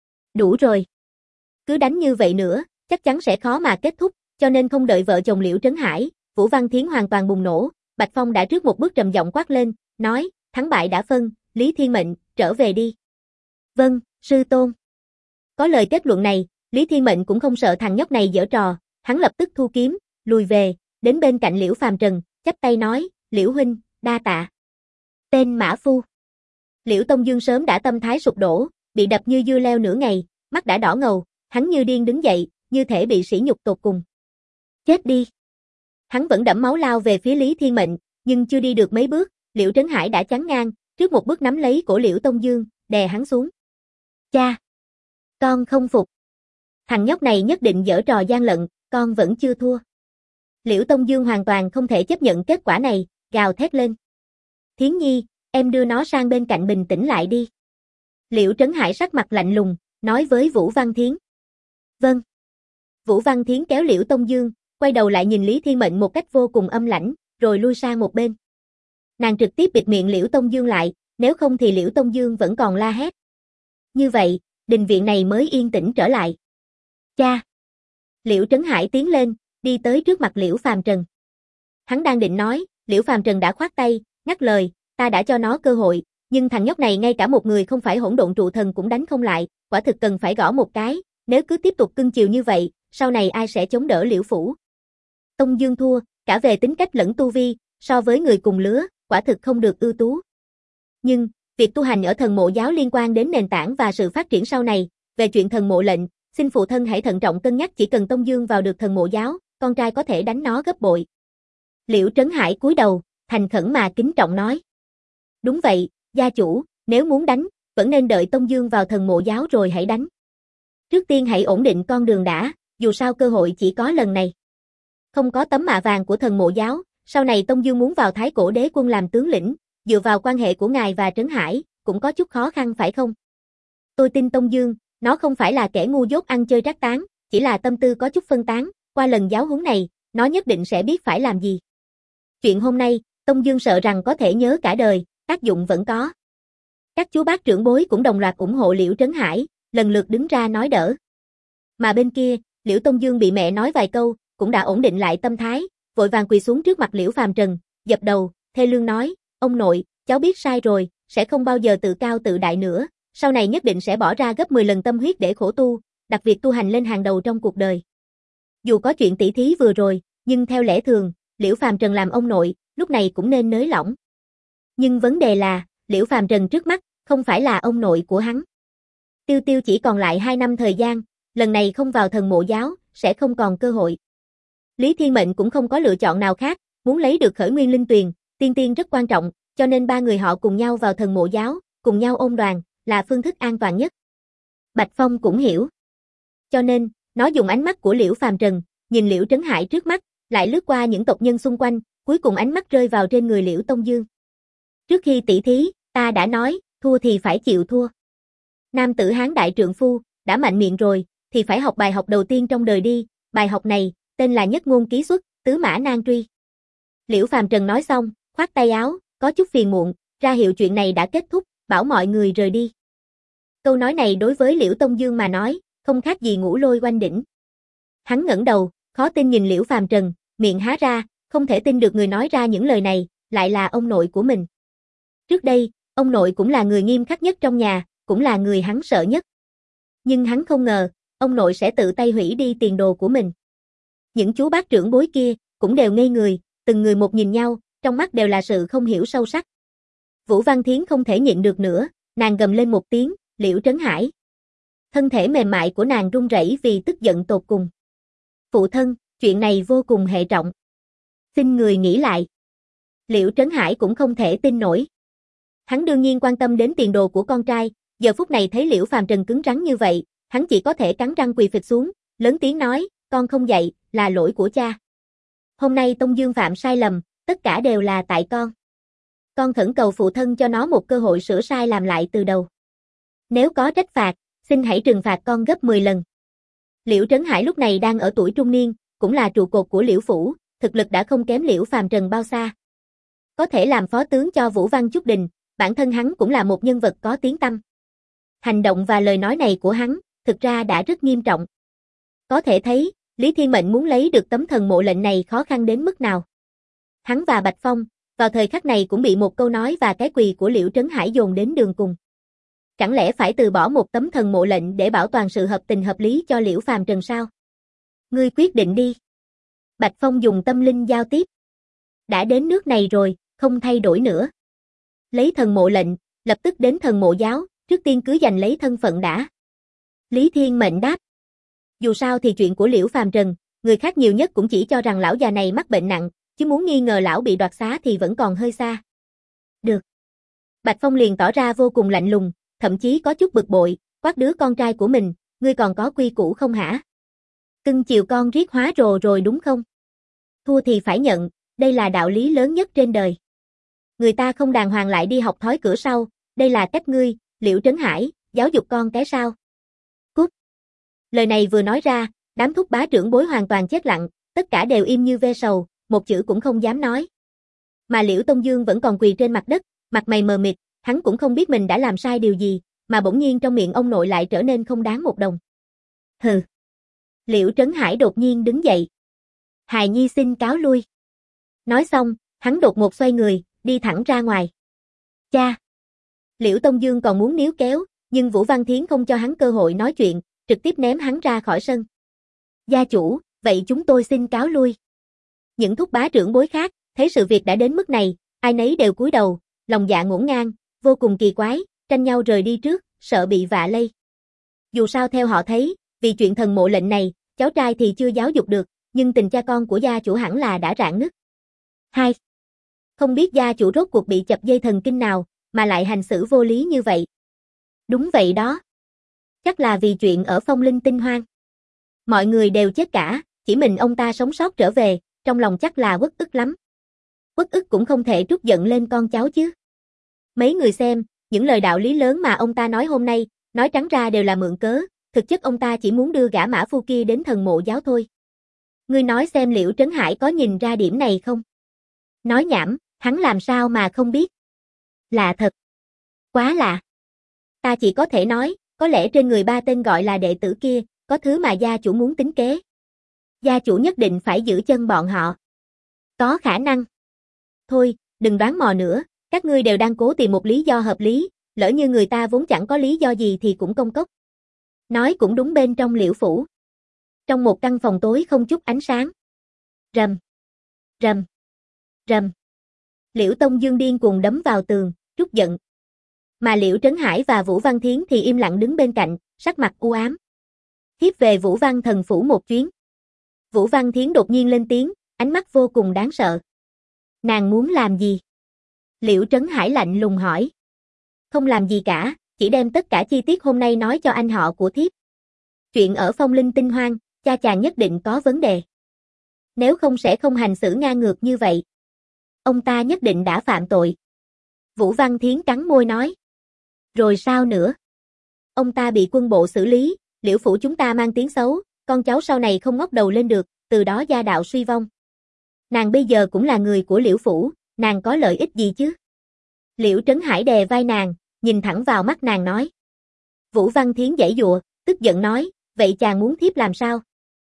Đủ rồi. Cứ đánh như vậy nữa, chắc chắn sẽ khó mà kết thúc, cho nên không đợi vợ chồng Liễu Trấn Hải, Vũ Văn Thiến hoàn toàn bùng nổ, Bạch Phong đã trước một bước trầm giọng quát lên, nói, thắng bại đã phân, Lý Thiên Mệnh, trở về đi. Vâng, sư tôn. Có lời kết luận này, Lý Thiên Mệnh cũng không sợ thằng nhóc này giở trò, hắn lập tức thu kiếm, lùi về, đến bên cạnh Liễu Phàm Trần, chắp tay nói, Liễu huynh, đa tạ. Tên mã phu. Liễu Tông Dương sớm đã tâm thái sụp đổ, bị đập như dưa leo nửa ngày, mắt đã đỏ ngầu, hắn như điên đứng dậy, như thể bị sỉ nhục tột cùng. Chết đi. Hắn vẫn đẫm máu lao về phía Lý Thiên Mệnh, nhưng chưa đi được mấy bước, Liễu Trấn Hải đã chắn ngang, trước một bước nắm lấy cổ Liễu Tông Dương, đè hắn xuống. Cha! Con không phục. Thằng nhóc này nhất định giở trò gian lận, con vẫn chưa thua. Liễu Tông Dương hoàn toàn không thể chấp nhận kết quả này, gào thét lên. Thiến Nhi, em đưa nó sang bên cạnh bình tĩnh lại đi. Liễu Trấn Hải sắc mặt lạnh lùng, nói với Vũ Văn Thiến. Vâng. Vũ Văn Thiến kéo Liễu Tông Dương, quay đầu lại nhìn Lý Thiên Mệnh một cách vô cùng âm lãnh, rồi lui sang một bên. Nàng trực tiếp bịt miệng Liễu Tông Dương lại, nếu không thì Liễu Tông Dương vẫn còn la hét. Như vậy, đình viện này mới yên tĩnh trở lại. Cha! Liễu Trấn Hải tiến lên, đi tới trước mặt Liễu Phàm Trần. Hắn đang định nói, Liễu Phàm Trần đã khoát tay, ngắt lời, ta đã cho nó cơ hội, nhưng thằng nhóc này ngay cả một người không phải hỗn độn trụ thần cũng đánh không lại, quả thực cần phải gõ một cái, nếu cứ tiếp tục cưng chiều như vậy, sau này ai sẽ chống đỡ Liễu phủ. Tông Dương thua, cả về tính cách lẫn tu vi, so với người cùng lứa, quả thực không được ưu tú. Nhưng, việc tu hành ở thần mộ giáo liên quan đến nền tảng và sự phát triển sau này, về chuyện thần mộ lệnh, xin phụ thân hãy thận trọng cân nhắc, chỉ cần Tông Dương vào được thần mộ giáo, con trai có thể đánh nó gấp bội. Liễu Trấn Hải cúi đầu, thành khẩn mà kính trọng nói. Đúng vậy, gia chủ, nếu muốn đánh, vẫn nên đợi Tông Dương vào thần mộ giáo rồi hãy đánh. Trước tiên hãy ổn định con đường đã, dù sao cơ hội chỉ có lần này. Không có tấm mạ vàng của thần mộ giáo, sau này Tông Dương muốn vào Thái Cổ Đế Quân làm tướng lĩnh, dựa vào quan hệ của ngài và Trấn Hải, cũng có chút khó khăn phải không? Tôi tin Tông Dương, nó không phải là kẻ ngu dốt ăn chơi trác tán, chỉ là tâm tư có chút phân tán, qua lần giáo huấn này, nó nhất định sẽ biết phải làm gì. Chuyện hôm nay, Tông Dương sợ rằng có thể nhớ cả đời, tác dụng vẫn có. Các chú bác trưởng bối cũng đồng loạt ủng hộ Liễu Trấn Hải, lần lượt đứng ra nói đỡ. Mà bên kia, Liễu Tông Dương bị mẹ nói vài câu, cũng đã ổn định lại tâm thái, vội vàng quỳ xuống trước mặt Liễu Phàm Trần, dập đầu, thê lương nói, ông nội, cháu biết sai rồi, sẽ không bao giờ tự cao tự đại nữa, sau này nhất định sẽ bỏ ra gấp 10 lần tâm huyết để khổ tu, đặt việc tu hành lên hàng đầu trong cuộc đời. Dù có chuyện tỉ thí vừa rồi, nhưng theo lẽ thường, Liễu Phàm Trần làm ông nội, lúc này cũng nên nới lỏng. Nhưng vấn đề là, Liễu Phàm Trần trước mắt, không phải là ông nội của hắn. Tiêu Tiêu chỉ còn lại 2 năm thời gian, lần này không vào thần mộ giáo, sẽ không còn cơ hội. Lý Thiên Mệnh cũng không có lựa chọn nào khác, muốn lấy được khởi nguyên linh tuyền, tiên tiên rất quan trọng, cho nên ba người họ cùng nhau vào thần mộ giáo, cùng nhau ôm đoàn, là phương thức an toàn nhất. Bạch Phong cũng hiểu. Cho nên, nó dùng ánh mắt của Liễu Phàm Trần, nhìn Liễu Trấn Hải trước mắt, lại lướt qua những tộc nhân xung quanh, cuối cùng ánh mắt rơi vào trên người Liễu Tông Dương. Trước khi tỷ thí, ta đã nói, thua thì phải chịu thua. Nam tử Hán đại trượng phu, đã mạnh miệng rồi, thì phải học bài học đầu tiên trong đời đi, bài học này, tên là nhất ngôn ký xuất, tứ mã nan truy. Liễu Phàm Trần nói xong, khoát tay áo, có chút phiền muộn, ra hiệu chuyện này đã kết thúc, bảo mọi người rời đi. Câu nói này đối với Liễu Tông Dương mà nói, không khác gì ngũ lôi oanh đỉnh. Hắn ngẩng đầu, khó tin nhìn Liễu Phàm Trần, miệng há ra, không thể tin được người nói ra những lời này, lại là ông nội của mình. Trước đây, ông nội cũng là người nghiêm khắc nhất trong nhà, cũng là người hắn sợ nhất. Nhưng hắn không ngờ, ông nội sẽ tự tay hủy đi tiền đồ của mình. Những chú bác trưởng bối kia, cũng đều ngây người, từng người một nhìn nhau, trong mắt đều là sự không hiểu sâu sắc. Vũ Văn Thiến không thể nhịn được nữa, nàng gầm lên một tiếng, Liễu Trấn Hải. Thân thể mềm mại của nàng run rẩy vì tức giận tột cùng. Phụ thân, chuyện này vô cùng hệ trọng. Xin người nghĩ lại. Liễu Trấn Hải cũng không thể tin nổi. Hắn đương nhiên quan tâm đến tiền đồ của con trai, giờ phút này thấy Liễu Phàm Trần cứng rắn như vậy, hắn chỉ có thể cắn răng quỳ phịch xuống, lớn tiếng nói, con không dạy, là lỗi của cha. Hôm nay Tông Dương phạm sai lầm, tất cả đều là tại con. Con khẩn cầu phụ thân cho nó một cơ hội sửa sai làm lại từ đầu. Nếu có trách phạt, xin hãy trừng phạt con gấp 10 lần. Liễu Trấn Hải lúc này đang ở tuổi trung niên, cũng là trụ cột của Liễu phủ, thực lực đã không kém Liễu Phàm Trần bao xa. Có thể làm phó tướng cho Vũ Văn Chúc Đình, bản thân hắn cũng là một nhân vật có tiếng tăm. Hành động và lời nói này của hắn, thực ra đã rất nghiêm trọng. Có thể thấy, Lý Thiên Mệnh muốn lấy được tấm thần mộ lệnh này khó khăn đến mức nào. Hắn và Bạch Phong, vào thời khắc này cũng bị một câu nói và cái quỳ của Liễu Trấn Hải dồn đến đường cùng. Chẳng lẽ phải từ bỏ một tấm thần mộ lệnh để bảo toàn sự hợp tình hợp lý cho Liễu Phàm Trần sao? Ngươi quyết định đi. Bạch Phong dùng tâm linh giao tiếp. Đã đến nước này rồi, không thay đổi nữa. Lấy thần mộ lệnh, lập tức đến thần mộ giáo, trước tiên cứ giành lấy thân phận đã. Lý Thiên Mệnh đáp. Dù sao thì chuyện của Liễu Phàm Trần, người khác nhiều nhất cũng chỉ cho rằng lão già này mắc bệnh nặng, chứ muốn nghi ngờ lão bị đoạt xá thì vẫn còn hơi xa. Được. Bạch Phong liền tỏ ra vô cùng lạnh lùng, thậm chí có chút bực bội, quát đứa con trai của mình, ngươi còn có quy củ không hả? Cưng chiều con riết hóa rồ rồi đúng không? Thua thì phải nhận, đây là đạo lý lớn nhất trên đời. Người ta không đàng hoàng lại đi học thói cửa sau, đây là cách ngươi, Liễu Trấn Hải, giáo dục con cái sao? Cút. Lời này vừa nói ra, đám thúc bá trưởng bối hoàn toàn chết lặng, tất cả đều im như ve sầu, một chữ cũng không dám nói. Mà Liễu Tông Dương vẫn còn quỳ trên mặt đất, mặt mày mờ mịt, hắn cũng không biết mình đã làm sai điều gì, mà bỗng nhiên trong miệng ông nội lại trở nên không đáng một đồng. Hừ. Liễu Trấn Hải đột nhiên đứng dậy. Hài Nhi xin cáo lui. Nói xong, hắn đột ngột xoay người, đi thẳng ra ngoài. Cha. Liễu Tông Dương còn muốn níu kéo, nhưng Vũ Văn Thiến không cho hắn cơ hội nói chuyện, trực tiếp ném hắn ra khỏi sân. Gia chủ, vậy chúng tôi xin cáo lui. Những thúc bá trưởng bối khác, thấy sự việc đã đến mức này, ai nấy đều cúi đầu, lòng dạ ngổn ngang, vô cùng kỳ quái, tranh nhau rời đi trước, sợ bị vạ lây. Dù sao theo họ thấy, vì chuyện thần mộ lệnh này, cháu trai thì chưa giáo dục được, nhưng tình cha con của gia chủ hẳn là đã rạn nứt. 2. Không biết gia chủ rốt cuộc bị chập dây thần kinh nào, mà lại hành xử vô lý như vậy. Đúng vậy đó. Chắc là vì chuyện ở Phong Linh Tinh Hoang. Mọi người đều chết cả, chỉ mình ông ta sống sót trở về, trong lòng chắc là uất ức lắm. Uất ức cũng không thể trút giận lên con cháu chứ. Mấy người xem, những lời đạo lý lớn mà ông ta nói hôm nay, nói trắng ra đều là mượn cớ, thực chất ông ta chỉ muốn đưa gã mã phu kia đến thần mộ giáo thôi. Ngươi nói xem Liễu Trấn Hải có nhìn ra điểm này không? Nói nhảm, hắn làm sao mà không biết? Lạ thật. Quá lạ. Ta chỉ có thể nói, có lẽ trên người ba tên gọi là đệ tử kia, có thứ mà gia chủ muốn tính kế. Gia chủ nhất định phải giữ chân bọn họ. Có khả năng. Thôi, đừng đoán mò nữa, các ngươi đều đang cố tìm một lý do hợp lý, lỡ như người ta vốn chẳng có lý do gì thì cũng công cốc. Nói cũng đúng bên trong Liễu phủ. Trong một căn phòng tối không chút ánh sáng. Rầm. Rầm. Rầm. Liễu Tông Dương điên cuồng đấm vào tường, trút giận. Mà Liễu Trấn Hải và Vũ Văn Thiến thì im lặng đứng bên cạnh, sắc mặt u ám. Thiếp về Vũ Văn thần phủ một chuyến. Vũ Văn Thiến đột nhiên lên tiếng, ánh mắt vô cùng đáng sợ. Nàng muốn làm gì? Liễu Trấn Hải lạnh lùng hỏi. Không làm gì cả, chỉ đem tất cả chi tiết hôm nay nói cho anh họ của thiếp. Chuyện ở Phong Linh Tinh Hoang, cha chàng nhất định có vấn đề. Nếu không sẽ không hành xử ngang ngược như vậy. Ông ta nhất định đã phạm tội. Vũ Văn Thiến cắn môi nói. Rồi sao nữa? Ông ta bị quân bộ xử lý, Liễu phủ chúng ta mang tiếng xấu, con cháu sau này không ngóc đầu lên được, từ đó gia đạo suy vong. Nàng bây giờ cũng là người của Liễu phủ, nàng có lợi ích gì chứ? Liễu Trấn Hải đè vai nàng, nhìn thẳng vào mắt nàng nói. Vũ Văn Thiến giãy giụa, tức giận nói, vậy chàng muốn thiếp làm sao?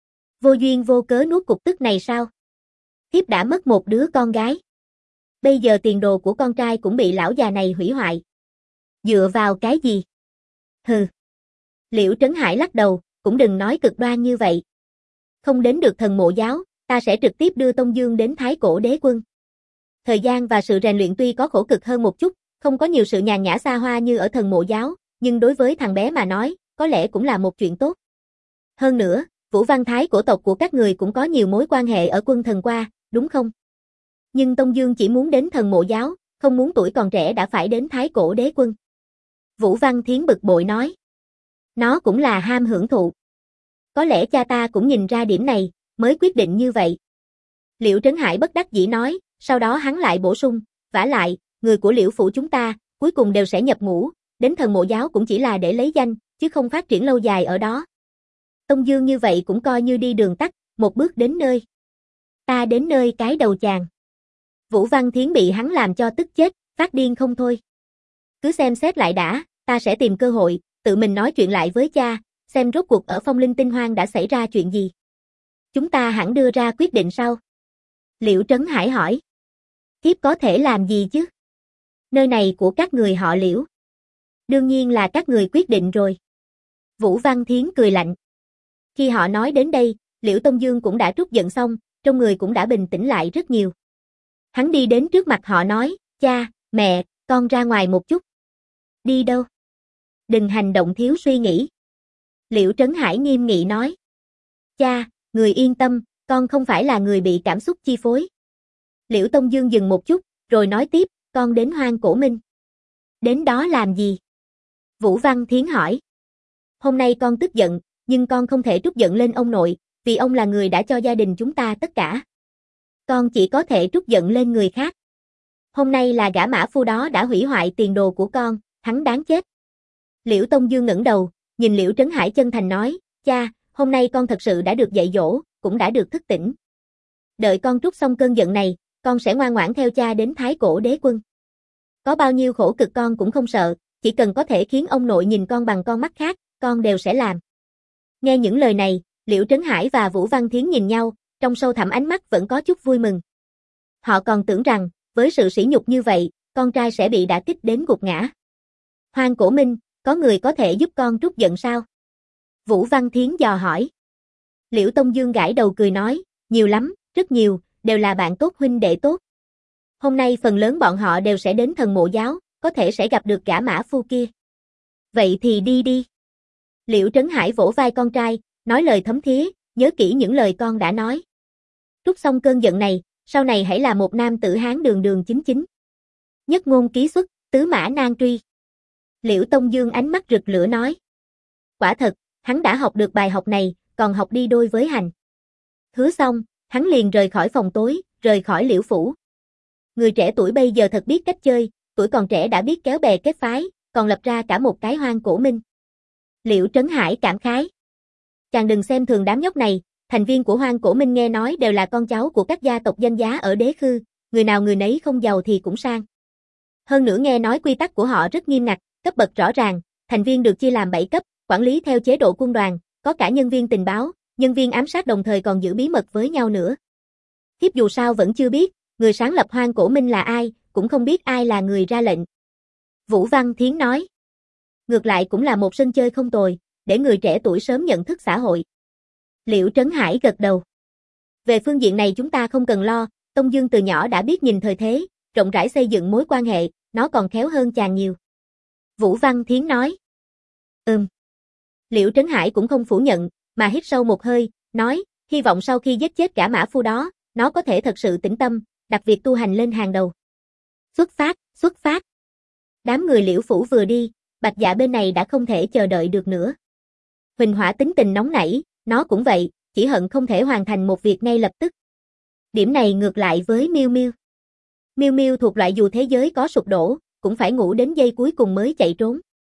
Vô duyên vô cớ nuốt cục tức này sao? Thiếp đã mất một đứa con gái. Bây giờ tiền đồ của con trai cũng bị lão già này hủy hoại. Dựa vào cái gì? Hừ. Liễu Trấn Hải lắc đầu, cũng đừng nói cực đoan như vậy. Không đến được Thần Mộ giáo, ta sẽ trực tiếp đưa Tông Dương đến Thái Cổ Đế Quân. Thời gian và sự rèn luyện tuy có khổ cực hơn một chút, không có nhiều sự nhàn nhã xa hoa như ở Thần Mộ giáo, nhưng đối với thằng bé mà nói, có lẽ cũng là một chuyện tốt. Hơn nữa, Vũ Văn Thái cổ tộc của các người cũng có nhiều mối quan hệ ở Quân Thần qua, đúng không? Nhưng Tông Dương chỉ muốn đến Thần Mộ giáo, không muốn tuổi còn trẻ đã phải đến Thái Cổ Đế Quân. Vũ Văn Thiến bực bội nói. Nó cũng là ham hưởng thụ. Có lẽ cha ta cũng nhìn ra điểm này, mới quyết định như vậy. Liễu Trấn Hải bất đắc dĩ nói, sau đó hắn lại bổ sung, vả lại, người của Liễu phủ chúng ta, cuối cùng đều sẽ nhập ngũ, đến Thần Mộ giáo cũng chỉ là để lấy danh, chứ không phát triển lâu dài ở đó. Tông Dương như vậy cũng coi như đi đường tắt, một bước đến nơi. Ta đến nơi cái đầu chàng. Vũ Văn Thiến bị hắn làm cho tức chết, phát điên không thôi. Cứ xem xét lại đã, ta sẽ tìm cơ hội, tự mình nói chuyện lại với cha, xem rốt cuộc ở Phong Linh Tinh Hoang đã xảy ra chuyện gì. Chúng ta hẳn đưa ra quyết định sau. Liễu Trấn Hải hỏi. Thiếp có thể làm gì chứ? Nơi này của các người họ Liễu. Đương nhiên là các người quyết định rồi. Vũ Văn Thiến cười lạnh. Khi họ nói đến đây, Liễu Tông Dương cũng đã trút giận xong, trong người cũng đã bình tĩnh lại rất nhiều. Hắn đi đến trước mặt họ nói, cha, mẹ, con ra ngoài một chút. Đi đâu? Đừng hành động thiếu suy nghĩ. Liễu Trấn Hải nghiêm nghị nói. Cha, người yên tâm, con không phải là người bị cảm xúc chi phối. Liễu Tông Dương dừng một chút, rồi nói tiếp, con đến Hoang Cổ Minh. Đến đó làm gì? Vũ Văn Thiến hỏi. Hôm nay con tức giận, nhưng con không thể trút giận lên ông nội, vì ông là người đã cho gia đình chúng ta tất cả. Con chỉ có thể trút giận lên người khác. Hôm nay là gã mã phu đó đã hủy hoại tiền đồ của con, hắn đáng chết. Liễu Tông Dương ngẩng đầu, nhìn Liễu Trấn Hải chân thành nói, cha, hôm nay con thật sự đã được dạy dỗ, cũng đã được thức tỉnh. Đợi con trút xong cơn giận này, con sẽ ngoan ngoãn theo cha đến Thái Cổ Đế Quân. Có bao nhiêu khổ cực con cũng không sợ, chỉ cần có thể khiến ông nội nhìn con bằng con mắt khác, con đều sẽ làm. Nghe những lời này, Liễu Trấn Hải và Vũ Văn Thiến nhìn nhau, trong sâu thẳm ánh mắt vẫn có chút vui mừng. Họ còn tưởng rằng, với sự sỉ nhục như vậy, con trai sẽ bị đả kích đến gục ngã. Hoang Cổ Minh, có người có thể giúp con trút giận sao? Vũ Văn Thiến dò hỏi. Liễu Tông Dương gãi đầu cười nói, nhiều lắm, rất nhiều, đều là bạn tốt huynh đệ tốt. Hôm nay phần lớn bọn họ đều sẽ đến Thần Mộ giáo, có thể sẽ gặp được gã mã phu kia. Vậy thì đi đi. Liễu Trấn Hải vỗ vai con trai, nói lời thấm thía, nhớ kỹ những lời con đã nói. Trút xong cơn giận này, sau này hãy là một nam tử Hán đường đường chính chính. Nhất ngôn ký xuất, tứ mã nan truy. Liễu Tông Dương ánh mắt rực lửa nói. Quả thật, hắn đã học được bài học này, còn học đi đôi với hành. Hứa xong, hắn liền rời khỏi phòng tối, rời khỏi Liễu phủ. Người trẻ tuổi bây giờ thật biết cách chơi, tuổi còn trẻ đã biết kéo bè kết phái, còn lập ra cả một cái Hoang Cổ Minh. Liễu Trấn Hải cảm khái. Chàng đừng xem thường đám nhóc này, thành viên của Hoang Cổ Minh nghe nói đều là con cháu của các gia tộc danh giá ở Đế Khư, người nào người nấy không giàu thì cũng sang. Hơn nữa nghe nói quy tắc của họ rất nghiêm ngặt, cấp bậc rõ ràng, thành viên được chia làm 7 cấp, quản lý theo chế độ quân đoàn, có cả nhân viên tình báo, nhân viên ám sát đồng thời còn giữ bí mật với nhau nữa. Thiếp dù sao vẫn chưa biết, người sáng lập Hoang Cổ Minh là ai, cũng không biết ai là người ra lệnh. Vũ Văn Thiến nói. Ngược lại cũng là một sân chơi không tồi, để người trẻ tuổi sớm nhận thức xã hội. Liễu Trấn Hải gật đầu. Về phương diện này chúng ta không cần lo, Tông Dương từ nhỏ đã biết nhìn thời thế, rộng rãi xây dựng mối quan hệ, nó còn khéo hơn chàng nhiều. Vũ Văn Thiến nói. Liễu Trấn Hải cũng không phủ nhận, mà hít sâu một hơi, nói, hy vọng sau khi giết chết cả mã phu đó, nó có thể thật sự tĩnh tâm, đặt việc tu hành lên hàng đầu. Xuất phát, xuất phát. Đám người Liễu phủ vừa đi, Bạch Dạ bên này đã không thể chờ đợi được nữa. Huỳnh Hỏa tính tình nóng nảy, nó cũng vậy, chỉ hận không thể hoàn thành một việc ngay lập tức. Điểm này ngược lại với Miêu Miêu. Miêu Miêu thuộc loại dù thế giới có sụp đổ, cũng phải ngủ đến giây cuối cùng mới chạy trốn.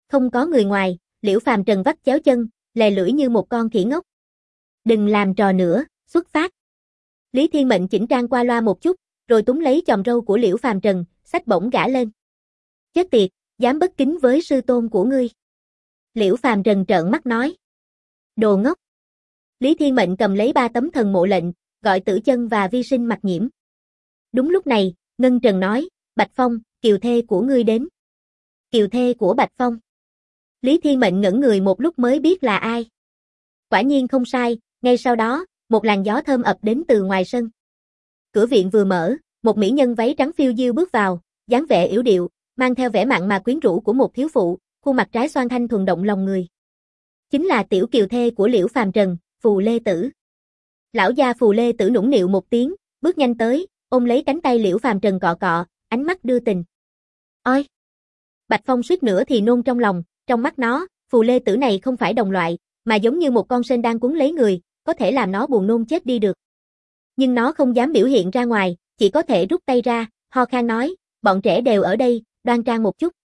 Không có người ngoài, Liễu Phàm Trần vắt chéo chân, lè lưỡi như một con khỉ ngốc. Đừng làm trò nữa, xuất phát. Lý Thiên Mệnh chỉnh trang qua loa một chút, rồi túm lấy chòm râu của Liễu Phàm Trần, xách bổng gã lên. Chết tiệt, dám bất kính với sư tôn của ngươi. Liễu Phàm Trần trợn mắt nói. Đồ ngốc. Lý Thiên Mệnh cầm lấy 3 tấm thần mộ lệnh, gọi Tử Chân và Vi Sinh Mặc Nhiễm. Đúng lúc này, Ngân Trần nói, Bạch Phong, kiều thê của ngươi đến. Kiều thê của Bạch Phong. Lý Thiên Mệnh ngẩn người một lúc mới biết là ai. Quả nhiên không sai, ngay sau đó, một làn gió thơm ập đến từ ngoài sân. Cửa viện vừa mở, một mỹ nhân váy trắng phiêu diêu bước vào, dáng vẻ yểu điệu, mang theo vẻ mặn mà quyến rũ của một thiếu phụ, khuôn mặt trái xoan thanh thuần động lòng người. Chính là tiểu kiều thê của Liễu Phàm Trần, Phù Lê Tử. Lão gia Phù Lê Tử nũng nịu một tiếng, bước nhanh tới, ôm lấy cánh tay Liễu Phàm Trần cọ cọ, ánh mắt đưa tình. Ôi! Bạch Phong suýt nữa thì nôn trong lòng, trong mắt nó, Phù Lê Tử này không phải đồng loại, mà giống như một con sên đang cuốn lấy người, có thể làm nó buồn nôn chết đi được. Nhưng nó không dám biểu hiện ra ngoài, chỉ có thể rút tay ra, ho khan nói, bọn trẻ đều ở đây, đoan trang một chút.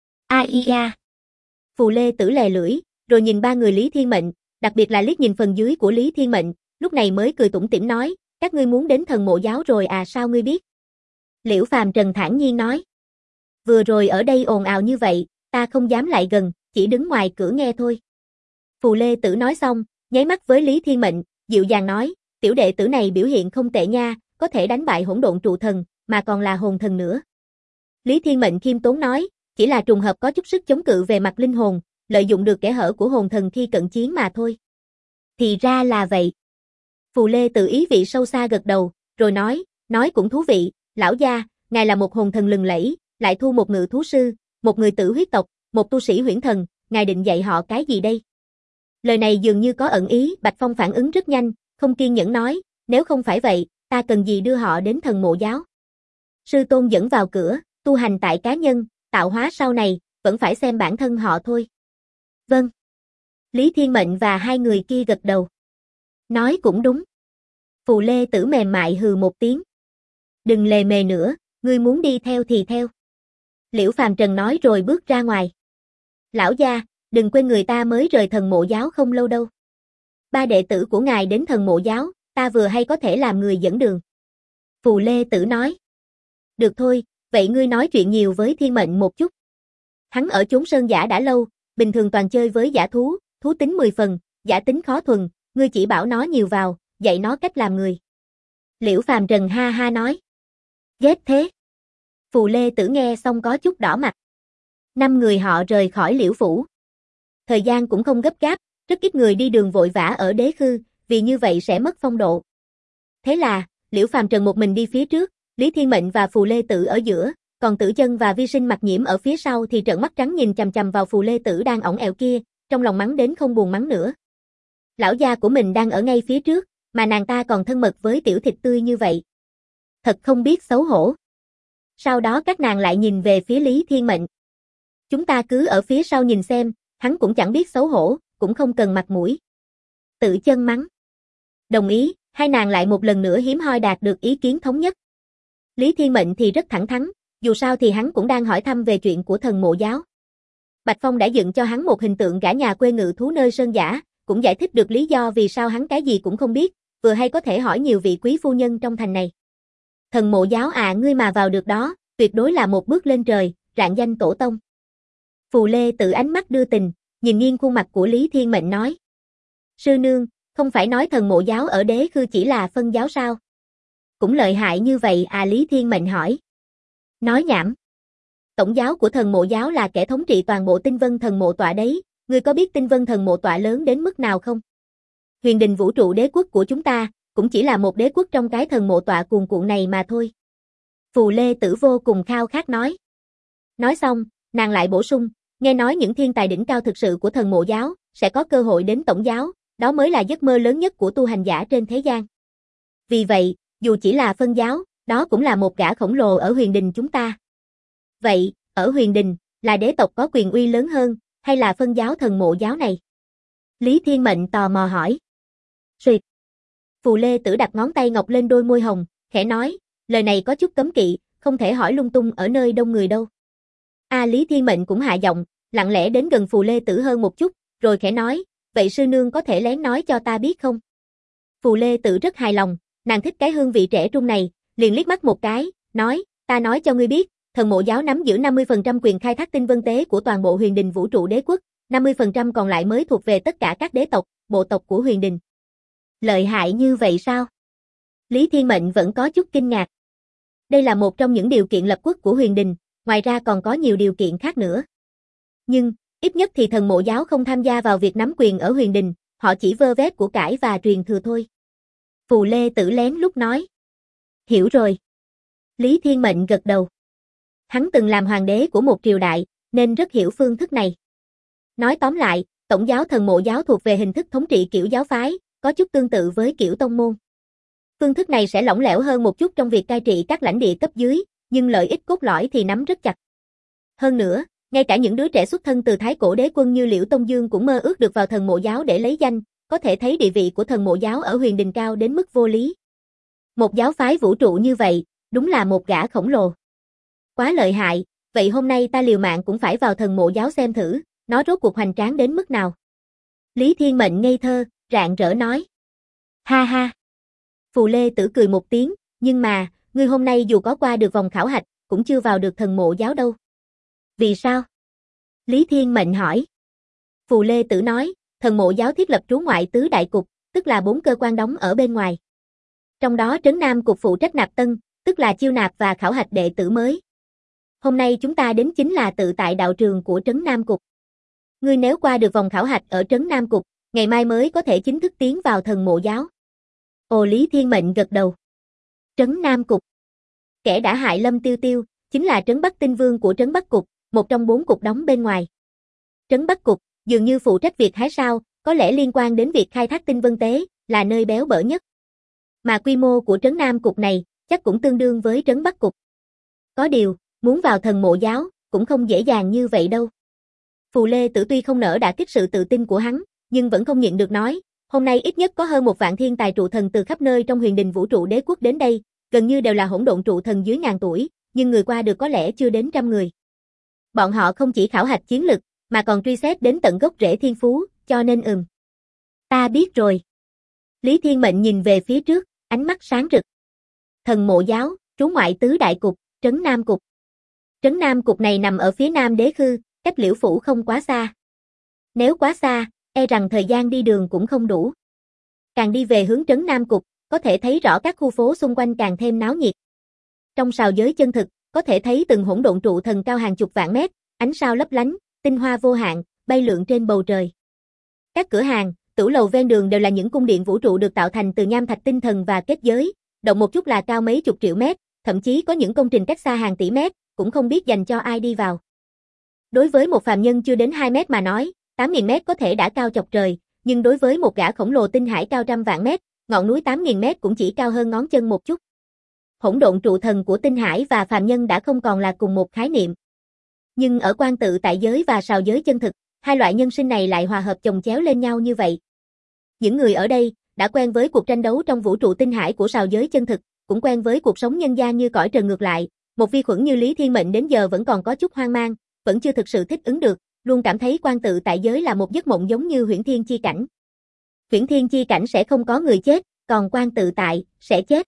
A. Phù Lê Tử lè lưỡi, rồi nhìn 3 người Lý Thiên Mệnh, đặc biệt là liếc nhìn phần dưới của Lý Thiên Mệnh, lúc này mới cười tủm tỉm nói, các ngươi muốn đến thần mộ giáo rồi à, sao ngươi biết? Liễu Phàm Trần thản nhiên nói. Vừa rồi ở đây ồn ào như vậy, ta không dám lại gần, chỉ đứng ngoài cửa nghe thôi. Phù Lê Tử nói xong, nháy mắt với Lý Thiên Mệnh, dịu dàng nói, tiểu đệ tử này biểu hiện không tệ nha, có thể đánh bại hỗn độn trụ thần, mà còn là hồn thần nữa. Lý Thiên Mệnh khiêm tốn nói, chỉ là trùng hợp có chút sức chống cự về mặt linh hồn, lợi dụng được kẽ hở của hồn thần khi cận chiến mà thôi. Thì ra là vậy. Phù Lê Tử ý vị sâu xa gật đầu, rồi nói cũng thú vị, lão gia, ngài là một hồn thần lừng lẫy, lại thu một ngự thú sư, một người tử huyết tộc, một tu sĩ huyễn thần, ngài định dạy họ cái gì đây? Lời này dường như có ẩn ý, Bạch Phong phản ứng rất nhanh, không kiên nhẫn nói, nếu không phải vậy, ta cần gì đưa họ đến thần mộ giáo? Sư tôn dẫn vào cửa, tu hành tại cá nhân, tạo hóa sau này, vẫn phải xem bản thân họ thôi. Vâng. Lý Thiên Mệnh và 2 người kia gật đầu. Nói cũng đúng. Phù Lê Tử mềm mại hừ một tiếng. Đừng lề mề nữa, ngươi muốn đi theo thì theo. Liễu Phàm Trần nói rồi bước ra ngoài. Lão gia, đừng quên người ta mới rời thần mộ giáo không lâu đâu. 3 đệ tử của ngài đến thần mộ giáo, ta vừa hay có thể làm người dẫn đường. Phù Lê Tử nói. Được thôi, vậy ngươi nói chuyện nhiều với Thiên Mệnh một chút. Hắn ở chốn sơn giả đã lâu, bình thường toàn chơi với dã thú, thú tính 10 phần, giả tính khó thuần, ngươi chỉ bảo nó nhiều vào, dạy nó cách làm người. Liễu Phàm Trần ha ha nói. Ghét thế. Phù Lê Tử nghe xong có chút đỏ mặt. 5 người họ rời khỏi Liễu Phủ. Thời gian cũng không gấp gáp, rất ít người đi đường vội vã ở Đế Khư, vì như vậy sẽ mất phong độ. Thế là, Liễu Phàm Trần một mình đi phía trước, Lý Thiên Mệnh và Phù Lê Tử ở giữa, còn Tử Chân và Vi Sinh Mặc Nhiễm ở phía sau thì trợn mắt trắng nhìn chằm chằm vào Phù Lê Tử đang ỏng ẹo kia, trong lòng mắng đến không buồn mắng nữa. Lão gia của mình đang ở ngay phía trước, mà nàng ta còn thân mật với tiểu thịt tươi như vậy. Thật không biết xấu hổ. Sau đó các nàng lại nhìn về phía Lý Thiên Mệnh. Chúng ta cứ ở phía sau nhìn xem, hắn cũng chẳng biết xấu hổ, cũng không cần mặt mũi. Tử Chân mắng. Đồng ý, 2 nàng lại một lần nữa hiếm hoi đạt được ý kiến thống nhất. Lý Thiên Mệnh thì rất thẳng thắn, dù sao thì hắn cũng đang hỏi thăm về chuyện của thần mộ giáo. Bạch Phong đã dựng cho hắn một hình tượng gã nhà quê ngự thú nơi sơn giả, cũng giải thích được lý do vì sao hắn cái gì cũng không biết, vừa hay có thể hỏi nhiều vị quý phu nhân trong thành này. Thần mộ giáo à, ngươi mà vào được đó, tuyệt đối là một bước lên trời, rạng danh tổ tông. Phù Lê Tử ánh mắt đưa tình, nhìn nghiêng khuôn mặt của Lý Thiên Mệnh nói. Sư nương, không phải nói thần mộ giáo ở Đế Khư chỉ là phân giáo sao? Cũng lợi hại như vậy à, Lý Thiên Mệnh hỏi. Nói nhảm. Tổng giáo của thần mộ giáo là kẻ thống trị toàn bộ tinh vân thần mộ tọa đấy, ngươi có biết tinh vân thần mộ tọa lớn đến mức nào không? Huyền đình vũ trụ đế quốc của chúng ta, cũng chỉ là một đế quốc trong cái thần mộ tọa cuồn cuộn này mà thôi. Phù Lê Tử vô cùng khao khát nói. Nói xong, nàng lại bổ sung, nghe nói những thiên tài đỉnh cao thực sự của thần mộ giáo, sẽ có cơ hội đến tổng giáo, đó mới là giấc mơ lớn nhất của tu hành giả trên thế gian. Vì vậy, dù chỉ là phân giáo, đó cũng là một gã khổng lồ ở huyền đình chúng ta. Vậy, ở huyền đình, là đế tộc có quyền uy lớn hơn, hay là phân giáo thần mộ giáo này? Lý Thiên Mệnh tò mò hỏi. Xuyệt. Phù Lê Tử đặt ngón tay ngọc lên đôi môi hồng, khẽ nói, lời này có chút cấm kỵ, không thể hỏi lung tung ở nơi đông người đâu. Lý Thiên Mệnh cũng hạ giọng, lặng lẽ đến gần Phù Lê Tử hơn một chút, rồi khẽ nói, vậy sư nương có thể lén nói cho ta biết không? Phù Lê Tử rất hài lòng, nàng thích cái hương vị trẻ trung này, liền liếc mắt một cái, nói, ta nói cho ngươi biết, thần mộ giáo nắm giữ 50% quyền khai thác tinh vân tế của toàn bộ huyền đình vũ trụ đế quốc, 50% còn lại mới thuộc về tất cả các đế tộc, bộ tộc của huyền đình. Lợi hại như vậy sao? Lý Thiên Mệnh vẫn có chút kinh ngạc. Đây là một trong những điều kiện lập quốc của huyền đình, ngoài ra còn có nhiều điều kiện khác nữa. Nhưng, ít nhất thì thần mộ giáo không tham gia vào việc nắm quyền ở huyền đình, họ chỉ vơ vét của cải và truyền thừa thôi. Phù Lê Tử lén lúc nói. Hiểu rồi. Lý Thiên Mệnh gật đầu. Hắn từng làm hoàng đế của một triều đại, nên rất hiểu phương thức này. Nói tóm lại, tổng giáo thần mộ giáo thuộc về hình thức thống trị kiểu giáo phái, có chút tương tự với kiểu tông môn. Phương thức này sẽ lỏng lẻo hơn một chút trong việc cai trị các lãnh địa cấp dưới, nhưng lợi ích cốt lõi thì nắm rất chặt. Hơn nữa, ngay cả những đứa trẻ xuất thân từ thái cổ đế quân như Liễu Tông Dương cũng mơ ước được vào thần mộ giáo để lấy danh, có thể thấy địa vị của thần mộ giáo ở huyền đình cao đến mức vô lý. Một giáo phái vũ trụ như vậy, đúng là một gã khổng lồ. Quá lợi hại, vậy hôm nay ta liều mạng cũng phải vào thần mộ giáo xem thử, nó rốt cuộc hoành tráng đến mức nào. Lý Thiên Mệnh ngây thơ, rạng rỡ nói. Ha ha. Phù Lê Tử cười một tiếng, nhưng mà, ngươi hôm nay dù có qua được vòng khảo hạch, cũng chưa vào được thần mộ giáo đâu. Vì sao? Lý Thiên Mệnh hỏi. Phù Lê Tử nói, thần mộ giáo thiết lập trú ngoại tứ đại cục, tức là 4 cơ quan đóng ở bên ngoài. Trong đó Trấn Nam cục phụ trách nạp tân, tức là chiêu nạp và khảo hạch đệ tử mới. Hôm nay chúng ta đến chính là tự tại đạo trường của Trấn Nam cục. Ngươi nếu qua được vòng khảo hạch ở Trấn Nam cục, ngày mai mới có thể chính thức tiến vào thần mộ giáo. Ồ, Lý Thiên Mệnh gật đầu. Trấn Nam cục. Kẻ đã hại Lâm Tiêu Tiêu, chính là Trấn Bắc Tinh Vương của Trấn Bắc cục, một trong 4 cục đóng bên ngoài. Trấn Bắc cục, dường như phụ trách việc hái sao, có lẽ liên quan đến việc khai thác tinh vân tế, là nơi béo bở nhất. Mà quy mô của Trấn Nam cục này, chắc cũng tương đương với Trấn Bắc cục. Có điều, muốn vào thần mộ giáo, cũng không dễ dàng như vậy đâu. Phù Lê Tử tuy không nỡ đả kích sự tự tin của hắn, nhưng vẫn không nhịn được nói, hôm nay ít nhất có hơn 1 vạn thiên tài trụ thần từ khắp nơi trong huyền đình vũ trụ đế quốc đến đây, gần như đều là hỗn độn trụ thần dưới 1000 tuổi, nhưng người qua được có lẽ chưa đến 100 người. Bọn họ không chỉ khảo hạch chiến lực, mà còn truy xét đến tận gốc rễ thiên phú, cho nên ta biết rồi. Lý Thiên Mệnh nhìn về phía trước, ánh mắt sáng rực. Thần mộ giáo, trú ngoại tứ đại cục, Trấn Nam cục. Trấn Nam cục này nằm ở phía nam đế khư, cách Liễu phủ không quá xa. Nếu quá xa, e rằng thời gian đi đường cũng không đủ. Càng đi về hướng Trấn Nam cục, có thể thấy rõ các khu phố xung quanh càng thêm náo nhiệt. Trong sào giới chân thực, có thể thấy từng hỗn độn trụ thần cao hàng chục vạn mét, ánh sao lấp lánh, tinh hoa vô hạn, bay lượn trên bầu trời. Các cửa hàng, tửu lầu ven đường đều là những cung điện vũ trụ được tạo thành từ nham thạch tinh thần và kết giới, động một chút là cao mấy chục triệu mét, thậm chí có những công trình cách xa hàng tỷ mét, cũng không biết dành cho ai đi vào. Đối với một phàm nhân chưa đến 2 mét mà nói, 8.000 mét có thể đã cao chọc trời, nhưng đối với một gã khổng lồ tinh hải cao trăm vạn mét, ngọn núi 8.000 mét cũng chỉ cao hơn ngón chân một chút. Hỗn độn trụ thần của tinh hải và phàm nhân đã không còn là cùng một khái niệm. Nhưng ở quan tự tại giới và sào giới chân thực, hai loại nhân sinh này lại hòa hợp chồng chéo lên nhau như vậy. Những người ở đây đã quen với cuộc tranh đấu trong vũ trụ tinh hải của sào giới chân thực, cũng quen với cuộc sống nhân gian như cõi trời ngược lại. Một vi khuẩn như Lý Thiên Mệnh đến giờ vẫn còn có chút hoang mang, vẫn chưa thực sự thích ứng được, luôn cảm thấy quan tự tại giới là một giấc mộng giống như huyễn thiên chi cảnh. Huyễn thiên chi cảnh sẽ không có người chết, còn quan tự tại sẽ chết.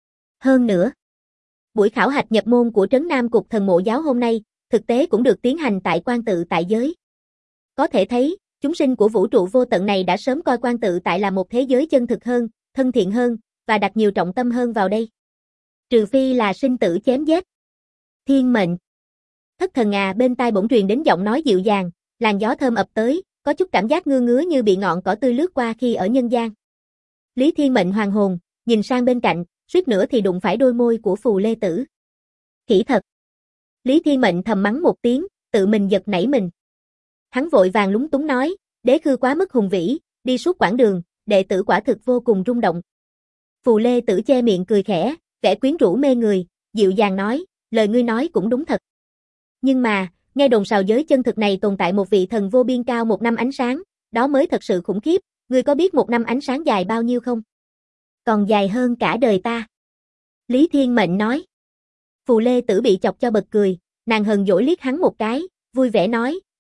Hơn nữa, buổi khảo hạch nhập môn của Trấn Nam cục thần mộ giáo hôm nay, thực tế cũng được tiến hành tại quan tự tại giới. Có thể thấy, chúng sinh của vũ trụ vô tận này đã sớm coi quan tự tại là một thế giới chân thực hơn, thân thiện hơn, và đặt nhiều trọng tâm hơn vào đây. Trừ phi là sinh tử chém giết. Thiên Mệnh. Thất thần à, bên tai bỗng truyền đến giọng nói dịu dàng, làn gió thơm ập tới, có chút cảm giác ngứa ngứa như bị ngọn cỏ tươi lướt qua khi ở nhân gian. Lý Thiên Mệnh hoàng hồn, nhìn sang bên cạnh, suýt nữa thì đụng phải đôi môi của Phù Lê Tử. Khỉ thật. Lý Thiên Mệnh thầm mắng một tiếng, tự mình giật nảy mình. Hắn vội vàng lúng túng nói, đế khư quá mức hùng vĩ, đi suốt quãng đường, đệ tử quả thực vô cùng rung động. Phù Lê Tử che miệng cười khẽ, vẻ quyến rũ mê người, dịu dàng nói, lời ngươi nói cũng đúng thật. Nhưng mà, nghe đồn sào giới chân thực này tồn tại một vị thần vô biên cao 1 năm ánh sáng, đó mới thật sự khủng khiếp, ngươi có biết 1 năm ánh sáng dài bao nhiêu không? Còn dài hơn cả đời ta. Lý Thiên Mệnh nói. Phù Lê Tử bị chọc cho bật cười, nàng hờn dỗi liếc hắn một cái, vui vẻ nói,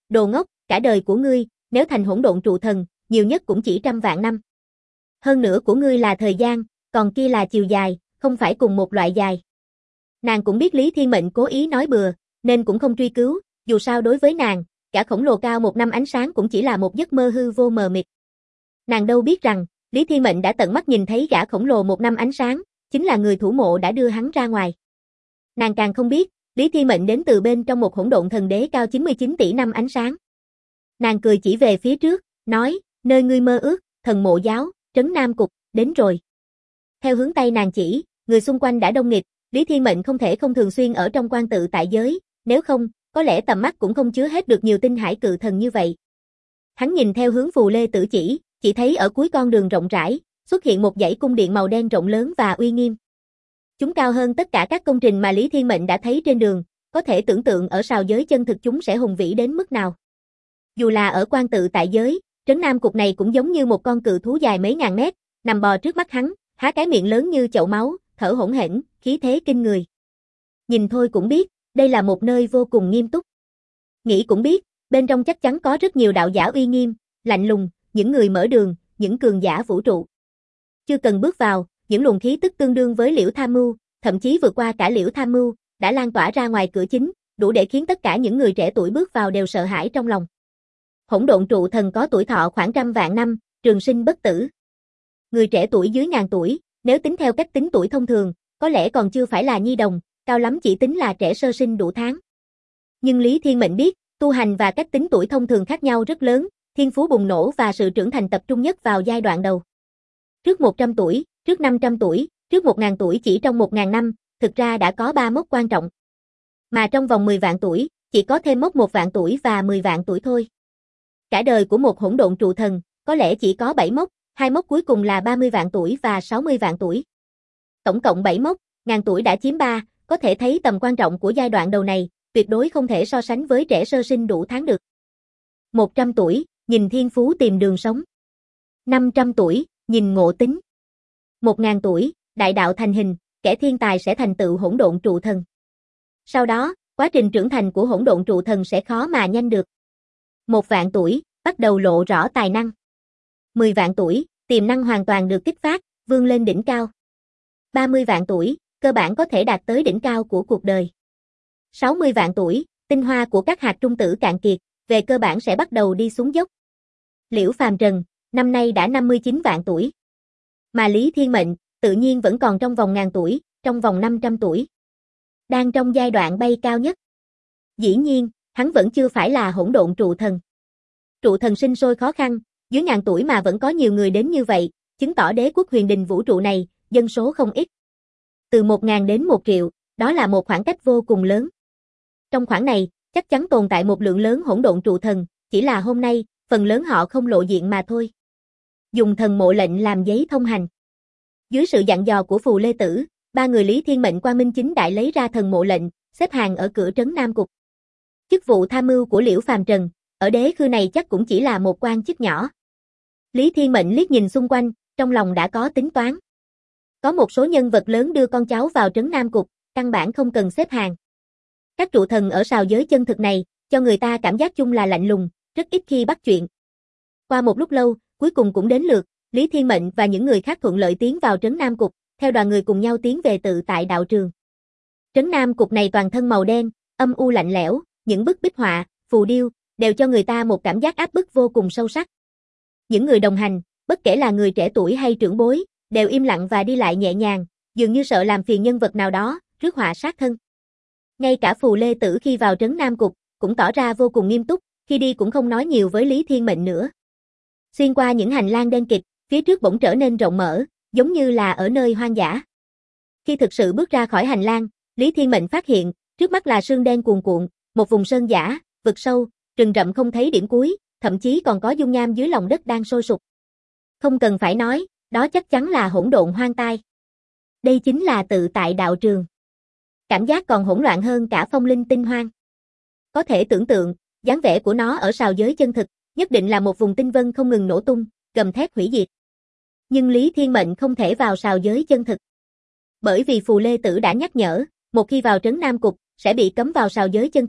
Đồ ngốc, cả đời của ngươi, nếu thành hỗn độn trụ thần, nhiều nhất cũng chỉ 100 vạn năm. Hơn nữa của ngươi là thời gian, còn kia là chiều dài, không phải cùng một loại dài. Nàng cũng biết Lý Thiên Mệnh cố ý nói bừa, nên cũng không truy cứu, dù sao đối với nàng, gã khổng lồ cao 1 năm ánh sáng cũng chỉ là một giấc mơ hư vô mờ mịt. Nàng đâu biết rằng, Lý Thiên Mệnh đã tận mắt nhìn thấy gã khổng lồ 1 năm ánh sáng, chính là người thủ mộ đã đưa hắn ra ngoài. Nàng càng không biết, Lý Thiên Mệnh đến từ bên trong một hỗn độn thần đế cao 99 tỷ năm ánh sáng. Nàng cười chỉ về phía trước, nói, nơi ngươi mơ ước, thần mộ giáo, trấn Nam Cục, đến rồi. Theo hướng tay nàng chỉ, người xung quanh đã đông nghịt, Lý Thiên Mệnh không thể không thường xuyên ở trong quan tự tại giới, nếu không, có lẽ tầm mắt cũng không chứa hết được nhiều tinh hải cự thần như vậy. Hắn nhìn theo hướng Phù Lê Tử chỉ thấy ở cuối con đường rộng rãi, xuất hiện một dãy cung điện màu đen rộng lớn và uy nghiêm. Chúng cao hơn tất cả các công trình mà Lý Thiên Mệnh đã thấy trên đường, có thể tưởng tượng ở sào giới chân thực chúng sẽ hùng vĩ đến mức nào. Dù là ở quan tự tại giới, trấn Nam Cục này cũng giống như một con cự thú dài mấy ngàn mét, nằm bò trước mắt hắn, há cái miệng lớn như chậu máu, thở hổn hển, khí thế kinh người. Nhìn thôi cũng biết, đây là một nơi vô cùng nghiêm túc. Nghĩ cũng biết, bên trong chắc chắn có rất nhiều đạo giả uy nghiêm, lạnh lùng, những người mở đường, những cường giả vũ trụ. Chưa cần bước vào, những luồng khí tức tương đương với Liễu Tham Mưu, thậm chí vượt qua cả Liễu Tham Mưu, đã lan tỏa ra ngoài cửa chính, đủ để khiến tất cả những người trẻ tuổi bước vào đều sợ hãi trong lòng. Hỗn độn trụ thần có tuổi thọ khoảng 100 vạn năm, trường sinh bất tử. Người trẻ tuổi dưới 1000 tuổi, nếu tính theo cách tính tuổi thông thường, có lẽ còn chưa phải là nhi đồng, cao lắm chỉ tính là trẻ sơ sinh đủ tháng. Nhưng Lý Thiên Mệnh biết, tu hành và cách tính tuổi thông thường khác nhau rất lớn, thiên phú bùng nổ và sự trưởng thành tập trung nhất vào giai đoạn đầu. Trước 100 tuổi, trước 500 tuổi, trước 1000 tuổi chỉ trong 1000 năm, thực ra đã có 3 mốc quan trọng. Mà trong vòng 10 vạn tuổi, chỉ có thêm mốc 1 vạn tuổi và 10 vạn tuổi thôi. Cả đời của một hỗn độn trụ thần, có lẽ chỉ có 7 mốc, 2 mốc cuối cùng là 30 vạn tuổi và 60 vạn tuổi. Tổng cộng 7 mốc, 1000 tuổi đã chiếm 3, có thể thấy tầm quan trọng của giai đoạn đầu này, tuyệt đối không thể so sánh với trẻ sơ sinh đủ tháng được. 100 tuổi, nhìn thiên phú tìm đường sống. 500 tuổi, nhìn ngộ tính. 1000 tuổi, đại đạo thành hình, kẻ thiên tài sẽ thành tựu hỗn độn trụ thần. Sau đó, quá trình trưởng thành của hỗn độn trụ thần sẽ khó mà nhanh được. 1 vạn tuổi, bắt đầu lộ rõ tài năng. 10 vạn tuổi, tiềm năng hoàn toàn được kích phát, vươn lên đỉnh cao. 30 vạn tuổi, cơ bản có thể đạt tới đỉnh cao của cuộc đời. 60 vạn tuổi, tinh hoa của các hạt trung tử cạn kiệt, về cơ bản sẽ bắt đầu đi xuống dốc. Liễu Phàm Trần, năm nay đã 59 vạn tuổi. Mà Lý Thiên Mệnh, tự nhiên vẫn còn trong vòng 1000 tuổi, trong vòng 500 tuổi. Đang trong giai đoạn bay cao nhất. Dĩ nhiên, hắn vẫn chưa phải là hỗn độn trụ thần. Trụ thần sinh sôi khó khăn, dưới 1000 tuổi mà vẫn có nhiều người đến như vậy, chứng tỏ đế quốc huyền đình vũ trụ này, dân số không ít. Từ 1000 đến 1 triệu, đó là một khoảng cách vô cùng lớn. Trong khoảng này, chắc chắn tồn tại một lượng lớn hỗn độn trụ thần, chỉ là hôm nay, phần lớn họ không lộ diện mà thôi. Dùng thần mộ lệnh làm giấy thông hành. Dưới sự dặn dò của Phù Lê Tử, 3 người Lý Thiên Mệnh Quang Minh Chính Đại lấy ra thần mộ lệnh, xếp hàng ở cửa trấn Nam Cục. Chức vụ tham mưu của Liễu Phàm Trần, ở đế khư này chắc cũng chỉ là một quan chức nhỏ. Lý Thiên Mệnh liếc nhìn xung quanh, trong lòng đã có tính toán. Có một số nhân vật lớn đưa con cháu vào trấn Nam Cục, căn bản không cần xếp hàng. Các trụ thần ở sào giới chân thực này, cho người ta cảm giác chung là lạnh lùng, rất ít khi bắt chuyện. Qua một lúc lâu, cuối cùng cũng đến lượt, Lý Thiên Mệnh và những người khác thuận lợi tiến vào trấn Nam Cục, theo đoàn người cùng nhau tiến về tự tại đạo trường. Trấn Nam Cục này toàn thân màu đen, âm u lạnh lẽo, những bức bích họa, phù điêu, đều cho người ta một cảm giác áp bức vô cùng sâu sắc. Những người đồng hành, bất kể là người trẻ tuổi hay trưởng bối, đều im lặng và đi lại nhẹ nhàng, dường như sợ làm phiền nhân vật nào đó, rước họa sát thân. Ngay cả Phù Lê Tử khi vào trấn Nam Cục, cũng tỏ ra vô cùng nghiêm túc, khi đi cũng không nói nhiều với Lý Thiên Mệnh nữa. Xuyên qua những hành lang đen kịt, phía trước bỗng trở nên rộng mở, giống như là ở nơi hoang dã. Khi thực sự bước ra khỏi hành lang, Lý Thiên Mệnh phát hiện, trước mắt là sương đen cuồn cuộn, một vùng sơn dã, vực sâu, rừng rậm không thấy điểm cuối, thậm chí còn có dung nham dưới lòng đất đang sôi sục. Không cần phải nói, đó chắc chắn là hỗn độn hoang tai. Đây chính là tự tại đạo trường. Cảm giác còn hỗn loạn hơn cả phong linh tinh hoang. Có thể tưởng tượng, dáng vẻ của nó ở sào giới chân thực, nhất định là một vùng tinh vân không ngừng nổ tung, gầm thét hủy diệt. Nhưng Lý Thiên Mệnh không thể vào sào giới chân thực. Bởi vì Phù Lê Tử đã nhắc nhở, một khi vào trấn Nam Cục, sẽ bị cấm vào sào giới chân thực,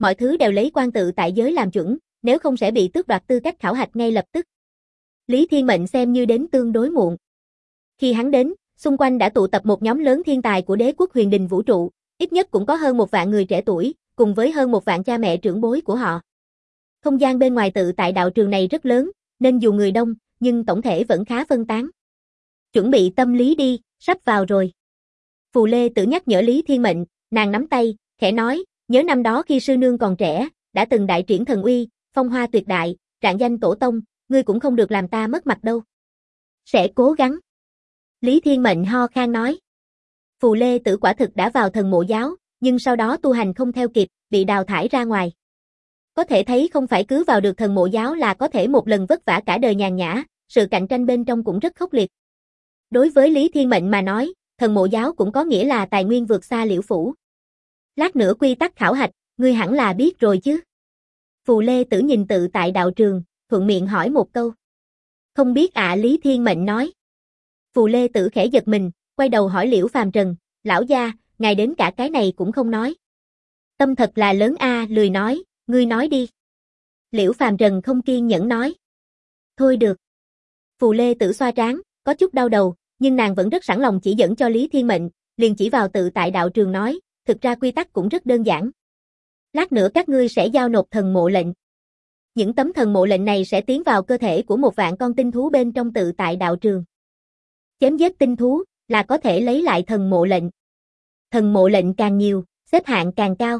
mọi thứ đều lấy quan tự tại giới làm chuẩn, nếu không sẽ bị tước đoạt tư cách khảo hạch ngay lập tức. Lý Thiên Mệnh xem như đến tương đối muộn. Khi hắn đến, xung quanh đã tụ tập một nhóm lớn thiên tài của đế quốc huyền đình vũ trụ, ít nhất cũng có hơn 1 vạn người trẻ tuổi, cùng với hơn 1 vạn cha mẹ trưởng bối của họ. Không gian bên ngoài tự tại đạo trường này rất lớn, nên dù người đông, nhưng tổng thể vẫn khá phân tán. Chuẩn bị tâm lý đi, sắp vào rồi. Phù Lê Tử nhắc nhở Lý Thiên Mệnh, nàng nắm tay, khẽ nói, nhớ năm đó khi sư nương còn trẻ, đã từng đại triển thần uy, phong hoa tuyệt đại, rạng danh tổ tông, ngươi cũng không được làm ta mất mặt đâu. Sẽ cố gắng. Lý Thiên Mệnh ho khan nói. Phù Lê Tử quả thực đã vào thần mộ giáo, nhưng sau đó tu hành không theo kịp, bị đào thải ra ngoài. Có thể thấy không phải cứ vào được thần mộ giáo là có thể một lần vất vả cả đời nhàn nhã, sự cạnh tranh bên trong cũng rất khốc liệt. Đối với Lý Thiên Mệnh mà nói, thần mộ giáo cũng có nghĩa là tài nguyên vượt xa Liễu Phủ. Lát nữa quy tắc khảo hạch, ngươi hẳn là biết rồi chứ. Phù Lê Tử nhìn tự tại đạo trường, thuận miệng hỏi một câu. Không biết ạ, Lý Thiên Mệnh nói. Phù Lê Tử khẽ giật mình, quay đầu hỏi Liễu Phàm Trần, lão gia, ngài đến cả cái này cũng không nói. Tâm thật là lớn a, lười nói, ngươi nói đi. Liễu Phàm Trần không kiên nhẫn nói. Thôi được. Phù Lê Tử xoa trán, có chút đau đầu, nhưng nàng vẫn rất sẵn lòng chỉ dẫn cho Lý Thiên Mệnh, liền chỉ vào tự tại đạo trường nói, thực ra quy tắc cũng rất đơn giản. Lát nữa các ngươi sẽ giao nộp thần mộ lệnh. Những tấm thần mộ lệnh này sẽ tiến vào cơ thể của 1 vạn con tinh thú bên trong tự tại đạo trường. Chém giết tinh thú là có thể lấy lại thần mộ lệnh. Thần mộ lệnh càng nhiều, xếp hạng càng cao.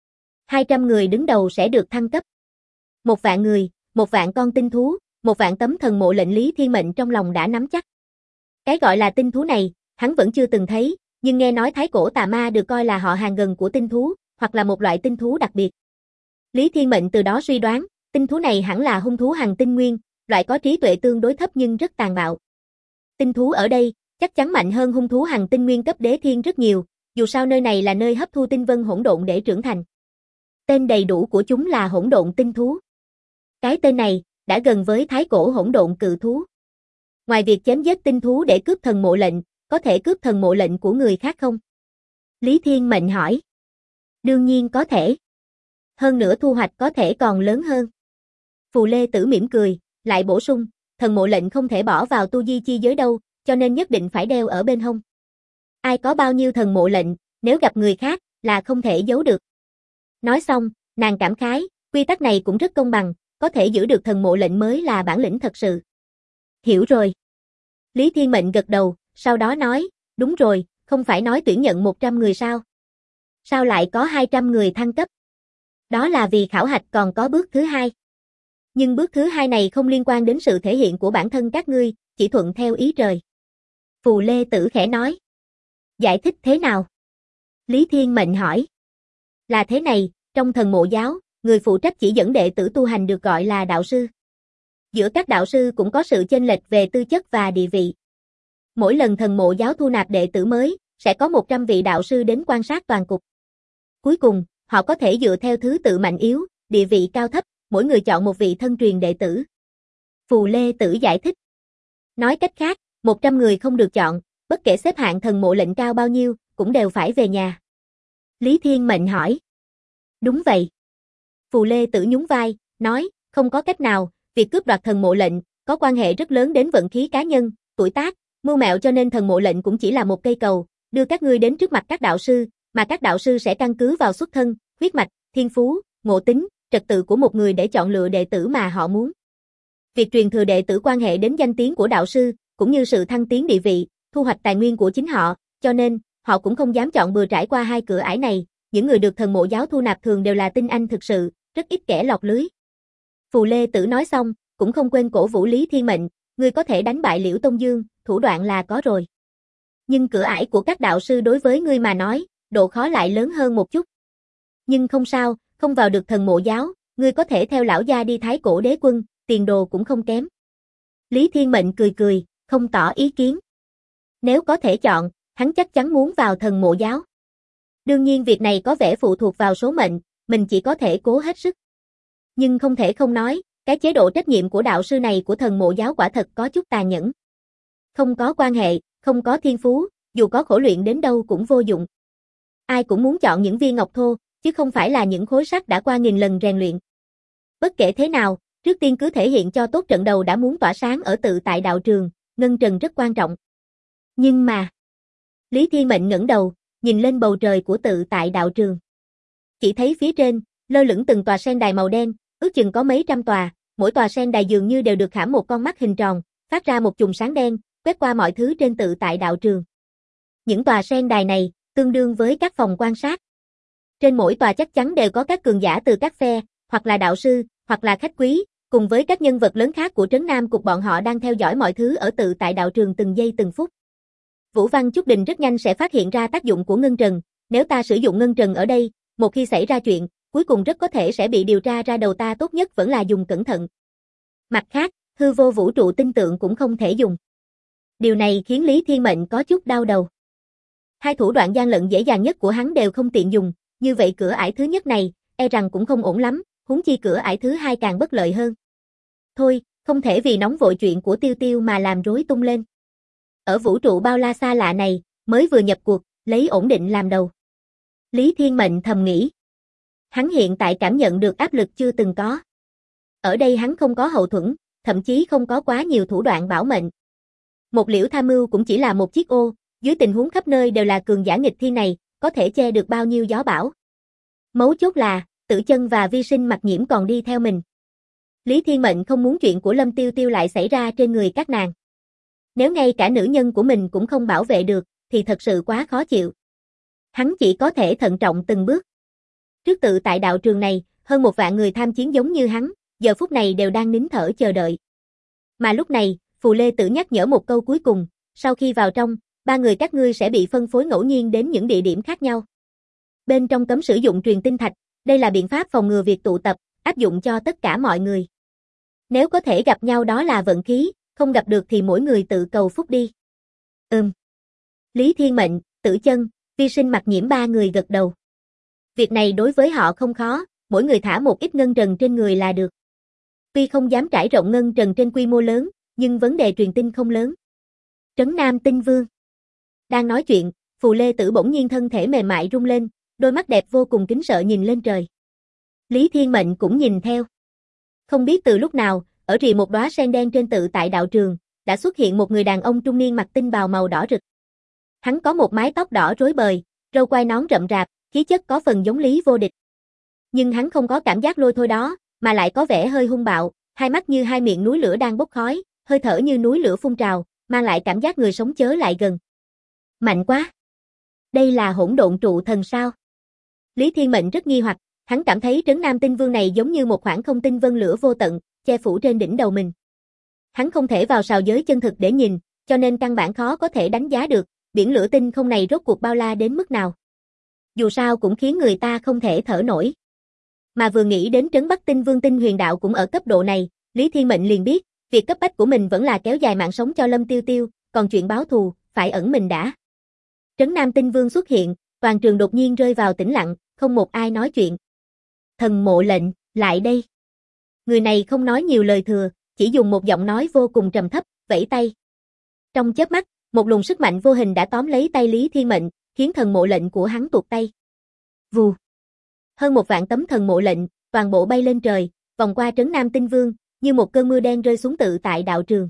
200 người đứng đầu sẽ được thăng cấp. 1 vạn người, 1 vạn con tinh thú, 1 vạn tấm thần mộ lệnh. Lý Thiên Mệnh trong lòng đã nắm chắc. Cái gọi là tinh thú này, hắn vẫn chưa từng thấy, nhưng nghe nói thái cổ tà ma được coi là họ hàng gần của tinh thú, hoặc là một loại tinh thú đặc biệt. Lý Thiên Mệnh từ đó suy đoán, tinh thú này hẳn là hung thú hành tinh nguyên, loại có trí tuệ tương đối thấp nhưng rất tàn bạo. Tinh thú ở đây, chắc chắn mạnh hơn hung thú hành tinh nguyên cấp đế thiên rất nhiều, dù sao nơi này là nơi hấp thu tinh vân hỗn độn để trưởng thành. Tên đầy đủ của chúng là hỗn độn tinh thú. Cái tên này, đã gần với thái cổ hỗn độn cự thú. Ngoài việc chém giết tinh thú để cướp thần mộ lệnh, có thể cướp thần mộ lệnh của người khác không? Lý Thiên Mệnh hỏi. Đương nhiên có thể. Hơn nữa thu hoạch có thể còn lớn hơn. Phù Lê Tử mỉm cười, lại bổ sung, thần mộ lệnh không thể bỏ vào tu di chi giới đâu, cho nên nhất định phải đeo ở bên hông. Ai có bao nhiêu thần mộ lệnh, nếu gặp người khác, là không thể giấu được. Nói xong, nàng cảm khái, quy tắc này cũng rất công bằng, có thể giữ được thần mộ lệnh mới là bản lĩnh thật sự. Hiểu rồi. Lý Thiên Mệnh gật đầu, sau đó nói, đúng rồi, không phải nói tuyển nhận 100 người sao? Sao lại có 200 người thăng cấp? Đó là vì khảo hạch còn có bước thứ 2. Nhưng bước thứ 2 này không liên quan đến sự thể hiện của bản thân các ngươi, chỉ thuận theo ý trời. Phù Lê Tử khẽ nói. Giải thích thế nào? Lý Thiên Mệnh hỏi. Là thế này, trong thần mộ giáo, người phụ trách chỉ dẫn đệ tử tu hành được gọi là đạo sư. Giữa các đạo sư cũng có sự chênh lệch về tư chất và địa vị. Mỗi lần thần mộ giáo thu nạp đệ tử mới, sẽ có 100 vị đạo sư đến quan sát toàn cục. Cuối cùng, họ có thể dựa theo thứ tự mạnh yếu, địa vị cao thấp, mỗi người chọn một vị thân truyền đệ tử. Phù Lê Tử giải thích. Nói cách khác, 100 người không được chọn, bất kể xếp hạng thần mộ lệnh cao bao nhiêu, cũng đều phải về nhà. Lý Thiên Mệnh hỏi. Đúng vậy. Phù Lê Tử nhún vai, nói, không có cách nào, việc cướp đoạt thần mộ lệnh, có quan hệ rất lớn đến vận khí cá nhân, tuổi tác, mưu mẹo, cho nên thần mộ lệnh cũng chỉ là một cây cầu, đưa các ngươi đến trước mặt các đạo sư, mà các đạo sư sẽ căn cứ vào xuất thân, huyết mạch, thiên phú, ngộ tính, trật tự của một người để chọn lựa đệ tử mà họ muốn. Việc truyền thừa đệ tử quan hệ đến danh tiếng của đạo sư, cũng như sự thăng tiến địa vị, thu hoạch tài nguyên của chính họ, cho nên, họ cũng không dám chọn bừa trải qua 2 cửa ải này, những người được thần mộ giáo thu nạp thường đều là tinh anh thực sự, rất ít kẻ lọt lưới. Phù Lê Tử nói xong, cũng không quên cổ vũ Lý Thiên Mệnh, ngươi có thể đánh bại Liễu Tông Dương, thủ đoạn là có rồi. Nhưng cửa ải của các đạo sư đối với ngươi mà nói, độ khó lại lớn hơn một chút. Nhưng không sao, không vào được thần mộ giáo, ngươi có thể theo lão gia đi Thái Cổ Đế Quân, tiền đồ cũng không kém. Lý Thiên Mệnh cười cười, không tỏ ý kiến. Nếu có thể chọn, hắn chắc chắn muốn vào thần mộ giáo. Đương nhiên việc này có vẻ phụ thuộc vào số mệnh, mình chỉ có thể cố hết sức. Nhưng không thể không nói, cái chế độ trách nhiệm của đạo sư này của thần mộ giáo quả thật có chút tàn nhẫn. Không có quan hệ, không có thiên phú, dù có khổ luyện đến đâu cũng vô dụng. Ai cũng muốn chọn những viên ngọc thô, chứ không phải là những khối sắt đã qua nghìn lần rèn luyện. Bất kể thế nào, trước tiên cứ thể hiện cho tốt trận đầu đã muốn tỏa sáng ở tự tại đạo trường, ngân trần rất quan trọng. Nhưng mà, Lý Thiên Mệnh ngẩng đầu, nhìn lên bầu trời của tự tại đạo trường. Chỉ thấy phía trên, lơ lửng từng tòa sen đài màu đen, ước chừng có mấy trăm tòa, mỗi tòa sen đài dường như đều được khảm một con mắt hình tròn, phát ra một chùm sáng đen, quét qua mọi thứ trên tự tại đạo trường. Những tòa sen đài này, tương đương với các phòng quan sát. Trên mỗi tòa chắc chắn đều có các cường giả từ các phe, hoặc là đạo sư, hoặc là khách quý, cùng với các nhân vật lớn khác của Trấn Nam Cục bọn họ đang theo dõi mọi thứ ở tự tại đạo trường từng giây từng phút. Vũ Văn Chúc Đình rất nhanh sẽ phát hiện ra tác dụng của ngân trần, nếu ta sử dụng ngân trần ở đây, một khi xảy ra chuyện, cuối cùng rất có thể sẽ bị điều tra ra đầu ta, tốt nhất vẫn là dùng cẩn thận. Mặt khác, hư vô vũ trụ tinh tượng cũng không thể dùng. Điều này khiến Lý Thiên Mệnh có chút đau đầu. Hai thủ đoạn gian lận dễ dàng nhất của hắn đều không tiện dùng, như vậy cửa ải thứ nhất này, e rằng cũng không ổn lắm, huống chi cửa ải thứ hai càng bất lợi hơn. Thôi, không thể vì nóng vội chuyện của Tiêu Tiêu mà làm rối tung lên. Ở vũ trụ bao la xa lạ này, mới vừa nhập cuộc, lấy ổn định làm đầu. Lý Thiên Mệnh thầm nghĩ. Hắn hiện tại cảm nhận được áp lực chưa từng có. Ở đây hắn không có hậu thuẫn, thậm chí không có quá nhiều thủ đoạn bảo mệnh. Một liễu tham mưu cũng chỉ là một chiếc ô, dưới tình huống khắp nơi đều là cường giả nghịch thiên này, có thể che được bao nhiêu gió bão. Mấu chốt là, Tử Chân và Vi Sinh Mặc Nhiễm còn đi theo mình. Lý Thiên Mệnh không muốn chuyện của Lâm Tiêu Tiêu lại xảy ra trên người các nàng. Nếu ngay cả nữ nhân của mình cũng không bảo vệ được, thì thật sự quá khó chịu. Hắn chỉ có thể thận trọng từng bước. Trước tự tại đạo trường này, hơn 1.000 người tham chiến giống như hắn, giờ phút này đều đang nín thở chờ đợi. Mà lúc này, Phù Lê Tử nhắc nhở một câu cuối cùng, sau khi vào trong, 3 người các ngươi sẽ bị phân phối ngẫu nhiên đến những địa điểm khác nhau. Bên trong cấm sử dụng truyền tinh thạch, đây là biện pháp phòng ngừa việc tụ tập, áp dụng cho tất cả mọi người. Nếu có thể gặp nhau đó là vận khí, không gặp được thì mỗi người tự cầu phúc đi. Lý Thiên Mệnh, Tử Chân, Vi Sinh Mặc Nhiễm 3 người gật đầu. Việc này đối với họ không khó, mỗi người thả một ít ngân trần trên người là được. Tuy không dám trải rộng ngân trần trên quy mô lớn, nhưng vấn đề truyền tin không lớn. Trấn Nam Tinh Vương. Đang nói chuyện, Phù Lê Tử bỗng nhiên thân thể mềm mại rung lên, đôi mắt đẹp vô cùng kính sợ nhìn lên trời. Lý Thiên Mệnh cũng nhìn theo. Không biết từ lúc nào, ở rìa một đóa sen đen trên tự tại đạo trường, đã xuất hiện một người đàn ông trung niên mặc tinh bào màu đỏ rực. Hắn có một mái tóc đỏ rối bời, râu quai nón rậm rạp, khí chất có phần giống Lý Vô Địch. Nhưng hắn không có cảm giác lôi thôi đó, mà lại có vẻ hơi hung bạo, hai mắt như hai miệng núi lửa đang bốc khói, hơi thở như núi lửa phun trào, mang lại cảm giác người sống chớ lại gần. Mạnh quá! Đây là hỗn độn trụ thần sao? Lý Thiên Mệnh rất nghi hoặc, hắn cảm thấy Trấn Nam Tinh Vương này giống như một khoảng không tinh vân lửa vô tận, che phủ trên đỉnh đầu mình. Hắn không thể vào sào giới chân thực để nhìn, cho nên căn bản khó có thể đánh giá được, biển lửa tinh không này rốt cuộc bao la đến mức nào. Dù sao cũng khiến người ta không thể thở nổi. Mà vừa nghĩ đến Trấn Bắc Tinh Vương Tinh Huyền Đạo cũng ở cấp độ này, Lý Thiên Mệnh liền biết, việc cấp bách của mình vẫn là kéo dài mạng sống cho Lâm Tiêu Tiêu, còn chuyện báo thù, phải ẩn mình đã. Trấn Nam Tinh Vương xuất hiện, toàn trường đột nhiên rơi vào tĩnh lặng, không một ai nói chuyện. Thần Mộ Lệnh, lại đây. Người này không nói nhiều lời thừa, chỉ dùng một giọng nói vô cùng trầm thấp, vẫy tay. Trong chớp mắt, một luồng sức mạnh vô hình đã tóm lấy tay Lý Thiên Mệnh, khiến thần mộ lệnh của hắn tuột tay. Vù. Hơn 1.000 tấm thần mộ lệnh, toàn bộ bay lên trời, vòng qua Trấn Nam Tinh Vương, như một cơn mưa đen rơi xuống tự tại đạo trường.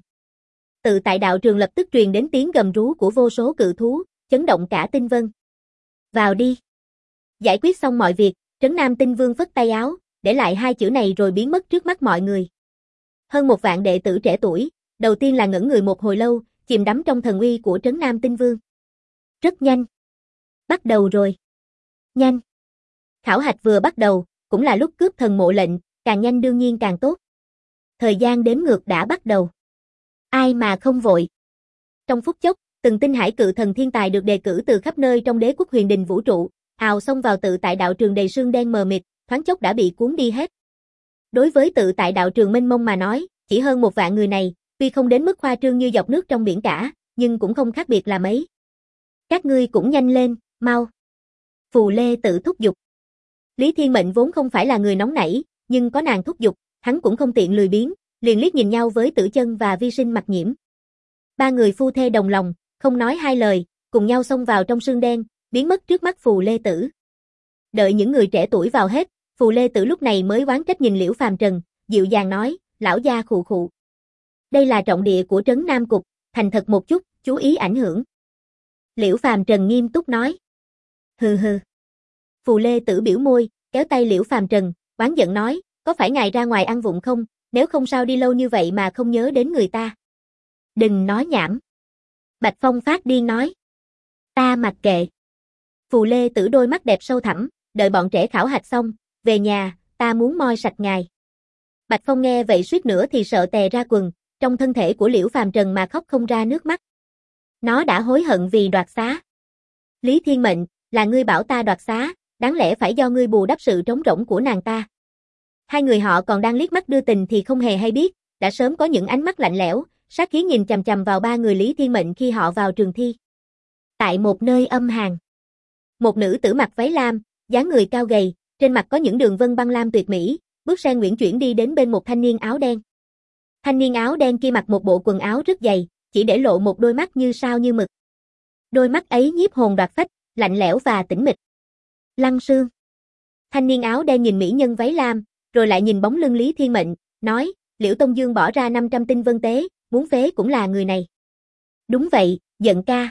Tự tại đạo trường lập tức truyền đến tiếng gầm rú của vô số cự thú, chấn động cả tinh vân. Vào đi. Giải quyết xong mọi việc, Trấn Nam Tinh Vương phất tay áo, để lại hai chữ này rồi biến mất trước mắt mọi người. Hơn 1.000 đệ tử trẻ tuổi, đầu tiên là ngẩn người một hồi lâu, chìm đắm trong thần uy của Trấn Nam Tinh Vương. Rất nhanh. Bắt đầu rồi. Nhanh. Khảo hạch vừa bắt đầu, cũng là lúc cướp thần mộ lệnh, càng nhanh đương nhiên càng tốt. Thời gian đếm ngược đã bắt đầu. Ai mà không vội. Trong phút chốc, từng tinh hải cự thần thiên tài được đề cử từ khắp nơi trong đế quốc huyền đình vũ trụ, ào xông vào tự tại đạo trường đầy sương đen mờ mịt, thoáng chốc đã bị cuốn đi hết. Đối với tự tại đạo trường mênh mông mà nói, chỉ hơn 1.000 người này, tuy không đến mức khoa trương như giọt nước trong biển cả, nhưng cũng không khác biệt là mấy. Các ngươi cũng nhanh lên, mau. Phù Lê Tử thúc giục. Lý Thiên Mệnh vốn không phải là người nóng nảy, nhưng có nàng thúc giục, hắn cũng không tiện lười biếng, liền liếc nhìn nhau với Tử Chân và Vi Sinh Mặc Nhiễm. Ba người phu thê đồng lòng, không nói hai lời, cùng nhau xông vào trong sương đen, biến mất trước mắt Phù Lê Tử. Đợi những người trẻ tuổi vào hết, Phù Lê Tử lúc này mới oán trách nhìn Liễu Phàm Trần, dịu dàng nói, lão gia khụ khụ. Đây là trọng địa của trấn Nam Cục, thành thật một chút, chú ý ảnh hưởng. Liễu Phàm Trần nghiêm túc nói. Hừ hừ. Phù Lê Tử biểu môi, kéo tay Liễu Phàm Trần, oán giận nói, có phải ngài ra ngoài ăn vụng không, nếu không sao đi lâu như vậy mà không nhớ đến người ta. Đừng nói nhảm. Bạch Phong phát điên nói. Ta mặc kệ. Phù Lê Tử đôi mắt đẹp sâu thẳm, đợi bọn trẻ khảo hạch xong, về nhà, ta muốn moi sạch ngài. Bạch Phong nghe vậy suýt nữa thì sợ tè ra quần, trong thân thể của Liễu Phàm Trần mà khóc không ra nước mắt. Nó đã hối hận vì đoạt xá. Lý Thiên Mệnh, là ngươi bảo ta đoạt xá, đáng lẽ phải do ngươi bù đắp sự trống rỗng của nàng ta. Hai người họ còn đang liếc mắt đưa tình thì không hề hay biết, đã sớm có những ánh mắt lạnh lẽo, sát khí nhìn chằm chằm vào ba người Lý Thiên Mệnh khi họ vào trường thi. Tại một nơi âm hàn, một nữ tử mặc váy lam, dáng người cao gầy, trên mặt có những đường vân băng lam tuyệt mỹ, bước sen uyển chuyển đi đến bên một thanh niên áo đen. Thanh niên áo đen kia mặc một bộ quần áo rất dày, chỉ để lộ một đôi mắt như sao như mực. Đôi mắt ấy nhiếp hồn đoạt phách, lạnh lẽo và tĩnh mịch. Lăng Sương. Thanh niên áo đen nhìn mỹ nhân váy lam, rồi lại nhìn bóng lưng Lý Thiên Mệnh, nói, Liễu Tông Dương bỏ ra 500 tinh vân tế, muốn phế cũng là người này. Đúng vậy, giận ca.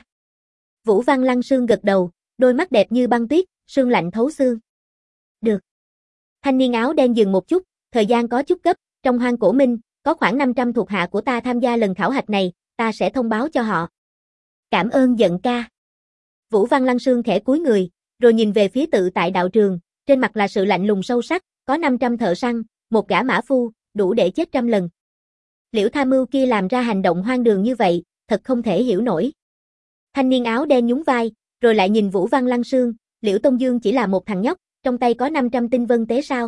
Vũ Văn Lăng Sương gật đầu, đôi mắt đẹp như băng tuyết, sương lạnh thấu xương. Được. Thanh niên áo đen dừng một chút, thời gian có chút gấp, trong Hoang Cổ Minh, có khoảng 500 thuộc hạ của ta tham gia lần khảo hạch này, ta sẽ thông báo cho họ. Cảm ơn giận ca. Vũ Văn Lăng Sương khẽ cúi người, rồi nhìn về phía tự tại đạo trường, trên mặt là sự lạnh lùng sâu sắc, có 500 thợ săn, một gã mã phu, đủ để chết 100 lần. Liễu Tham Mưu kia làm ra hành động hoang đường như vậy, thật không thể hiểu nổi. Thanh niên áo đen nhún vai, rồi lại nhìn Vũ Văn Lăng Sương, Liễu Tông Dương chỉ là một thằng nhóc, trong tay có 500 tinh vân tế sao?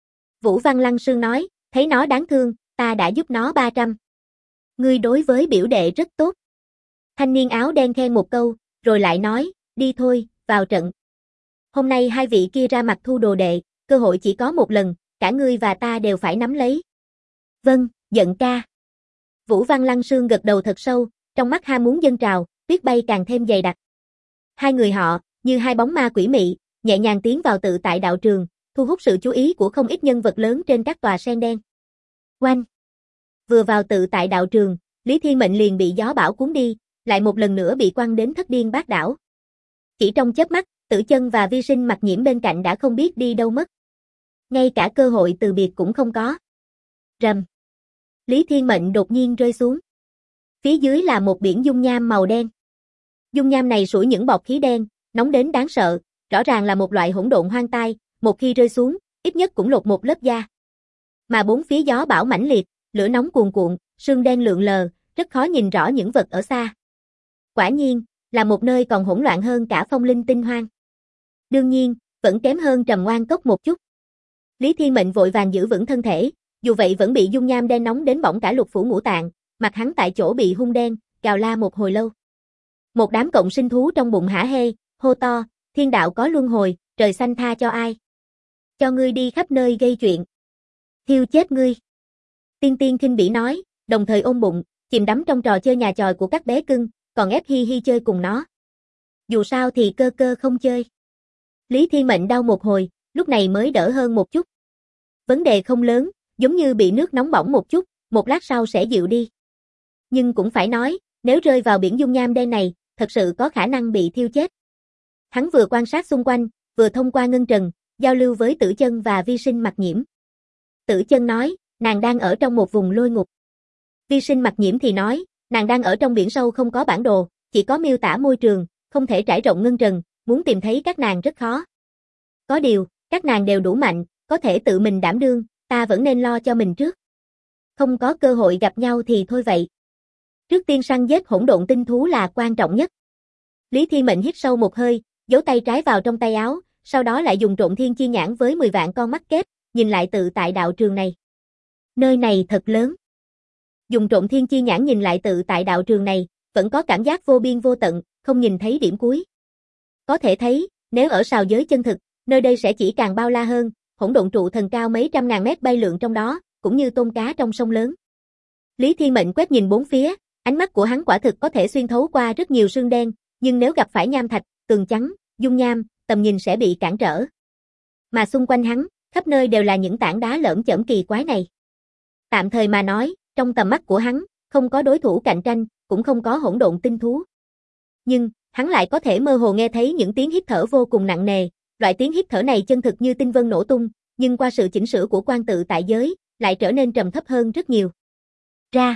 Vũ Văn Lăng Sương nói, thấy nó đáng thương, ta đã giúp nó 300. Ngươi đối với biểu đệ rất tốt. Thanh niên áo đen khen một câu, rồi lại nói, đi thôi, vào trận. Hôm nay hai vị kia ra mặt thu đồ đệ, cơ hội chỉ có một lần, cả ngươi và ta đều phải nắm lấy. Vâng, giận ca. Vũ Văn Lăng Sương gật đầu thật sâu, trong mắt ham muốn dâng trào, tuyết bay càng thêm dày đặc. Hai người họ, như hai bóng ma quỷ mị, nhẹ nhàng tiến vào tự tại đạo trường, thu hút sự chú ý của không ít nhân vật lớn trên các tòa sen đen. Oanh! Vừa vào tự tại đạo trường, Lý Thiên Mệnh liền bị gió bão cuốn đi, lại một lần nữa bị quăng đến thất điên bát đảo. Chỉ trong chớp mắt, Tử Chân và Vi Sinh Mặc Nhiễm bên cạnh đã không biết đi đâu mất. Ngay cả cơ hội từ biệt cũng không có. Rầm! Lý Thiên Mệnh đột nhiên rơi xuống. Phía dưới là một biển dung nham màu đen. Dung nham này sủi những bọt khí đen, nóng đến đáng sợ, rõ ràng là một loại hỗn độn hoang tai, một khi rơi xuống, ít nhất cũng lột một lớp da. Mà bốn phía gió bão mãnh liệt, lửa nóng cuồn cuộn, sương đen lượn lờ, rất khó nhìn rõ những vật ở xa. Quả nhiên, là một nơi còn hỗn loạn hơn cả Phong Linh Tinh Hoang. Đương nhiên, vẫn kém hơn Trầm Oan Cốc một chút. Lý Thiên Mệnh vội vàng giữ vững thân thể, dù vậy vẫn bị dung nham đen nóng đến bỏng cả lục phủ ngũ tạng, mặt hắn tại chỗ bị hun đen, gào la một hồi lâu. Một đám cộng sinh thú trong bụng hả hê, hô to, thiên đạo có luân hồi, trời xanh tha cho ai? Cho ngươi đi khắp nơi gây chuyện. Thiêu chết ngươi. Tiên Tiên khinh bỉ nói, đồng thời ôm bụng, chìm đắm trong trò chơi nhà chòi của các bé cưng, còn ép Hi Hi chơi cùng nó. Dù sao thì cơ cơ không chơi. Lý Thiên Mệnh đau một hồi, lúc này mới đỡ hơn một chút. Vấn đề không lớn, giống như bị nước nóng bỏng một chút, một lát sau sẽ dịu đi. Nhưng cũng phải nói, nếu rơi vào biển dung nham đen này, thật sự có khả năng bị thiêu chết. Hắn vừa quan sát xung quanh, vừa thông qua ngân trần, giao lưu với Tử Chân và Vi Sinh Mặc Nhiễm. Tử Chân nói, nàng đang ở trong một vùng lôi ngục. Vi Sinh Mặc Nhiễm thì nói, nàng đang ở trong biển sâu không có bản đồ, chỉ có miêu tả môi trường, không thể trải rộng ngân trần, muốn tìm thấy các nàng rất khó. Có điều, các nàng đều đủ mạnh, có thể tự mình đảm đương, ta vẫn nên lo cho mình trước. Không có cơ hội gặp nhau thì thôi vậy. Trước tiên săn giết hỗn độn tinh thú là quan trọng nhất. Lý Thiên Mệnh hít sâu một hơi, giấu tay trái vào trong tay áo, sau đó lại dùng Trộn Thiên Chi Nhãn với 10 vạn con mắt kép, nhìn lại tự tại đạo trường này. Nơi này thật lớn. Dùng Trộn Thiên Chi Nhãn nhìn lại tự tại đạo trường này, vẫn có cảm giác vô biên vô tận, không nhìn thấy điểm cuối. Có thể thấy, nếu ở sào giới chân thực, nơi đây sẽ chỉ càng bao la hơn, hỗn độn trụ thần cao mấy trăm ngàn mét bay lượn trong đó, cũng như tôm cá trong sông lớn. Lý Thiên Mệnh quét nhìn bốn phía, ánh mắt của hắn quả thực có thể xuyên thấu qua rất nhiều sương đen, nhưng nếu gặp phải nham thạch, tường trắng, dung nham, tầm nhìn sẽ bị cản trở. Mà xung quanh hắn, khắp nơi đều là những tảng đá lởm chởm kỳ quái này. Tạm thời mà nói, trong tầm mắt của hắn, không có đối thủ cạnh tranh, cũng không có hỗn độn tinh thú. Nhưng, hắn lại có thể mơ hồ nghe thấy những tiếng hít thở vô cùng nặng nề, loại tiếng hít thở này chân thực như tinh vân nổ tung, nhưng qua sự chỉnh sửa của quan tự tại giới, lại trở nên trầm thấp hơn rất nhiều. Ra.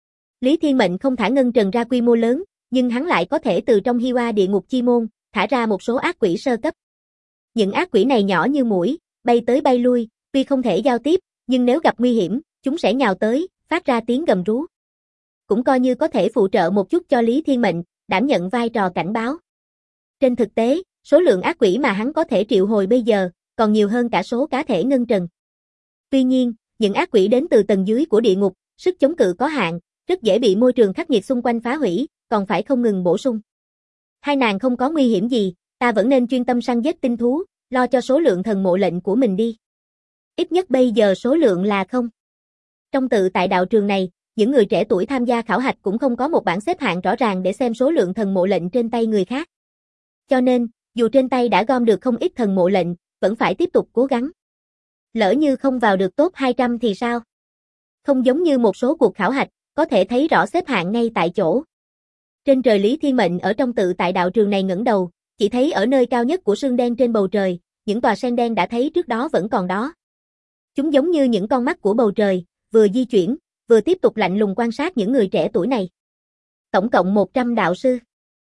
Lý Thiên Mệnh không thả ngân trần ra quy mô lớn, nhưng hắn lại có thể từ trong Hi Oa địa ngục chi môn, thả ra một số ác quỷ sơ cấp. Những ác quỷ này nhỏ như muỗi, bay tới bay lui, tuy không thể giao tiếp, nhưng nếu gặp nguy hiểm, chúng sẽ nhào tới, phát ra tiếng gầm rú. Cũng coi như có thể phụ trợ một chút cho Lý Thiên Mệnh, đảm nhận vai trò cảnh báo. Trên thực tế, số lượng ác quỷ mà hắn có thể triệu hồi bây giờ, còn nhiều hơn cả số cá thể ngân trần. Tuy nhiên, những ác quỷ đến từ tầng dưới của địa ngục, sức chống cự có hạn, rất dễ bị môi trường khắc nghiệt xung quanh phá hủy, còn phải không ngừng bổ sung. Hai nàng không có nguy hiểm gì, ta vẫn nên chuyên tâm săn giết tinh thú, lo cho số lượng thần mộ lệnh của mình đi. Ít nhất bây giờ số lượng là không. Trong tự tại đạo trường này, những người trẻ tuổi tham gia khảo hạch cũng không có một bảng xếp hạng rõ ràng để xem số lượng thần mộ lệnh trên tay người khác. Cho nên, dù trên tay đã gom được không ít thần mộ lệnh, vẫn phải tiếp tục cố gắng. Lỡ như không vào được top 200 thì sao? Không giống như một số cuộc khảo hạch, có thể thấy rõ xếp hạng ngay tại chỗ. Trên trời Lý Thiên Mệnh ở trong tự tại đạo trường này ngẩng đầu, chỉ thấy ở nơi cao nhất của sương đen trên bầu trời, những tòa sen đen đã thấy trước đó vẫn còn đó. Chúng giống như những con mắt của bầu trời, vừa di chuyển, vừa tiếp tục lạnh lùng quan sát những người trẻ tuổi này. Tổng cộng 100 đạo sư.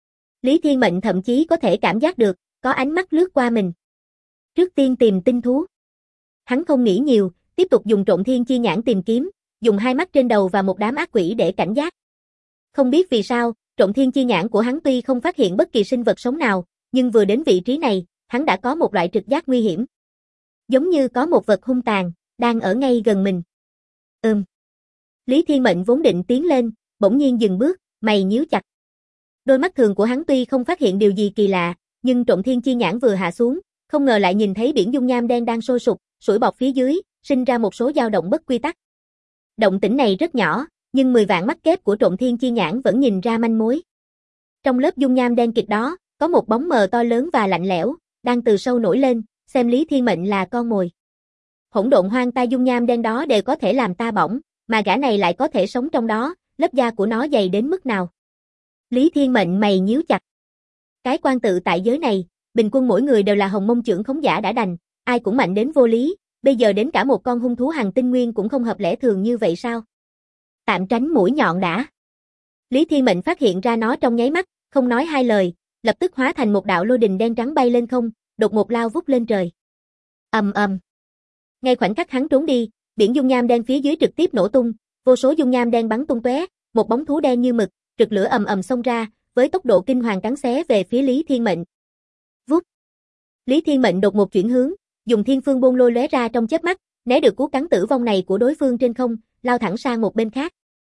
Lý Thiên Mệnh thậm chí có thể cảm giác được, có ánh mắt lướt qua mình. Trước tiên tìm tinh thú. Hắn không nghĩ nhiều, tiếp tục dùng Trộn Thiên Chi Nhãn tìm kiếm, dùng hai mắt trên đầu và một đám ác quỷ để cảnh giác. Không biết vì sao, Trộn Thiên Chi Nhãn của hắn tuy không phát hiện bất kỳ sinh vật sống nào, nhưng vừa đến vị trí này, hắn đã có một loại trực giác nguy hiểm. Giống như có một vật hung tàn, đang ở ngay gần mình. Lý Thiên Mệnh vốn định tiến lên, bỗng nhiên dừng bước, mày nhíu chặt. Đôi mắt thường của hắn tuy không phát hiện điều gì kỳ lạ, nhưng Trộn Thiên Chi Nhãn vừa hạ xuống, không ngờ lại nhìn thấy biển dung nham đen đang sôi sục, sủi bọt phía dưới, sinh ra một số dao động bất quy tắc. Động tĩnh này rất nhỏ, nhưng 10 vạn mắt kép của Trộn Thiên Chi Nhãn vẫn nhìn ra manh mối. Trong lớp dung nham đen kịt đó, có một bóng mờ to lớn và lạnh lẽo, đang từ sâu nổi lên, xem Lý Thiên Mệnh là con mồi. Hỗn độn hoang tai dung nham đen đó đều có thể làm ta bỏng, mà gã này lại có thể sống trong đó, lớp da của nó dày đến mức nào. Lý Thiên Mệnh mày nhíu chặt. Cái quan tự tại giới này, bình quân mỗi người đều là hồng mông trưởng khống giả đã đành, ai cũng mạnh đến vô lý, bây giờ đến cả một con hung thú hành tinh nguyên cũng không hợp lẽ thường như vậy sao? Tạm tránh mũi nhọn đã. Lý Thiên Mệnh phát hiện ra nó trong nháy mắt, không nói hai lời, lập tức hóa thành một đạo lôi đình đen trắng bay lên không, đột một lao vút lên trời. Ầm ầm. Ngay khoảnh khắc hắn trốn đi, biển dung nham đen phía dưới trực tiếp nổ tung, vô số dung nham đen bắn tung tóe, một bóng thú đen như mực, rực lửa ầm ầm xông ra, với tốc độ kinh hoàng cắn xé về phía Lý Thiên Mệnh. Vút. Lý Thiên Mệnh đột một chuyển hướng, dùng Thiên Phương Bôn Lôi lóe ra trong chớp mắt, né được cú cắn tử vong này của đối phương trên không, lao thẳng sang một bên khác.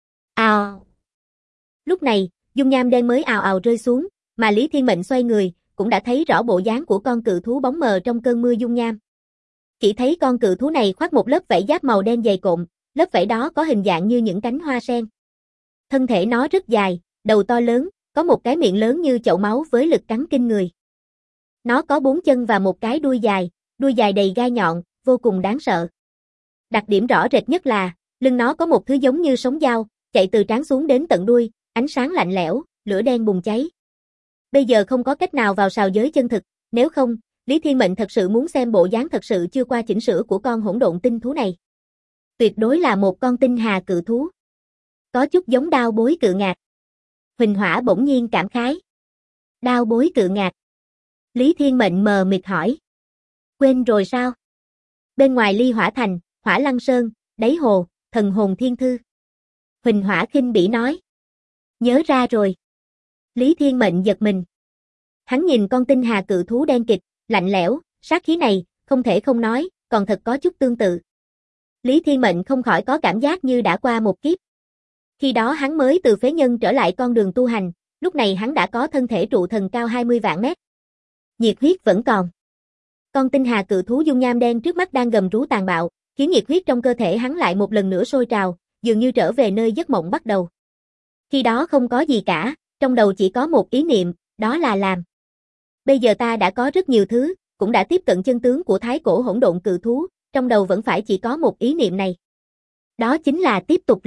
Ào. Lúc này, dung nham đen mới ào ào rơi xuống, mà Lý Thiên Mệnh xoay người, cũng đã thấy rõ bộ dáng của con cự thú bóng mờ trong cơn mưa dung nham. Chỉ thấy con cự thú này khoác một lớp vảy giáp màu đen dày cộm, lớp vảy đó có hình dạng như những cánh hoa sen. Thân thể nó rất dài, đầu to lớn, có một cái miệng lớn như chậu máu với lực cắn kinh người. Nó có 4 chân và một cái đuôi dài đầy gai nhọn, vô cùng đáng sợ. Đặc điểm rõ rệt nhất là, lưng nó có một thứ giống như sống dao, chạy từ trán xuống đến tận đuôi, ánh sáng lạnh lẽo, lửa đen bùng cháy. Bây giờ không có cách nào vào sào giới chân thực, nếu không, Lý Thiên Mệnh thật sự muốn xem bộ dáng thật sự chưa qua chỉnh sửa của con hỗn độn tinh thú này. Tuyệt đối là một con tinh hà cự thú. Có chút giống đao bối cự ngạc. Huỳnh Hỏa bỗng nhiên cảm khái. Đao bối cự ngạc. Lý Thiên Mệnh mờ mịt hỏi. Quên rồi sao? Bên ngoài Ly Hỏa Thành, Hỏa Lăng Sơn, đáy hồ, thần hồn thiên thư. Huỳnh Hỏa khinh bỉ nói. Nhớ ra rồi. Lý Thiên Mệnh giật mình. Hắn nhìn con tinh hà cự thú đen kịt, lạnh lẽo, sát khí này, không thể không nói, còn thật có chút tương tự. Lý Thiên Mệnh không khỏi có cảm giác như đã qua một kiếp. Khi đó hắn mới từ phế nhân trở lại con đường tu hành, lúc này hắn đã có thân thể trụ thần cao 20 vạn mét. Nhiệt huyết vẫn còn. Con tinh hà cự thú dung nham đen trước mắt đang gầm rú tàn bạo, khiến nhiệt huyết trong cơ thể hắn lại một lần nữa sôi trào, dường như trở về nơi giấc mộng bắt đầu. Khi đó không có gì cả, trong đầu chỉ có một ý niệm, đó là làm. Bây giờ ta đã có rất nhiều thứ, cũng đã tiếp cận chân tướng của thái cổ hỗn độn cự thú, trong đầu vẫn phải chỉ có một ý niệm này. Đó chính là tiếp tục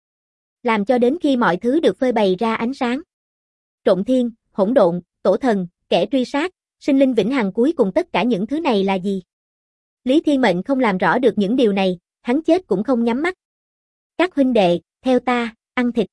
làm cho đến khi mọi thứ được phơi bày ra ánh sáng. Trộn thiên, hỗn độn, tổ thần, kẻ truy sát, sinh linh vĩnh hằng, cuối cùng tất cả những thứ này là gì? Lý Thiên Mệnh không làm rõ được những điều này, hắn chết cũng không nhắm mắt. Các huynh đệ, theo ta, ăn thịt.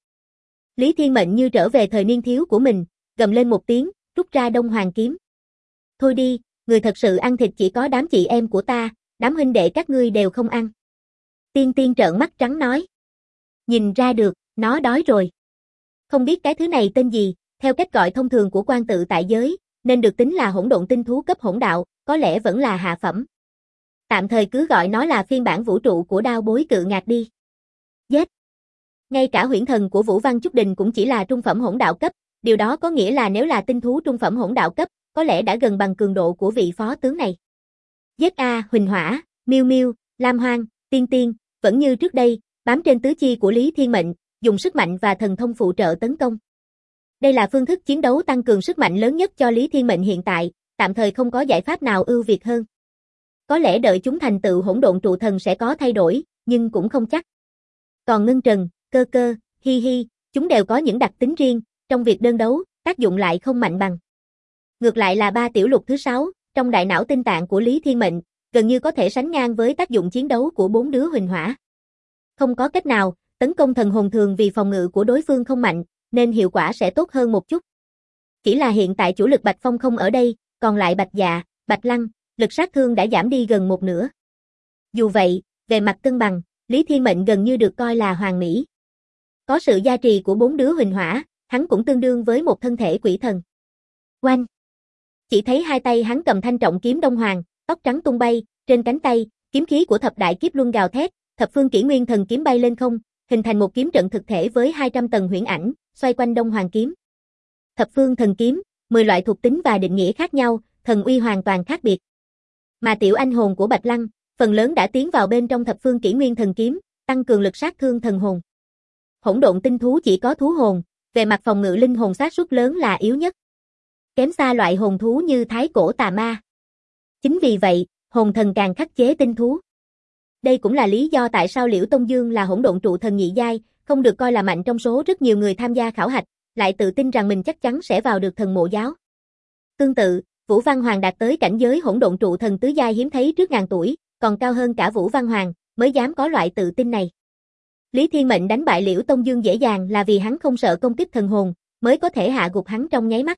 Lý Thiên Mệnh như trở về thời niên thiếu của mình, gầm lên một tiếng, rút ra Đông Hoàng kiếm. Thôi đi, người thật sự ăn thịt chỉ có đám chị em của ta, đám huynh đệ các ngươi đều không ăn. Tiên Tiên trợn mắt trắng nói. Nhìn ra được, nó đói rồi. Không biết cái thứ này tên gì, theo cách gọi thông thường của quan tự tại giới, nên được tính là hỗn độn tinh thú cấp hỗn đạo, có lẽ vẫn là hạ phẩm. Tạm thời cứ gọi nó là phiên bản vũ trụ của đao bối cự ngạc đi. Giết! Ngay cả huyễn thần của Vũ Văn Chúc Đình cũng chỉ là trung phẩm hỗn đạo cấp, điều đó có nghĩa là nếu là tinh thú trung phẩm hỗn đạo cấp, có lẽ đã gần bằng cường độ của vị phó tướng này. Giết a, Huỳnh Hỏa, Miêu Miêu, Lam Hoang, Tiên Tiên, vẫn như trước đây, bám trên tứ chi của Lý Thiên Mệnh, dùng sức mạnh và thần thông phụ trợ tấn công. Đây là phương thức chiến đấu tăng cường sức mạnh lớn nhất cho Lý Thiên Mệnh hiện tại, tạm thời không có giải pháp nào ưu việt hơn. Có lẽ đợi chúng thành tựu hỗn độn trụ thần sẽ có thay đổi, nhưng cũng không chắc. Còn Ngân Trần, Cơ Cơ, Hi Hi, chúng đều có những đặc tính riêng, trong việc đơn đấu, tác dụng lại không mạnh bằng. Ngược lại là ba tiểu lục thứ 6, trong đại não tinh tạng của Lý Thiên Mệnh, gần như có thể sánh ngang với tác dụng chiến đấu của 4 đứa Huỳnh Hỏa. Không có cách nào, tấn công thần hồn thường vì phòng ngự của đối phương không mạnh, nên hiệu quả sẽ tốt hơn một chút. Chỉ là hiện tại chủ lực Bạch Phong không ở đây, còn lại Bạch Dạ, Bạch Lăng, lực sát thương đã giảm đi gần một nửa. Dù vậy, về mặt cân bằng, Lý Thiên Mệnh gần như được coi là hoàn mỹ. Có sự gia trì của 4 đứa Huỳnh Hỏa, hắn cũng tương đương với một thân thể quỷ thần. Oanh! Chỉ thấy hai tay hắn cầm thanh trọng kiếm Đông Hoàng, tóc trắng tung bay, trên cánh tay, kiếm khí của thập đại kiếp luân gào thét, thập phương kỷ nguyên thần kiếm bay lên không, hình thành một kiếm trận thực thể với 200 tầng huyễn ảnh, xoay quanh Đông Hoàng kiếm. Thập phương thần kiếm, 10 loại thuộc tính và định nghĩa khác nhau, thần uy hoàn toàn khác biệt. Mà tiểu anh hồn của Bạch Lăng, phần lớn đã tiến vào bên trong thập phương kỷ nguyên thần kiếm, tăng cường lực sát thương thần hồn. Hỗn độn tinh thú chỉ có thú hồn, về mặt phòng ngự linh hồn xác suất lớn là yếu nhất. Kém xa loại hồn thú như thái cổ tà ma. Chính vì vậy, hồn thần càng khắc chế tinh thú. Đây cũng là lý do tại sao Liễu Tông Dương là hỗn độn trụ thần nhị giai, không được coi là mạnh trong số rất nhiều người tham gia khảo hạch, lại tự tin rằng mình chắc chắn sẽ vào được thần mộ giáo. Tương tự, Vũ Văn Hoàng đạt tới cảnh giới hỗn độn trụ thần tứ giai hiếm thấy trước ngàn tuổi, còn cao hơn cả Vũ Văn Hoàng, mới dám có loại tự tin này. Lý Thiên Mệnh đánh bại Liễu Tông Dương dễ dàng là vì hắn không sợ công kích thần hồn, mới có thể hạ gục hắn trong nháy mắt.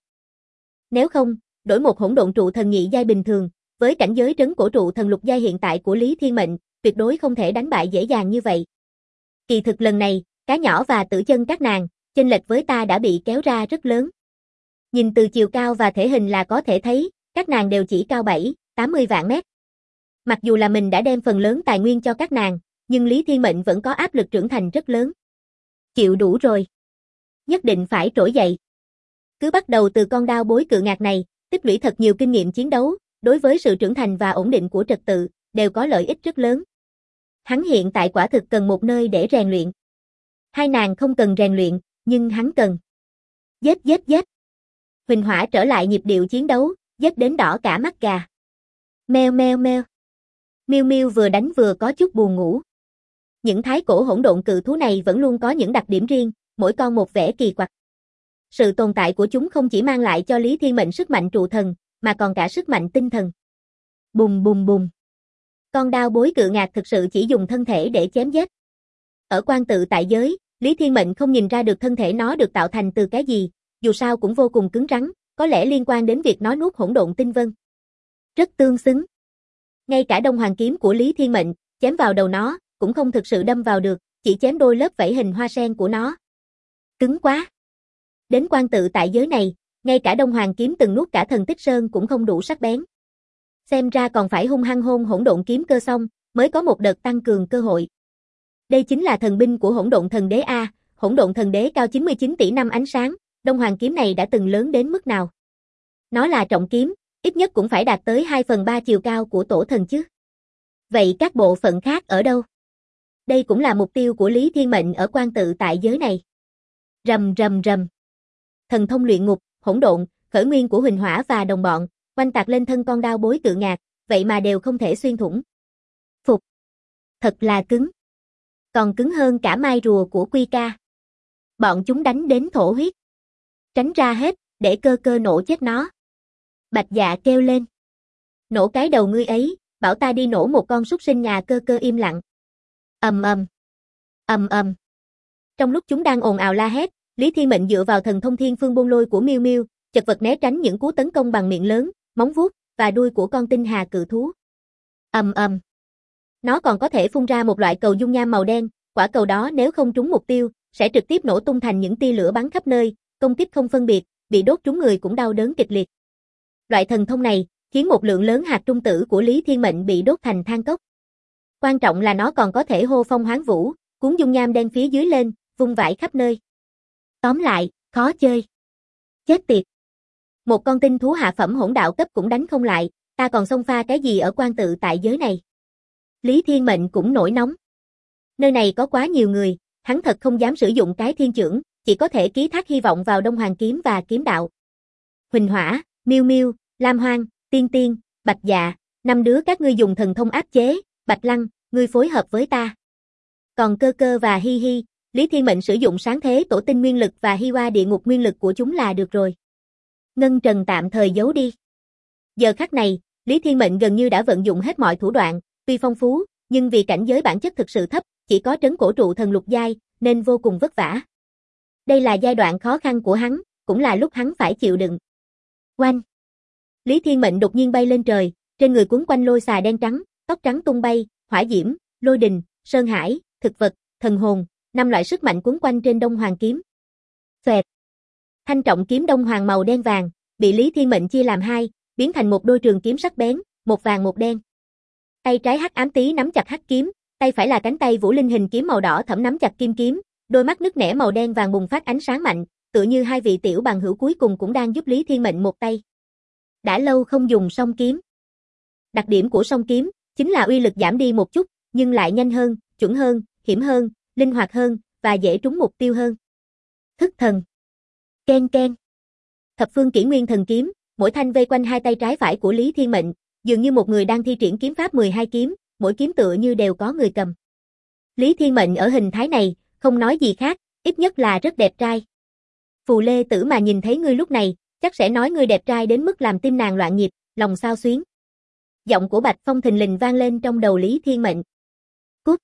Nếu không, đổi một hỗn độn trụ thần nhị giai bình thường, với cảnh giới trấn cổ trụ thần lục giai hiện tại của Lý Thiên Mệnh, tuyệt đối không thể đánh bại dễ dàng như vậy. Kỳ thực lần này, Cá Nhỏ và Tử Chân các nàng, chênh lệch với ta đã bị kéo ra rất lớn. Nhìn từ chiều cao và thể hình là có thể thấy, các nàng đều chỉ cao 7-80 vạn mét. Mặc dù là mình đã đem phần lớn tài nguyên cho các nàng, nhưng Lý Thiên Mệnh vẫn có áp lực trưởng thành rất lớn. Chịu đủ rồi. Nhất định phải trỗi dậy. Cứ bắt đầu từ con đao bối cự ngạc này, tích lũy thật nhiều kinh nghiệm chiến đấu, đối với sự trưởng thành và ổn định của trật tự, đều có lợi ích rất lớn. Hắn hiện tại quả thực cần một nơi để rèn luyện. Hai nàng không cần rèn luyện, nhưng hắn cần. Giết giết giết. Huỳnh Hỏa trở lại nhịp điệu chiến đấu, giết đến đỏ cả mắt gà. Meo meo meo. Miêu Miêu vừa đánh vừa có chút buồn ngủ. Những thái cổ hỗn độn cự thú này vẫn luôn có những đặc điểm riêng, mỗi con một vẻ kỳ quặc. Sự tồn tại của chúng không chỉ mang lại cho Lý Thiên Mệnh sức mạnh trụ thần, mà còn cả sức mạnh tinh thần. Bùng bùng bùng. Con đao bối cự ngạc thực sự chỉ dùng thân thể để chém giết. Ở quan tự tại giới, Lý Thiên Mệnh không nhìn ra được thân thể nó được tạo thành từ cái gì, dù sao cũng vô cùng cứng rắn, có lẽ liên quan đến việc nó nuốt hỗn độn tinh vân. Rất tương xứng. Ngay cả Đông Hoàng kiếm của Lý Thiên Mệnh, chém vào đầu nó, cũng không thực sự đâm vào được, chỉ chém đôi lớp vảy hình hoa sen của nó. Cứng quá. Đến quan tự tại giới này, ngay cả Đông Hoàng kiếm từng nuốt cả thần tích sơn cũng không đủ sắc bén. Xem ra còn phải hung hăng hôn hỗn độn kiếm cơ xong, mới có một đợt tăng cường cơ hội. Đây chính là thần binh của hỗn độn thần đế A, hỗn độn thần đế cao 99 tỷ năm ánh sáng, Đông Hoàng kiếm này đã từng lớn đến mức nào? Nó là trọng kiếm, ít nhất cũng phải đạt tới 2/3 chiều cao của tổ thần chứ. Vậy các bộ phận khác ở đâu? Đây cũng là mục tiêu của Lý Thiên Mệnh ở quan tự tại giới này. Rầm rầm rầm. Thần thông luyện ngục, hỗn độn, khởi nguyên của Huỳnh Hỏa và đồng bọn, oanh tạc lên thân con đao bối cự ngạc, vậy mà đều không thể xuyên thủng. Phục. Thật là cứng. Còn cứng hơn cả mai rùa của Quy Ca. Bọn chúng đánh đến thổ huyết. Tránh ra hết, để cơ cơ nổ chết nó. Bạch Dạ kêu lên. Nổ cái đầu ngươi ấy, bảo ta đi nổ một con súc sinh nhà cơ cơ im lặng. Ầm ầm. Ầm ầm. Trong lúc chúng đang ồn ào la hét, Lý Thiên Mệnh dựa vào thần thông thiên phương bôn lôi của Miêu Miêu, chật vật né tránh những cú tấn công bằng miệng lớn, móng vuốt và đuôi của con tinh hà cự thú. Ầm ầm. Nó còn có thể phun ra một loại cầu dung nham màu đen, quả cầu đó nếu không trúng mục tiêu, sẽ trực tiếp nổ tung thành những tia lửa bắn khắp nơi, công kích không phân biệt, bị đốt trúng người cũng đau đớn kịch liệt. Loại thần thông này khiến một lượng lớn hạt trung tử của Lý Thiên Mệnh bị đốt thành than cốc. Quan trọng là nó còn có thể hô phong hoán vũ, cuốn dung nham đen phía dưới lên, vung vãi khắp nơi. Tóm lại, khó chơi. Chết tiệt. Một con tinh thú hạ phẩm hỗn đạo cấp cũng đánh không lại, ta còn xông pha cái gì ở quan tự tại giới này. Lý Thiên Mệnh cũng nổi nóng. Nơi này có quá nhiều người, hắn thật không dám sử dụng cái thiên chưởng, chỉ có thể ký thác hy vọng vào Đông Hoàng kiếm và kiếm đạo. Huỳnh Hỏa, Miêu Miêu, Lam Hoang, Tiên Tiên, Bạch Dạ, 5 đứa các ngươi dùng thần thông áp chế, Bạch Lăng, ngươi phối hợp với ta. Còn Cơ Cơ và Hi Hi, Lý Thiên Mệnh sử dụng sáng thế tổ tinh nguyên lực và Hi Hoa địa ngục nguyên lực của chúng là được rồi. Ngân Trần tạm thời giấu đi. Giờ khắc này, Lý Thiên Mệnh gần như đã vận dụng hết mọi thủ đoạn, tuy phong phú, nhưng vì cảnh giới bản chất thực sự thấp, chỉ có trấn cổ trụ thần lục giai, nên vô cùng vất vả. Đây là giai đoạn khó khăn của hắn, cũng là lúc hắn phải chịu đựng. Oanh! Lý Thiên Mệnh đột nhiên bay lên trời, trên người quấn quanh lôi xà đen trắng, tóc trắng tung bay, hỏa diễm, lôi đình, sơn hải, thực vật, thần hồn, 5 loại sức mạnh quấn quanh trên Đông Hoàng kiếm. Xoẹt! Thanh trọng kiếm Đông Hoàng màu đen vàng, bị Lý Thiên Mệnh chia làm hai, biến thành một đôi trường kiếm sắc bén, một vàng một đen. Tay trái hắc ám tí nắm chặt hắc kiếm, tay phải là cánh tay Vũ Linh hình kiếm màu đỏ thẫm nắm chặt kim kiếm, đôi mắt nứt nẻ màu đen vàng bùng phát ánh sáng mạnh, tựa như hai vị tiểu bằng hữu cuối cùng cũng đang giúp Lý Thiên Mệnh một tay. Đã lâu không dùng song kiếm. Đặc điểm của song kiếm chính là uy lực giảm đi một chút, nhưng lại nhanh hơn, chuẩn hơn, hiểm hơn, linh hoạt hơn và dễ trúng mục tiêu hơn. Thức thần. Ken ken. Thập phương kỷ nguyên thần kiếm, mỗi thanh vây quanh hai tay trái phải của Lý Thiên Mệnh, dường như một người đang thi triển kiếm pháp 12 kiếm, mỗi kiếm tựa như đều có người cầm. Lý Thiên Mệnh ở hình thái này, không nói gì khác, ít nhất là rất đẹp trai. Phù Lê Tử mà nhìn thấy ngươi lúc này, chắc sẽ nói ngươi đẹp trai đến mức làm tim nàng loạn nhịp, lòng xao xuyến. Giọng của Bạch Phong thình lình vang lên trong đầu Lý Thiên Mệnh. Cút!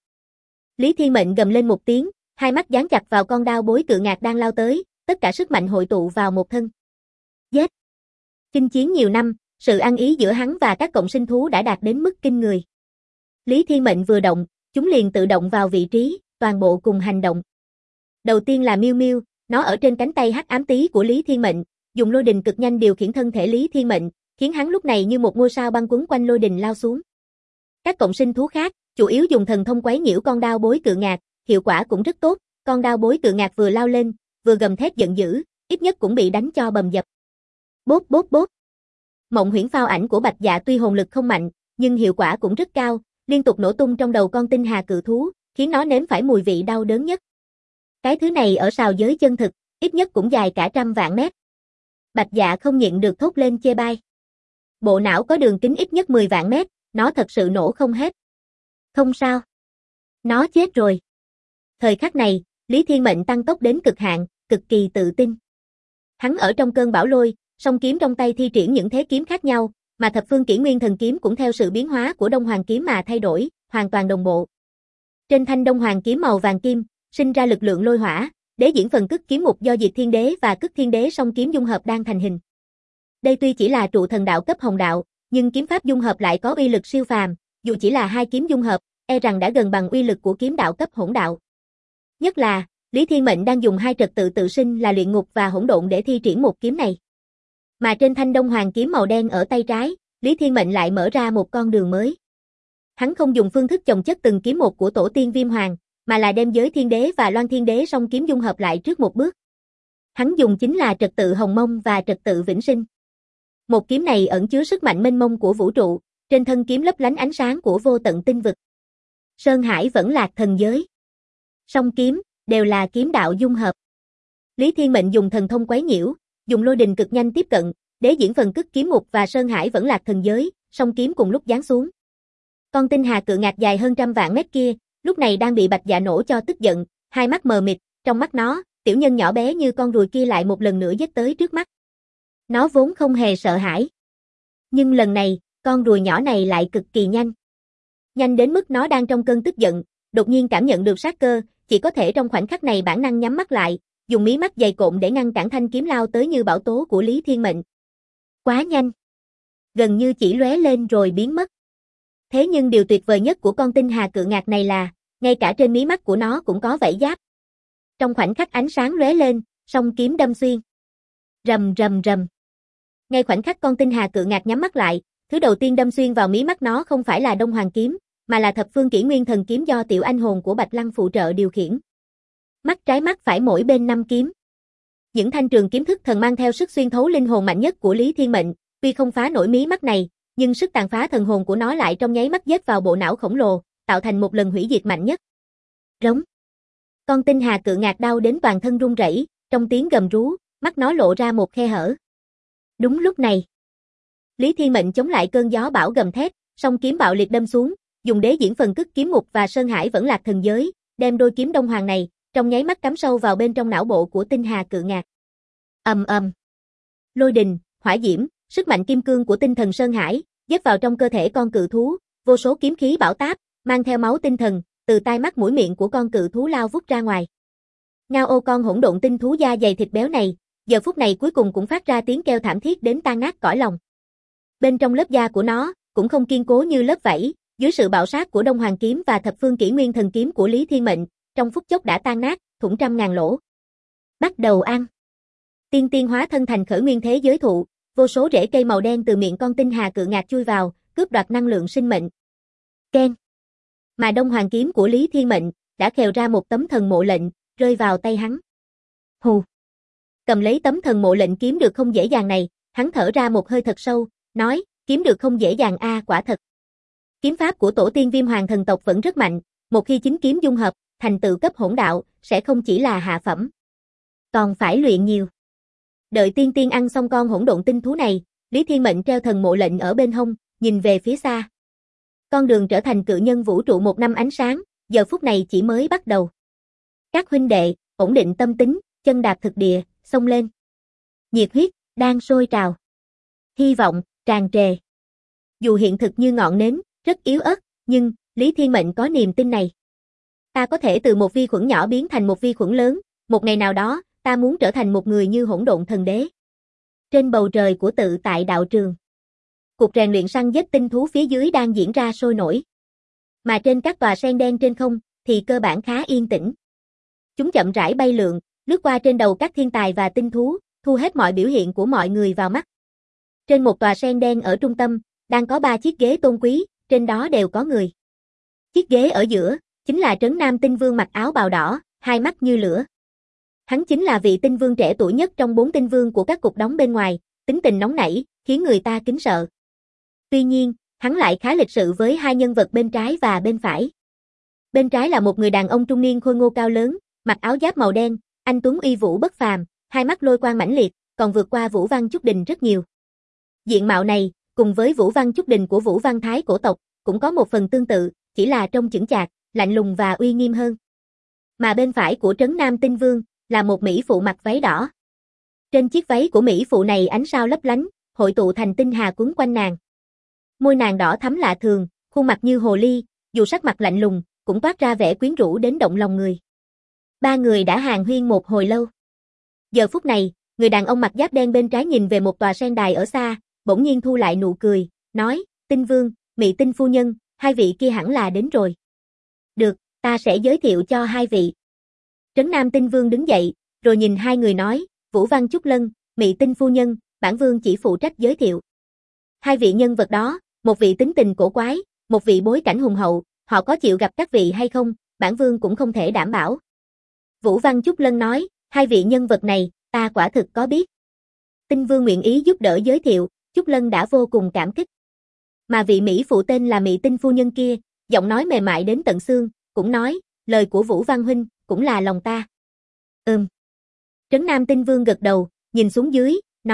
Lý Thiên Mệnh gầm lên một tiếng, hai mắt dán chặt vào con đao bối cự ngạc đang lao tới, tất cả sức mạnh hội tụ vào một thân. Giết! Chinh chiến nhiều năm, sự ăn ý giữa hắn và các cộng sinh thú đã đạt đến mức kinh người. Lý Thiên Mệnh vừa động, chúng liền tự động vào vị trí, toàn bộ cùng hành động. Đầu tiên là Miêu Miêu, nó ở trên cánh tay hắc ám tí của Lý Thiên Mệnh, dùng lôi đình cực nhanh điều khiển thân thể Lý Thiên Mệnh, khiến hắn lúc này như một ngôi sao băng quấn quanh lôi đình lao xuống. Các cộng sinh thú khác, chủ yếu dùng thần thông quấy nhiễu con đao bối cự ngạc, hiệu quả cũng rất tốt, con đao bối cự ngạc vừa lao lên, vừa gầm thét giận dữ, ít nhất cũng bị đánh cho bầm dập. Bốp bốp bốp. Mộng huyễn phao ảnh của Bạch Dạ tuy hồn lực không mạnh, nhưng hiệu quả cũng rất cao, liên tục nổ tung trong đầu con tinh hà cự thú, khiến nó nếm phải mùi vị đau đớn nhất. Cái thứ này ở sào giới chân thực, ít nhất cũng dài cả 100 vạn mét. Bạch Dạ không nhịn được thốt lên chê bai. Bộ não có đường kính ít nhất 10 vạn mét, nó thật sự nổ không hết. Không sao. Nó chết rồi. Thời khắc này, Lý Thiên Mệnh tăng tốc đến cực hạn, cực kỳ tự tin. Hắn ở trong cơn bão lôi, song kiếm trong tay thi triển những thế kiếm khác nhau, mà thập phương kỷ nguyên thần kiếm cũng theo sự biến hóa của Đông Hoàng kiếm mà thay đổi, hoàn toàn đồng bộ. Trên thanh Đông Hoàng kiếm màu vàng kim, sinh ra lực lượng lôi hỏa, đế diễn phần cức kiếm mục do Diệt Thiên Đế và Cức Thiên Đế song kiếm dung hợp đang thành hình. Đây tuy chỉ là trụ thần đạo cấp hồng đạo, nhưng kiếm pháp dung hợp lại có uy lực siêu phàm, dù chỉ là hai kiếm dung hợp, e rằng đã gần bằng uy lực của kiếm đạo cấp hỗn đạo. Nhất là, Lý Thiên Mệnh đang dùng hai trật tự tự sinh là luyện ngục và hỗn độn để thi triển một kiếm này. Mà trên thanh Đông Hoàng kiếm màu đen ở tay trái, Lý Thiên Mệnh lại mở ra một con đường mới. Hắn không dùng phương thức chồng chất từng kiếm một của tổ tiên Viêm Hoàng, mà là đem Giới Thiên Đế và Loan Thiên Đế song kiếm dung hợp lại trước một bước. Hắn dùng chính là trật tự hồng mông và trật tự vĩnh sinh. Một kiếm này ẩn chứa sức mạnh mênh mông của vũ trụ, trên thân kiếm lấp lánh ánh sáng của vô tận tinh vực. Sơn Hải vẫn lạc thần giới. Song kiếm, đều là kiếm đạo dung hợp. Lý Thiên Mệnh dùng thần thông quấy nhiễu, dùng lôi đình cực nhanh tiếp cận, Đế diễn phần cức kiếm ngục và Sơn Hải vẫn lạc thần giới, song kiếm cùng lúc giáng xuống. Con tinh hà cự ngạc dài hơn trăm vạn mét kia, lúc này đang bị Bạch Dạ nổ cho tức giận, hai mắt mờ mịt, trong mắt nó, tiểu nhân nhỏ bé như con ruồi kia lại một lần nữa giết tới trước mắt. Nó vốn không hề sợ hãi. Nhưng lần này, con ruồi nhỏ này lại cực kỳ nhanh. Nhanh đến mức nó đang trong cơn tức giận, đột nhiên cảm nhận được sát cơ, chỉ có thể trong khoảnh khắc này bản năng nhắm mắt lại, dùng mí mắt dày cộm để ngăn cản thanh kiếm lao tới như bão tố của Lý Thiên Mệnh. Quá nhanh. Gần như chỉ lóe lên rồi biến mất. Thế nhưng điều tuyệt vời nhất của con tinh hà cự ngạc này là, ngay cả trên mí mắt của nó cũng có vảy giáp. Trong khoảnh khắc ánh sáng lóe lên, song kiếm đâm xuyên. Rầm rầm rầm. Ngay khoảnh khắc con tinh hà cự ngạc nhắm mắt lại, thứ đầu tiên đâm xuyên vào mí mắt nó không phải là Đông Hoàng kiếm, mà là Thập Phương Kỷ Nguyên Thần kiếm do tiểu anh hồn của Bạch Lăng phụ trợ điều khiển. Mắt trái mắt phải mỗi bên 5 kiếm. Những thanh trường kiếm thức thần mang theo sức xuyên thấu linh hồn mạnh nhất của Lý Thiên Mệnh, tuy không phá nổi mí mắt này, nhưng sức tàn phá thần hồn của nó lại trong nháy mắt giết vào bộ não khổng lồ, tạo thành một lần hủy diệt mạnh nhất. Rống. Con tinh hà cự ngạc đau đến toàn thân run rẩy, trong tiếng gầm rú, mắt nó lộ ra một khe hở. Đúng lúc này, Lý Thiên Mệnh chống lại cơn gió bão gầm thét, song kiếm bạo liệt đâm xuống, dùng đế diễn phần cức kiếm ngục và Sơn Hải vẫn lạc thần giới, đem đôi kiếm Đông Hoàng này, trong nháy mắt cắm sâu vào bên trong não bộ của tinh hà cự ngạc. Ầm ầm. Lôi đình, hỏa diễm, sức mạnh kim cương của tinh thần Sơn Hải, giết vào trong cơ thể con cự thú, vô số kiếm khí bão táp, mang theo máu tinh thần, từ tai mắt mũi miệng của con cự thú lao vút ra ngoài. Ngao ô con hỗn độn tinh thú da dày thịt béo này, giờ phút này cuối cùng cũng phát ra tiếng kêu thảm thiết đến tan nát cõi lòng. Bên trong lớp da của nó, cũng không kiên cố như lớp vảy, dưới sự bạo sát của Đông Hoàng kiếm và Thập Phương Kỷ Nguyên Thần kiếm của Lý Thiên Mệnh, trong phút chốc đã tan nát, thủng trăm ngàn lỗ. Bắt đầu ăn. Tiên tiên hóa thân thành khởi nguyên thế giới thụ, vô số rễ cây màu đen từ miệng con tinh hà cự ngạc chui vào, cướp đoạt năng lượng sinh mệnh. Keng. Mà Đông Hoàng kiếm của Lý Thiên Mệnh đã khều ra một tấm thần mộ lệnh, rơi vào tay hắn. Hù. Cầm lấy tấm thần mộ lệnh kiếm được không dễ dàng này, hắn thở ra một hơi thật sâu, nói, kiếm được không dễ dàng quả thật. Kiếm pháp của tổ tiên Viêm Hoàng thần tộc vẫn rất mạnh, một khi chính kiếm dung hợp, thành tựu cấp hỗn đạo, sẽ không chỉ là hạ phẩm. Còn phải luyện nhiều. Đợi tiên tiên ăn xong con hỗn độn tinh thú này, Lý Thiên Mệnh treo thần mộ lệnh ở bên hông, nhìn về phía xa. Con đường trở thành cự nhân vũ trụ 1 năm ánh sáng, giờ phút này chỉ mới bắt đầu. Các huynh đệ, ổn định tâm tính, chân đạp thực địa, xông lên. Nhiệt huyết, đang sôi trào. Hy vọng, tràn trề. Dù hiện thực như ngọn nến, rất yếu ớt, nhưng, Lý Thiên Mệnh có niềm tin này. Ta có thể từ một vi khuẩn nhỏ biến thành một vi khuẩn lớn, một ngày nào đó, ta muốn trở thành một người như hỗn độn thần đế. Trên bầu trời của tự tại đạo trường, cuộc rèn luyện săn giết tinh thú phía dưới đang diễn ra sôi nổi. Mà trên các tòa sen đen trên không, thì cơ bản khá yên tĩnh. Chúng chậm rãi bay lượn, lướt qua trên đầu các thiên tài và tinh thú, thu hết mọi biểu hiện của mọi người vào mắt. Trên một tòa sen đen ở trung tâm, đang có 3 chiếc ghế tôn quý, trên đó đều có người. Chiếc ghế ở giữa, chính là Trấn Nam Tinh Vương mặc áo bào đỏ, hai mắt như lửa. Hắn chính là vị tinh vương trẻ tuổi nhất trong 4 tinh vương của các cục đóng bên ngoài, tính tình nóng nảy, khiến người ta kính sợ. Tuy nhiên, hắn lại khá lịch sự với hai nhân vật bên trái và bên phải. Bên trái là một người đàn ông trung niên khôi ngô cao lớn, mặc áo giáp màu đen, anh tuấn uy vũ bất phàm, hai mắt lôi quang mãnh liệt, còn vượt qua Vũ Văn Chúc Đình rất nhiều. Diện mạo này, cùng với Vũ Văn Chúc Đình của Vũ Văn Thái cổ tộc, cũng có một phần tương tự, chỉ là trông chững chạc, lạnh lùng và uy nghiêm hơn. Mà bên phải của Trấn Nam Tinh Vương, là một mỹ phụ mặc váy đỏ. Trên chiếc váy của mỹ phụ này ánh sao lấp lánh, hội tụ thành tinh hà quấn quanh nàng. Môi nàng đỏ thắm lạ thường, khuôn mặt như hồ ly, dù sắc mặt lạnh lùng, cũng toát ra vẻ quyến rũ đến động lòng người. Ba người đã hàn huyên một hồi lâu. Giờ phút này, người đàn ông mặc giáp đen bên trái nhìn về một tòa sen đài ở xa, bỗng nhiên thu lại nụ cười, nói, Tinh Vương, Mị Tinh phu nhân, hai vị kia hẳn là đến rồi. Được, ta sẽ giới thiệu cho hai vị. Trấn Nam Tinh Vương đứng dậy, rồi nhìn hai người nói, Vũ Văn Chúc Lân, Mị Tinh phu nhân, bản vương chỉ phụ trách giới thiệu. Hai vị nhân vật đó, một vị tính tình cổ quái, một vị bối cảnh hùng hậu, họ có chịu gặp các vị hay không, bản vương cũng không thể đảm bảo. Vũ Văn Chúc Lân nói, hai vị nhân vật này, ta quả thực có biết. Tinh Vương nguyện ý giúp đỡ giới thiệu, Chúc Lân đã vô cùng cảm kích. Mà vị mỹ phụ tên là Mị Tinh phu nhân kia, giọng nói mềm mại đến tận xương, cũng nói, lời của Vũ Văn huynh, cũng là lòng ta. Trấn Nam Tinh Vương gật đầu, nhìn xuống dưới, nói,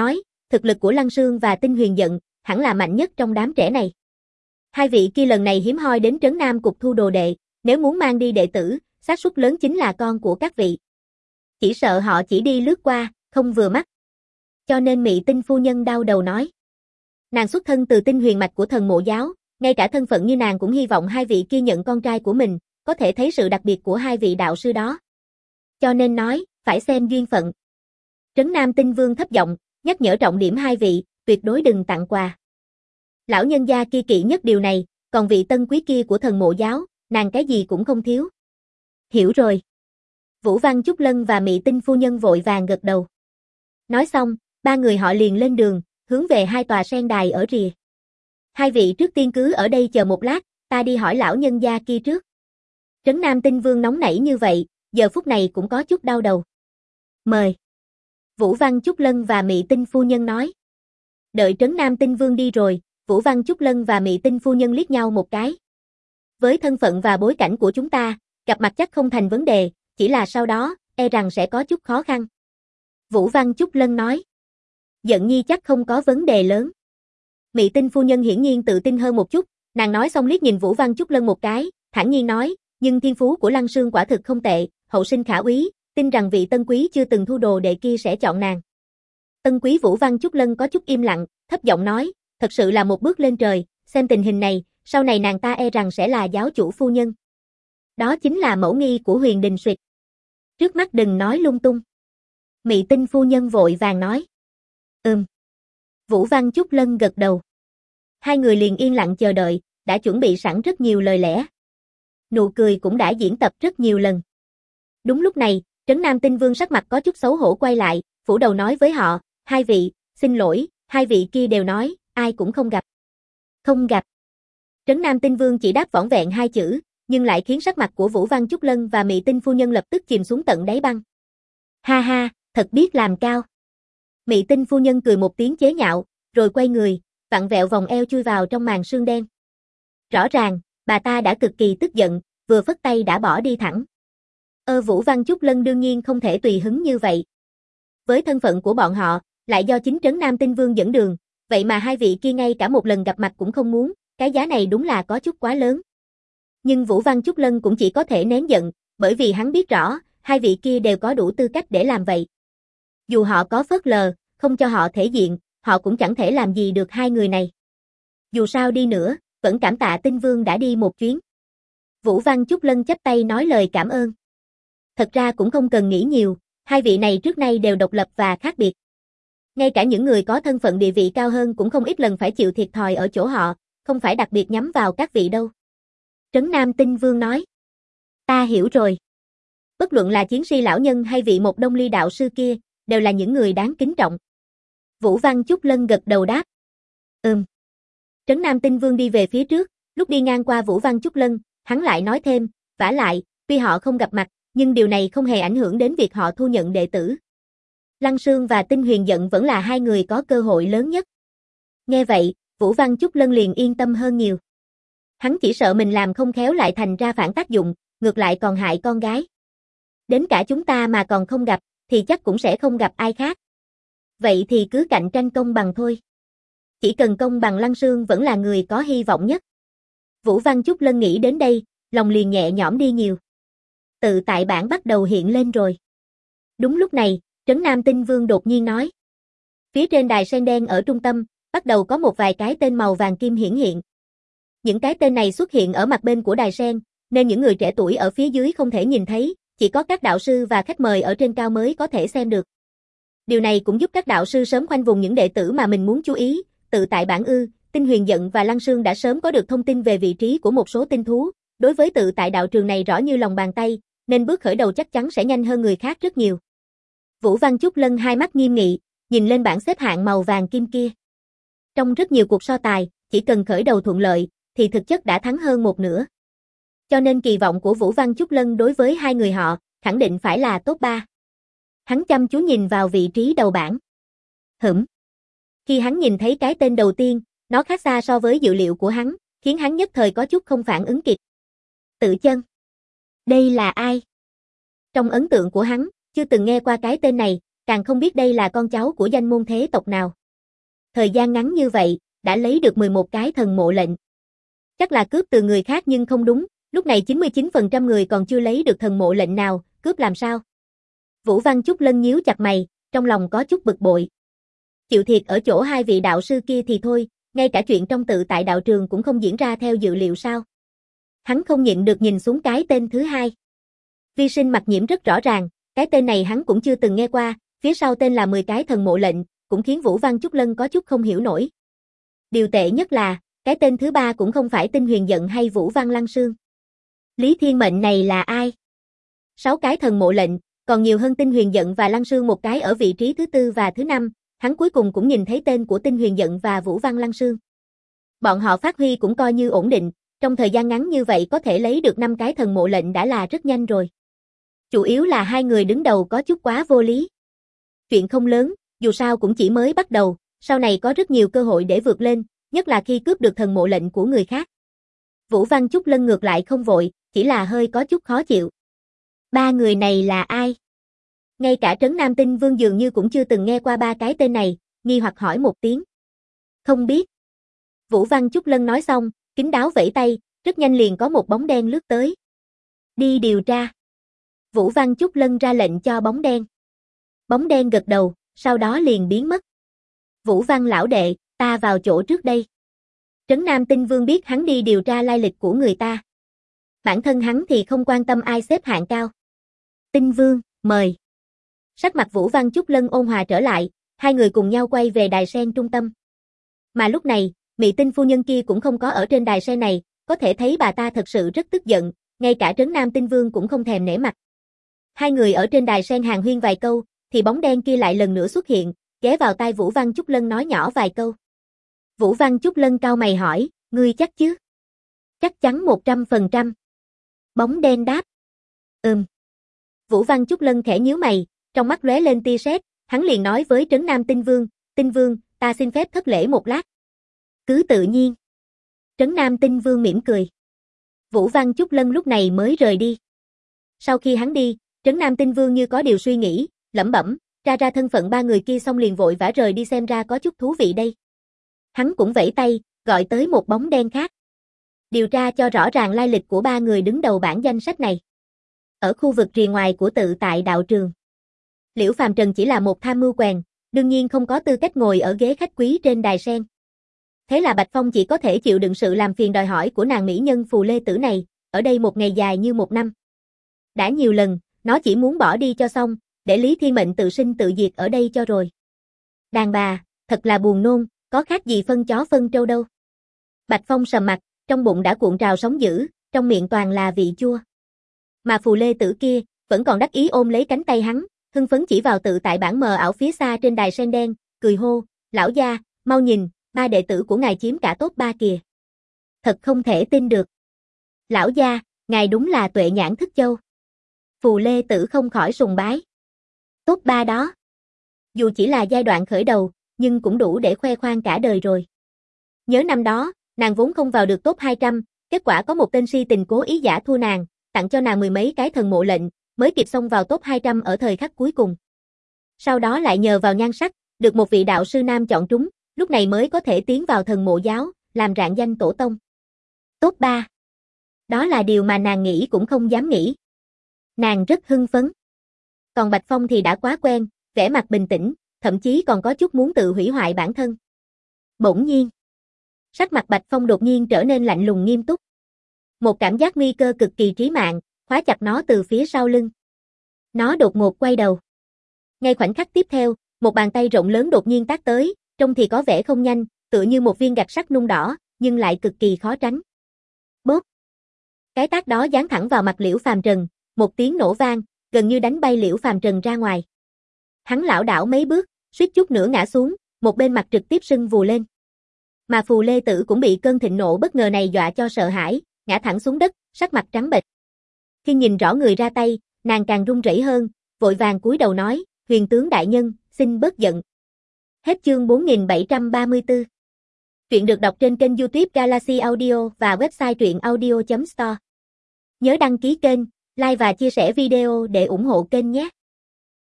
thực lực của Lăng Sương và Tinh Huyền Dận hẳn là mạnh nhất trong đám trẻ này. Hai vị kia lần này hiếm hoi đến Trấn Nam Cục thu đồ đệ, nếu muốn mang đi đệ tử, xác suất lớn chính là con của các vị. Chỉ sợ họ chỉ đi lướt qua, không vừa mắt. Cho nên Mị Tinh phu nhân đau đầu nói. Nàng xuất thân từ Tinh Huyền mạch của Thần Mộ giáo, ngay cả thân phận như nàng cũng hy vọng hai vị kia nhận con trai của mình, có thể thấy sự đặc biệt của hai vị đạo sư đó. Cho nên nói, phải xem duyên phận. Trấn Nam Tinh Vương thấp giọng, nhắc nhở trọng điểm hai vị, tuyệt đối đừng tặng quà. Lão nhân gia kia kỵ nhất điều này, còn vị tân quý kia của Thần Mộ giáo, nàng cái gì cũng không thiếu. Hiểu rồi. Vũ Văn Chúc Lân và Mị Tinh phu nhân vội vàng gật đầu. Nói xong, ba người họ liền lên đường, hướng về hai tòa sen đài ở rìa. Hai vị trước tiên cứ ở đây chờ một lát, ta đi hỏi lão nhân gia kia trước. Trấn Nam Tinh Vương nóng nảy như vậy, giờ phút này cũng có chút đau đầu. Mời. Vũ Văn Chúc Lân và Mị Tinh phu nhân nói. Đợi Trấn Nam Tinh Vương đi rồi, Vũ Văn Chúc Lân và Mị Tinh phu nhân liếc nhau một cái. Với thân phận và bối cảnh của chúng ta, gặp mặt chắc không thành vấn đề, chỉ là sau đó, e rằng sẽ có chút khó khăn. Vũ Văn Chúc Lân nói. Dận nhi chắc không có vấn đề lớn. Mị Tinh phu nhân hiển nhiên tự tin hơn một chút, nàng nói xong liếc nhìn Vũ Văn Chúc Lân một cái, thản nhiên nói, nhưng thiên phú của Lăng Sương quả thực không tệ, hậu sinh khả úy, tin rằng vị tân quý chưa từng thu đồ đệ kia sẽ chọn nàng. Tân quý Vũ Văn Chúc Lân có chút im lặng, thấp giọng nói, thật sự là một bước lên trời, xem tình hình này, sau này nàng ta e rằng sẽ là giáo chủ phu nhân. Đó chính là mẫu nghi của Huyền Đình Suyệt. Trước mắt đừng nói lung tung. Mị Tinh phu nhân vội vàng nói. Vũ Văn Chúc Lân gật đầu. Hai người liền yên lặng chờ đợi, đã chuẩn bị sẵn rất nhiều lời lẽ. Nụ cười cũng đã diễn tập rất nhiều lần. Đúng lúc này, Trấn Nam Tinh Vương sắc mặt có chút xấu hổ quay lại, phủ đầu nói với họ, hai vị, xin lỗi, hai vị kia đều nói, ai cũng không gặp. Không gặp. Trấn Nam Tinh Vương chỉ đáp vỏn vẹn hai chữ, nhưng lại khiến sắc mặt của Vũ Văn Chúc Lân và Mị Tinh phu nhân lập tức chìm xuống tận đáy băng. Ha ha, thật biết làm cao. Mị Tinh phu nhân cười một tiếng chế nhạo, rồi quay người, vặn vẹo vòng eo chui vào trong màn sương đen. Rõ ràng, bà ta đã cực kỳ tức giận, vừa phất tay đã bỏ đi thẳng. Vũ Văn Chúc Lân đương nhiên không thể tùy hứng như vậy. Với thân phận của bọn họ, lại do chính Trấn Nam Tinh Vương dẫn đường, vậy mà hai vị kia ngay cả một lần gặp mặt cũng không muốn, cái giá này đúng là có chút quá lớn. Nhưng Vũ Văn Chúc Lân cũng chỉ có thể nén giận, bởi vì hắn biết rõ, hai vị kia đều có đủ tư cách để làm vậy. Dù họ có phớt lờ, không cho họ thể diện, họ cũng chẳng thể làm gì được hai người này. Dù sao đi nữa, vẫn cảm tạ Tinh Vương đã đi một chuyến. Vũ Văn Chúc Lân chắp tay nói lời cảm ơn. Thật ra cũng không cần nghĩ nhiều, hai vị này trước nay đều độc lập và khác biệt. Ngay cả những người có thân phận địa vị cao hơn cũng không ít lần phải chịu thiệt thòi ở chỗ họ, không phải đặc biệt nhắm vào các vị đâu. Trấn Nam Tinh Vương nói. Ta hiểu rồi. Bất luận là chiến si lão nhân hay vị một đông ly đạo sư kia, đều là những người đáng kính trọng. Vũ Văn Chúc Lân gật đầu đáp. Trấn Nam Tinh Vương đi về phía trước, lúc đi ngang qua Vũ Văn Chúc Lân, hắn lại nói thêm, vả lại, tuy họ không gặp mặt, nhưng điều này không hề ảnh hưởng đến việc họ thu nhận đệ tử. Lăng Sương và Tinh Huyền Dận vẫn là hai người có cơ hội lớn nhất. Nghe vậy, Vũ Văn Chúc Lân liền yên tâm hơn nhiều. Hắn chỉ sợ mình làm không khéo lại thành ra phản tác dụng, ngược lại còn hại con gái. Đến cả chúng ta mà còn không gặp, thì chắc cũng sẽ không gặp ai khác. Vậy thì cứ cạnh tranh công bằng thôi. Chỉ cần công bằng, Lăng Sương vẫn là người có hy vọng nhất. Vũ Văn Chúc Lân nghĩ đến đây, lòng liền nhẹ nhõm đi nhiều. Tự tại bản bắt đầu hiện lên rồi. Đúng lúc này, Trấn Nam Tinh Vương đột nhiên nói. Phía trên đài sen đen ở trung tâm, bắt đầu có một vài cái tên màu vàng kim hiển hiện. Những cái tên này xuất hiện ở mặt bên của đài sen, nên những người trẻ tuổi ở phía dưới không thể nhìn thấy, chỉ có các đạo sư và khách mời ở trên cao mới có thể xem được. Điều này cũng giúp các đạo sư sớm khoanh vùng những đệ tử mà mình muốn chú ý, tự tại bản Tinh Huyền Dận và Lăng Sương đã sớm có được thông tin về vị trí của một số tinh thú, đối với tự tại đạo trường này rõ như lòng bàn tay, nên bước khởi đầu chắc chắn sẽ nhanh hơn người khác rất nhiều. Vũ Văn Chúc Lân hai mắt nghiêm nghị, nhìn lên bảng xếp hạng màu vàng kim kia. Trong rất nhiều cuộc so tài, chỉ cần khởi đầu thuận lợi, thì thực chất đã thắng hơn một nửa. Cho nên kỳ vọng của Vũ Văn Chúc Lân đối với hai người họ, khẳng định phải là top 3. Hắn chăm chú nhìn vào vị trí đầu bảng. Khi hắn nhìn thấy cái tên đầu tiên, nó khác xa so với dự liệu của hắn, khiến hắn nhất thời có chút không phản ứng kịp. Tự Chân. Đây là ai? Trong ấn tượng của hắn, chưa từng nghe qua cái tên này, càng không biết đây là con cháu của danh môn thế tộc nào. thời gian ngắn như vậy, đã lấy được 11 cái thần mộ lệnh. Chắc là cướp từ người khác nhưng không đúng, lúc này 99% người còn chưa lấy được thần mộ lệnh nào, cướp làm sao? Vũ Văn Chúc Lân nhíu chặt mày, trong lòng có chút bực bội. Chịu thiệt ở chỗ hai vị đạo sư kia thì thôi, ngay cả chuyện trong tự tại đạo trường cũng không diễn ra theo dự liệu sao? Hắn không nhịn được nhìn xuống cái tên thứ hai. Vi Sinh Mặc Nhiễm rất rõ ràng, cái tên này hắn cũng chưa từng nghe qua, phía sau tên là 10 cái thần mộ lệnh, cũng khiến Vũ Văn Chúc Lân có chút không hiểu nổi. Điều tệ nhất là, cái tên thứ ba cũng không phải Tinh Huyền Giận hay Vũ Văn Lăng Sương. Lý Thiên Mệnh này là ai? 6 cái thần mộ lệnh, còn nhiều hơn Tinh Huyền Giận và Lăng Sương một cái ở vị trí thứ tư và thứ năm, hắn cuối cùng cũng nhìn thấy tên của Tinh Huyền Giận và Vũ Văn Lăng Sương. Bọn họ phát huy cũng coi như ổn định, trong thời gian ngắn như vậy có thể lấy được 5 cái thần mộ lệnh đã là rất nhanh rồi. Chủ yếu là hai người đứng đầu có chút quá vô lý. Chuyện không lớn, dù sao cũng chỉ mới bắt đầu, sau này có rất nhiều cơ hội để vượt lên, nhất là khi cướp được thần mộ lệnh của người khác. Vũ Văn Chúc Lân ngược lại không vội, chỉ là hơi có chút khó chịu. Ba người này là ai? Ngay cả Trấn Nam Tinh Vương dường như cũng chưa từng nghe qua ba cái tên này, nghi hoặc hỏi một tiếng. Không biết. Vũ Văn Chúc Lân nói xong, kín đáo vẫy tay, rất nhanh liền có một bóng đen lướt tới. Đi điều tra. Vũ Văn Chúc Lân ra lệnh cho bóng đen. Bóng đen gật đầu, sau đó liền biến mất. Vũ Văn lão đệ, ta vào chỗ trước đây. Trấn Nam Tinh Vương biết hắn đi điều tra lai lịch của người ta. Bản thân hắn thì không quan tâm ai xếp hạng cao. Tinh Vương, mời. Sắc mặt Vũ Văn Chúc Lân ôn hòa trở lại, hai người cùng nhau quay về đài sen trung tâm. Mà lúc này, Mị Tinh phu nhân kia cũng không có ở trên đài sen này, có thể thấy bà ta thật sự rất tức giận, ngay cả Trấn Nam Tinh Vương cũng không thèm nể mặt. Hai người ở trên đài sen hàn huyên vài câu, thì bóng đen kia lại lần nữa xuất hiện, ghé vào tai Vũ Văn Chúc Lân nói nhỏ vài câu. Vũ Văn Chúc Lân cau mày hỏi, ngươi chắc chứ? Chắc chắn 100%. Bóng đen đáp. Vũ Văn Chúc Lân khẽ nhíu mày, trong mắt lóe lên tia sét, hắn liền nói với Trấn Nam Tinh Vương, ta xin phép thất lễ một lát. Cứ tự nhiên. Trấn Nam Tinh Vương mỉm cười. Vũ Văn Chúc Lân lúc này mới rời đi. Sau khi hắn đi, Trấn Nam Tinh Vương như có điều suy nghĩ, lẩm bẩm, ra thân phận ba người kia xong liền vội vã rời đi xem ra có chút thú vị đây. Hắn cũng vẫy tay, gọi tới một bóng đen khác. Điều tra cho rõ ràng lai lịch của ba người đứng đầu bảng danh sách này. Ở khu vực rìa ngoài của tự tại đạo trường. Liễu Phàm Trần chỉ là một tham mưu quèn, đương nhiên không có tư cách ngồi ở ghế khách quý trên đài sen. Thế là Bạch Phong chỉ có thể chịu đựng sự làm phiền đòi hỏi của nàng mỹ nhân Phù Lê Tử này, ở đây một ngày dài như một năm. Đã nhiều lần, nó chỉ muốn bỏ đi cho xong, để Lý Thiên Mệnh tự sinh tự diệt ở đây cho rồi. Đàn bà, thật là buồn nôn, có khác gì phân chó phân trâu đâu. Bạch Phong sầm mặt, trong bụng đã cuộn trào sóng dữ, trong miệng toàn là vị chua. Mà Phù Lê Tử kia, vẫn còn đắc ý ôm lấy cánh tay hắn, hưng phấn chỉ vào tự tại bản mờ ảo phía xa trên đài sen đen, cười hô, lão gia, mau nhìn, ba đệ tử của ngài chiếm cả top 3 kìa. Thật không thể tin được. Lão gia, ngài đúng là tuệ nhãn thức châu. Phù Lê Tử không khỏi sùng bái. Top 3 đó. Dù chỉ là giai đoạn khởi đầu, nhưng cũng đủ để khoe khoang cả đời rồi. Nhớ năm đó, nàng vốn không vào được top 200, kết quả có một tên si tình cố ý giả thua nàng, tặng cho nàng mười mấy cái thần mộ lệnh, mới kịp xông vào top 200 ở thời khắc cuối cùng. Sau đó lại nhờ vào nhan sắc, được một vị đạo sư nam chọn trúng, lúc này mới có thể tiến vào thần mộ giáo, làm rạng danh tổ tông. Top 3. Đó là điều mà nàng nghĩ cũng không dám nghĩ. Nàng rất hưng phấn. Còn Bạch Phong thì đã quá quen, vẻ mặt bình tĩnh, thậm chí còn có chút muốn tự hủy hoại bản thân. Bỗng nhiên, sắc mặt Bạch Phong đột nhiên trở nên lạnh lùng nghiêm túc. Một cảm giác nguy cơ cực kỳ trí mạng, khóa chặt nó từ phía sau lưng. Nó đột ngột quay đầu. Ngay khoảnh khắc tiếp theo, một bàn tay rộng lớn đột nhiên tác tới, trông thì có vẻ không nhanh, tựa như một viên gạch sắt nung đỏ, nhưng lại cực kỳ khó tránh. Bốp. Cái tác đó giáng thẳng vào mặt Liễu Phàm Trần, một tiếng nổ vang, gần như đánh bay Liễu Phàm Trần ra ngoài. Hắn lảo đảo mấy bước, suýt chút nữa ngã xuống, một bên mặt trực tiếp sưng vù lên. Mà Phù Lê Tử cũng bị cơn thịnh nộ bất ngờ này dọa cho sợ hãi, ngã thẳng xuống đất, sắc mặt trắng bệch. Khi nhìn rõ người ra tay, nàng càng run rẩy hơn, vội vàng cúi đầu nói, Huyền tướng đại nhân, xin bớt giận. Hết chương 4734. Truyện được đọc trên kênh YouTube Galaxy Audio và website truyệnaudio.store. Nhớ đăng ký kênh, like và chia sẻ video để ủng hộ kênh nhé.